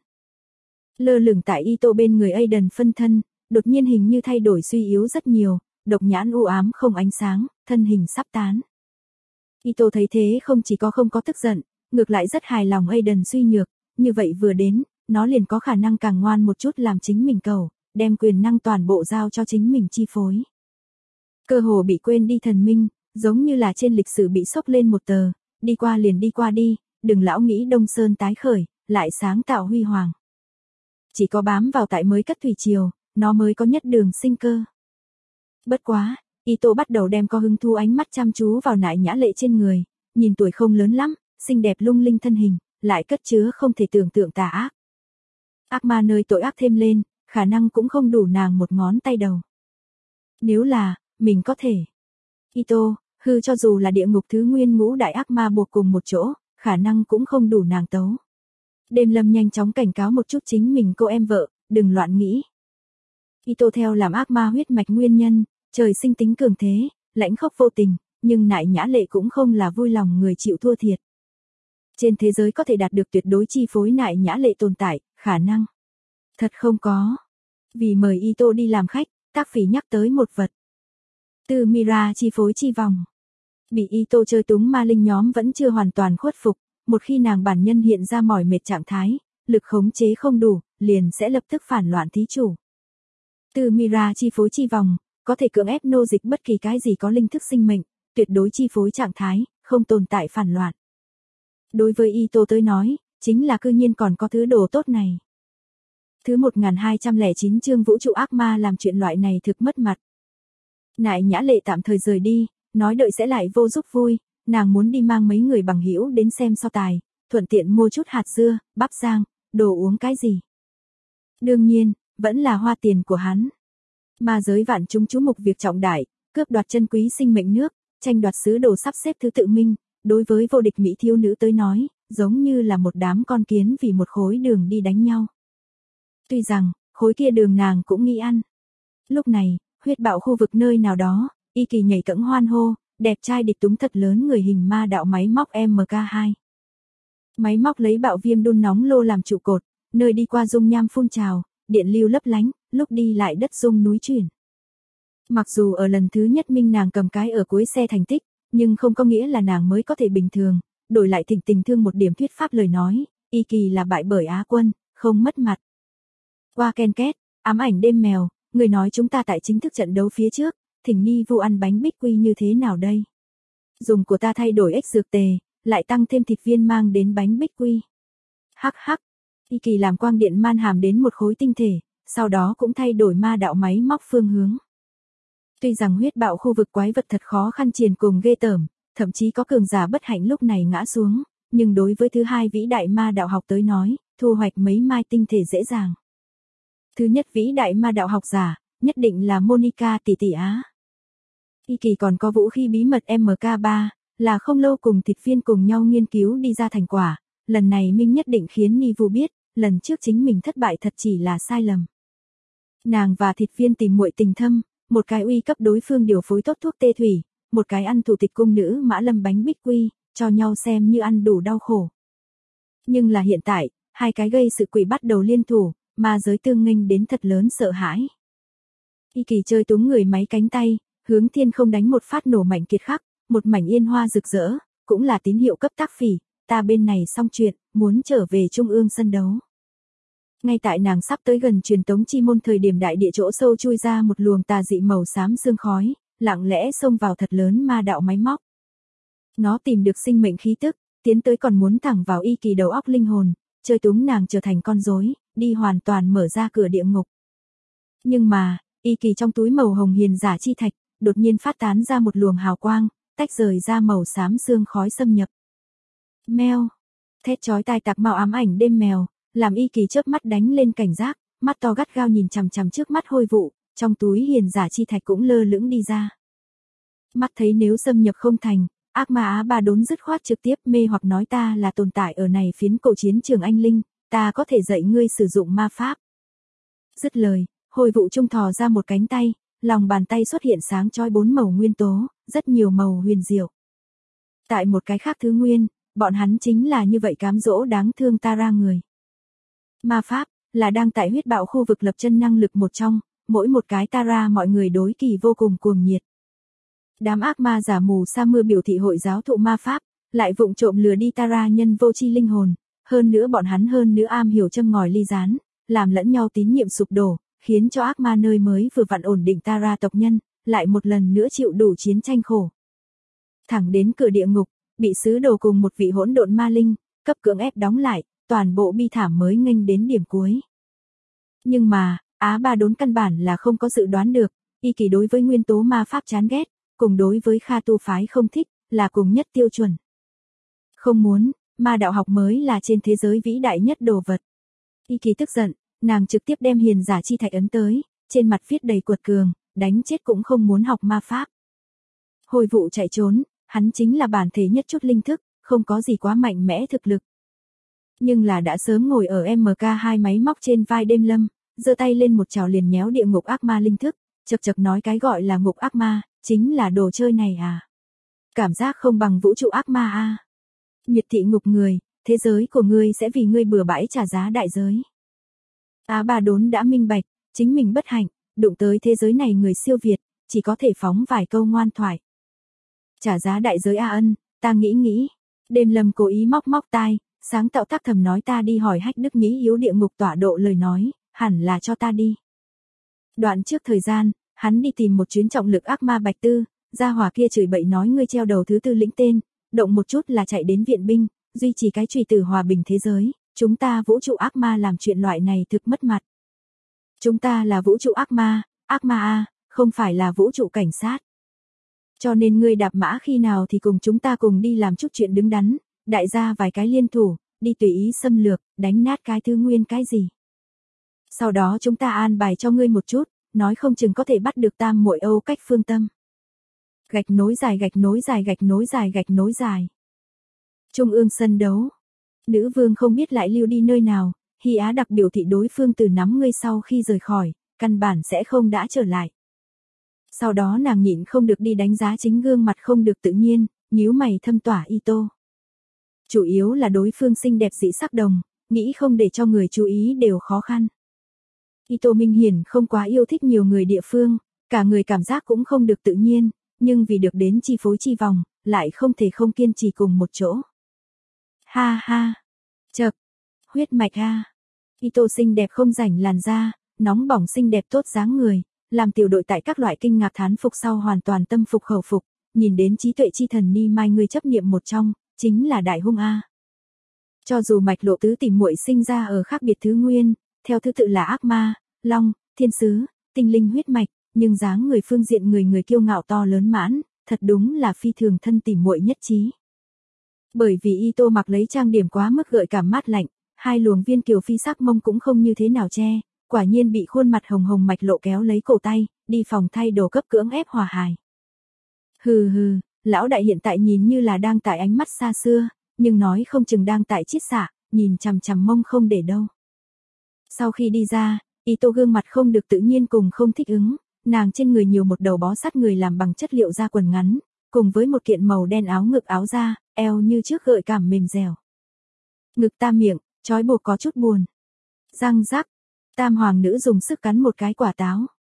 Lơ lửng tại Ito bên người Aiden phân thân, đột nhiên hình như thay đổi suy yếu rất nhiều, độc nhãn u ám không ánh sáng, thân hình sắp tán. Ito thấy thế không chỉ có không có tức giận, ngược lại rất hài lòng Aiden suy nhược, như vậy vừa đến, nó liền có khả năng càng ngoan một chút làm chính mình cầu, đem quyền năng toàn bộ giao cho chính mình chi phối. Cơ hồ bị quên đi thần minh, giống như là trên lịch sử bị xốc lên một tờ, đi qua liền đi qua đi, đừng lão nghĩ Đông Sơn tái khởi, lại sáng tạo huy hoàng. Chỉ có bám vào tại mới cất thủy triều, nó mới có nhất đường sinh cơ. Bất quá, Ito bắt đầu đem có hứng thú ánh mắt chăm chú vào Nại Nhã Lệ trên người, nhìn tuổi không lớn lắm, xinh đẹp lung linh thân hình, lại cất chứa không thể tưởng tượng tà ác. Ác ma nơi tội ác thêm lên, khả năng cũng không đủ nàng một ngón tay đầu. Nếu là, mình có thể. Ito, hư cho dù là địa ngục thứ nguyên ngũ đại ác ma buộc cùng một chỗ, khả năng cũng không đủ nàng tấu. Đêm Lâm nhanh chóng cảnh cáo một chút chính mình cô em vợ, đừng loạn nghĩ. Ito theo làm ác ma huyết mạch nguyên nhân, trời sinh tính cường thế, lãnh khốc vô tình, nhưng Nại Nhã Lệ cũng không là vui lòng người chịu thua thiệt. Trên thế giới có thể đạt được tuyệt đối chi phối Nại Nhã Lệ tồn tại, khả năng. Thật không có. Vì mời Ito đi làm khách, Tác Phỉ nhắc tới một vật. Từ Mira chi phối chi vòng. Bị Ito chơi túng ma linh nhóm vẫn chưa hoàn toàn khuất phục, một khi nàng bản nhân hiện ra mỏi mệt trạng thái, lực khống chế không đủ, liền sẽ lập tức phản loạn thí chủ. Từ Mira chi phối chi vòng, có thể cưỡng ép nô dịch bất kỳ cái gì có linh thức sinh mệnh, tuyệt đối chi phối trạng thái, không tồn tại phản loạn. Đối với Ito tới nói, chính là cư nhiên còn có thứ đồ tốt này. Thứ 1209 chương vũ trụ ác ma làm chuyện loại này thực mất mặt. Nại Nhã Lệ tạm thời rời đi, nói đợi sẽ lại vô giúp vui, nàng muốn đi mang mấy người bằng hữu đến xem so tài, thuận tiện mua chút hạt dưa, bắp rang, đồ uống cái gì. Đương nhiên, vẫn là hoa tiền của hắn. Ma giới vạn chúng chú mục việc trọng đại, cướp đoạt chân quý sinh mệnh nước, tranh đoạt sứ đồ sắp xếp thứ tự minh, đối với vô địch mỹ thiếu nữ tới nói, giống như là một đám con kiến vì một khối đường đi đánh nhau. Tuy rằng, khối kia đường nàng cũng nghĩ ăn. Lúc này, huyết bạo khu vực nơi nào đó, Y Kỳ nhảy cẫng hoan hô, đẹp trai địch túng thật lớn người hình ma đạo máy móc MK2. Máy móc lấy bạo viêm đun nóng lô làm trụ cột, nơi đi qua dung nham phun trào, điện lưu lấp lánh, lúc đi lại đất rung núi chuyển. Mặc dù ở lần thứ nhất minh nàng cầm cái ở cuối xe thành tích, nhưng không có nghĩa là nàng mới có thể bình thường, đổi lại thỉnh tình thương một điểm thuyết pháp lời nói, Y Kỳ là bại bởi Á quân, không mất mặt. Qua ken két, ám ảnh đêm mèo, người nói chúng ta tại chính thức trận đấu phía trước, thỉnh Nhi Vu ăn bánh bích quy như thế nào đây? Dùng của ta thay đổi ếch dược tề, lại tăng thêm thịt viên mang đến bánh bích quy. Hắc hắc, Y Kỳ làm quang điện man hàm đến một khối tinh thể, sau đó cũng thay đổi ma đạo máy móc phương hướng. Tuy rằng huyết bạo khu vực quái vật thật khó khăn triền cùng ghê tởm, thậm chí có cường giả bất hạnh lúc này ngã xuống, nhưng đối với thứ hai vĩ đại ma đạo học tới nói, thu hoạch mấy mai tinh thể dễ dàng. Thứ nhất vĩ đại ma đạo học giả, nhất định là Monica tỷ tỷ Á. Y Kỳ còn có vũ khí bí mật MK3, là không lâu cùng thịt viên cùng nhau nghiên cứu đi ra thành quả, lần này Minh nhất định khiến Ni Vu biết, lần trước chính mình thất bại thật chỉ là sai lầm. Nàng và thịt viên tìm muội tình thâm, một cái uy cấp đối phương điều phối tốt thuốc tê thủy, một cái ăn thủ tịch cung nữ Mã Lâm bánh bích quy, cho nhau xem như ăn đủ đau khổ. Nhưng là hiện tại, hai cái gây sự quỷ bắt đầu liên thủ, ma giới tương nghênh đến thật lớn sợ hãi. Y Kỳ chơi túng người máy cánh tay, hướng thiên không đánh một phát nổ mạnh kiệt khắc, một mảnh yên hoa rực rỡ, cũng là tín hiệu cấp tác phỉ, ta bên này xong chuyện, muốn trở về trung ương sân đấu. Ngay tại nàng sắp tới gần truyền tống chi môn thời điểm đại địa chỗ sâu chui ra một luồng tà dị màu xám sương khói, lặng lẽ xông vào thật lớn ma đạo máy móc. Nó tìm được sinh mệnh khí tức, tiến tới còn muốn thẳng vào Y Kỳ đầu óc linh hồn, chơi túng nàng trở thành con rối, đi hoàn toàn mở ra cửa địa ngục. Nhưng mà, Y Kỳ trong túi màu hồng hiền giả chi thạch, đột nhiên phát tán ra một luồng hào quang, tách rời ra màu xám sương khói xâm nhập. Meo, thét chói tai tạc màu ám ảnh đêm mèo, làm Y Kỳ chớp mắt đánh lên cảnh giác, mắt to gắt gao nhìn chằm chằm trước mắt hôi vụ, trong túi hiền giả chi thạch cũng lơ lửng đi ra. Mắt thấy nếu xâm nhập không thành, ác ma Á Ba Đốn dứt khoát trực tiếp mê hoặc nói ta là tồn tại ở này phiến cổ chiến trường anh linh, ta có thể dạy ngươi sử dụng ma pháp. Dứt lời, hôi vụ trung thò ra một cánh tay, lòng bàn tay xuất hiện sáng chói 4 màu nguyên tố, rất nhiều màu huyền diệu. Tại một cái khác thứ nguyên, bọn hắn chính là như vậy cám dỗ đáng thương Tara người. Ma pháp, là đang tại huyết bạo khu vực lập chân năng lực một trong, mỗi một cái Tara mọi người đối kỳ vô cùng cuồng nhiệt. Đám ác ma giả mù sa mưa biểu thị hội giáo thụ ma pháp, lại vụng trộm lừa đi Tara nhân vô tri linh hồn, hơn nữa bọn hắn am hiểu châm ngòi ly gián, làm lẫn nhau tín nhiệm sụp đổ, khiến cho ác ma nơi mới vừa vặn ổn định Tara tộc nhân, lại một lần nữa chịu đủ chiến tranh khổ. Thẳng đến cửa địa ngục, bị sứ đồ cùng một vị hỗn độn ma linh, cấp cưỡng ép đóng lại, toàn bộ bi thảm mới nghênh đến điểm cuối. Nhưng mà, Á Ba Đốn căn bản là không có dự đoán được, Y Kỳ đối với nguyên tố ma pháp chán ghét, cùng đối với Kha tu phái không thích, là cùng nhất tiêu chuẩn. Không muốn, ma đạo học mới là trên thế giới vĩ đại nhất đồ vật. Y Kỳ tức giận, nàng trực tiếp đem hiền giả chi thạch ấn tới, trên mặt viết đầy quật cường, đánh chết cũng không muốn học ma pháp. Hồi vụ chạy trốn, hắn chính là bản thể nhất chút linh thức, không có gì quá mạnh mẽ thực lực. Nhưng là đã sớm ngồi ở MK2 máy móc trên vai đêm lâm, giơ tay lên một chảo liền nhéo địa ngục ác ma linh thức, chật chật nói cái gọi là ngục ác ma, chính là đồ chơi này à. Cảm giác không bằng vũ trụ ác ma à. Miệt thị ngục người, thế giới của ngươi sẽ vì ngươi bừa bãi trả giá đại giới. Á Ba Đốn đã minh bạch, chính mình bất hạnh, đụng tới thế giới này người siêu việt, chỉ có thể phóng vài câu ngoan thoại. Trả giá đại giới a ân, ta nghĩ. Đêm lâm cố ý móc tai, sáng tạo tác thầm nói ta đi hỏi Hách Đức Nhĩ yếu địa ngục tọa độ lời nói, hẳn là cho ta đi. Đoạn trước thời gian, hắn đi tìm một chuyến trọng lực ác ma Bạch Tư, gia hỏa kia chửi bậy nói ngươi treo đầu thứ tư lĩnh tên, động một chút là chạy đến viện binh, duy trì cái chùy tử hòa bình thế giới, chúng ta vũ trụ ác ma làm chuyện loại này thực mất mặt. Chúng ta là vũ trụ ác ma a, không phải là vũ trụ cảnh sát. Cho nên ngươi đạp mã khi nào thì cùng chúng ta cùng đi làm chút chuyện đứng đắn, đại gia vài cái liên thủ, đi tùy ý xâm lược, đánh nát cái thứ nguyên cái gì. Sau đó chúng ta an bài cho ngươi một chút, nói không chừng có thể bắt được tam muội Âu cách phương tâm. Gạch nối dài gạch nối dài gạch nối dài gạch nối dài. Trung ương sân đấu. Nữ vương không biết lại lưu đi nơi nào, Hy Á đặc biểu thị đối phương từ nắm ngươi sau khi rời khỏi, căn bản sẽ không đã trở lại. Sau đó nàng nhịn không được đi đánh giá chính gương mặt không được tự nhiên, nhíu mày thâm tỏa Ito. Chủ yếu là đối phương xinh đẹp dị sắc đồng, nghĩ không để cho người chú ý đều khó khăn. Ito minh hiển không quá yêu thích nhiều người địa phương, cả người cảm giác cũng không được tự nhiên, nhưng vì được đến chi phối chi vòng, lại không thể không kiên trì cùng một chỗ. Ha ha, chậc, huyết mạch ha. Ito xinh đẹp không rảnh làn da, nóng bỏng xinh đẹp tốt dáng người, làm tiểu đội tại các loại kinh ngạc thán phục sau hoàn toàn tâm phục khẩu phục, nhìn đến trí tuệ chi thần Ni Mai người chấp niệm một trong, chính là đại hung a. Cho dù mạch lộ tứ tỷ muội sinh ra ở khác biệt thứ nguyên, theo thứ tự là ác ma, long, thiên sứ, tinh linh huyết mạch, nhưng dáng người phương diện người kiêu ngạo to lớn mãn, thật đúng là phi thường thân tỷ muội nhất trí. Bởi vì Ito mặc lấy trang điểm quá mức gợi cảm mát lạnh, hai luồng viên kiều phi sắc mông cũng không như thế nào che, quả nhiên bị khuôn mặt hồng hồng mạch lộ kéo lấy cổ tay, đi phòng thay đồ cấp cưỡng ép hòa hài. Hừ hừ, lão đại hiện tại nhìn như là đang tại ánh mắt xa xưa, nhưng nói không chừng đang tại chiết xạ, nhìn chằm chằm mông không để đâu. Sau khi đi ra, Ito gương mặt không được tự nhiên cùng không thích ứng, nàng trên người nhiều một đầu bó sát người làm bằng chất liệu da quần ngắn, cùng với một kiện màu đen áo ngực áo da, eo như trước gợi cảm mềm dẻo. Ngực tam miệng, trói buộc có chút buồn. Răng rắc, tam hoàng nữ dùng sức cắn một cái quả táo.